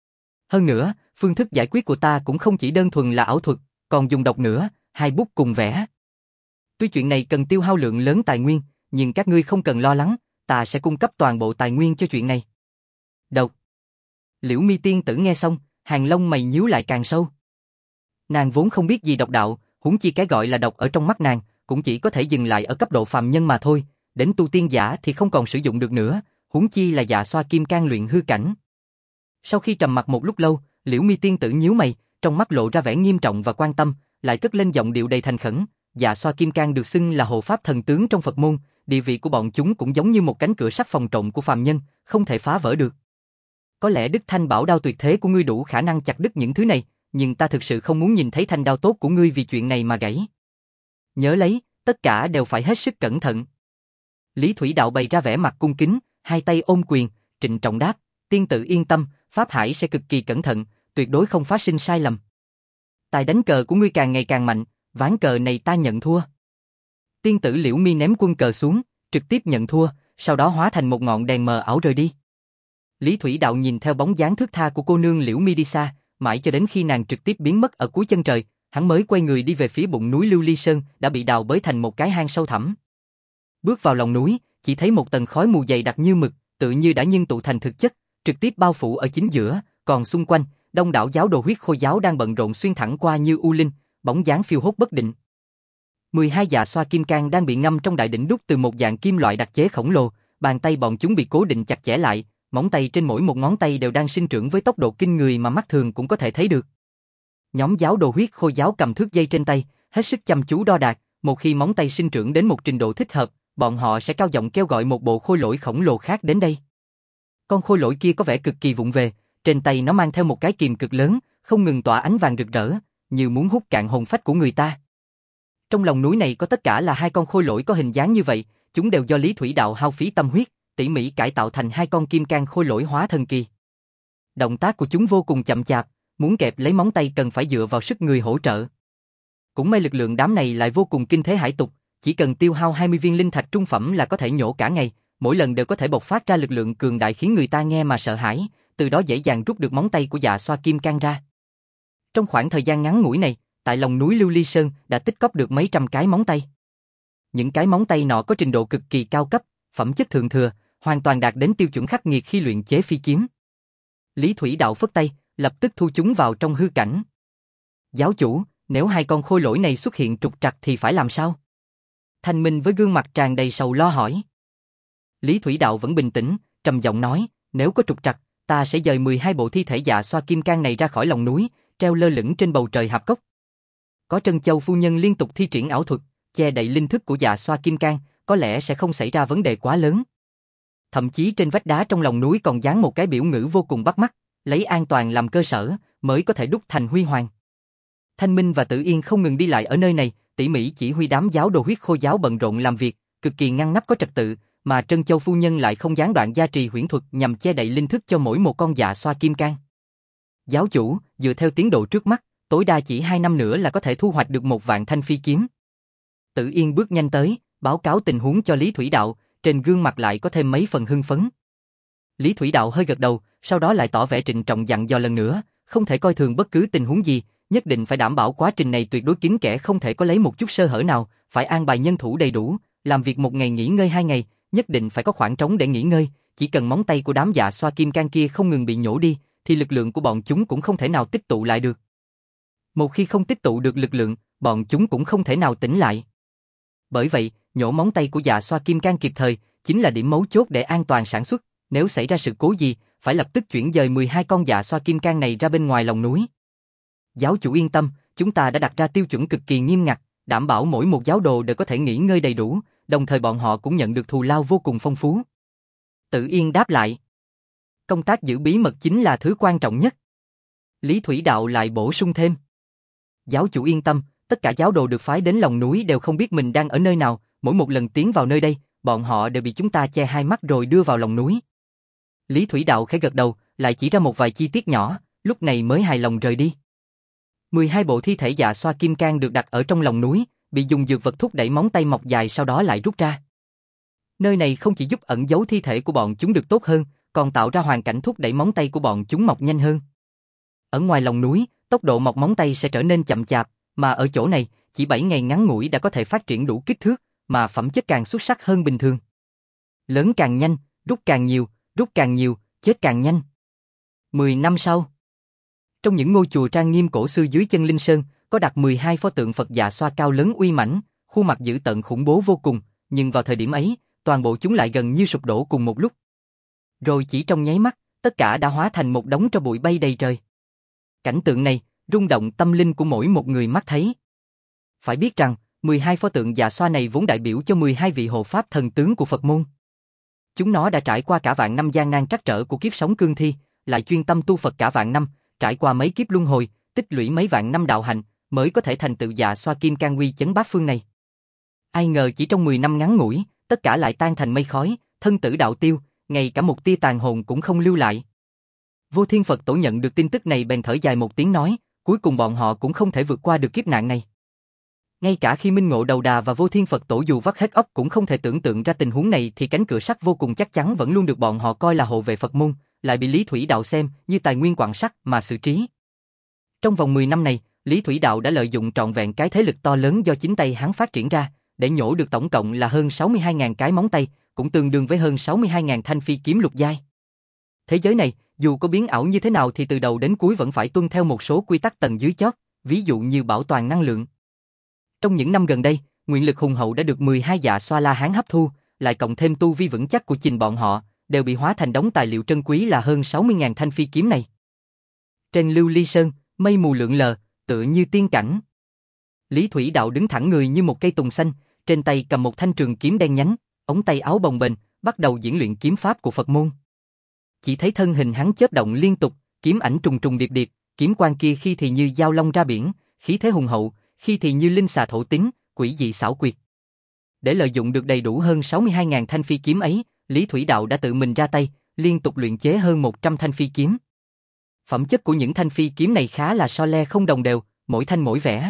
Hơn nữa, phương thức giải quyết của ta cũng không chỉ đơn thuần là ảo thuật, còn dùng độc nữa, hai bút cùng vẽ. Tuy chuyện này cần tiêu hao lượng lớn tài nguyên, nhưng các ngươi không cần lo lắng, ta sẽ cung cấp toàn bộ tài nguyên cho chuyện này. Độc. Liễu Mi tiên tử nghe xong, hàng lông mày nhíu lại càng sâu. Nàng vốn không biết gì độc đạo, huống chi cái gọi là độc ở trong mắt nàng, cũng chỉ có thể dừng lại ở cấp độ phàm nhân mà thôi, đến tu tiên giả thì không còn sử dụng được nữa, huống chi là dạ xoa kim cang luyện hư cảnh. Sau khi trầm mặc một lúc lâu, Liễu Mi tiên tử nhíu mày, trong mắt lộ ra vẻ nghiêm trọng và quan tâm, lại cất lên giọng điệu đầy thành khẩn, dạ xoa kim cang được xưng là hộ pháp thần tướng trong Phật môn, địa vị của bọn chúng cũng giống như một cánh cửa sắt phòng trọng của phàm nhân, không thể phá vỡ được. Có lẽ Đức Thanh Bảo đao tuyệt thế của ngươi đủ khả năng chặt đứt những thứ này, nhưng ta thực sự không muốn nhìn thấy thanh đao tốt của ngươi vì chuyện này mà gãy. Nhớ lấy, tất cả đều phải hết sức cẩn thận. Lý Thủy Đạo bày ra vẻ mặt cung kính, hai tay ôm quyền, trịnh trọng đáp, tiên tử yên tâm, Pháp Hải sẽ cực kỳ cẩn thận, tuyệt đối không phát sinh sai lầm. Tài đánh cờ của ngươi càng ngày càng mạnh, ván cờ này ta nhận thua. Tiên tử Liễu Mi ném quân cờ xuống, trực tiếp nhận thua, sau đó hóa thành một ngọn đèn mờ ảo rời đi. Lý Thủy Đạo nhìn theo bóng dáng thướt tha của cô nương Liễu Mi đi xa, mãi cho đến khi nàng trực tiếp biến mất ở cuối chân trời, hắn mới quay người đi về phía bụng núi Lưu Ly Sơn đã bị đào bới thành một cái hang sâu thẳm. Bước vào lòng núi, chỉ thấy một tầng khói mù dày đặc như mực, tự như đã ngưng tụ thành thực chất, trực tiếp bao phủ ở chính giữa, còn xung quanh, đông đảo giáo đồ huyết khôi giáo đang bận rộn xuyên thẳng qua như u linh, bóng dáng phiêu hốt bất định. mười hai dạ xoa kim cang đang bị ngâm trong đại đỉnh đúc từ một dạng kim loại đặc chế khổng lồ, bàn tay bọn chúng bị cố định chặt chẽ lại, móng tay trên mỗi một ngón tay đều đang sinh trưởng với tốc độ kinh người mà mắt thường cũng có thể thấy được. Nhóm giáo đồ huyết khôi giáo cầm thước dây trên tay, hết sức chăm chú đo đạc, một khi móng tay sinh trưởng đến một trình độ thích hợp, bọn họ sẽ cao giọng kêu gọi một bộ khôi lỗi khổng lồ khác đến đây. Con khôi lỗi kia có vẻ cực kỳ vụng về, trên tay nó mang theo một cái kìm cực lớn, không ngừng tỏa ánh vàng rực rỡ, như muốn hút cạn hồn phách của người ta. Trong lòng núi này có tất cả là hai con khôi lỗi có hình dáng như vậy, chúng đều do Lý Thủy Đạo hao phí tâm huyết, tỉ mỉ cải tạo thành hai con kim cang khôi lỗi hóa thần kỳ. Động tác của chúng vô cùng chậm chạp, muốn kẹp lấy móng tay cần phải dựa vào sức người hỗ trợ. Cũng may lực lượng đám này lại vô cùng kinh thế hải tục, chỉ cần tiêu hao hai mươi viên linh thạch trung phẩm là có thể nhổ cả ngày, mỗi lần đều có thể bộc phát ra lực lượng cường đại khiến người ta nghe mà sợ hãi, từ đó dễ dàng rút được móng tay của dạ xoa kim cang ra. Trong khoảng thời gian ngắn ngủi này, tại lòng núi Lưu Ly Sơn đã tích cóp được mấy trăm cái móng tay. Những cái móng tay nọ có trình độ cực kỳ cao cấp, phẩm chất thượng thừa, hoàn toàn đạt đến tiêu chuẩn khắc nghiệt khi luyện chế phi kiếm. Lý Thủy Đạo phất tay, lập tức thu chúng vào trong hư cảnh. Giáo chủ, nếu hai con khôi lỗi này xuất hiện trục trặc thì phải làm sao? Thanh Minh với gương mặt tràn đầy sầu lo hỏi. Lý Thủy Đạo vẫn bình tĩnh, trầm giọng nói, nếu có trục trặc, ta sẽ dời mười hai bộ thi thể dạ xoa kim cang này ra khỏi lòng núi, treo lơ lửng trên bầu trời hạp cốc. Có Trân Châu phu nhân liên tục thi triển ảo thuật, che đậy linh thức của dạ xoa kim cang, có lẽ sẽ không xảy ra vấn đề quá lớn. Thậm chí trên vách đá trong lòng núi còn dán một cái biểu ngữ vô cùng bắt mắt, lấy an toàn làm cơ sở, mới có thể đúc thành huy hoàng. Thanh Minh và Tử Yên không ngừng đi lại ở nơi này, tỉ mỉ chỉ huy đám giáo đồ huyết khôi giáo bận rộn làm việc, cực kỳ ngăn nắp có trật tự, mà Trân Châu phu nhân lại không gián đoạn gia trì huyễn thuật nhằm che đậy linh thức cho mỗi một con dạ xoa kim cang. Giáo chủ, dựa theo tiến độ trước mắt, tối đa chỉ hai năm nữa là có thể thu hoạch được một vạn thanh phi kiếm. Tử Yên bước nhanh tới, báo cáo tình huống cho Lý Thủy Đạo, trên gương mặt lại có thêm mấy phần hưng phấn. Lý Thủy Đạo hơi gật đầu, sau đó lại tỏ vẻ trịnh trọng dặn dò lần nữa, không thể coi thường bất cứ tình huống gì, nhất định phải đảm bảo quá trình này tuyệt đối kín kẽ, không thể có lấy một chút sơ hở nào, phải an bài nhân thủ đầy đủ, làm việc một ngày nghỉ ngơi hai ngày, nhất định phải có khoảng trống để nghỉ ngơi, chỉ cần móng tay của đám dạ xoa kim cang kia không ngừng bị nhổ đi, thì lực lượng của bọn chúng cũng không thể nào tích tụ lại được. Một khi không tích tụ được lực lượng, bọn chúng cũng không thể nào tỉnh lại. Bởi vậy, nhổ móng tay của dạ xoa kim cang kịp thời, chính là điểm mấu chốt để an toàn sản xuất, nếu xảy ra sự cố gì, phải lập tức chuyển dời mười hai con dạ xoa kim cang này ra bên ngoài lòng núi. Giáo chủ yên tâm, chúng ta đã đặt ra tiêu chuẩn cực kỳ nghiêm ngặt, đảm bảo mỗi một giáo đồ đều có thể nghỉ ngơi đầy đủ, đồng thời bọn họ cũng nhận được thù lao vô cùng phong phú. Tử Yên đáp lại. Công tác giữ bí mật chính là thứ quan trọng nhất. Lý Thủy Đạo lại bổ sung thêm. Giáo chủ yên tâm, tất cả giáo đồ được phái đến lòng núi đều không biết mình đang ở nơi nào, mỗi một lần tiến vào nơi đây, bọn họ đều bị chúng ta che hai mắt rồi đưa vào lòng núi. Lý Thủy Đạo khẽ gật đầu, lại chỉ ra một vài chi tiết nhỏ, lúc này mới hài lòng rời đi. mười hai bộ thi thể dạ xoa kim cang được đặt ở trong lòng núi, bị dùng dược vật thúc đẩy móng tay mọc dài sau đó lại rút ra. Nơi này không chỉ giúp ẩn giấu thi thể của bọn chúng được tốt hơn, còn tạo ra hoàn cảnh thúc đẩy móng tay của bọn chúng mọc nhanh hơn. Ở ngoài lòng núi, tốc độ mọc móng tay sẽ trở nên chậm chạp, mà ở chỗ này, chỉ bảy ngày ngắn ngủi đã có thể phát triển đủ kích thước, mà phẩm chất càng xuất sắc hơn bình thường. Lớn càng nhanh, rút càng nhiều, rút càng nhiều, chết càng nhanh. Mười năm sau, trong những ngôi chùa trang nghiêm cổ xưa dưới chân Linh Sơn, có đặt mười hai pho tượng Phật dạ xoa cao lớn uy mãnh, khuôn mặt dữ tợn khủng bố vô cùng, nhưng vào thời điểm ấy, toàn bộ chúng lại gần như sụp đổ cùng một lúc. Rồi chỉ trong nháy mắt, tất cả đã hóa thành một đống tro bụi bay đầy trời. Cảnh tượng này, rung động tâm linh của mỗi một người mắt thấy. Phải biết rằng, mười hai pho tượng Dạ Xoa này vốn đại biểu cho mười hai vị hộ pháp thần tướng của Phật môn. Chúng nó đã trải qua cả vạn năm gian nan trắc trở của kiếp sống cương thi, lại chuyên tâm tu Phật cả vạn năm, trải qua mấy kiếp luân hồi, tích lũy mấy vạn năm đạo hạnh, mới có thể thành tựu Dạ Xoa Kim Cang Uy chấn bát phương này. Ai ngờ chỉ trong mười năm ngắn ngủi, tất cả lại tan thành mây khói, thân tử đạo tiêu, ngay cả một tia tàn hồn cũng không lưu lại. Vô Thiên Phật Tổ nhận được tin tức này bèn thở dài một tiếng nói, cuối cùng bọn họ cũng không thể vượt qua được kiếp nạn này. Ngay cả khi Minh Ngộ Đầu Đà và Vô Thiên Phật Tổ dù vắt hết óc cũng không thể tưởng tượng ra tình huống này thì cánh cửa sắt vô cùng chắc chắn vẫn luôn được bọn họ coi là hộ vệ Phật môn, lại bị Lý Thủy Đạo xem như tài nguyên quặng sắt mà xử trí. Trong vòng mười năm này, Lý Thủy Đạo đã lợi dụng trọn vẹn cái thế lực to lớn do chính tay hắn phát triển ra, để nhổ được tổng cộng là hơn sáu mươi hai nghìn cái móng tay, cũng tương đương với hơn sáu mươi hai nghìn thanh phi kiếm lục giai. Thế giới này, dù có biến ảo như thế nào thì từ đầu đến cuối vẫn phải tuân theo một số quy tắc tầng dưới chót, ví dụ như bảo toàn năng lượng. Trong những năm gần đây, nguyện lực hùng hậu đã được mười hai Dạ Xoa La Hán hấp thu, lại cộng thêm tu vi vững chắc của trình bọn họ, đều bị hóa thành đống tài liệu trân quý là hơn sáu mươi nghìn thanh phi kiếm này. Trên Lưu Ly Sơn, mây mù lượn lờ, tựa như tiên cảnh. Lý Thủy Đạo đứng thẳng người như một cây tùng xanh, trên tay cầm một thanh trường kiếm đen nhánh, ống tay áo bồng bềnh, bắt đầu diễn luyện kiếm pháp của Phật môn. Chỉ thấy thân hình hắn chớp động liên tục, kiếm ảnh trùng trùng điệp điệp, kiếm quang kia khi thì như dao long ra biển, khí thế hùng hậu, khi thì như linh xà thổ tín, quỷ dị xảo quyệt. Để lợi dụng được đầy đủ hơn sáu mươi hai nghìn thanh phi kiếm ấy, Lý Thủy Đạo đã tự mình ra tay, liên tục luyện chế hơn một trăm thanh phi kiếm. Phẩm chất của những thanh phi kiếm này khá là so le không đồng đều, mỗi thanh mỗi vẻ.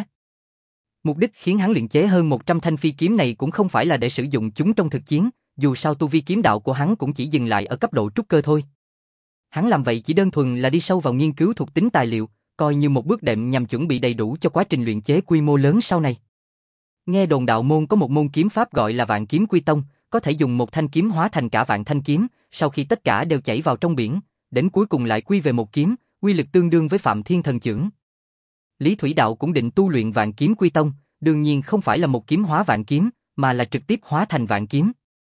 Mục đích khiến hắn luyện chế hơn một trăm thanh phi kiếm này cũng không phải là để sử dụng chúng trong thực chiến, dù sao tu vi kiếm đạo của hắn cũng chỉ dừng lại ở cấp độ trúc cơ thôi. Hắn làm vậy chỉ đơn thuần là đi sâu vào nghiên cứu thuộc tính tài liệu, coi như một bước đệm nhằm chuẩn bị đầy đủ cho quá trình luyện chế quy mô lớn sau này. Nghe đồn đạo môn có một môn kiếm pháp gọi là Vạn Kiếm Quy Tông, có thể dùng một thanh kiếm hóa thành cả vạn thanh kiếm, sau khi tất cả đều chảy vào trong biển, đến cuối cùng lại quy về một kiếm, uy lực tương đương với Phạm Thiên Thần Chưởng. Lý Thủy Đạo cũng định tu luyện Vạn Kiếm Quy Tông, đương nhiên không phải là một kiếm hóa vạn kiếm, mà là trực tiếp hóa thành vạn kiếm.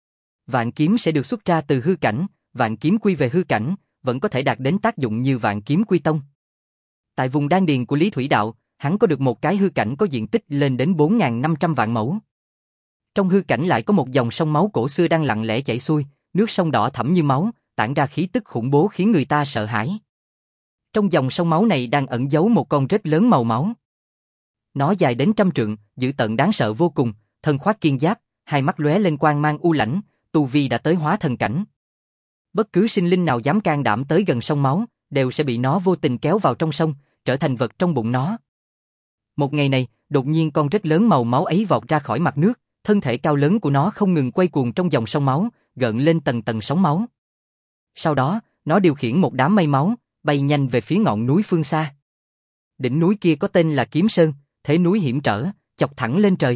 Vạn kiếm sẽ được xuất ra từ hư cảnh, vạn kiếm quy về hư cảnh, vẫn có thể đạt đến tác dụng như Vạn Kiếm Quy Tông. Tại vùng đan điền của Lý Thủy Đạo, hắn có được một cái hư cảnh có diện tích lên đến bốn nghìn năm trăm vạn mẫu. Trong hư cảnh lại có một dòng sông máu cổ xưa đang lặng lẽ chảy xuôi, nước sông đỏ thẫm như máu, tản ra khí tức khủng bố khiến người ta sợ hãi. Trong dòng sông máu này đang ẩn giấu một con rết lớn màu máu. Nó dài đến trăm trượng, dữ tợn đáng sợ vô cùng, thân khoác kiên giáp, hai mắt lóe lên quang mang u lãnh, tu vi đã tới hóa thần cảnh. Bất cứ sinh linh nào dám can đảm tới gần sông máu, đều sẽ bị nó vô tình kéo vào trong sông, trở thành vật trong bụng nó. Một ngày này, đột nhiên con rết lớn màu máu ấy vọt ra khỏi mặt nước, thân thể cao lớn của nó không ngừng quay cuồng trong dòng sông máu, gợn lên tầng tầng sóng máu. Sau đó, nó điều khiển một đám mây máu, bay nhanh về phía ngọn núi phương xa. Đỉnh núi kia có tên là Kiếm Sơn, thế núi hiểm trở, chọc thẳng lên trời.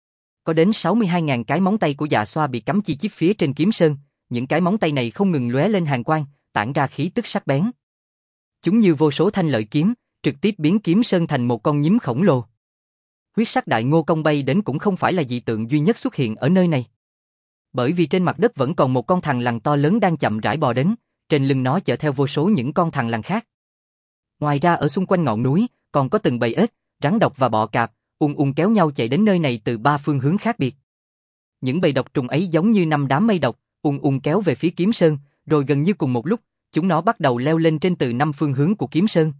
Có đến sáu mươi hai nghìn cái móng tay của Dạ Xoa bị cắm chi chít phía trên Kiếm Sơn, những cái móng tay này không ngừng lóe lên hàn quang, tản ra khí tức sắc bén. Chúng như vô số thanh lợi kiếm, trực tiếp biến Kiếm Sơn thành một con nhím khổng lồ. Huyết sắc đại ngô công bay đến cũng không phải là dị tượng duy nhất xuất hiện ở nơi này. Bởi vì trên mặt đất vẫn còn một con thằn lằn to lớn đang chậm rãi bò đến, trên lưng nó chở theo vô số những con thằn lằn khác. Ngoài ra ở xung quanh ngọn núi, còn có từng bầy ếch, rắn độc và bọ cạp, ùn ùn kéo nhau chạy đến nơi này từ ba phương hướng khác biệt. Những bầy độc trùng ấy giống như năm đám mây độc, ùn ùn kéo về phía Kiếm Sơn, rồi gần như cùng một lúc, chúng nó bắt đầu leo lên trên từ năm phương hướng của Kiếm Sơn.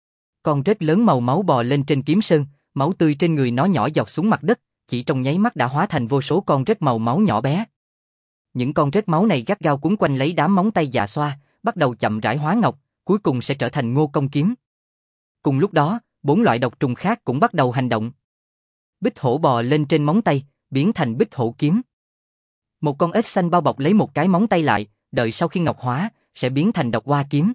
Con rết lớn màu máu bò lên trên Kiếm Sơn, máu tươi trên người nó nhỏ giọt xuống mặt đất, chỉ trong nháy mắt đã hóa thành vô số con rết màu máu nhỏ bé. Những con rết máu này gắt gao quấn quanh lấy đám móng tay Dạ Xoa, bắt đầu chậm rãi hóa ngọc, cuối cùng sẽ trở thành Ngô Công Kiếm. Cùng lúc đó, bốn loại độc trùng khác cũng bắt đầu hành động. Bích hổ bò lên trên móng tay, biến thành Bích Hổ Kiếm. Một con ếch xanh bao bọc lấy một cái móng tay lại, đợi sau khi ngọc hóa, sẽ biến thành Độc Hoa Kiếm.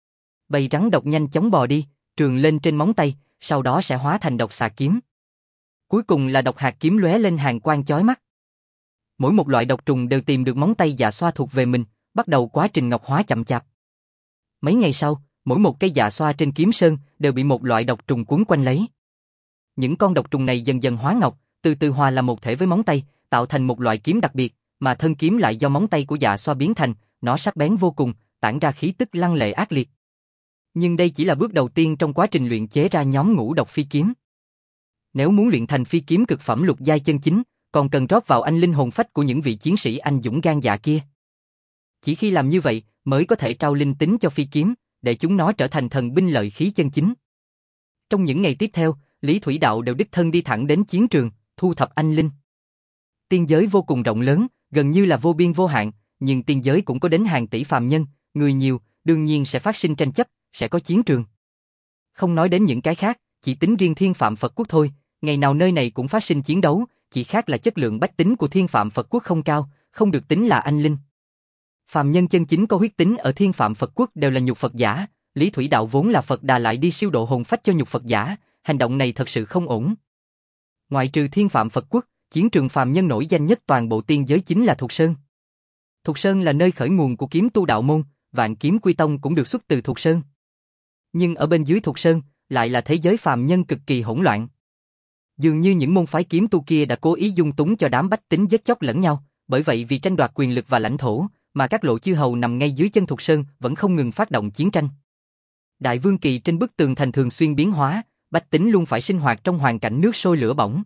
Bầy rắn độc nhanh chóng bò đi, trườn lên trên móng tay, sau đó sẽ hóa thành Độc Xà Kiếm. Cuối cùng là Độc Hạt Kiếm lóe lên hàn quang chói mắt. Mỗi một loại độc trùng đều tìm được móng tay Dạ Xoa thuộc về mình, bắt đầu quá trình ngọc hóa chậm chạp. Mấy ngày sau, mỗi một cây Dạ Xoa trên Kiếm Sơn đều bị một loại độc trùng quấn quanh lấy. Những con độc trùng này dần dần hóa ngọc, từ từ hòa làm một thể với móng tay, tạo thành một loại kiếm đặc biệt, mà thân kiếm lại do móng tay của Dạ Xoa biến thành, nó sắc bén vô cùng, tản ra khí tức lăng lệ ác liệt. Nhưng đây chỉ là bước đầu tiên trong quá trình luyện chế ra nhóm ngũ độc phi kiếm. Nếu muốn luyện thành phi kiếm cực phẩm lục giai chân chính, còn cần rót vào anh linh hồn phách của những vị chiến sĩ anh dũng gan dạ kia. Chỉ khi làm như vậy, mới có thể trao linh tính cho phi kiếm, để chúng nó trở thành thần binh lợi khí chân chính. Trong những ngày tiếp theo, Lý Thủy Đạo đều đích thân đi thẳng đến chiến trường, thu thập anh linh. Tiên giới vô cùng rộng lớn, gần như là vô biên vô hạn, nhưng tiên giới cũng có đến hàng tỷ phàm nhân, người nhiều, đương nhiên sẽ phát sinh tranh chấp, sẽ có chiến trường. Không nói đến những cái khác, chỉ tính riêng Thiên Phạm Phật Quốc thôi, ngày nào nơi này cũng phát sinh chiến đấu, chỉ khác là chất lượng bách tính của Thiên Phạm Phật Quốc không cao, không được tính là anh linh. Phàm nhân chân chính có huyết tính ở Thiên Phạm Phật Quốc đều là nhục Phật giả, Lý Thủy Đạo vốn là Phật Đà lại đi siêu độ hồn phách cho nhục Phật giả, hành động này thật sự không ổn. Ngoại trừ Thiên Phạm Phật Quốc, chiến trường phàm nhân nổi danh nhất toàn bộ tiên giới chính là Thục Sơn. Thục Sơn là nơi khởi nguồn của kiếm tu đạo môn, Vạn Kiếm Quy Tông cũng được xuất từ Thục Sơn. Nhưng ở bên dưới Thục Sơn, lại là thế giới phàm nhân cực kỳ hỗn loạn. Dường như những môn phái kiếm tu kia đã cố ý dung túng cho đám bách tính giết chóc lẫn nhau, bởi vậy vì tranh đoạt quyền lực và lãnh thổ, mà các lộ chư hầu nằm ngay dưới chân Thục Sơn vẫn không ngừng phát động chiến tranh. Đại vương kỳ trên bức tường thành thường xuyên biến hóa, bách tính luôn phải sinh hoạt trong hoàn cảnh nước sôi lửa bỏng.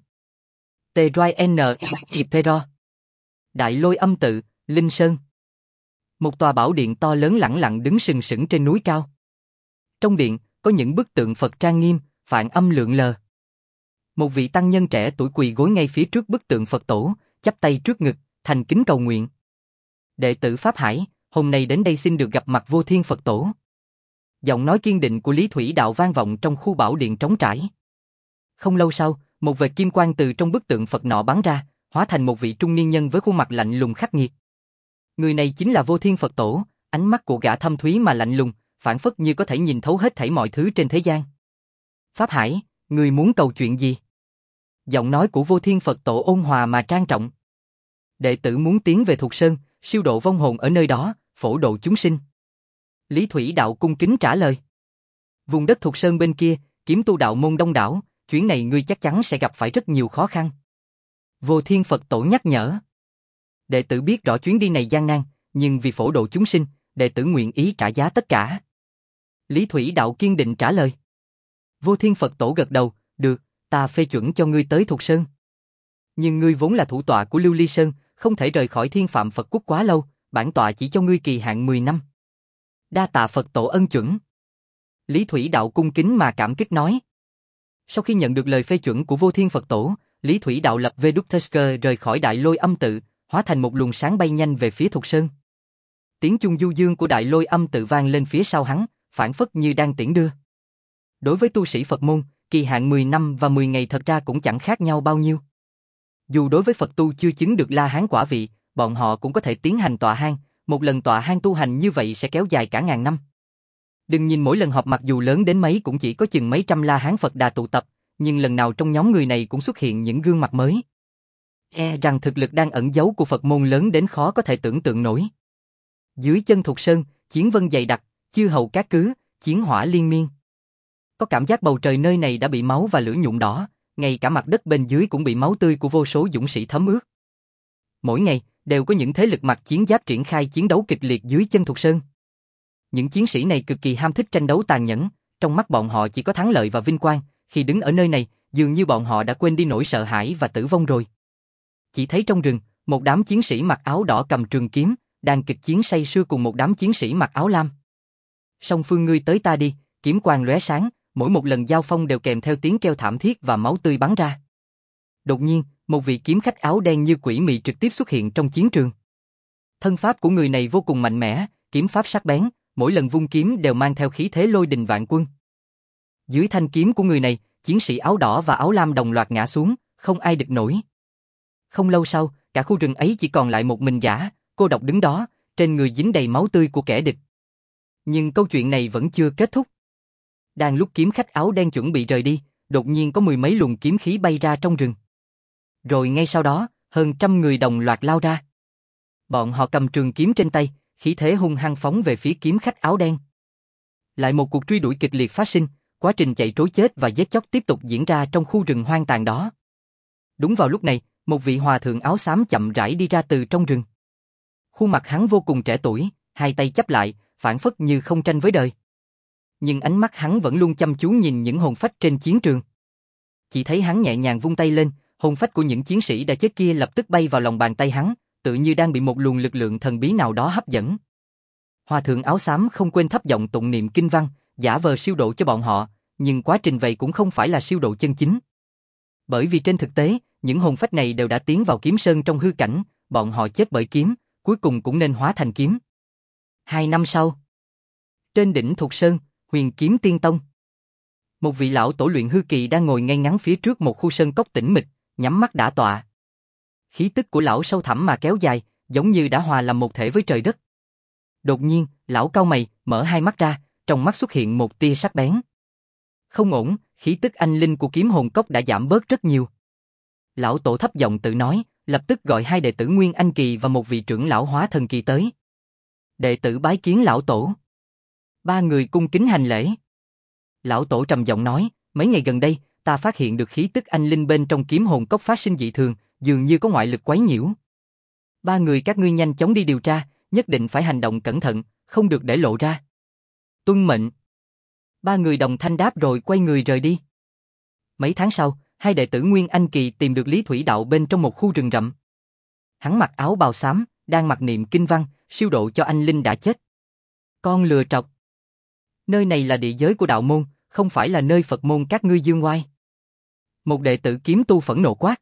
T-Roi N Ipero Đại Lôi Âm Tự, Linh Sơn. Một tòa bảo điện to lớn lẳng lặng đứng sừng sững trên núi cao. Trong điện, có những bức tượng Phật trang nghiêm, phạn âm lượn lờ. Một vị tăng nhân trẻ tuổi quỳ gối ngay phía trước bức tượng Phật tổ, chắp tay trước ngực, thành kính cầu nguyện. Đệ tử Pháp Hải, hôm nay đến đây xin được gặp mặt Vô Thiên Phật tổ. Giọng nói kiên định của Lý Thủy Đạo vang vọng trong khu bảo điện trống trải. Không lâu sau, một vệt kim quang từ trong bức tượng Phật nọ bắn ra, hóa thành một vị trung niên nhân với khuôn mặt lạnh lùng khắc nghiệt. Người này chính là Vô Thiên Phật tổ, ánh mắt của gã thâm thúy mà lạnh lùng, phảng phất như có thể nhìn thấu hết thảy mọi thứ trên thế gian. Pháp Hải, người muốn cầu chuyện gì? Giọng nói của Vô Thiên Phật tổ ôn hòa mà trang trọng. Đệ tử muốn tiến về Thục Sơn, siêu độ vong hồn ở nơi đó, phổ độ chúng sinh. Lý Thủy Đạo cung kính trả lời. Vùng đất Thục Sơn bên kia, kiếm tu đạo môn đông đảo, chuyến này ngươi chắc chắn sẽ gặp phải rất nhiều khó khăn. Vô Thiên Phật tổ nhắc nhở. Đệ tử biết rõ chuyến đi này gian nan, nhưng vì phổ độ chúng sinh, đệ tử nguyện ý trả giá tất cả. Lý Thủy Đạo kiên định trả lời. Vô Thiên Phật tổ gật đầu, được, ta phê chuẩn cho ngươi tới Thục Sơn. Nhưng ngươi vốn là thủ tọa của Lưu Ly Sơn, không thể rời khỏi Thiên Phạm Phật Quốc quá lâu, bản tọa chỉ cho ngươi kỳ hạn mười năm. Đa tạ Phật tổ ân chuẩn. Lý Thủy Đạo cung kính mà cảm kích nói. Sau khi nhận được lời phê chuẩn của Vô Thiên Phật tổ, Lý Thủy Đạo lập Veduthesker rời khỏi Đại Lôi Âm Tự, hóa thành một luồng sáng bay nhanh về phía Thục Sơn. Tiếng chuông du dương của Đại Lôi Âm Tự vang lên phía sau hắn, phảng phất như đang tiễn đưa. Đối với tu sĩ Phật môn, kỳ hạn mười năm và mười ngày thật ra cũng chẳng khác nhau bao nhiêu. Dù đối với Phật tu chưa chứng được La Hán quả vị, bọn họ cũng có thể tiến hành tọa hang, một lần tọa hang tu hành như vậy sẽ kéo dài cả ngàn năm. Đừng nhìn mỗi lần họp mặc dù lớn đến mấy cũng chỉ có chừng mấy trăm La Hán Phật Đà tụ tập, nhưng lần nào trong nhóm người này cũng xuất hiện những gương mặt mới. E rằng thực lực đang ẩn giấu của Phật môn lớn đến khó có thể tưởng tượng nổi. Dưới chân Thục Sơn, chiến vân dày đặc, chư hầu cát cứ, chiến hỏa liên miên. Có cảm giác bầu trời nơi này đã bị máu và lửa nhuộm đỏ, ngay cả mặt đất bên dưới cũng bị máu tươi của vô số dũng sĩ thấm ướt. Mỗi ngày, đều có những thế lực mặc chiến giáp triển khai chiến đấu kịch liệt dưới chân Thục Sơn. Những chiến sĩ này cực kỳ ham thích tranh đấu tàn nhẫn, trong mắt bọn họ chỉ có thắng lợi và vinh quang, khi đứng ở nơi này, dường như bọn họ đã quên đi nỗi sợ hãi và tử vong rồi. Chỉ thấy trong rừng, một đám chiến sĩ mặc áo đỏ cầm trường kiếm, đang kịch chiến say sưa cùng một đám chiến sĩ mặc áo lam. Song phương ngươi tới ta đi, kiếm quang lóe sáng, mỗi một lần giao phong đều kèm theo tiếng kêu thảm thiết và máu tươi bắn ra. Đột nhiên, một vị kiếm khách áo đen như quỷ mị trực tiếp xuất hiện trong chiến trường. Thân pháp của người này vô cùng mạnh mẽ, kiếm pháp sắc bén, mỗi lần vung kiếm đều mang theo khí thế lôi đình vạn quân. Dưới thanh kiếm của người này, chiến sĩ áo đỏ và áo lam đồng loạt ngã xuống, không ai địch nổi. Không lâu sau, cả khu rừng ấy chỉ còn lại một mình gã, cô độc đứng đó, trên người dính đầy máu tươi của kẻ địch. Nhưng câu chuyện này vẫn chưa kết thúc. Đang lúc kiếm khách áo đen chuẩn bị rời đi, đột nhiên có mười mấy luồng kiếm khí bay ra trong rừng. Rồi ngay sau đó, hơn trăm người đồng loạt lao ra. Bọn họ cầm trường kiếm trên tay, khí thế hung hăng phóng về phía kiếm khách áo đen. Lại một cuộc truy đuổi kịch liệt phát sinh, quá trình chạy trối chết và giết chóc tiếp tục diễn ra trong khu rừng hoang tàn đó. Đúng vào lúc này, một vị hòa thượng áo xám chậm rãi đi ra từ trong rừng. Khuôn mặt hắn vô cùng trẻ tuổi, hai tay chắp lại, phảng phất như không tranh với đời. Nhưng ánh mắt hắn vẫn luôn chăm chú nhìn những hồn phách trên chiến trường. Chỉ thấy hắn nhẹ nhàng vung tay lên, hồn phách của những chiến sĩ đã chết kia lập tức bay vào lòng bàn tay hắn, tự như đang bị một luồng lực lượng thần bí nào đó hấp dẫn. Hòa thượng áo xám không quên thấp giọng tụng niệm kinh văn, giả vờ siêu độ cho bọn họ, nhưng quá trình vậy cũng không phải là siêu độ chân chính. Bởi vì trên thực tế, những hồn phách này đều đã tiến vào kiếm sơn trong hư cảnh, bọn họ chết bởi kiếm, cuối cùng cũng nên hóa thành kiếm. Hai năm sau, trên đỉnh Thục Sơn, Huyền Kiếm Tiên Tông, một vị lão tổ luyện hư kỳ đang ngồi ngay ngắn phía trước một khu sơn cốc tĩnh mịch, nhắm mắt đả tọa. Khí tức của lão sâu thẳm mà kéo dài, giống như đã hòa làm một thể với trời đất. Đột nhiên, lão cau mày, mở hai mắt ra, trong mắt xuất hiện một tia sắc bén. Không ổn, khí tức anh linh của kiếm hồn cốc đã giảm bớt rất nhiều. Lão tổ thấp giọng tự nói, lập tức gọi hai đệ tử Nguyên Anh Kỳ và một vị trưởng lão Hóa Thần Kỳ tới. Đệ tử bái kiến lão tổ. Ba người cung kính hành lễ. Lão tổ trầm giọng nói, mấy ngày gần đây, ta phát hiện được khí tức anh linh bên trong kiếm hồn cốc phát sinh dị thường, dường như có ngoại lực quấy nhiễu. Ba người các ngươi nhanh chóng đi điều tra, nhất định phải hành động cẩn thận, không được để lộ ra. Tuân mệnh. Ba người đồng thanh đáp rồi quay người rời đi. Mấy tháng sau, hai đệ tử Nguyên Anh Kỳ tìm được Lý Thủy Đạo bên trong một khu rừng rậm. Hắn mặc áo bào xám, đang mặc niệm kinh văn, siêu độ cho anh linh đã chết. Con lừa trọc. Nơi này là địa giới của đạo môn, không phải là nơi Phật môn các ngươi dương oai. Một đệ tử kiếm tu phẫn nộ quát.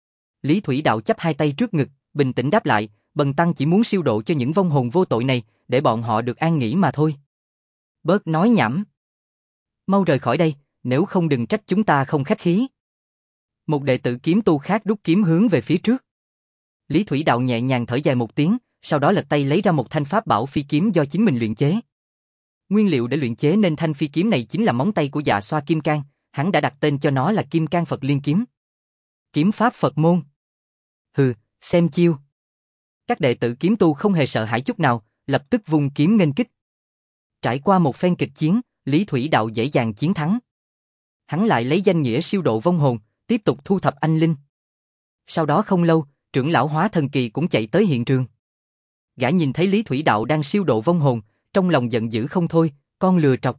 Lý Thủy Đạo chắp hai tay trước ngực, bình tĩnh đáp lại, bần tăng chỉ muốn siêu độ cho những vong hồn vô tội này, để bọn họ được an nghỉ mà thôi. Bớt nói nhảm. Mau rời khỏi đây, nếu không đừng trách chúng ta không khách khí. Một đệ tử kiếm tu khác đút kiếm hướng về phía trước. Lý Thủy Đạo nhẹ nhàng thở dài một tiếng, sau đó lật tay lấy ra một thanh pháp bảo phi kiếm do chính mình luyện chế. Nguyên liệu để luyện chế nên thanh phi kiếm này chính là móng tay của Dạ Xoa Kim Cang, hắn đã đặt tên cho nó là Kim Cang Phật Liên Kiếm. Kiếm pháp Phật môn. Hừ, xem chiêu. Các đệ tử kiếm tu không hề sợ hãi chút nào, lập tức vung kiếm nghênh kích. Trải qua một phen kịch chiến, Lý Thủy Đạo dễ dàng chiến thắng. Hắn lại lấy danh nghĩa siêu độ vong hồn, tiếp tục thu thập anh linh. Sau đó không lâu, trưởng lão Hóa Thần Kỳ cũng chạy tới hiện trường. Gã nhìn thấy Lý Thủy Đạo đang siêu độ vong hồn, trong lòng giận dữ không thôi, con lừa trọc.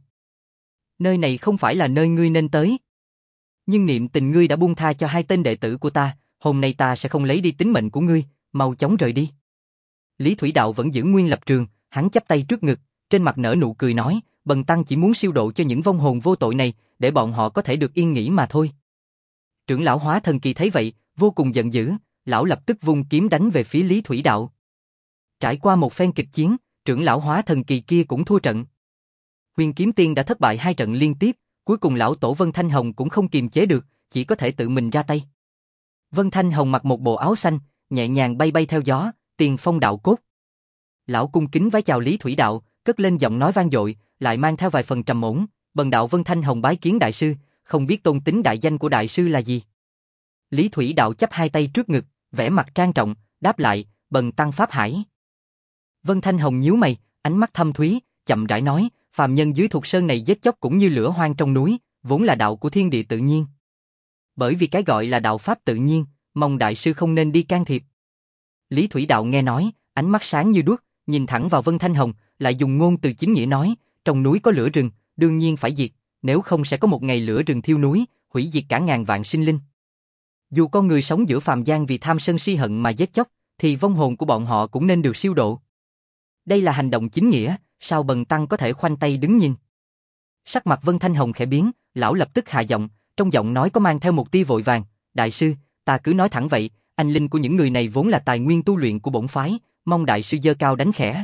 Nơi này không phải là nơi ngươi nên tới. Nhưng niệm tình ngươi đã buông tha cho hai tên đệ tử của ta, hôm nay ta sẽ không lấy đi tính mệnh của ngươi, mau chóng rời đi. Lý Thủy Đạo vẫn giữ nguyên lập trường, hắn chắp tay trước ngực, trên mặt nở nụ cười nói, bần tăng chỉ muốn siêu độ cho những vong hồn vô tội này, để bọn họ có thể được yên nghỉ mà thôi. Trưởng lão Hóa Thần Kỳ thấy vậy, vô cùng giận dữ, lão lập tức vung kiếm đánh về phía Lý Thủy Đạo. Trải qua một phen kịch chiến, trưởng lão Hóa Thần Kỳ kia cũng thua trận. Huyền Kiếm Tiên đã thất bại hai trận liên tiếp, cuối cùng lão tổ Vân Thanh Hồng cũng không kiềm chế được, chỉ có thể tự mình ra tay. Vân Thanh Hồng mặc một bộ áo xanh, nhẹ nhàng bay bay theo gió, tiền phong đạo cốt. Lão cung kính vái chào Lý Thủy Đạo, cất lên giọng nói vang dội, lại mang theo vài phần trầm ổn, bần đạo Vân Thanh Hồng bái kiến đại sư, không biết tôn tính đại danh của đại sư là gì. Lý Thủy Đạo chắp hai tay trước ngực, vẻ mặt trang trọng, đáp lại, bần tăng Pháp Hải. Vân Thanh Hồng nhíu mày, ánh mắt thâm thúy, chậm rãi nói, phàm nhân dưới Thục Sơn này giết chóc cũng như lửa hoang trong núi, vốn là đạo của thiên địa tự nhiên. Bởi vì cái gọi là đạo pháp tự nhiên, mong đại sư không nên đi can thiệp. Lý Thủy Đạo nghe nói, ánh mắt sáng như đuốc, nhìn thẳng vào Vân Thanh Hồng, lại dùng ngôn từ chính nghĩa nói, trong núi có lửa rừng, đương nhiên phải diệt, nếu không sẽ có một ngày lửa rừng thiêu núi, hủy diệt cả ngàn vạn sinh linh. Dù con người sống giữa phàm gian vì tham sân si hận mà giết chóc, thì vong hồn của bọn họ cũng nên được siêu độ. Đây là hành động chính nghĩa, sao bần tăng có thể khoanh tay đứng nhìn? Sắc mặt Vân Thanh Hồng khẽ biến, lão lập tức hạ giọng, trong giọng nói có mang theo một tia vội vàng, đại sư, ta cứ nói thẳng vậy, anh linh của những người này vốn là tài nguyên tu luyện của bổn phái, mong đại sư giơ cao đánh khẽ.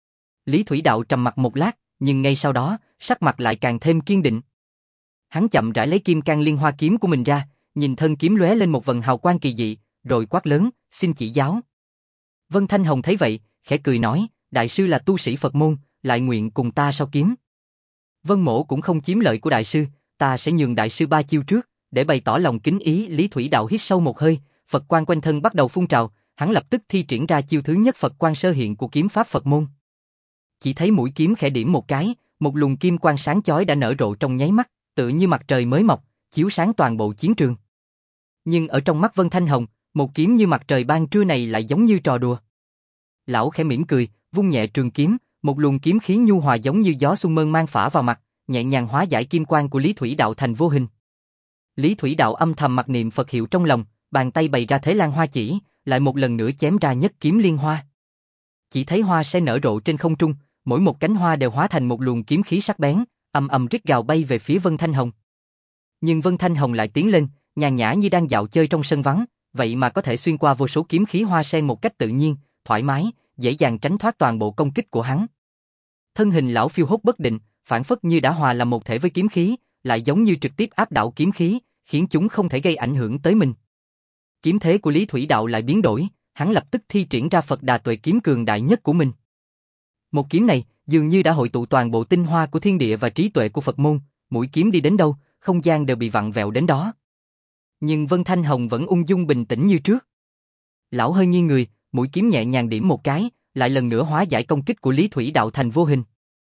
Lý Thủy Đạo trầm mặt một lát, nhưng ngay sau đó, sắc mặt lại càng thêm kiên định. Hắn chậm rãi lấy Kim Cang Liên Hoa kiếm của mình ra, nhìn thân kiếm lóe lên một vầng hào quang kỳ dị, rồi quát lớn, xin chỉ giáo. Vân Thanh Hồng thấy vậy, khẽ cười nói, đại sư là tu sĩ Phật môn, lại nguyện cùng ta sau kiếm. Vân Mỗ cũng không chiếm lợi của đại sư, ta sẽ nhường đại sư ba chiêu trước, để bày tỏ lòng kính ý. Lý Thủy Đạo hít sâu một hơi, Phật quang quanh thân bắt đầu phun trào, hắn lập tức thi triển ra chiêu thứ nhất Phật quang sơ hiện của kiếm pháp Phật môn. Chỉ thấy mũi kiếm khẽ điểm một cái, một luồng kim quang sáng chói đã nở rộ trong nháy mắt, tựa như mặt trời mới mọc, chiếu sáng toàn bộ chiến trường. Nhưng ở trong mắt Vân Thanh Hồng, một kiếm như mặt trời ban trưa này lại giống như trò đùa. Lão khẽ mỉm cười, vung nhẹ trường kiếm, một luồng kiếm khí nhu hòa giống như gió xuân mơn man phả vào mặt, nhẹ nhàng hóa giải kim quang của Lý Thủy Đạo thành vô hình. Lý Thủy Đạo âm thầm mặc niệm Phật hiệu trong lòng, bàn tay bày ra thế lan hoa chỉ, lại một lần nữa chém ra nhất kiếm liên hoa. Chỉ thấy hoa sẽ nở rộ trên không trung, mỗi một cánh hoa đều hóa thành một luồng kiếm khí sắc bén, ầm ầm rít gào bay về phía Vân Thanh Hồng. Nhưng Vân Thanh Hồng lại tiến lên, nhàn nhã như đang dạo chơi trong sân vắng, vậy mà có thể xuyên qua vô số kiếm khí hoa sen một cách tự nhiên, thoải mái, dễ dàng tránh thoát toàn bộ công kích của hắn. Thân hình lão phiêu hốt bất định, phản phất như đã hòa làm một thể với kiếm khí, lại giống như trực tiếp áp đảo kiếm khí, khiến chúng không thể gây ảnh hưởng tới mình. Kiếm thế của Lý Thủy Đạo lại biến đổi, hắn lập tức thi triển ra Phật Đà Tuệ kiếm cường đại nhất của mình. Một kiếm này dường như đã hội tụ toàn bộ tinh hoa của thiên địa và trí tuệ của Phật môn, mũi kiếm đi đến đâu, không gian đều bị vặn vẹo đến đó. Nhưng Vân Thanh Hồng vẫn ung dung bình tĩnh như trước. Lão hơi nghiêng người, mũi kiếm nhẹ nhàng điểm một cái, lại lần nữa hóa giải công kích của Lý Thủy Đạo thành vô hình.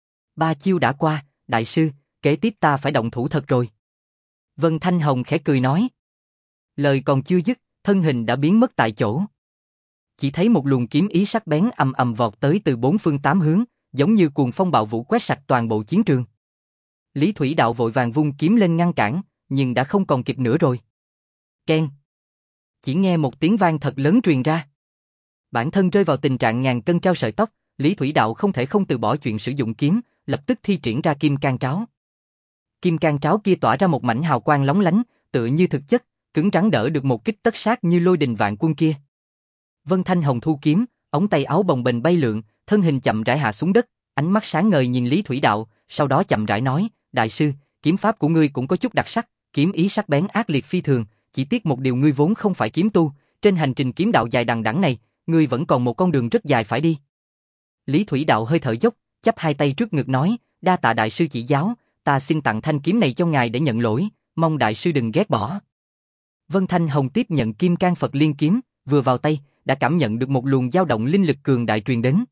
Ba chiêu đã qua, đại sư, kế tiếp ta phải động thủ thật rồi. Vân Thanh Hồng khẽ cười nói. Lời còn chưa dứt, thân hình đã biến mất tại chỗ. Chỉ thấy một luồng kiếm ý sắc bén ầm ầm vọt tới từ bốn phương tám hướng, giống như cuồng phong bạo vũ quét sạch toàn bộ chiến trường. Lý Thủy Đạo vội vàng vung kiếm lên ngăn cản, nhưng đã không còn kịp nữa rồi. Keng. Chỉ nghe một tiếng vang thật lớn truyền ra. Bản thân rơi vào tình trạng ngàn cân treo sợi tóc, Lý Thủy Đạo không thể không từ bỏ chuyện sử dụng kiếm, lập tức thi triển ra kim cang tráo. Kim cang tráo kia tỏa ra một mảnh hào quang lóng lánh, tựa như thực chất, cứng rắn đỡ được một kích tất sát như lôi đình vạn quân kia. Vân Thanh Hồng thu kiếm, ống tay áo bồng bềnh bay lượn, thân hình chậm rãi hạ xuống đất, ánh mắt sáng ngời nhìn Lý Thủy Đạo, sau đó chậm rãi nói, đại sư, kiếm pháp của ngươi cũng có chút đặc sắc, kiếm ý sắc bén ác liệt phi thường, chỉ tiếc một điều ngươi vốn không phải kiếm tu, trên hành trình kiếm đạo dài đằng đẵng này, ngươi vẫn còn một con đường rất dài phải đi. Lý Thủy Đạo hơi thở dốc, chắp hai tay trước ngực nói, đa tạ đại sư chỉ giáo, ta xin tặng thanh kiếm này cho ngài để nhận lỗi, mong đại sư đừng ghét bỏ. Vân Thanh Hồng tiếp nhận kim cang Phật liên kiếm, vừa vào tay, đã cảm nhận được một luồng dao động linh lực cường đại truyền đến.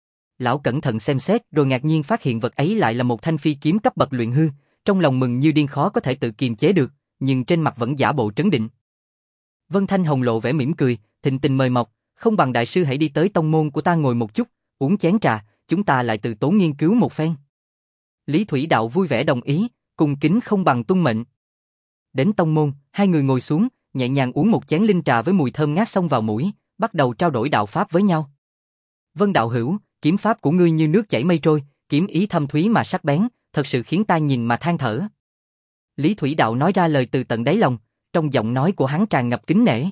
Lão cẩn thận xem xét rồi ngạc nhiên phát hiện vật ấy lại là một thanh phi kiếm cấp bậc luyện hư, trong lòng mừng như điên khó có thể tự kiềm chế được, nhưng trên mặt vẫn giả bộ trấn định. Vân Thanh Hồng lộ vẻ mỉm cười, thịnh tình mời mọc, không bằng đại sư hãy đi tới tông môn của ta ngồi một chút, uống chén trà, chúng ta lại từ tốn nghiên cứu một phen. Lý Thủy Đạo vui vẻ đồng ý, cung kính không bằng tuân mệnh. Đến tông môn, hai người ngồi xuống, nhẹ nhàng uống một chén linh trà với mùi thơm ngát xông vào mũi, bắt đầu trao đổi đạo pháp với nhau. Vân đạo hữu, kiếm pháp của ngươi như nước chảy mây trôi, kiếm ý thâm thúy mà sắc bén, thật sự khiến ta nhìn mà than thở. Lý Thủy Đạo nói ra lời từ tận đáy lòng, trong giọng nói của hắn tràn ngập kính nể.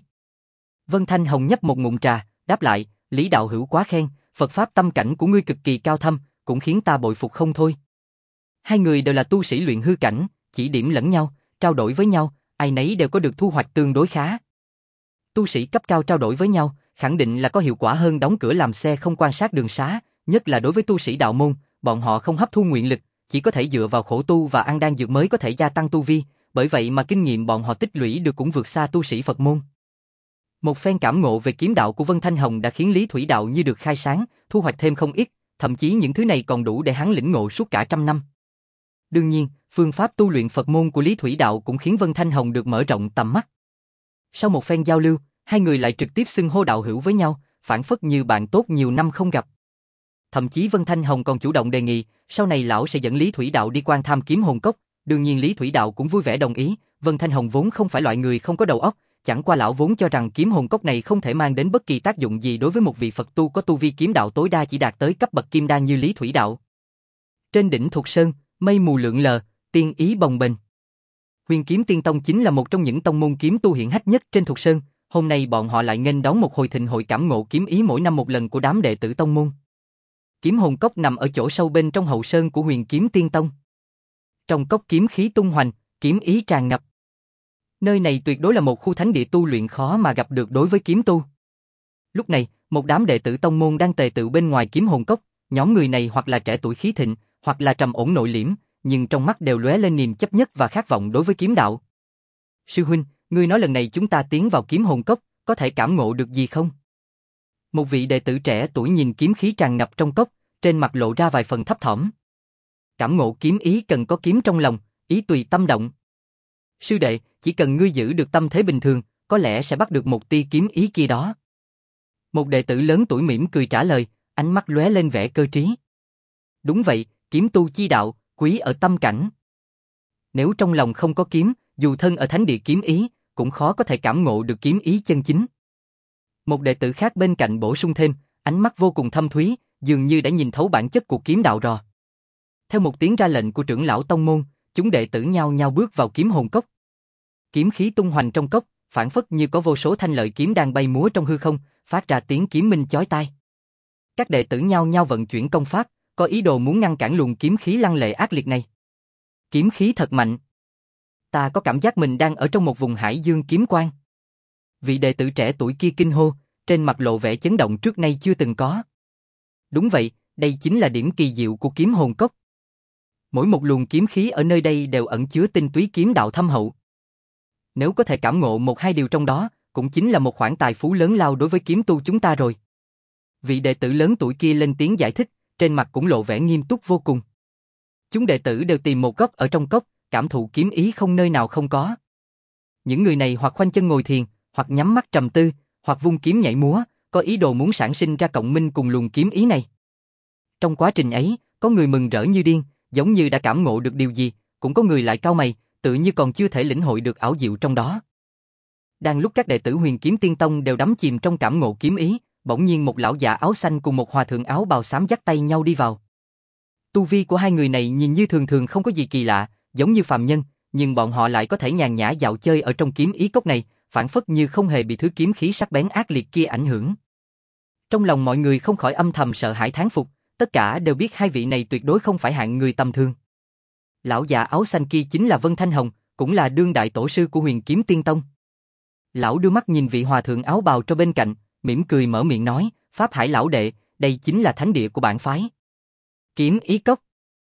Vân Thanh Hồng nhấp một ngụm trà, đáp lại, Lý đạo hữu quá khen, Phật pháp tâm cảnh của ngươi cực kỳ cao thâm, cũng khiến ta bội phục không thôi. Hai người đều là tu sĩ luyện hư cảnh, chỉ điểm lẫn nhau, trao đổi với nhau, ai nấy đều có được thu hoạch tương đối khá. Tu sĩ cấp cao trao đổi với nhau, khẳng định là có hiệu quả hơn đóng cửa làm xe không quan sát đường xá, nhất là đối với tu sĩ đạo môn, bọn họ không hấp thu nguyện lực, chỉ có thể dựa vào khổ tu và ăn đan dược mới có thể gia tăng tu vi, bởi vậy mà kinh nghiệm bọn họ tích lũy được cũng vượt xa tu sĩ Phật môn. Một phen cảm ngộ về kiếm đạo của Vân Thanh Hồng đã khiến Lý Thủy Đạo như được khai sáng, thu hoạch thêm không ít, thậm chí những thứ này còn đủ để hắn lĩnh ngộ suốt cả trăm năm. Đương nhiên, phương pháp tu luyện Phật môn của Lý Thủy Đạo cũng khiến Vân Thanh Hồng được mở rộng tầm mắt. Sau một phen giao lưu, hai người lại trực tiếp xưng hô đạo hữu với nhau, phảng phất như bạn tốt nhiều năm không gặp. Thậm chí Vân Thanh Hồng còn chủ động đề nghị, sau này lão sẽ dẫn Lý Thủy Đạo đi quan tham kiếm hồn cốc, đương nhiên Lý Thủy Đạo cũng vui vẻ đồng ý, Vân Thanh Hồng vốn không phải loại người không có đầu óc, chẳng qua lão vốn cho rằng kiếm hồn cốc này không thể mang đến bất kỳ tác dụng gì đối với một vị Phật tu có tu vi kiếm đạo tối đa chỉ đạt tới cấp bậc kim đan như Lý Thủy Đạo. Trên đỉnh Thục Sơn, mây mù lượn lờ, tiên ý bồng bềnh. Huyền Kiếm Tiên Tông chính là một trong những tông môn kiếm tu hiển hách nhất trên Thục Sơn, hôm nay bọn họ lại nghênh đón một hồi thịnh hội cảm ngộ kiếm ý mỗi năm một lần của đám đệ tử tông môn. Kiếm hồn cốc nằm ở chỗ sâu bên trong hậu sơn của Huyền Kiếm Tiên Tông. Trong cốc kiếm khí tung hoành, kiếm ý tràn ngập. Nơi này tuyệt đối là một khu thánh địa tu luyện khó mà gặp được đối với kiếm tu. Lúc này, một đám đệ tử tông môn đang tề tựu bên ngoài kiếm hồn cốc, nhóm người này hoặc là trẻ tuổi khí thịnh, hoặc là trầm ổn nội liễm, nhưng trong mắt đều lóe lên niềm chấp nhất và khát vọng đối với kiếm đạo. Sư huynh, ngươi nói lần này chúng ta tiến vào kiếm hồn cốc, có thể cảm ngộ được gì không? Một vị đệ tử trẻ tuổi nhìn kiếm khí tràn ngập trong cốc, trên mặt lộ ra vài phần thấp thỏm. Cảm ngộ kiếm ý cần có kiếm trong lòng, ý tùy tâm động. Sư đệ, chỉ cần ngươi giữ được tâm thế bình thường, có lẽ sẽ bắt được một tia kiếm ý kia đó. Một đệ tử lớn tuổi mỉm cười trả lời, ánh mắt lóe lên vẻ cơ trí. Đúng vậy, kiếm tu chi đạo, quý ở tâm cảnh. Nếu trong lòng không có kiếm, dù thân ở thánh địa kiếm ý, cũng khó có thể cảm ngộ được kiếm ý chân chính. Một đệ tử khác bên cạnh bổ sung thêm, ánh mắt vô cùng thâm thúy, dường như đã nhìn thấu bản chất của kiếm đạo rồi. Theo một tiếng ra lệnh của trưởng lão tông môn, chúng đệ tử nhao nhao bước vào kiếm hồn cốc. Kiếm khí tung hoành trong cốc, phảng phất như có vô số thanh lợi kiếm đang bay múa trong hư không, phát ra tiếng kiếm minh chói tai. Các đệ tử nhao nhao vận chuyển công pháp, có ý đồ muốn ngăn cản luồng kiếm khí lăng lệ ác liệt này. Kiếm khí thật mạnh. Ta có cảm giác mình đang ở trong một vùng hải dương kiếm quang. Vị đệ tử trẻ tuổi kia kinh hô, trên mặt lộ vẻ chấn động trước nay chưa từng có. Đúng vậy, đây chính là điểm kỳ diệu của kiếm hồn cốc. Mỗi một luồng kiếm khí ở nơi đây đều ẩn chứa tinh túy kiếm đạo thâm hậu. Nếu có thể cảm ngộ một hai điều trong đó, cũng chính là một khoản tài phú lớn lao đối với kiếm tu chúng ta rồi. Vị đệ tử lớn tuổi kia lên tiếng giải thích, trên mặt cũng lộ vẻ nghiêm túc vô cùng. Chúng đệ tử đều tìm một góc ở trong cốc, cảm thụ kiếm ý không nơi nào không có. Những người này hoặc khoanh chân ngồi thiền, hoặc nhắm mắt trầm tư, hoặc vung kiếm nhảy múa, có ý đồ muốn sản sinh ra cộng minh cùng luồng kiếm ý này. Trong quá trình ấy, có người mừng rỡ như điên, giống như đã cảm ngộ được điều gì, cũng có người lại cau mày, tự như còn chưa thể lĩnh hội được ảo diệu trong đó. Đang lúc các đệ tử Huyền Kiếm Tiên Tông đều đắm chìm trong cảm ngộ kiếm ý, bỗng nhiên một lão già áo xanh cùng một hòa thượng áo bào xám dắt tay nhau đi vào. Tu vi của hai người này nhìn như thường thường không có gì kỳ lạ, giống như phàm nhân, nhưng bọn họ lại có thể nhàn nhã dạo chơi ở trong kiếm ý cốc này, phản phất như không hề bị thứ kiếm khí sắc bén ác liệt kia ảnh hưởng. Trong lòng mọi người không khỏi âm thầm sợ hãi thán phục, tất cả đều biết hai vị này tuyệt đối không phải hạng người tầm thường. Lão già áo xanh kia chính là Vân Thanh Hồng, cũng là đương đại tổ sư của Huyền Kiếm Tiên Tông. Lão đưa mắt nhìn vị hòa thượng áo bào cho bên cạnh, mỉm cười mở miệng nói, Pháp Hải lão đệ, đây chính là thánh địa của bản phái. Kiếm ý cốc.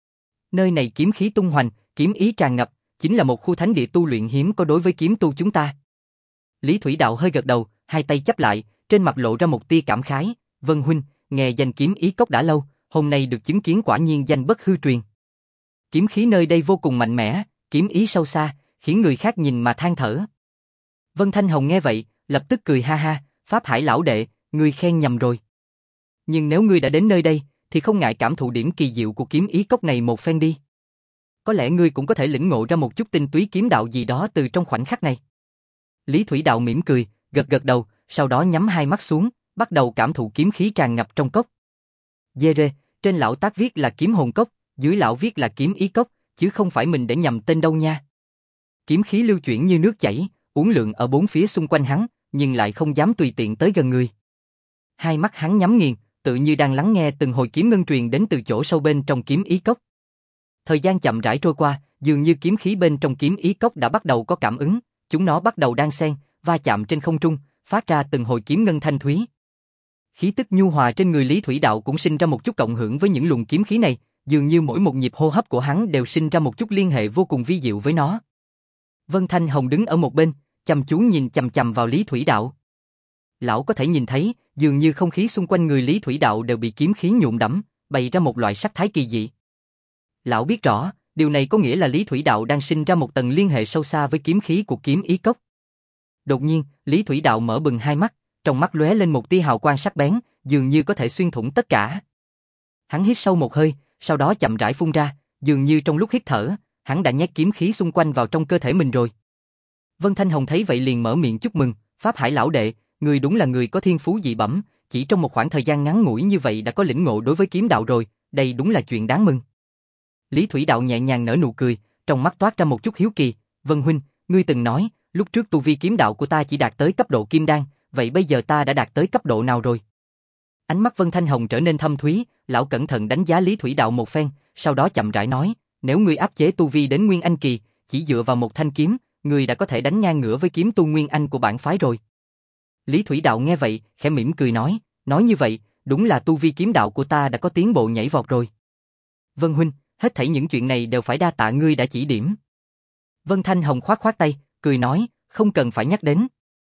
Nơi này kiếm khí tung hoành, kiếm ý tràn ngập, chính là một khu thánh địa tu luyện hiếm có đối với kiếm tu chúng ta. Lý Thủy Đạo hơi gật đầu, hai tay chắp lại, trên mặt lộ ra một tia cảm khái, Vân huynh, nghe danh kiếm ý cốc đã lâu, hôm nay được chứng kiến quả nhiên danh bất hư truyền. Kiếm khí nơi đây vô cùng mạnh mẽ, kiếm ý sâu xa, khiến người khác nhìn mà than thở. Vân Thanh Hồng nghe vậy, lập tức cười ha ha, Pháp Hải lão đệ, ngươi khen nhầm rồi. Nhưng nếu ngươi đã đến nơi đây, thì không ngại cảm thụ điểm kỳ diệu của kiếm ý cốc này một phen đi. Có lẽ ngươi cũng có thể lĩnh ngộ ra một chút tinh túy kiếm đạo gì đó từ trong khoảnh khắc này. Lý Thủy Đạo mỉm cười, gật gật đầu, sau đó nhắm hai mắt xuống, bắt đầu cảm thụ kiếm khí tràn ngập trong cốc. Dê rê, trên lão tác viết là kiếm hồn cốc, dưới lão viết là kiếm ý cốc, chứ không phải mình để nhầm tên đâu nha. Kiếm khí lưu chuyển như nước chảy, uốn lượn ở bốn phía xung quanh hắn, nhưng lại không dám tùy tiện tới gần người. Hai mắt hắn nhắm nghiền, tự như đang lắng nghe từng hồi kiếm ngân truyền đến từ chỗ sâu bên trong kiếm ý cốc. Thời gian chậm rãi trôi qua, dường như kiếm khí bên trong kiếm ý cốc đã bắt đầu có cảm ứng, chúng nó bắt đầu đan xen, va chạm trên không trung, phát ra từng hồi kiếm ngân thanh thúy. Khí tức nhu hòa trên người Lý Thủy Đạo cũng sinh ra một chút cộng hưởng với những luồng kiếm khí này, dường như mỗi một nhịp hô hấp của hắn đều sinh ra một chút liên hệ vô cùng vi diệu với nó. Vân Thanh Hồng đứng ở một bên, chăm chú nhìn chằm chằm vào Lý Thủy Đạo. Lão có thể nhìn thấy, dường như không khí xung quanh người Lý Thủy Đạo đều bị kiếm khí nhuộm đẫm, bày ra một loại sắc thái kỳ dị. Lão biết rõ, điều này có nghĩa là Lý Thủy Đạo đang sinh ra một tầng liên hệ sâu xa với kiếm khí của kiếm ý cốc. Đột nhiên, Lý Thủy Đạo mở bừng hai mắt, trong mắt lóe lên một tia hào quang sắc bén, dường như có thể xuyên thủng tất cả. Hắn hít sâu một hơi, sau đó chậm rãi phun ra, dường như trong lúc hít thở, hắn đã nhét kiếm khí xung quanh vào trong cơ thể mình rồi. Vân Thanh Hồng thấy vậy liền mở miệng chúc mừng, Pháp Hải lão đệ, người đúng là người có thiên phú dị bẩm, chỉ trong một khoảng thời gian ngắn ngủi như vậy đã có lĩnh ngộ đối với kiếm đạo rồi, đây đúng là chuyện đáng mừng. Lý Thủy Đạo nhẹ nhàng nở nụ cười, trong mắt toát ra một chút hiếu kỳ, Vân huynh, ngươi từng nói, lúc trước tu vi kiếm đạo của ta chỉ đạt tới cấp độ kim đan, vậy bây giờ ta đã đạt tới cấp độ nào rồi? Ánh mắt Vân Thanh Hồng trở nên thâm thúy, lão cẩn thận đánh giá Lý Thủy Đạo một phen, sau đó chậm rãi nói, nếu ngươi áp chế tu vi đến Nguyên Anh kỳ, chỉ dựa vào một thanh kiếm, ngươi đã có thể đánh ngang ngửa với kiếm tu Nguyên Anh của bản phái rồi. Lý Thủy Đạo nghe vậy, khẽ mỉm cười nói, nói như vậy, đúng là tu vi kiếm đạo của ta đã có tiến bộ nhảy vọt rồi. Vân huynh, hết thảy những chuyện này đều phải đa tạ ngươi đã chỉ điểm. Vân Thanh Hồng khoát khoát tay, cười nói, không cần phải nhắc đến.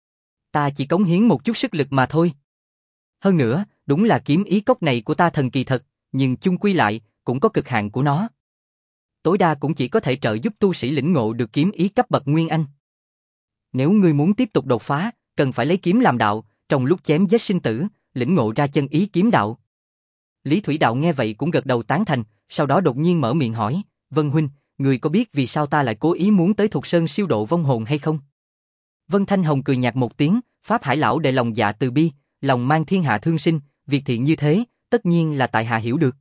Ta chỉ cống hiến một chút sức lực mà thôi. Hơn nữa, đúng là kiếm ý cốc này của ta thần kỳ thật, nhưng chung quy lại, cũng có cực hạn của nó. tối đa cũng chỉ có thể trợ giúp tu sĩ lĩnh ngộ được kiếm ý cấp bậc Nguyên Anh. Nếu ngươi muốn tiếp tục đột phá, cần phải lấy kiếm làm đạo, trong lúc chém giết sinh tử, lĩnh ngộ ra chân ý kiếm đạo. Lý Thủy Đạo nghe vậy cũng gật đầu tán thành, sau đó đột nhiên mở miệng hỏi, Vân huynh, người có biết vì sao ta lại cố ý muốn tới Thục Sơn siêu độ vong hồn hay không? Vân Thanh Hồng cười nhạt một tiếng, Pháp Hải lão đệ lòng dạ từ bi, lòng mang thiên hạ thương sinh, việc thiện như thế, tất nhiên là tại hạ hiểu được.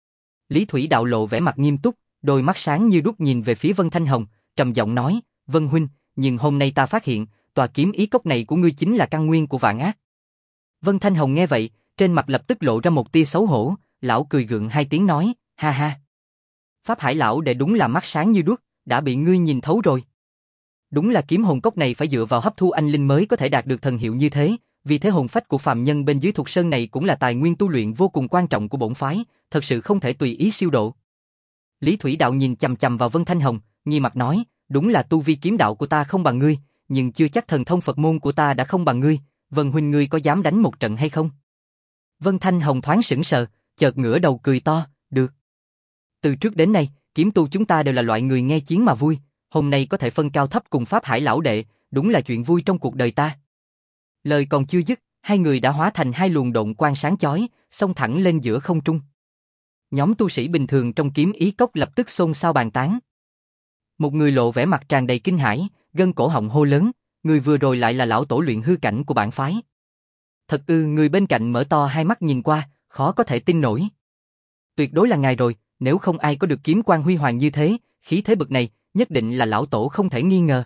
Lý Thủy Đạo lộ vẻ mặt nghiêm túc, đôi mắt sáng như đuốc nhìn về phía Vân Thanh Hồng, trầm giọng nói, Vân huynh, nhưng hôm nay ta phát hiện, tòa kiếm ý cốc này của ngươi chính là căn nguyên của vạn ác. Vân Thanh Hồng nghe vậy, trên mặt lập tức lộ ra một tia xấu hổ, lão cười gượng hai tiếng nói, ha ha. Pháp Hải lão đệ đúng là mắt sáng như đuốc, đã bị ngươi nhìn thấu rồi. Đúng là kiếm hồn cốc này phải dựa vào hấp thu anh linh mới có thể đạt được thần hiệu như thế, vì thế hồn phách của phàm nhân bên dưới Thục Sơn này cũng là tài nguyên tu luyện vô cùng quan trọng của bổn phái, thật sự không thể tùy ý siêu độ. Lý Thủy Đạo nhìn chằm chằm vào Vân Thanh Hồng, nghi mặt nói, đúng là tu vi kiếm đạo của ta không bằng ngươi, nhưng chưa chắc thần thông Phật môn của ta đã không bằng ngươi, Vân huynh ngươi có dám đánh một trận hay không? Vân Thanh Hồng thoáng sững sờ, chợt ngửa đầu cười to, được. Từ trước đến nay, kiếm tu chúng ta đều là loại người nghe chiến mà vui, hôm nay có thể phân cao thấp cùng Pháp Hải lão đệ, đúng là chuyện vui trong cuộc đời ta. Lời còn chưa dứt, hai người đã hóa thành hai luồng độn quang sáng chói, xông thẳng lên giữa không trung. Nhóm tu sĩ bình thường trong kiếm ý cốc lập tức xôn xao bàn tán. Một người lộ vẻ mặt tràn đầy kinh hãi, gân cổ họng hô lớn, người vừa rồi lại là lão tổ luyện hư cảnh của bản phái. Thật ư? Người bên cạnh mở to hai mắt nhìn qua, khó có thể tin nổi. Tuyệt đối là ngài rồi, nếu không ai có được kiếm quang huy hoàng như thế, khí thế bậc này, nhất định là lão tổ không thể nghi ngờ.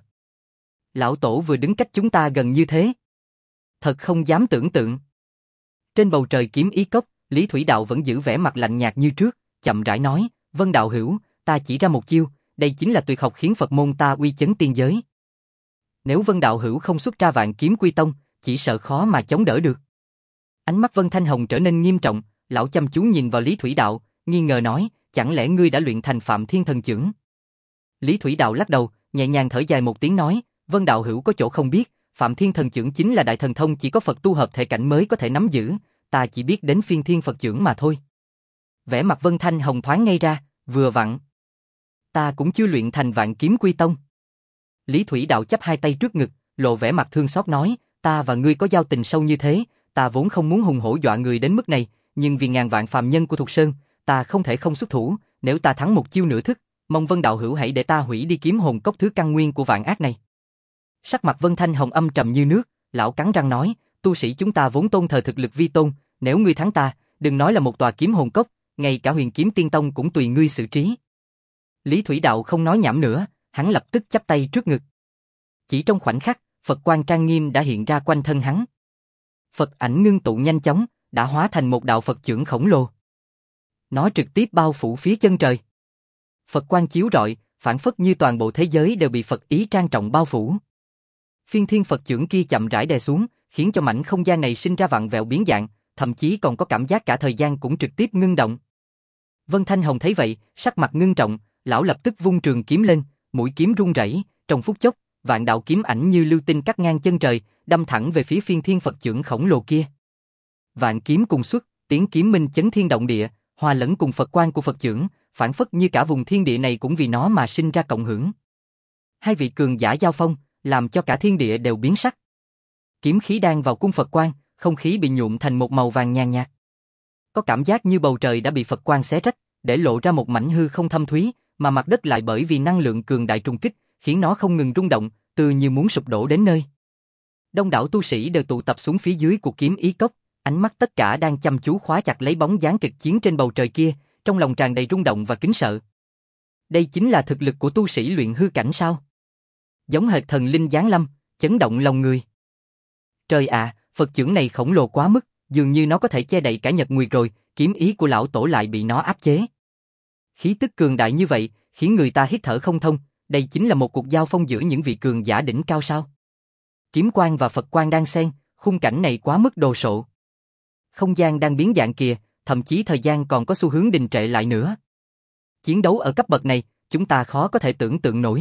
Lão tổ vừa đứng cách chúng ta gần như thế. Thật không dám tưởng tượng. Trên bầu trời kiếm ý cốc, Lý Thủy Đạo vẫn giữ vẻ mặt lạnh nhạt như trước, chậm rãi nói, Vân đạo hữu, ta chỉ ra một chiêu, đây chính là tuyệt học khiến Phật môn ta uy chấn tiên giới. Nếu Vân đạo hữu không xuất ra Vạn Kiếm Quy Tông, chỉ sợ khó mà chống đỡ được. Ánh mắt Vân Thanh Hồng trở nên nghiêm trọng, lão chăm chú nhìn vào Lý Thủy Đạo, nghi ngờ nói, chẳng lẽ ngươi đã luyện thành Phạm Thiên Thần Chưởng? Lý Thủy Đạo lắc đầu, nhẹ nhàng thở dài một tiếng nói, Vân đạo hữu có chỗ không biết, Phạm Thiên Thần Chưởng chính là đại thần thông chỉ có Phật tu hợp thể cảnh mới có thể nắm giữ, ta chỉ biết đến Phiên Thiên Phật Chưởng mà thôi. Vẻ mặt Vân Thanh Hồng thoáng ngây ra, vừa vặn. Ta cũng chưa luyện thành Vạn Kiếm Quy Tông. Lý Thủy Đạo chắp hai tay trước ngực, lộ vẻ mặt thương xót nói, ta và ngươi có giao tình sâu như thế, ta vốn không muốn hùng hổ dọa người đến mức này, nhưng vì ngàn vạn phàm nhân của Thục Sơn, ta không thể không xuất thủ, nếu ta thắng một chiêu nửa thức, mong Vân đạo hữu hãy để ta hủy đi kiếm hồn cốc thứ căn nguyên của vạn ác này. Sắc mặt Vân Thanh Hồng âm trầm như nước, lão cắn răng nói, tu sĩ chúng ta vốn tôn thờ thực lực vi tôn, nếu ngươi thắng ta, đừng nói là một tòa kiếm hồn cốc, ngay cả Huyền Kiếm Tiên Tông cũng tùy ngươi xử trí. Lý Thủy Đạo không nói nhảm nữa, hắn lập tức chắp tay trước ngực. Chỉ trong khoảnh khắc, Phật quang trang nghiêm đã hiện ra quanh thân hắn. Phật ảnh ngưng tụ nhanh chóng, đã hóa thành một đạo Phật chưởng khổng lồ. Nó trực tiếp bao phủ phía chân trời. Phật quang chiếu rọi, phản phất như toàn bộ thế giới đều bị Phật ý trang trọng bao phủ. Phiên Thiên Phật chưởng kia chậm rãi đè xuống, khiến cho mảnh không gian này sinh ra vặn vẹo biến dạng, thậm chí còn có cảm giác cả thời gian cũng trực tiếp ngưng động. Vân Thanh Hồng thấy vậy, sắc mặt ngưng trọng, lão lập tức vung trường kiếm lên, mũi kiếm rung rẩy, trong phút chốc, vạn đạo kiếm ảnh như lưu tinh cắt ngang chân trời, đâm thẳng về phía Phiên Thiên Phật chưởng khổng lồ kia. Vạn kiếm cùng xuất, tiếng kiếm minh chấn thiên động địa, hòa lẫn cùng Phật quang của Phật chưởng, phản phất như cả vùng thiên địa này cũng vì nó mà sinh ra cộng hưởng. Hai vị cường giả giao phong, làm cho cả thiên địa đều biến sắc. Kiếm khí đang vào cung Phật quang, không khí bị nhuộm thành một màu vàng nhàn nhạt. Có cảm giác như bầu trời đã bị Phật quang xé rách, để lộ ra một mảnh hư không thâm thúy, mà mặt đất lại bởi vì năng lượng cường đại trùng kích, khiến nó không ngừng rung động, tựa như muốn sụp đổ đến nơi. Đông đảo tu sĩ đều tụ tập xuống phía dưới của kiếm ý cốc, ánh mắt tất cả đang chăm chú khóa chặt lấy bóng dáng kịch chiến trên bầu trời kia, trong lòng tràn đầy rung động và kính sợ. Đây chính là thực lực của tu sĩ luyện hư cảnh sao? Giống hệt thần linh giáng lâm, chấn động lòng người. Trời ạ, Phật chưởng này khổng lồ quá mức, dường như nó có thể che đậy cả nhật nguyệt rồi, kiếm ý của lão tổ lại bị nó áp chế. Khí tức cường đại như vậy, khiến người ta hít thở không thông, đây chính là một cuộc giao phong giữa những vị cường giả đỉnh cao sao? Kiếm quang và Phật quang đang xen, khung cảnh này quá mức đồ sộ. Không gian đang biến dạng kìa, thậm chí thời gian còn có xu hướng đình trệ lại nữa. Chiến đấu ở cấp bậc này, chúng ta khó có thể tưởng tượng nổi.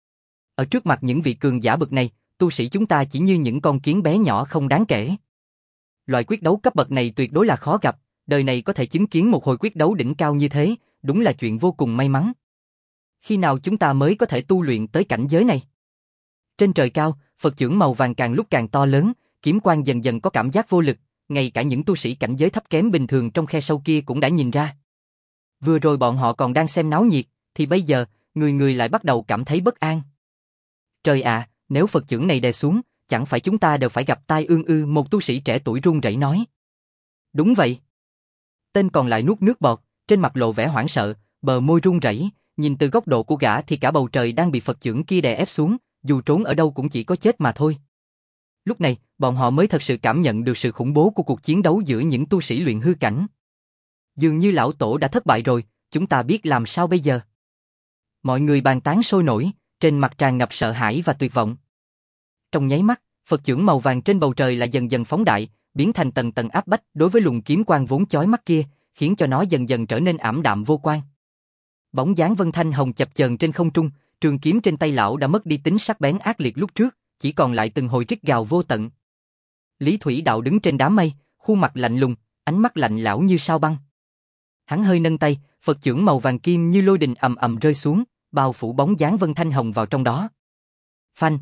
Ở trước mặt những vị cường giả bậc này, tu sĩ chúng ta chỉ như những con kiến bé nhỏ không đáng kể. Loại quyết đấu cấp bậc này tuyệt đối là khó gặp, đời này có thể chứng kiến một hồi quyết đấu đỉnh cao như thế, đúng là chuyện vô cùng may mắn. Khi nào chúng ta mới có thể tu luyện tới cảnh giới này? Trên trời cao, Phật chưởng màu vàng càng lúc càng to lớn, kiếm quang dần dần có cảm giác vô lực, ngay cả những tu sĩ cảnh giới thấp kém bình thường trong khe sâu kia cũng đã nhìn ra. Vừa rồi bọn họ còn đang xem náo nhiệt, thì bây giờ, người người lại bắt đầu cảm thấy bất an. Trời ạ, nếu Phật chưởng này đè xuống, chẳng phải chúng ta đều phải gặp tai ương ư, một tu sĩ trẻ tuổi run rẩy nói. Đúng vậy. Tên còn lại nuốt nước bọt, trên mặt lộ vẻ hoảng sợ, bờ môi run rẩy, nhìn từ góc độ của gã thì cả bầu trời đang bị Phật chưởng kia đè ép xuống, dù trốn ở đâu cũng chỉ có chết mà thôi. Lúc này, bọn họ mới thật sự cảm nhận được sự khủng bố của cuộc chiến đấu giữa những tu sĩ luyện hư cảnh. Dường như lão tổ đã thất bại rồi, chúng ta biết làm sao bây giờ? Mọi người bàn tán sôi nổi, trên mặt tràn ngập sợ hãi và tuyệt vọng. Trong nháy mắt, Phật chưởng màu vàng trên bầu trời lại dần dần phóng đại, biến thành tầng tầng áp bách đối với luồng kiếm quang vốn chói mắt kia, khiến cho nó dần dần trở nên ảm đạm vô quang. Bóng dáng Vân Thanh Hồng chập chờn trên không trung, trường kiếm trên tay lão đã mất đi tính sắc bén ác liệt lúc trước, chỉ còn lại từng hồi rít gào vô tận. Lý Thủy Đạo đứng trên đám mây, khuôn mặt lạnh lùng, ánh mắt lạnh lẽo như sao băng. Hắn hơi nâng tay, Phật chưởng màu vàng kim như lôi đình ầm ầm rơi xuống, bao phủ bóng dáng Vân Thanh Hồng vào trong đó. Phanh!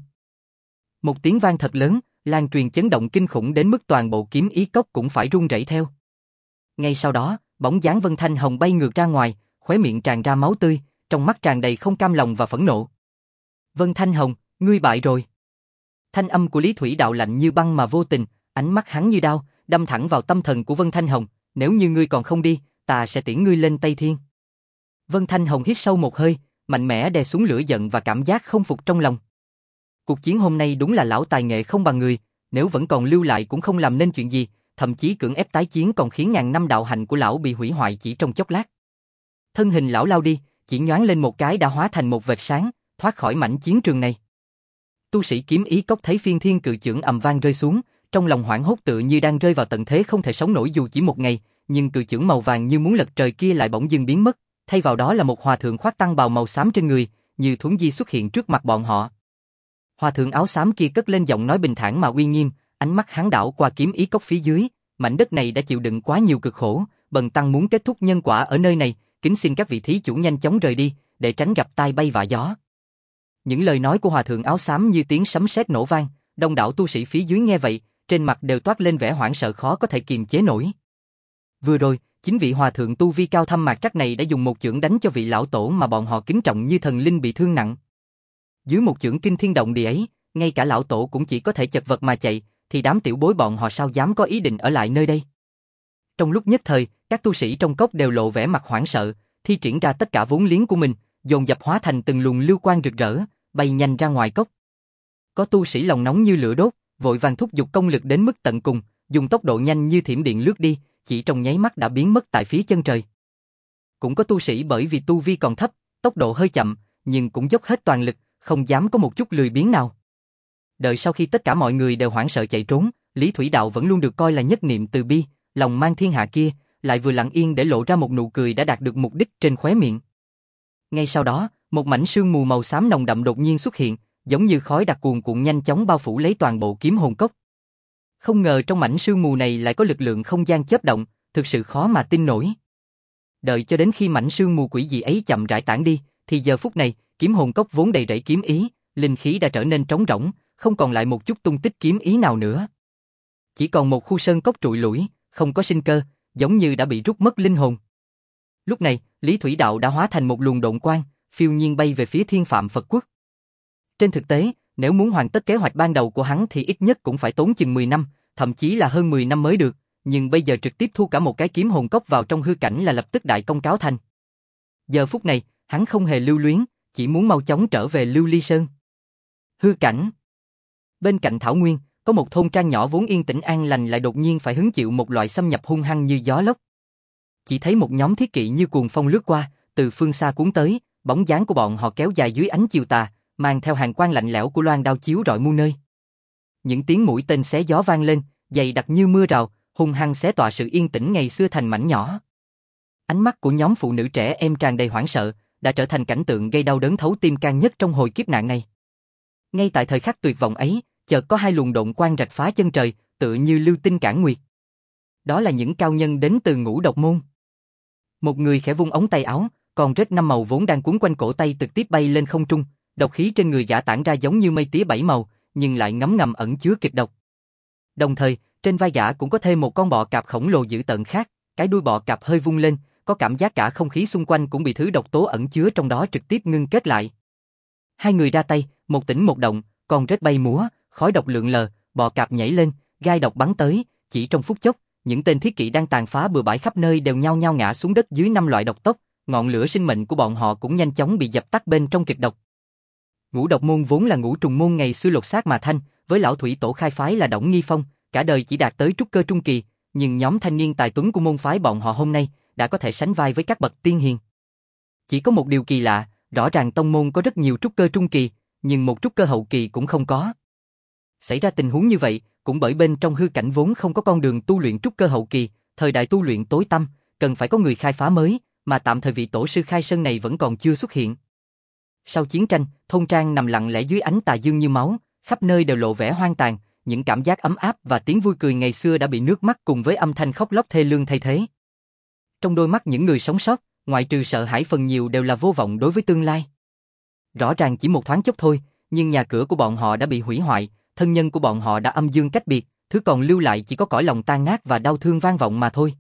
Một tiếng vang thật lớn, lan truyền chấn động kinh khủng đến mức toàn bộ kiếm ý cốc cũng phải rung rẩy theo. Ngay sau đó, bóng dáng Vân Thanh Hồng bay ngược ra ngoài, khóe miệng tràn ra máu tươi, trong mắt tràn đầy không cam lòng và phẫn nộ. Vân Thanh Hồng, ngươi bại rồi. Thanh âm của Lý Thủy Đạo lạnh như băng mà vô tình, ánh mắt hắn như đao, đâm thẳng vào tâm thần của Vân Thanh Hồng. Nếu như ngươi còn không đi, ta sẽ tiễn ngươi lên Tây Thiên. Vân Thanh Hồng hít sâu một hơi, mạnh mẽ đè xuống lửa giận và cảm giác không phục trong lòng. Cuộc chiến hôm nay đúng là lão tài nghệ không bằng người, nếu vẫn còn lưu lại cũng không làm nên chuyện gì, thậm chí cưỡng ép tái chiến còn khiến ngàn năm đạo hạnh của lão bị hủy hoại chỉ trong chốc lát. Thân hình lão lao đi, chỉ nhoáng lên một cái đã hóa thành một vệt sáng, thoát khỏi mảnh chiến trường này. Tu sĩ kiếm ý cốc thấy phiên thiên cự chưởng ầm vang rơi xuống, trong lòng hoảng hốt tựa như đang rơi vào tận thế không thể sống nổi dù chỉ một ngày, nhưng cự chưởng màu vàng như muốn lật trời kia lại bỗng dưng biến mất, thay vào đó là một hòa thượng khoác tăng bào màu xám trên người, như thuấn di xuất hiện trước mặt bọn họ. Hòa thượng áo xám kia cất lên giọng nói bình thản mà uy nghiêm, ánh mắt hắn đảo qua kiếm ý cốc phía dưới, mảnh đất này đã chịu đựng quá nhiều cực khổ, bần tăng muốn kết thúc nhân quả ở nơi này, kính xin các vị thí chủ nhanh chóng rời đi, để tránh gặp tai bay vạ gió. Những lời nói của hòa thượng áo xám như tiếng sấm sét nổ vang, đông đảo tu sĩ phía dưới nghe vậy, trên mặt đều toát lên vẻ hoảng sợ khó có thể kiềm chế nổi. Vừa rồi, chính vị hòa thượng tu vi cao thâm mạc trắc này đã dùng một chưởng đánh cho vị lão tổ mà bọn họ kính trọng như thần linh bị thương nặng. Dưới một chưởng kinh thiên động địa ấy, ngay cả lão tổ cũng chỉ có thể chật vật mà chạy, thì đám tiểu bối bọn họ sao dám có ý định ở lại nơi đây. Trong lúc nhất thời, các tu sĩ trong cốc đều lộ vẻ mặt hoảng sợ, thi triển ra tất cả vốn liếng của mình, dồn dập hóa thành từng luồng lưu quang rực rỡ, bay nhanh ra ngoài cốc. Có tu sĩ lòng nóng như lửa đốt, vội vàng thúc giục công lực đến mức tận cùng, dùng tốc độ nhanh như thiểm điện lướt đi, chỉ trong nháy mắt đã biến mất tại phía chân trời. Cũng có tu sĩ bởi vì tu vi còn thấp, tốc độ hơi chậm, nhưng cũng dốc hết toàn lực, không dám có một chút lười biếng nào. Đợi sau khi tất cả mọi người đều hoảng sợ chạy trốn, Lý Thủy Đạo vẫn luôn được coi là nhất niệm từ bi, lòng mang thiên hạ kia, lại vừa lặng yên để lộ ra một nụ cười đã đạt được mục đích trên khóe miệng. Ngay sau đó, một mảnh sương mù màu xám nồng đậm đột nhiên xuất hiện, giống như khói đặc cuồn cuộn nhanh chóng bao phủ lấy toàn bộ kiếm hồn cốc. Không ngờ trong mảnh sương mù này lại có lực lượng không gian chớp động, thực sự khó mà tin nổi. Đợi cho đến khi mảnh sương mù quỷ dị ấy chậm rãi tản đi, thì giờ phút này, kiếm hồn cốc vốn đầy rẫy kiếm ý, linh khí đã trở nên trống rỗng, không còn lại một chút tung tích kiếm ý nào nữa. Chỉ còn một khu sơn cốc trụi lủi, không có sinh cơ, giống như đã bị rút mất linh hồn. Lúc này, Lý Thủy Đạo đã hóa thành một luồng độn quang, phiêu nhiên bay về phía Thiên Phạm Phật Quốc. Trên thực tế, nếu muốn hoàn tất kế hoạch ban đầu của hắn thì ít nhất cũng phải tốn chừng mười năm, thậm chí là hơn mười năm mới được, nhưng bây giờ trực tiếp thu cả một cái kiếm hồn cốc vào trong hư cảnh là lập tức đại công cáo thành. Giờ phút này, hắn không hề lưu luyến, chỉ muốn mau chóng trở về Lưu Ly Sơn. Hư cảnh. Bên cạnh Thảo Nguyên, có một thôn trang nhỏ vốn yên tĩnh an lành lại đột nhiên phải hứng chịu một loại xâm nhập hung hăng như gió lốc. Chỉ thấy một nhóm thiết kỵ như cuồng phong lướt qua, từ phương xa cuốn tới, bóng dáng của bọn họ kéo dài dưới ánh chiều tà, mang theo hàng quang lạnh lẽo của loan đao chiếu rọi muôn nơi. Những tiếng mũi tên xé gió vang lên, dày đặc như mưa rào, hung hăng xé tỏa sự yên tĩnh ngày xưa thành mảnh nhỏ. Ánh mắt của nhóm phụ nữ trẻ em tràn đầy hoảng sợ, đã trở thành cảnh tượng gây đau đớn thấu tim can nhất trong hồi kiếp nạn này. Ngay tại thời khắc tuyệt vọng ấy, chợt có hai luồng độn quang rạch phá chân trời, tựa như lưu tinh cản nguyệt. Đó là những cao nhân đến từ Ngũ Độc Môn. Một người khẽ vung ống tay áo, con rết năm màu vốn đang quấn quanh cổ tay trực tiếp bay lên không trung, độc khí trên người gã tản ra giống như mây tía bảy màu, nhưng lại ngấm ngầm ẩn chứa kịch độc. Đồng thời, trên vai gã cũng có thêm một con bọ cạp khổng lồ dữ tợn khác, cái đuôi bọ cạp hơi vung lên, có cảm giác cả không khí xung quanh cũng bị thứ độc tố ẩn chứa trong đó trực tiếp ngưng kết lại. Hai người ra tay, một tỉnh một động, con rết bay múa, khói độc lượn lờ, bọ cạp nhảy lên, gai độc bắn tới, chỉ trong phút chốc, những tên thiết kỵ đang tàn phá bừa bãi khắp nơi đều nhao nhao ngã xuống đất dưới năm loại độc tốc, ngọn lửa sinh mệnh của bọn họ cũng nhanh chóng bị dập tắt bên trong kịch độc. Ngũ độc môn vốn là ngũ trùng môn ngày xưa lột xác mà thành, với lão thủy tổ khai phái là Đổng Nghi Phong, cả đời chỉ đạt tới trúc cơ trung kỳ, nhưng nhóm thanh niên tài tuấn của môn phái bọn họ hôm nay đã có thể sánh vai với các bậc tiên hiền. Chỉ có một điều kỳ lạ, rõ ràng tông môn có rất nhiều trúc cơ trung kỳ, nhưng một trúc cơ hậu kỳ cũng không có. Xảy ra tình huống như vậy, cũng bởi bên trong hư cảnh vốn không có con đường tu luyện trúc cơ hậu kỳ, thời đại tu luyện tối tăm, cần phải có người khai phá mới, mà tạm thời vị tổ sư khai sơn này vẫn còn chưa xuất hiện. Sau chiến tranh, thôn trang nằm lặng lẽ dưới ánh tà dương như máu, khắp nơi đều lộ vẻ hoang tàn, những cảm giác ấm áp và tiếng vui cười ngày xưa đã bị nước mắt cùng với âm thanh khóc lóc thê lương thay thế. Trong đôi mắt những người sống sót, ngoại trừ sợ hãi phần nhiều đều là vô vọng đối với tương lai. Rõ ràng chỉ một thoáng chốc thôi, nhưng nhà cửa của bọn họ đã bị hủy hoại, thân nhân của bọn họ đã âm dương cách biệt, thứ còn lưu lại chỉ có cõi lòng tan nát và đau thương vang vọng mà thôi.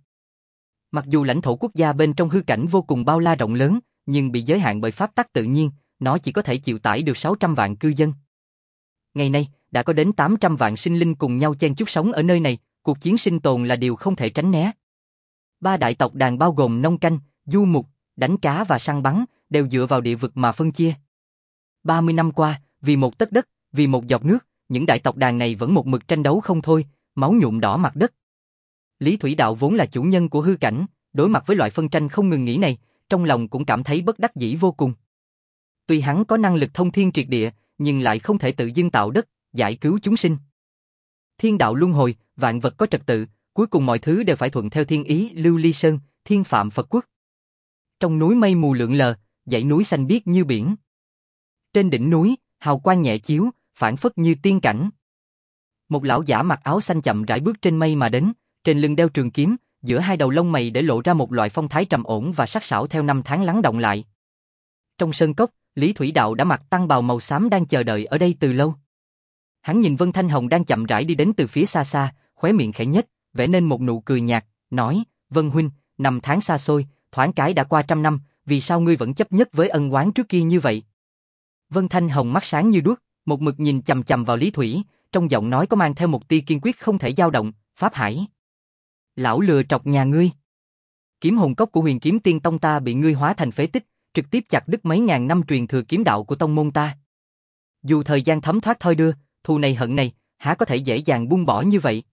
Mặc dù lãnh thổ quốc gia bên trong hư cảnh vô cùng bao la rộng lớn, nhưng bị giới hạn bởi pháp tắc tự nhiên, nó chỉ có thể chịu tải được sáu trăm vạn cư dân. Ngày nay, đã có đến tám trăm vạn sinh linh cùng nhau chen chúc sống ở nơi này, cuộc chiến sinh tồn là điều không thể tránh né. Ba đại tộc đàn bao gồm nông canh, du mục, đánh cá và săn bắn, đều dựa vào địa vực mà phân chia. ba mươi năm qua, vì một tấc đất, vì một giọt nước, những đại tộc đàn này vẫn một mực tranh đấu không thôi, máu nhuộm đỏ mặt đất. Lý Thủy Đạo vốn là chủ nhân của hư cảnh, đối mặt với loại phân tranh không ngừng nghỉ này, trong lòng cũng cảm thấy bất đắc dĩ vô cùng. Tuy hắn có năng lực thông thiên triệt địa, nhưng lại không thể tự dưng tạo đất, giải cứu chúng sinh. Thiên đạo luân hồi, vạn vật có trật tự, cuối cùng mọi thứ đều phải thuận theo thiên ý. Lưu Ly Sơn, thiên phạm Phật quốc. Trong núi mây mù lượn lờ, dãy núi xanh biếc như biển. Trên đỉnh núi, hào quang nhẹ chiếu, phảng phất như tiên cảnh. Một lão giả mặc áo xanh chậm rãi bước trên mây mà đến, trên lưng đeo trường kiếm, giữa hai đầu lông mày để lộ ra một loại phong thái trầm ổn và sắc sảo theo năm tháng lắng động lại. Trong sơn cốc, Lý Thủy Đạo đã mặc tăng bào màu xám đang chờ đợi ở đây từ lâu. Hắn nhìn Vân Thanh Hồng đang chậm rãi đi đến từ phía xa xa, khóe miệng khẽ nhếch, vẽ nên một nụ cười nhạt, nói: "Vân huynh, năm tháng xa xôi, thoáng cái đã qua trăm năm, vì sao ngươi vẫn chấp nhất với ân oán trước kia như vậy?" Vân Thanh Hồng mắt sáng như đuốc, một mực nhìn chằm chằm vào Lý Thủy, trong giọng nói có mang theo một tia kiên quyết không thể dao động. "Pháp Hải, lão lừa trọc nhà ngươi. Kiếm hồn cốc của Huyền Kiếm Tiên Tông ta bị ngươi hóa thành phế tích, trực tiếp chặt đứt mấy ngàn năm truyền thừa kiếm đạo của tông môn ta. Dù thời gian thấm thoát thoi đưa, thù này hận này, há có thể dễ dàng buông bỏ như vậy?"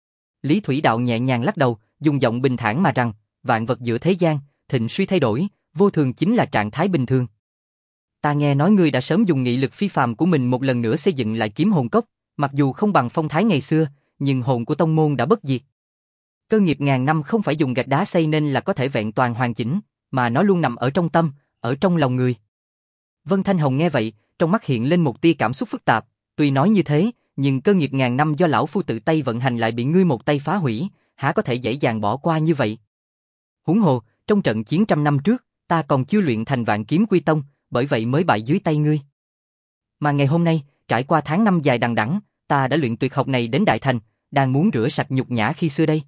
Lý Thủy Đạo nhẹ nhàng lắc đầu, dùng giọng bình thản mà rằng: "Vạn vật giữa thế gian, thịnh suy thay đổi, vô thường chính là trạng thái bình thường. Ta nghe nói ngươi đã sớm dùng nghị lực phi phàm của mình một lần nữa xây dựng lại kiếm hồn cốc, mặc dù không bằng phong thái ngày xưa, nhưng hồn của tông môn đã bất diệt. Cơ nghiệp ngàn năm không phải dùng gạch đá xây nên là có thể vẹn toàn hoàn chỉnh, mà nó luôn nằm ở trong tâm, ở trong lòng người." Vân Thanh Hồng nghe vậy, trong mắt hiện lên một tia cảm xúc phức tạp, tuy nói như thế, nhưng cơ nghiệp ngàn năm do lão phu tự tay vận hành lại bị ngươi một tay phá hủy, há có thể dễ dàng bỏ qua như vậy? Huống hồ, trong trận chiến trăm năm trước, ta còn chưa luyện thành Vạn Kiếm Quy Tông, bởi vậy mới bại dưới tay ngươi. Mà ngày hôm nay, trải qua tháng năm dài đằng đẵng, ta đã luyện tuyệt học này đến đại thành, đang muốn rửa sạch nhục nhã khi xưa đây.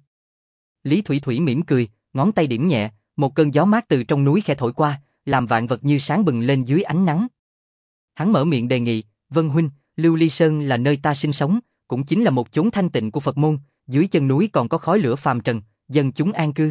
Lý Thủy Thủy mỉm cười, ngón tay điểm nhẹ, một cơn gió mát từ trong núi khẽ thổi qua, làm vạn vật như sáng bừng lên dưới ánh nắng. Hắn mở miệng đề nghị: "Vân huynh, Lưu Ly Sơn là nơi ta sinh sống, cũng chính là một chốn thanh tịnh của Phật môn, dưới chân núi còn có khói lửa phàm trần, dân chúng an cư.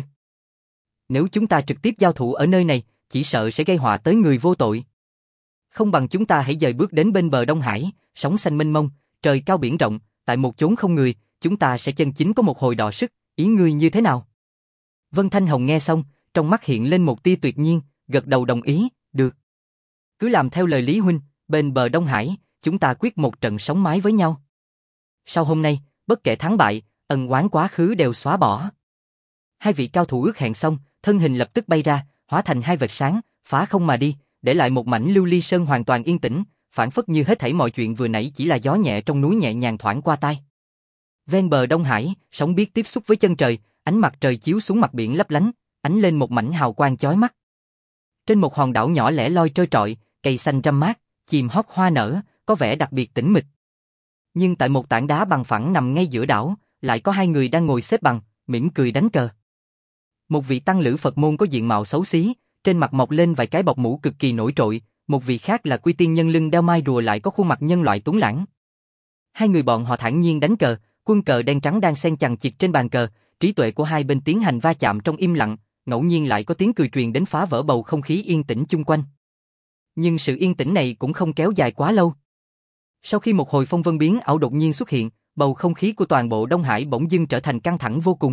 Nếu chúng ta trực tiếp giao thủ ở nơi này, chỉ sợ sẽ gây họa tới người vô tội. Không bằng chúng ta hãy dời bước đến bên bờ Đông Hải, sóng xanh mênh mông, trời cao biển rộng, tại một chốn không người, chúng ta sẽ chân chính có một hồi đọ sức, ý ngươi như thế nào?" Vân Thanh Hồng nghe xong, trong mắt hiện lên một tia tuyệt nhiên, gật đầu đồng ý: "Được. Cứ làm theo lời Lý huynh, bên bờ Đông Hải, chúng ta quyết một trận sống mái với nhau. Sau hôm nay, bất kể thắng bại, ân oán quá khứ đều xóa bỏ." Hai vị cao thủ ước hẹn xong, thân hình lập tức bay ra, hóa thành hai vệt sáng, phá không mà đi, để lại một mảnh Lưu Ly Sơn hoàn toàn yên tĩnh, phảng phất như hết thảy mọi chuyện vừa nãy chỉ là gió nhẹ trong núi nhẹ nhàng thoảng qua tai. Ven bờ Đông Hải, sóng biếc tiếp xúc với chân trời, ánh mặt trời chiếu xuống mặt biển lấp lánh, ánh lên một mảnh hào quang chói mắt. Trên một hòn đảo nhỏ lẻ loi trơ trọi, cây xanh râm mát, chim hót hoa nở, có vẻ đặc biệt tĩnh mịch. Nhưng tại một tảng đá bằng phẳng nằm ngay giữa đảo, lại có hai người đang ngồi xếp bằng, mỉm cười đánh cờ. Một vị tăng lữ Phật môn có diện mạo xấu xí, trên mặt mọc lên vài cái bọc mũ cực kỳ nổi trội, một vị khác là quy tiên nhân lưng đeo mai rùa lại có khuôn mặt nhân loại tuấn lãng. Hai người bọn họ thản nhiên đánh cờ, quân cờ đen trắng đang xen chằng chịt trên bàn cờ, trí tuệ của hai bên tiến hành va chạm trong im lặng, ngẫu nhiên lại có tiếng cười truyền đến phá vỡ bầu không khí yên tĩnh chung quanh. Nhưng sự yên tĩnh này cũng không kéo dài quá lâu. Sau khi một hồi phong vân biến ảo đột nhiên xuất hiện, bầu không khí của toàn bộ Đông Hải bỗng dưng trở thành căng thẳng vô cùng.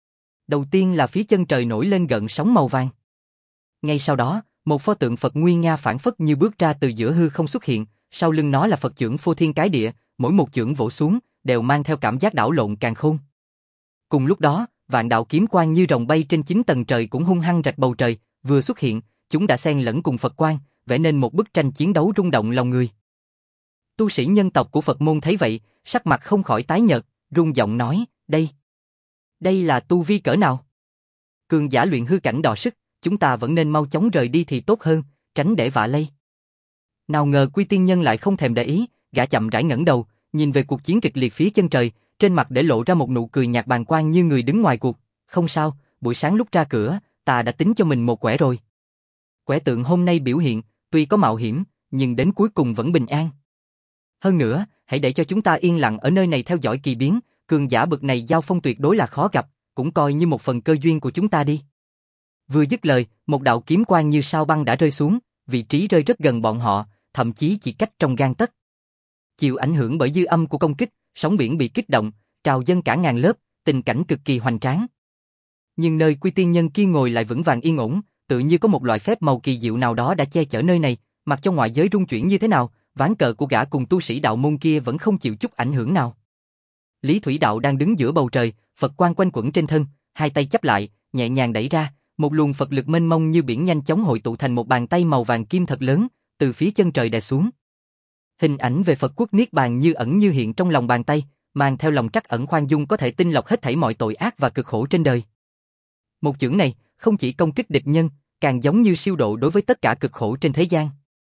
Đầu tiên là phía chân trời nổi lên gợn sóng màu vàng. Ngay sau đó, một pho tượng Phật nguy nga phảng phất như bước ra từ giữa hư không xuất hiện, sau lưng nó là Phật chưởng phô thiên cái địa, mỗi một chưởng vỗ xuống đều mang theo cảm giác đảo lộn càn khôn. Cùng lúc đó, vạn đạo kiếm quang như rồng bay trên chín tầng trời cũng hung hăng rạch bầu trời, vừa xuất hiện, chúng đã xen lẫn cùng Phật quang, vẽ nên một bức tranh chiến đấu rung động lòng người. Tu sĩ nhân tộc của Phật môn thấy vậy, sắc mặt không khỏi tái nhợt, run giọng nói, đây, đây là tu vi cỡ nào? Cường giả luyện hư cảnh đọ sức, chúng ta vẫn nên mau chóng rời đi thì tốt hơn, tránh để vạ lây. Nào ngờ Quy Tiên Nhân lại không thèm để ý, gã chậm rãi ngẩng đầu, nhìn về cuộc chiến kịch liệt phía chân trời, trên mặt để lộ ra một nụ cười nhạt bàng quang như người đứng ngoài cuộc. Không sao, buổi sáng lúc ra cửa, ta đã tính cho mình một quẻ rồi. Quẻ tượng hôm nay biểu hiện, tuy có mạo hiểm, nhưng đến cuối cùng vẫn bình an. Hơn nữa, hãy để cho chúng ta yên lặng ở nơi này theo dõi kỳ biến, cường giả bậc này giao phong tuyệt đối là khó gặp, cũng coi như một phần cơ duyên của chúng ta đi. Vừa dứt lời, một đạo kiếm quang như sao băng đã rơi xuống, vị trí rơi rất gần bọn họ, thậm chí chỉ cách trong gang tấc. Chịu ảnh hưởng bởi dư âm của công kích, sóng biển bị kích động, trào dâng cả ngàn lớp, tình cảnh cực kỳ hoành tráng. Nhưng nơi Quy Tiên Nhân kia ngồi lại vững vàng yên ổn, tự như có một loại phép màu kỳ diệu nào đó đã che chở nơi này, mặc cho ngoại giới rung chuyển như thế nào, ván cờ của gã cùng tu sĩ đạo môn kia vẫn không chịu chút ảnh hưởng nào. Lý Thủy Đạo đang đứng giữa bầu trời, Phật quang quanh quẩn trên thân, hai tay chắp lại, nhẹ nhàng đẩy ra, một luồng Phật lực mênh mông như biển nhanh chóng hội tụ thành một bàn tay màu vàng kim thật lớn, từ phía chân trời đè xuống. Hình ảnh về Phật quốc niết bàn như ẩn như hiện trong lòng bàn tay, mang theo lòng trắc ẩn khoan dung có thể tinh lọc hết thảy mọi tội ác và cực khổ trên đời. Một chưởng này không chỉ công kích địch nhân, càng giống như siêu độ đối với tất cả cực khổ trên thế gian.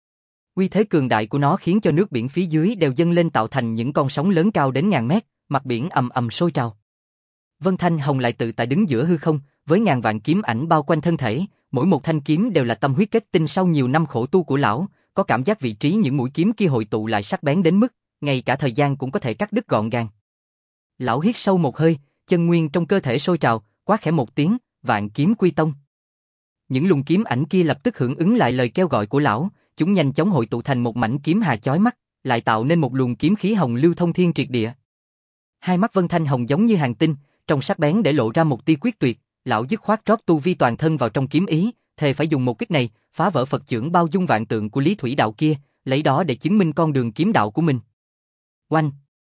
Uy thế cường đại của nó khiến cho nước biển phía dưới đều dâng lên tạo thành những con sóng lớn cao đến ngàn mét, mặt biển ầm ầm sôi trào. Vân Thanh Hồng lại tự tại đứng giữa hư không, với ngàn vạn kiếm ảnh bao quanh thân thể, mỗi một thanh kiếm đều là tâm huyết kết tinh sau nhiều năm khổ tu của lão, có cảm giác vị trí những mũi kiếm kia hội tụ lại sắc bén đến mức, ngay cả thời gian cũng có thể cắt đứt gọn gàng. Lão hít sâu một hơi, chân nguyên trong cơ thể sôi trào, quát khẽ một tiếng, vạn kiếm quy tông. Những luồng kiếm ảnh kia lập tức hưởng ứng lại lời kêu gọi của lão, chúng nhanh chóng hội tụ thành một mảnh kiếm hà chói mắt, lại tạo nên một luồng kiếm khí hồng lưu thông thiên triệt địa. Hai mắt Vân Thanh Hồng giống như hàng tinh, trong sắc bén để lộ ra một tia quyết tuyệt, lão dứt khoát rót tu vi toàn thân vào trong kiếm ý, thề phải dùng một kích này phá vỡ Phật chưởng bao dung vạn tượng của Lý Thủy Đạo kia, lấy đó để chứng minh con đường kiếm đạo của mình. Oanh!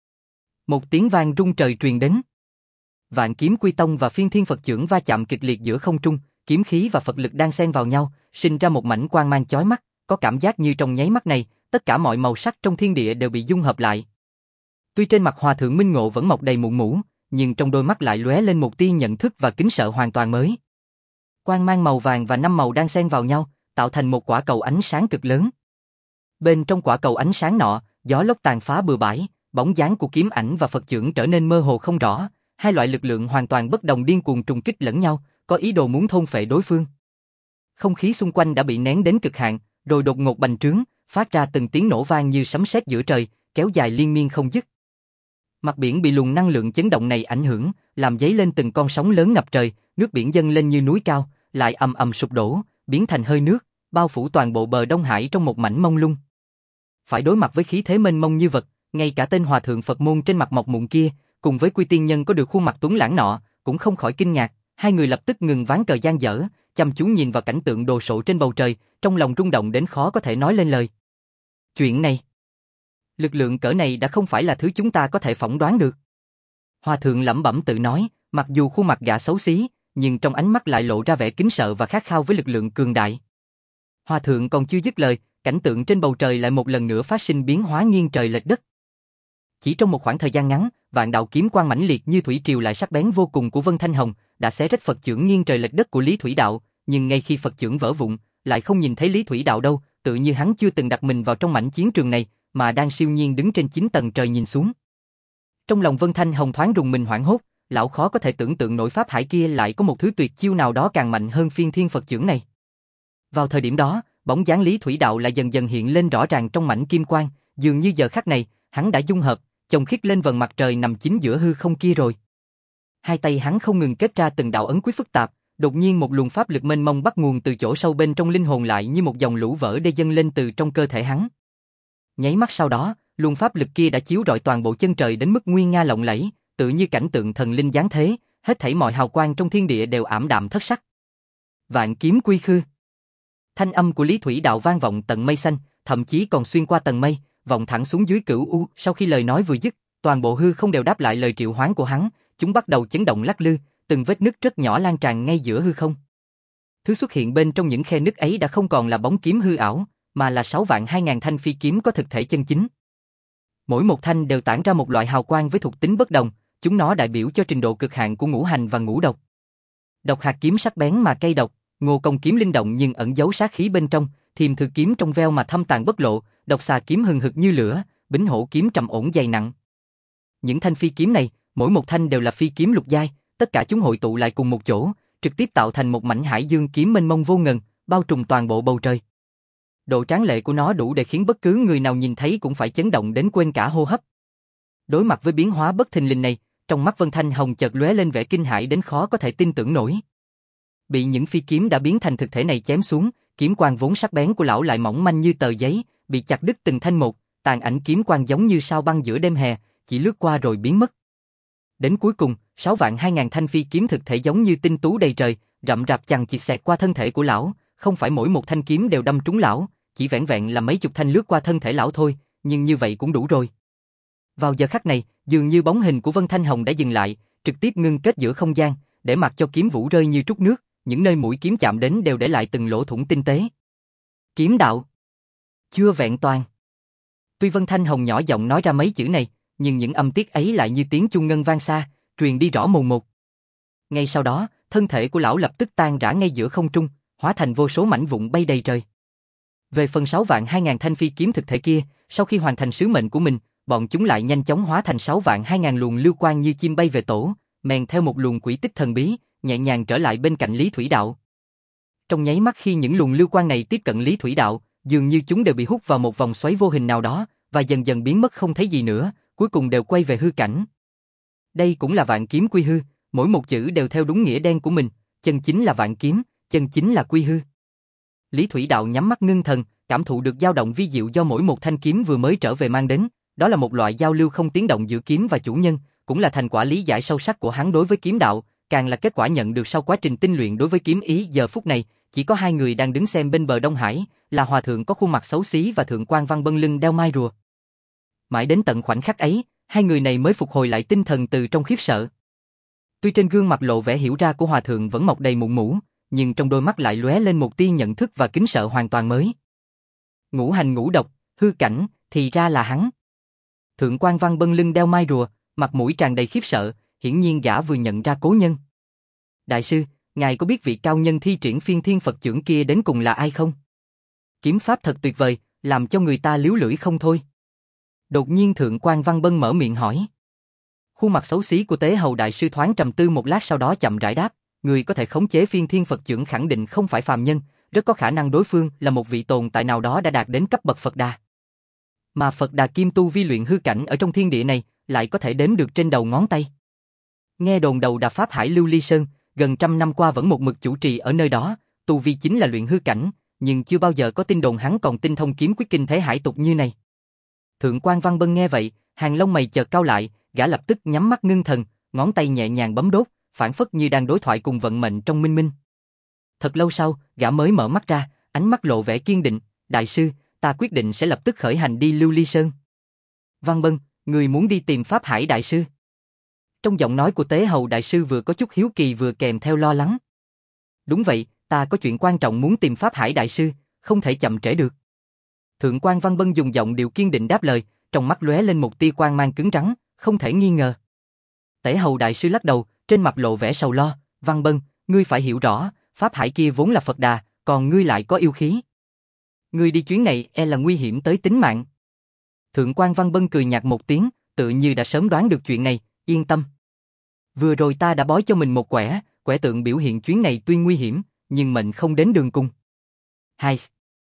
Một tiếng vang rung trời truyền đến. Vạn kiếm quy tông và phiên thiên Phật chưởng va chạm kịch liệt giữa không trung, kiếm khí và Phật lực đan xen vào nhau, sinh ra một mảnh quang mang chói mắt, có cảm giác như trong nháy mắt này, tất cả mọi màu sắc trong thiên địa đều bị dung hợp lại. Tuy trên mặt Hòa Thượng Minh Ngộ vẫn mọc đầy mụn mũ, nhưng trong đôi mắt lại lóe lên một tia nhận thức và kính sợ hoàn toàn mới. Quang mang màu vàng và năm màu đan xen vào nhau, tạo thành một quả cầu ánh sáng cực lớn. Bên trong quả cầu ánh sáng nọ, gió lốc tàn phá bừa bãi, bóng dáng của kiếm ảnh và Phật chưởng trở nên mơ hồ không rõ, hai loại lực lượng hoàn toàn bất đồng điên cuồng trùng kích lẫn nhau, có ý đồ muốn thôn phệ đối phương. Không khí xung quanh đã bị nén đến cực hạn, rồi đột ngột bành trướng, phát ra từng tiếng nổ vang như sấm sét giữa trời, kéo dài liên miên không dứt. Mặt biển bị luồng năng lượng chấn động này ảnh hưởng, làm dấy lên từng con sóng lớn ngập trời, nước biển dâng lên như núi cao, lại ầm ầm sụp đổ, biến thành hơi nước, bao phủ toàn bộ bờ Đông Hải trong một mảnh mông lung. Phải đối mặt với khí thế mênh mông như vật, ngay cả tên hòa thượng Phật môn trên mặt mọc mụn kia, cùng với Quy Tiên Nhân có được khuôn mặt tuấn lãng nọ, cũng không khỏi kinh ngạc, hai người lập tức ngừng ván cờ dang dở, chăm chú nhìn vào cảnh tượng đồ sộ trên bầu trời, trong lòng rung động đến khó có thể nói lên lời. Chuyện này, lực lượng cỡ này đã không phải là thứ chúng ta có thể phỏng đoán được. Hòa thượng lẩm bẩm tự nói, mặc dù khuôn mặt gã xấu xí, nhưng trong ánh mắt lại lộ ra vẻ kính sợ và khát khao với lực lượng cường đại. Hòa thượng còn chưa dứt lời, cảnh tượng trên bầu trời lại một lần nữa phát sinh biến hóa nghiêng trời lệch đất. Chỉ trong một khoảng thời gian ngắn, vạn đạo kiếm quang mãnh liệt như thủy triều lại sắc bén vô cùng của Vân Thanh Hồng đã xé rách Phật chưởng nghiêng trời lệch đất của Lý Thủy Đạo, nhưng ngay khi Phật chưởng vỡ vụn, lại không nhìn thấy Lý Thủy Đạo đâu, tự như hắn chưa từng đặt mình vào trong mảnh chiến trường này, mà đang siêu nhiên đứng trên chín tầng trời nhìn xuống. Trong lòng Vân Thanh Hồng thoáng rùng mình hoảng hốt, lão khó có thể tưởng tượng nổi pháp hải kia lại có một thứ tuyệt chiêu nào đó càng mạnh hơn phiên thiên Phật chưởng này. Vào thời điểm đó, bóng dáng Lý Thủy Đạo lại dần dần hiện lên rõ ràng trong mảnh kim quang, dường như giờ khắc này, hắn đã dung hợp, chồng khít lên vầng mặt trời nằm chính giữa hư không kia rồi. Hai tay hắn không ngừng kết ra từng đạo ấn quyết phức tạp, đột nhiên một luồng pháp lực mênh mông bắt nguồn từ chỗ sâu bên trong linh hồn lại như một dòng lũ vỡ đê dâng lên từ trong cơ thể hắn. Nháy mắt sau đó, luồng pháp lực kia đã chiếu rọi toàn bộ chân trời đến mức nguy nga lộng lẫy, tự như cảnh tượng thần linh giáng thế, hết thảy mọi hào quang trong thiên địa đều ảm đạm thất sắc. Vạn kiếm quy khư. Thanh âm của Lý Thủy Đạo vang vọng tận mây xanh, thậm chí còn xuyên qua tầng mây, vọng thẳng xuống dưới cửu u. Sau khi lời nói vừa dứt, toàn bộ hư không đều đáp lại lời triệu hoán của hắn, chúng bắt đầu chấn động lắc lư, từng vết nứt rất nhỏ lan tràn ngay giữa hư không. Thứ xuất hiện bên trong những khe nứt ấy đã không còn là bóng kiếm hư ảo, mà là sáu vạn hai ngàn thanh phi kiếm có thực thể chân chính. Mỗi một thanh đều tản ra một loại hào quang với thuộc tính bất đồng, chúng nó đại biểu cho trình độ cực hạn của ngũ hành và ngũ độc. Độc hạt kiếm sắc bén mà cay độc, ngô công kiếm linh động nhưng ẩn giấu sát khí bên trong, thiềm thư kiếm trong veo mà thâm tàn bất lộ, độc xà kiếm hừng hực như lửa, bính hổ kiếm trầm ổn dày nặng. Những thanh phi kiếm này, mỗi một thanh đều là phi kiếm lục giai, tất cả chúng hội tụ lại cùng một chỗ, trực tiếp tạo thành một mảnh hải dương kiếm mênh mông vô ngần, bao trùm toàn bộ bầu trời. Độ tráng lệ của nó đủ để khiến bất cứ người nào nhìn thấy cũng phải chấn động đến quên cả hô hấp. Đối mặt với biến hóa bất thình lình này, trong mắt Vân Thanh Hồng chợt lóe lên vẻ kinh hãi đến khó có thể tin tưởng nổi. Bị những phi kiếm đã biến thành thực thể này chém xuống, kiếm quang vốn sắc bén của lão lại mỏng manh như tờ giấy, bị chặt đứt từng thanh một, tàn ảnh kiếm quang giống như sao băng giữa đêm hè, chỉ lướt qua rồi biến mất. Đến cuối cùng, sáu vạn hai ngàn thanh phi kiếm thực thể giống như tinh tú đầy trời, rậm rạp chằng chịt xẹt qua thân thể của lão, không phải mỗi một thanh kiếm đều đâm trúng lão, chỉ vẻn vẹn là mấy chục thanh lướt qua thân thể lão thôi, nhưng như vậy cũng đủ rồi. Vào giờ khắc này, dường như bóng hình của Vân Thanh Hồng đã dừng lại, trực tiếp ngưng kết giữa không gian, để mặc cho kiếm vũ rơi như trút nước, những nơi mũi kiếm chạm đến đều để lại từng lỗ thủng tinh tế. Kiếm đạo chưa vẹn toàn. Tuy Vân Thanh Hồng nhỏ giọng nói ra mấy chữ này, nhưng những âm tiết ấy lại như tiếng chuông ngân vang xa, truyền đi rõ mồn một. Ngay sau đó, thân thể của lão lập tức tan rã ngay giữa không trung, hóa thành vô số mảnh vụn bay đầy trời. Về phần sáu vạn hai ngàn thanh phi kiếm thực thể kia, sau khi hoàn thành sứ mệnh của mình, bọn chúng lại nhanh chóng hóa thành sáu vạn hai ngàn luồng lưu quang như chim bay về tổ, mèn theo một luồng quỷ tích thần bí, nhẹ nhàng trở lại bên cạnh Lý Thủy Đạo. Trong nháy mắt khi những luồng lưu quang này tiếp cận Lý Thủy Đạo, dường như chúng đều bị hút vào một vòng xoáy vô hình nào đó, và dần dần biến mất không thấy gì nữa, cuối cùng đều quay về hư cảnh. Đây cũng là vạn kiếm quy hư, mỗi một chữ đều theo đúng nghĩa đen của mình, chân chính là vạn kiếm, chân chính là quy hư. Lý Thủy Đạo nhắm mắt ngưng thần, cảm thụ được dao động vi diệu do mỗi một thanh kiếm vừa mới trở về mang đến, đó là một loại giao lưu không tiếng động giữa kiếm và chủ nhân, cũng là thành quả lý giải sâu sắc của hắn đối với kiếm đạo, càng là kết quả nhận được sau quá trình tinh luyện đối với kiếm ý. Giờ phút này, chỉ có hai người đang đứng xem bên bờ Đông Hải, là hòa thượng có khuôn mặt xấu xí và thượng quan Văn Bân lưng đeo mai rùa. Mãi đến tận khoảnh khắc ấy, hai người này mới phục hồi lại tinh thần từ trong khiếp sợ. Tuy trên gương mặt lộ vẻ hiểu ra của hòa thượng vẫn mọc đầy mụn mũ, nhưng trong đôi mắt lại lóe lên một tia nhận thức và kính sợ hoàn toàn mới. Ngũ hành ngũ độc, hư cảnh, thì ra là hắn. Thượng quan Văn Bân lưng đeo mai rùa, mặt mũi tràn đầy khiếp sợ, hiển nhiên gã vừa nhận ra cố nhân. Đại sư, ngài có biết vị cao nhân thi triển phiên thiên Phật chưởng kia đến cùng là ai không? Kiếm pháp thật tuyệt vời, làm cho người ta líu lưỡi không thôi. Đột nhiên Thượng quan Văn Bân mở miệng hỏi. Khuôn mặt xấu xí của Tế Hầu đại sư thoáng trầm tư một lát, sau đó chậm rãi đáp, người có thể khống chế phiên thiên Phật chưởng khẳng định không phải phàm nhân, rất có khả năng đối phương là một vị tồn tại nào đó đã đạt đến cấp bậc Phật Đà. Mà Phật Đà kim tu vi luyện hư cảnh ở trong thiên địa này, lại có thể đếm được trên đầu ngón tay. Nghe đồn đầu Đà Pháp Hải Lưu Ly Sơn, gần trăm năm qua vẫn một mực chủ trì ở nơi đó, tu vi chính là luyện hư cảnh, nhưng chưa bao giờ có tin đồn hắn còn tinh thông kiếm quyết kinh thế hải tục như này. Thượng quan Văn Bân nghe vậy, hàng lông mày chợt cau lại, gã lập tức nhắm mắt ngưng thần, ngón tay nhẹ nhàng bấm đốt, phảng phất như đang đối thoại cùng vận mệnh trong minh minh. Thật lâu sau, gã mới mở mắt ra, ánh mắt lộ vẻ kiên định, đại sư, ta quyết định sẽ lập tức khởi hành đi Lưu Ly Sơn. Văn Bân, người muốn đi tìm Pháp Hải đại sư? Trong giọng nói của Tế Hầu đại sư vừa có chút hiếu kỳ vừa kèm theo lo lắng. Đúng vậy, ta có chuyện quan trọng muốn tìm Pháp Hải đại sư, không thể chậm trễ được. Thượng quan Văn Bân dùng giọng điệu kiên định đáp lời, trong mắt lóe lên một tia quang mang cứng rắn, không thể nghi ngờ. Tế Hầu đại sư lắc đầu, trên mặt lộ vẻ sầu lo, Văn Bân, ngươi phải hiểu rõ, Pháp Hải kia vốn là Phật Đà, còn ngươi lại có yêu khí. Ngươi đi chuyến này e là nguy hiểm tới tính mạng. Thượng quan Văn Bân cười nhạt một tiếng, tự như đã sớm đoán được chuyện này, yên tâm. Vừa rồi ta đã bói cho mình một quẻ, quẻ tượng biểu hiện chuyến này tuy nguy hiểm, nhưng mệnh không đến đường cùng. Hai.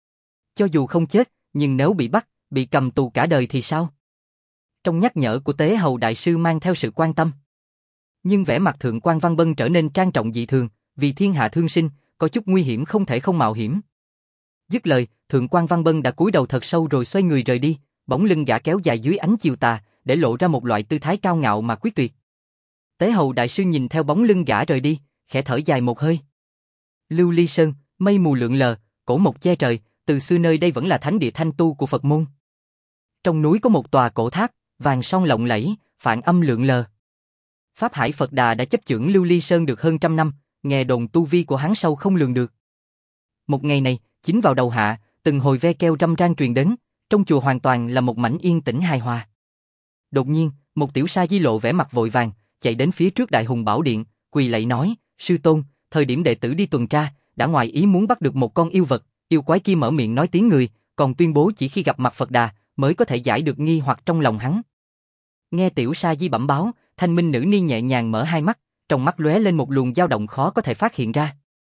Cho dù không chết, nhưng nếu bị bắt, bị cầm tù cả đời thì sao? Trong nhắc nhở của Tế Hầu Đại Sư mang theo sự quan tâm. Nhưng vẻ mặt Thượng quan Văn Bân trở nên trang trọng dị thường, vì thiên hạ thương sinh, có chút nguy hiểm không thể không mạo hiểm. Dứt lời, Thượng quan Văn Bân đã cúi đầu thật sâu rồi xoay người rời đi, bóng lưng gã kéo dài dưới ánh chiều tà, để lộ ra một loại tư thái cao ngạo mà quyết tuyệt. Tế Hầu Đại Sư nhìn theo bóng lưng gã rời đi, khẽ thở dài một hơi. Lưu Ly Sơn, mây mù lượn lờ, cổ mộc che trời, từ xưa nơi đây vẫn là thánh địa thanh tu của Phật môn. Trong núi có một tòa cổ tháp, vàng son lộng lẫy, phản âm lượn lờ. Pháp Hải Phật Đà đã chấp chưởng Lưu Ly Sơn được hơn trăm năm, nghe đồn tu vi của hắn sâu không lường được. Một ngày này, chính vào đầu hạ, từng hồi ve keo râm ran truyền đến, trong chùa hoàn toàn là một mảnh yên tĩnh hài hòa. Đột nhiên, một tiểu sa di lộ vẻ mặt vội vàng, chạy đến phía trước Đại Hùng Bảo Điện, quỳ lạy nói: "Sư tôn, thời điểm đệ tử đi tuần tra, đã ngoài ý muốn bắt được một con yêu vật, yêu quái kia mở miệng nói tiếng người, còn tuyên bố chỉ khi gặp mặt Phật Đà mới có thể giải được nghi hoặc trong lòng hắn." Nghe tiểu sa di bẩm báo, Thanh Minh nữ ni nhẹ nhàng mở hai mắt, trong mắt lóe lên một luồng dao động khó có thể phát hiện ra.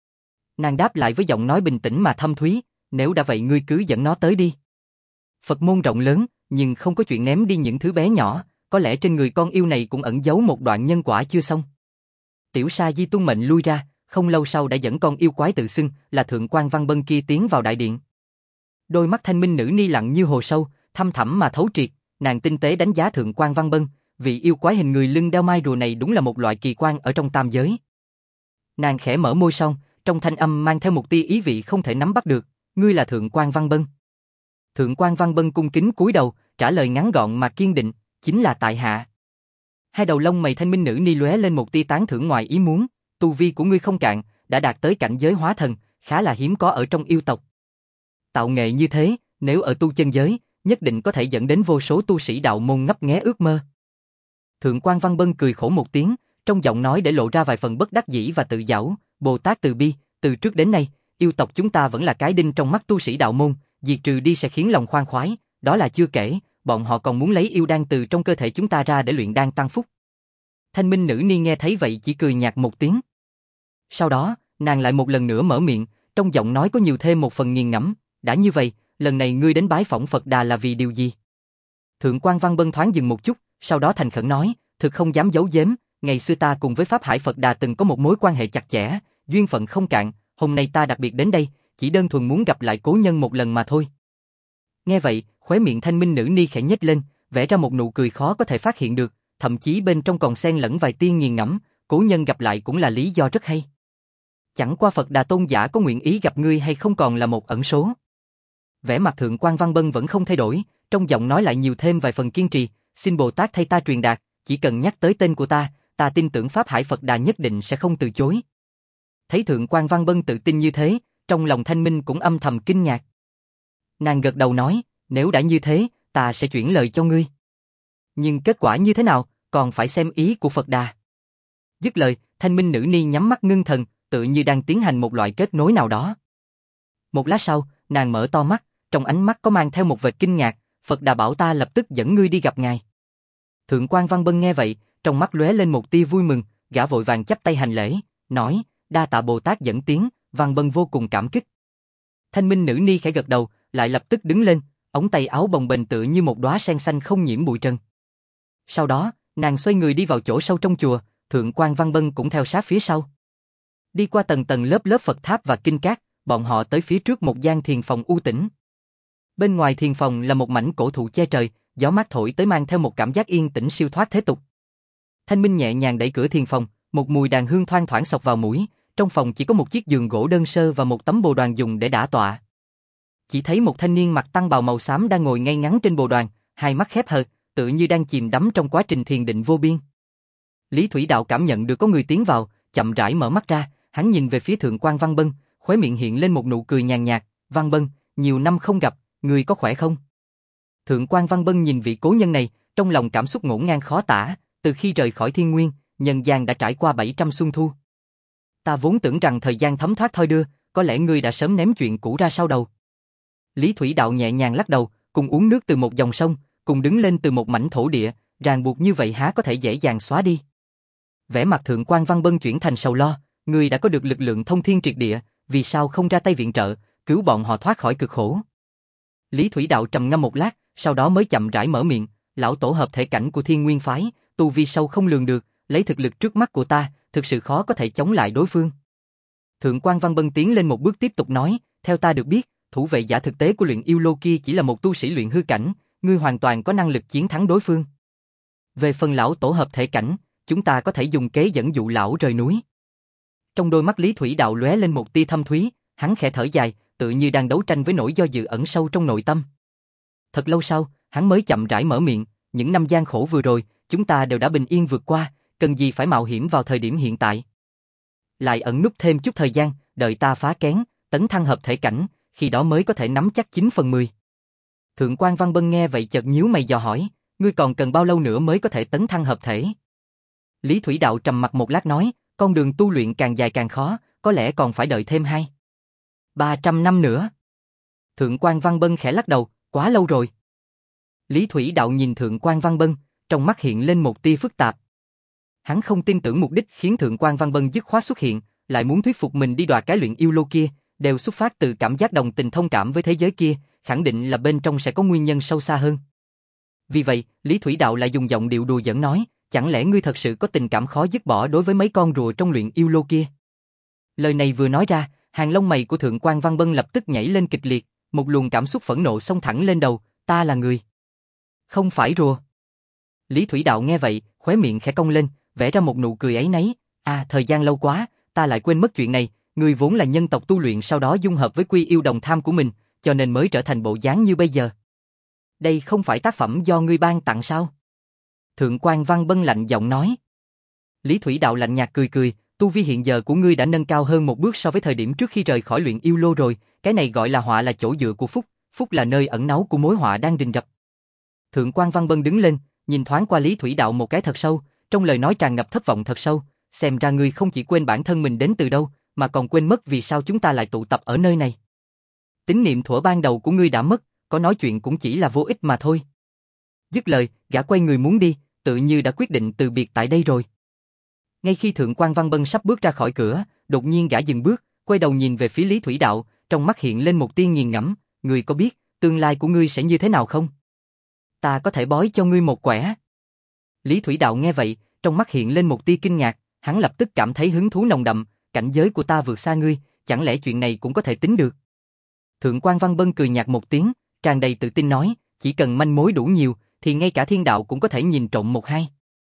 Nàng đáp lại với giọng nói bình tĩnh mà thâm thúy: "Nếu đã vậy ngươi cứ dẫn nó tới đi." Phật môn rộng lớn, nhưng không có chuyện ném đi những thứ bé nhỏ, có lẽ trên người con yêu này cũng ẩn giấu một đoạn nhân quả chưa xong. Tiểu sa di tuân mệnh lui ra, không lâu sau đã dẫn con yêu quái tự xưng là Thượng quan Văn Bân kia tiến vào đại điện. Đôi mắt Thanh Minh nữ ni lặng như hồ sâu, thâm thẳm mà thấu triệt, nàng tinh tế đánh giá Thượng quan Văn Bân, vị yêu quái hình người lưng đeo mai rùa này đúng là một loại kỳ quan ở trong tam giới. Nàng khẽ mở môi son, trong thanh âm mang theo một tia ý vị không thể nắm bắt được: "Ngươi là Thượng quan Văn Bân?" Thượng quan Văn Bân cung kính cúi đầu, trả lời ngắn gọn mà kiên định: "Chính là tại hạ." Hai đầu lông mày Thanh Minh nữ ni lóe lên một tia tán thưởng ngoài ý muốn: "Tu vi của ngươi không cạn, đã đạt tới cảnh giới hóa thần, khá là hiếm có ở trong yêu tộc. Tạo nghệ như thế, nếu ở tu chân giới, nhất định có thể dẫn đến vô số tu sĩ đạo môn ngấp nghé ước mơ." Thượng quan Văn Bân cười khổ một tiếng, trong giọng nói để lộ ra vài phần bất đắc dĩ và tự giảo: "Bồ Tát từ bi, từ trước đến nay, yêu tộc chúng ta vẫn là cái đinh trong mắt tu sĩ đạo môn, diệt trừ đi sẽ khiến lòng khoan khoái, đó là chưa kể, bọn họ còn muốn lấy yêu đan từ trong cơ thể chúng ta ra để luyện đan tăng phúc." Thanh Minh nữ ni nghe thấy vậy chỉ cười nhạt một tiếng. Sau đó, nàng lại một lần nữa mở miệng, trong giọng nói có nhiều thêm một phần nghiền ngẫm: "Đã như vậy, lần này ngươi đến bái phỏng Phật Đà là vì điều gì?" Thượng quan Văn Bân thoáng dừng một chút, sau đó thành khẩn nói: "Thực không dám giấu giếm, ngày xưa ta cùng với Pháp Hải Phật Đà từng có một mối quan hệ chặt chẽ, duyên phận không cạn, hôm nay ta đặc biệt đến đây, chỉ đơn thuần muốn gặp lại cố nhân một lần mà thôi." Nghe vậy, khóe miệng Thanh Minh nữ ni khẽ nhếch lên, vẽ ra một nụ cười khó có thể phát hiện được, thậm chí bên trong còn xen lẫn vài tia nghiền ngẫm: "Cố nhân gặp lại cũng là lý do rất hay. Chẳng qua Phật Đà tôn giả có nguyện ý gặp ngươi hay không còn là một ẩn số." Vẻ mặt Thượng quan Văn Bân vẫn không thay đổi, trong giọng nói lại nhiều thêm vài phần kiên trì: "Xin Bồ Tát thay ta truyền đạt, chỉ cần nhắc tới tên của ta, ta tin tưởng Pháp Hải Phật Đà nhất định sẽ không từ chối." Thấy Thượng quan Văn Bân tự tin như thế, trong lòng Thanh Minh cũng âm thầm kinh ngạc. Nàng gật đầu nói: "Nếu đã như thế, ta sẽ chuyển lời cho ngươi. Nhưng kết quả như thế nào, còn phải xem ý của Phật Đà." Dứt lời, Thanh Minh nữ ni nhắm mắt ngưng thần, tự như đang tiến hành một loại kết nối nào đó. Một lát sau, nàng mở to mắt, trong ánh mắt có mang theo một vệt kinh ngạc: "Phật Đà bảo ta lập tức dẫn ngươi đi gặp ngài." Thượng quan Văn Bân nghe vậy, trong mắt lóe lên một tia vui mừng, gã vội vàng chắp tay hành lễ, nói: "Đa tạ Bồ Tát dẫn tiến, Văn Bân vô cùng cảm kích." Thanh Minh nữ ni khẽ gật đầu, lại lập tức đứng lên, ống tay áo bồng bềnh tựa như một đóa sen xanh không nhiễm bụi trần. Sau đó, nàng xoay người đi vào chỗ sâu trong chùa, Thượng quan Văn Bân cũng theo sát phía sau. Đi qua tầng tầng lớp lớp Phật tháp và kinh cát, bọn họ tới phía trước một gian thiền phòng u tĩnh. Bên ngoài thiền phòng là một mảnh cổ thụ che trời, gió mát thổi tới mang theo một cảm giác yên tĩnh siêu thoát thế tục. Thanh Minh nhẹ nhàng đẩy cửa thiền phòng, một mùi đàn hương thoang thoảng xộc vào mũi, trong phòng chỉ có một chiếc giường gỗ đơn sơ và một tấm bồ đoàn dùng để đả tọa. Chỉ thấy một thanh niên mặc tăng bào màu xám đang ngồi ngay ngắn trên bồ đoàn, hai mắt khép hờ, tự như đang chìm đắm trong quá trình thiền định vô biên. Lý Thủy Đạo cảm nhận được có người tiến vào, chậm rãi mở mắt ra, hắn nhìn về phía Thượng quan Văn Bân, khóe miệng hiện lên một nụ cười nhàn nhạt: "Văn Bân, nhiều năm không gặp, người có khỏe không?" Thượng quan Văn Bân nhìn vị cố nhân này, trong lòng cảm xúc ngổn ngang khó tả, từ khi rời khỏi thiên nguyên, nhân gian đã trải qua bảy trăm xuân thu. Ta vốn tưởng rằng thời gian thấm thoát thôi đưa, có lẽ ngươi đã sớm ném chuyện cũ ra sau đầu. Lý Thủy Đạo nhẹ nhàng lắc đầu, cùng uống nước từ một dòng sông, cùng đứng lên từ một mảnh thổ địa, ràng buộc như vậy há có thể dễ dàng xóa đi. Vẻ mặt Thượng quan Văn Bân chuyển thành sầu lo, ngươi đã có được lực lượng thông thiên triệt địa, vì sao không ra tay viện trợ, cứu bọn họ thoát khỏi cực khổ? Lý Thủy Đạo trầm ngâm một lát, sau đó mới chậm rãi mở miệng, lão tổ hợp thể cảnh của Thiên Nguyên phái, tu vi sâu không lường được, lấy thực lực trước mắt của ta, thực sự khó có thể chống lại đối phương. Thượng quan Văn Bân tiến lên một bước tiếp tục nói, theo ta được biết, thủ vệ giả thực tế của luyện yêu lô kia chỉ là một tu sĩ luyện hư cảnh, ngươi hoàn toàn có năng lực chiến thắng đối phương. Về phần lão tổ hợp thể cảnh, chúng ta có thể dùng kế dẫn dụ lão rời núi. Trong đôi mắt Lý Thủy Đạo lóe lên một tia thâm thúy, hắn khẽ thở dài, tự như đang đấu tranh với nỗi do dự ẩn sâu trong nội tâm. Thật lâu sau, hắn mới chậm rãi mở miệng, những năm gian khổ vừa rồi, chúng ta đều đã bình yên vượt qua, cần gì phải mạo hiểm vào thời điểm hiện tại. Lại ẩn núp thêm chút thời gian, đợi ta phá kén, tấn thăng hợp thể cảnh, khi đó mới có thể nắm chắc chín phần mười. Thượng quan Văn Bân nghe vậy chợt nhíu mày dò hỏi, ngươi còn cần bao lâu nữa mới có thể tấn thăng hợp thể? Lý Thủy Đạo trầm mặt một lát nói, con đường tu luyện càng dài càng khó, có lẽ còn phải đợi thêm hai, ba trăm năm nữa. Thượng quan Văn Bân khẽ lắc đầu, quá lâu rồi. Lý Thủy Đạo nhìn Thượng quan Văn Bân, trong mắt hiện lên một tia phức tạp. Hắn không tin tưởng mục đích khiến Thượng quan Văn Bân dứt khoát xuất hiện, lại muốn thuyết phục mình đi đoạt cái luyện yêu lô kia, đều xuất phát từ cảm giác đồng tình thông cảm với thế giới kia, khẳng định là bên trong sẽ có nguyên nhân sâu xa hơn. Vì vậy, Lý Thủy Đạo lại dùng giọng điệu đùa giỡn nói, chẳng lẽ ngươi thật sự có tình cảm khó dứt bỏ đối với mấy con rùa trong luyện yêu lô kia? Lời này vừa nói ra, hàng lông mày của Thượng quan Văn Bân lập tức nhảy lên kịch liệt, một luồng cảm xúc phẫn nộ xông thẳng lên đầu, ta là người, không phải rùa. Lý Thủy Đạo nghe vậy, khóe miệng khẽ cong lên, vẽ ra một nụ cười áy náy, à thời gian lâu quá, ta lại quên mất chuyện này, ngươi vốn là nhân tộc tu luyện sau đó dung hợp với quy yêu đồng tham của mình, cho nên mới trở thành bộ dáng như bây giờ. Đây không phải tác phẩm do ngươi ban tặng sao? Thượng quan Văn Bân lạnh giọng nói. Lý Thủy Đạo lạnh nhạt cười cười, tu vi hiện giờ của ngươi đã nâng cao hơn một bước so với thời điểm trước khi rời khỏi luyện yêu lô rồi, cái này gọi là họa là chỗ dựa của phúc, phúc là nơi ẩn náu của mối họa đang rình rập. Thượng quan Văn Bân đứng lên, nhìn thoáng qua Lý Thủy Đạo một cái thật sâu, trong lời nói tràn ngập thất vọng thật sâu, xem ra ngươi không chỉ quên bản thân mình đến từ đâu, mà còn quên mất vì sao chúng ta lại tụ tập ở nơi này. Tín niệm thuở ban đầu của ngươi đã mất, có nói chuyện cũng chỉ là vô ích mà thôi. Dứt lời, gã quay người muốn đi, tự như đã quyết định từ biệt tại đây rồi. Ngay khi Thượng quan Văn Bân sắp bước ra khỏi cửa, đột nhiên gã dừng bước, quay đầu nhìn về phía Lý Thủy Đạo, trong mắt hiện lên một tia nghiền ngẫm, ngươi có biết tương lai của ngươi sẽ như thế nào không? Ta có thể bói cho ngươi một quẻ. Lý Thủy Đạo nghe vậy, trong mắt hiện lên một tia kinh ngạc, hắn lập tức cảm thấy hứng thú nồng đậm, cảnh giới của ta vượt xa ngươi, chẳng lẽ chuyện này cũng có thể tính được? Thượng quan Văn Bân cười nhạt một tiếng, tràn đầy tự tin nói, chỉ cần manh mối đủ nhiều, thì ngay cả thiên đạo cũng có thể nhìn trộm một hai.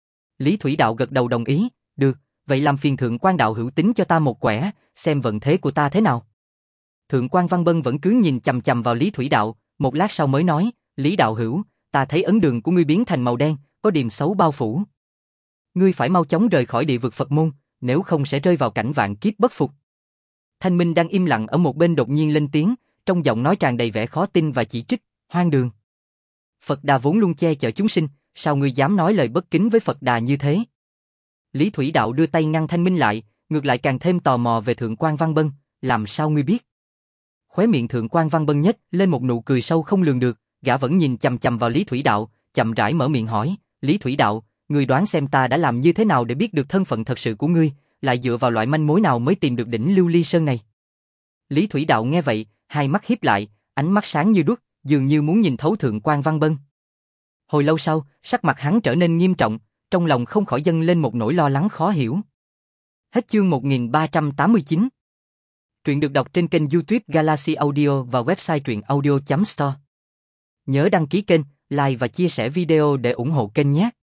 Lý Thủy Đạo gật đầu đồng ý, được, vậy làm phiền Thượng quan đạo hữu tính cho ta một quẻ, xem vận thế của ta thế nào. Thượng quan Văn Bân vẫn cứ nhìn chằm chằm vào Lý Thủy Đạo, một lát sau mới nói, Lý đạo hữu, ta thấy ấn đường của ngươi biến thành màu đen, có điềm xấu bao phủ. Ngươi phải mau chóng rời khỏi địa vực Phật môn, nếu không sẽ rơi vào cảnh vạn kiếp bất phục. Thanh Minh đang im lặng ở một bên đột nhiên lên tiếng, trong giọng nói tràn đầy vẻ khó tin và chỉ trích, hoang đường. Phật Đà vốn luôn che chở chúng sinh, sao ngươi dám nói lời bất kính với Phật Đà như thế? Lý Thủy Đạo đưa tay ngăn Thanh Minh lại, ngược lại càng thêm tò mò về Thượng quan Văn Bân, làm sao ngươi biết? Khóe miệng Thượng quan Văn Bân nhếch lên một nụ cười sâu không lường được, gã vẫn nhìn chằm chằm vào Lý Thủy Đạo, chậm rãi mở miệng hỏi, Lý Thủy Đạo, ngươi đoán xem ta đã làm như thế nào để biết được thân phận thật sự của ngươi, lại dựa vào loại manh mối nào mới tìm được đỉnh Lưu Ly Sơn này? Lý Thủy Đạo nghe vậy, hai mắt híp lại, ánh mắt sáng như đuốc, dường như muốn nhìn thấu Thượng quan Văn Bân. Hồi lâu sau, sắc mặt hắn trở nên nghiêm trọng, trong lòng không khỏi dâng lên một nỗi lo lắng khó hiểu. Hết chương một nghìn ba trăm tám mươi chín. Truyện được đọc trên kênh YouTube Galaxy Audio và website truyện audio chấm store. Nhớ đăng ký kênh, like và chia sẻ video để ủng hộ kênh nhé.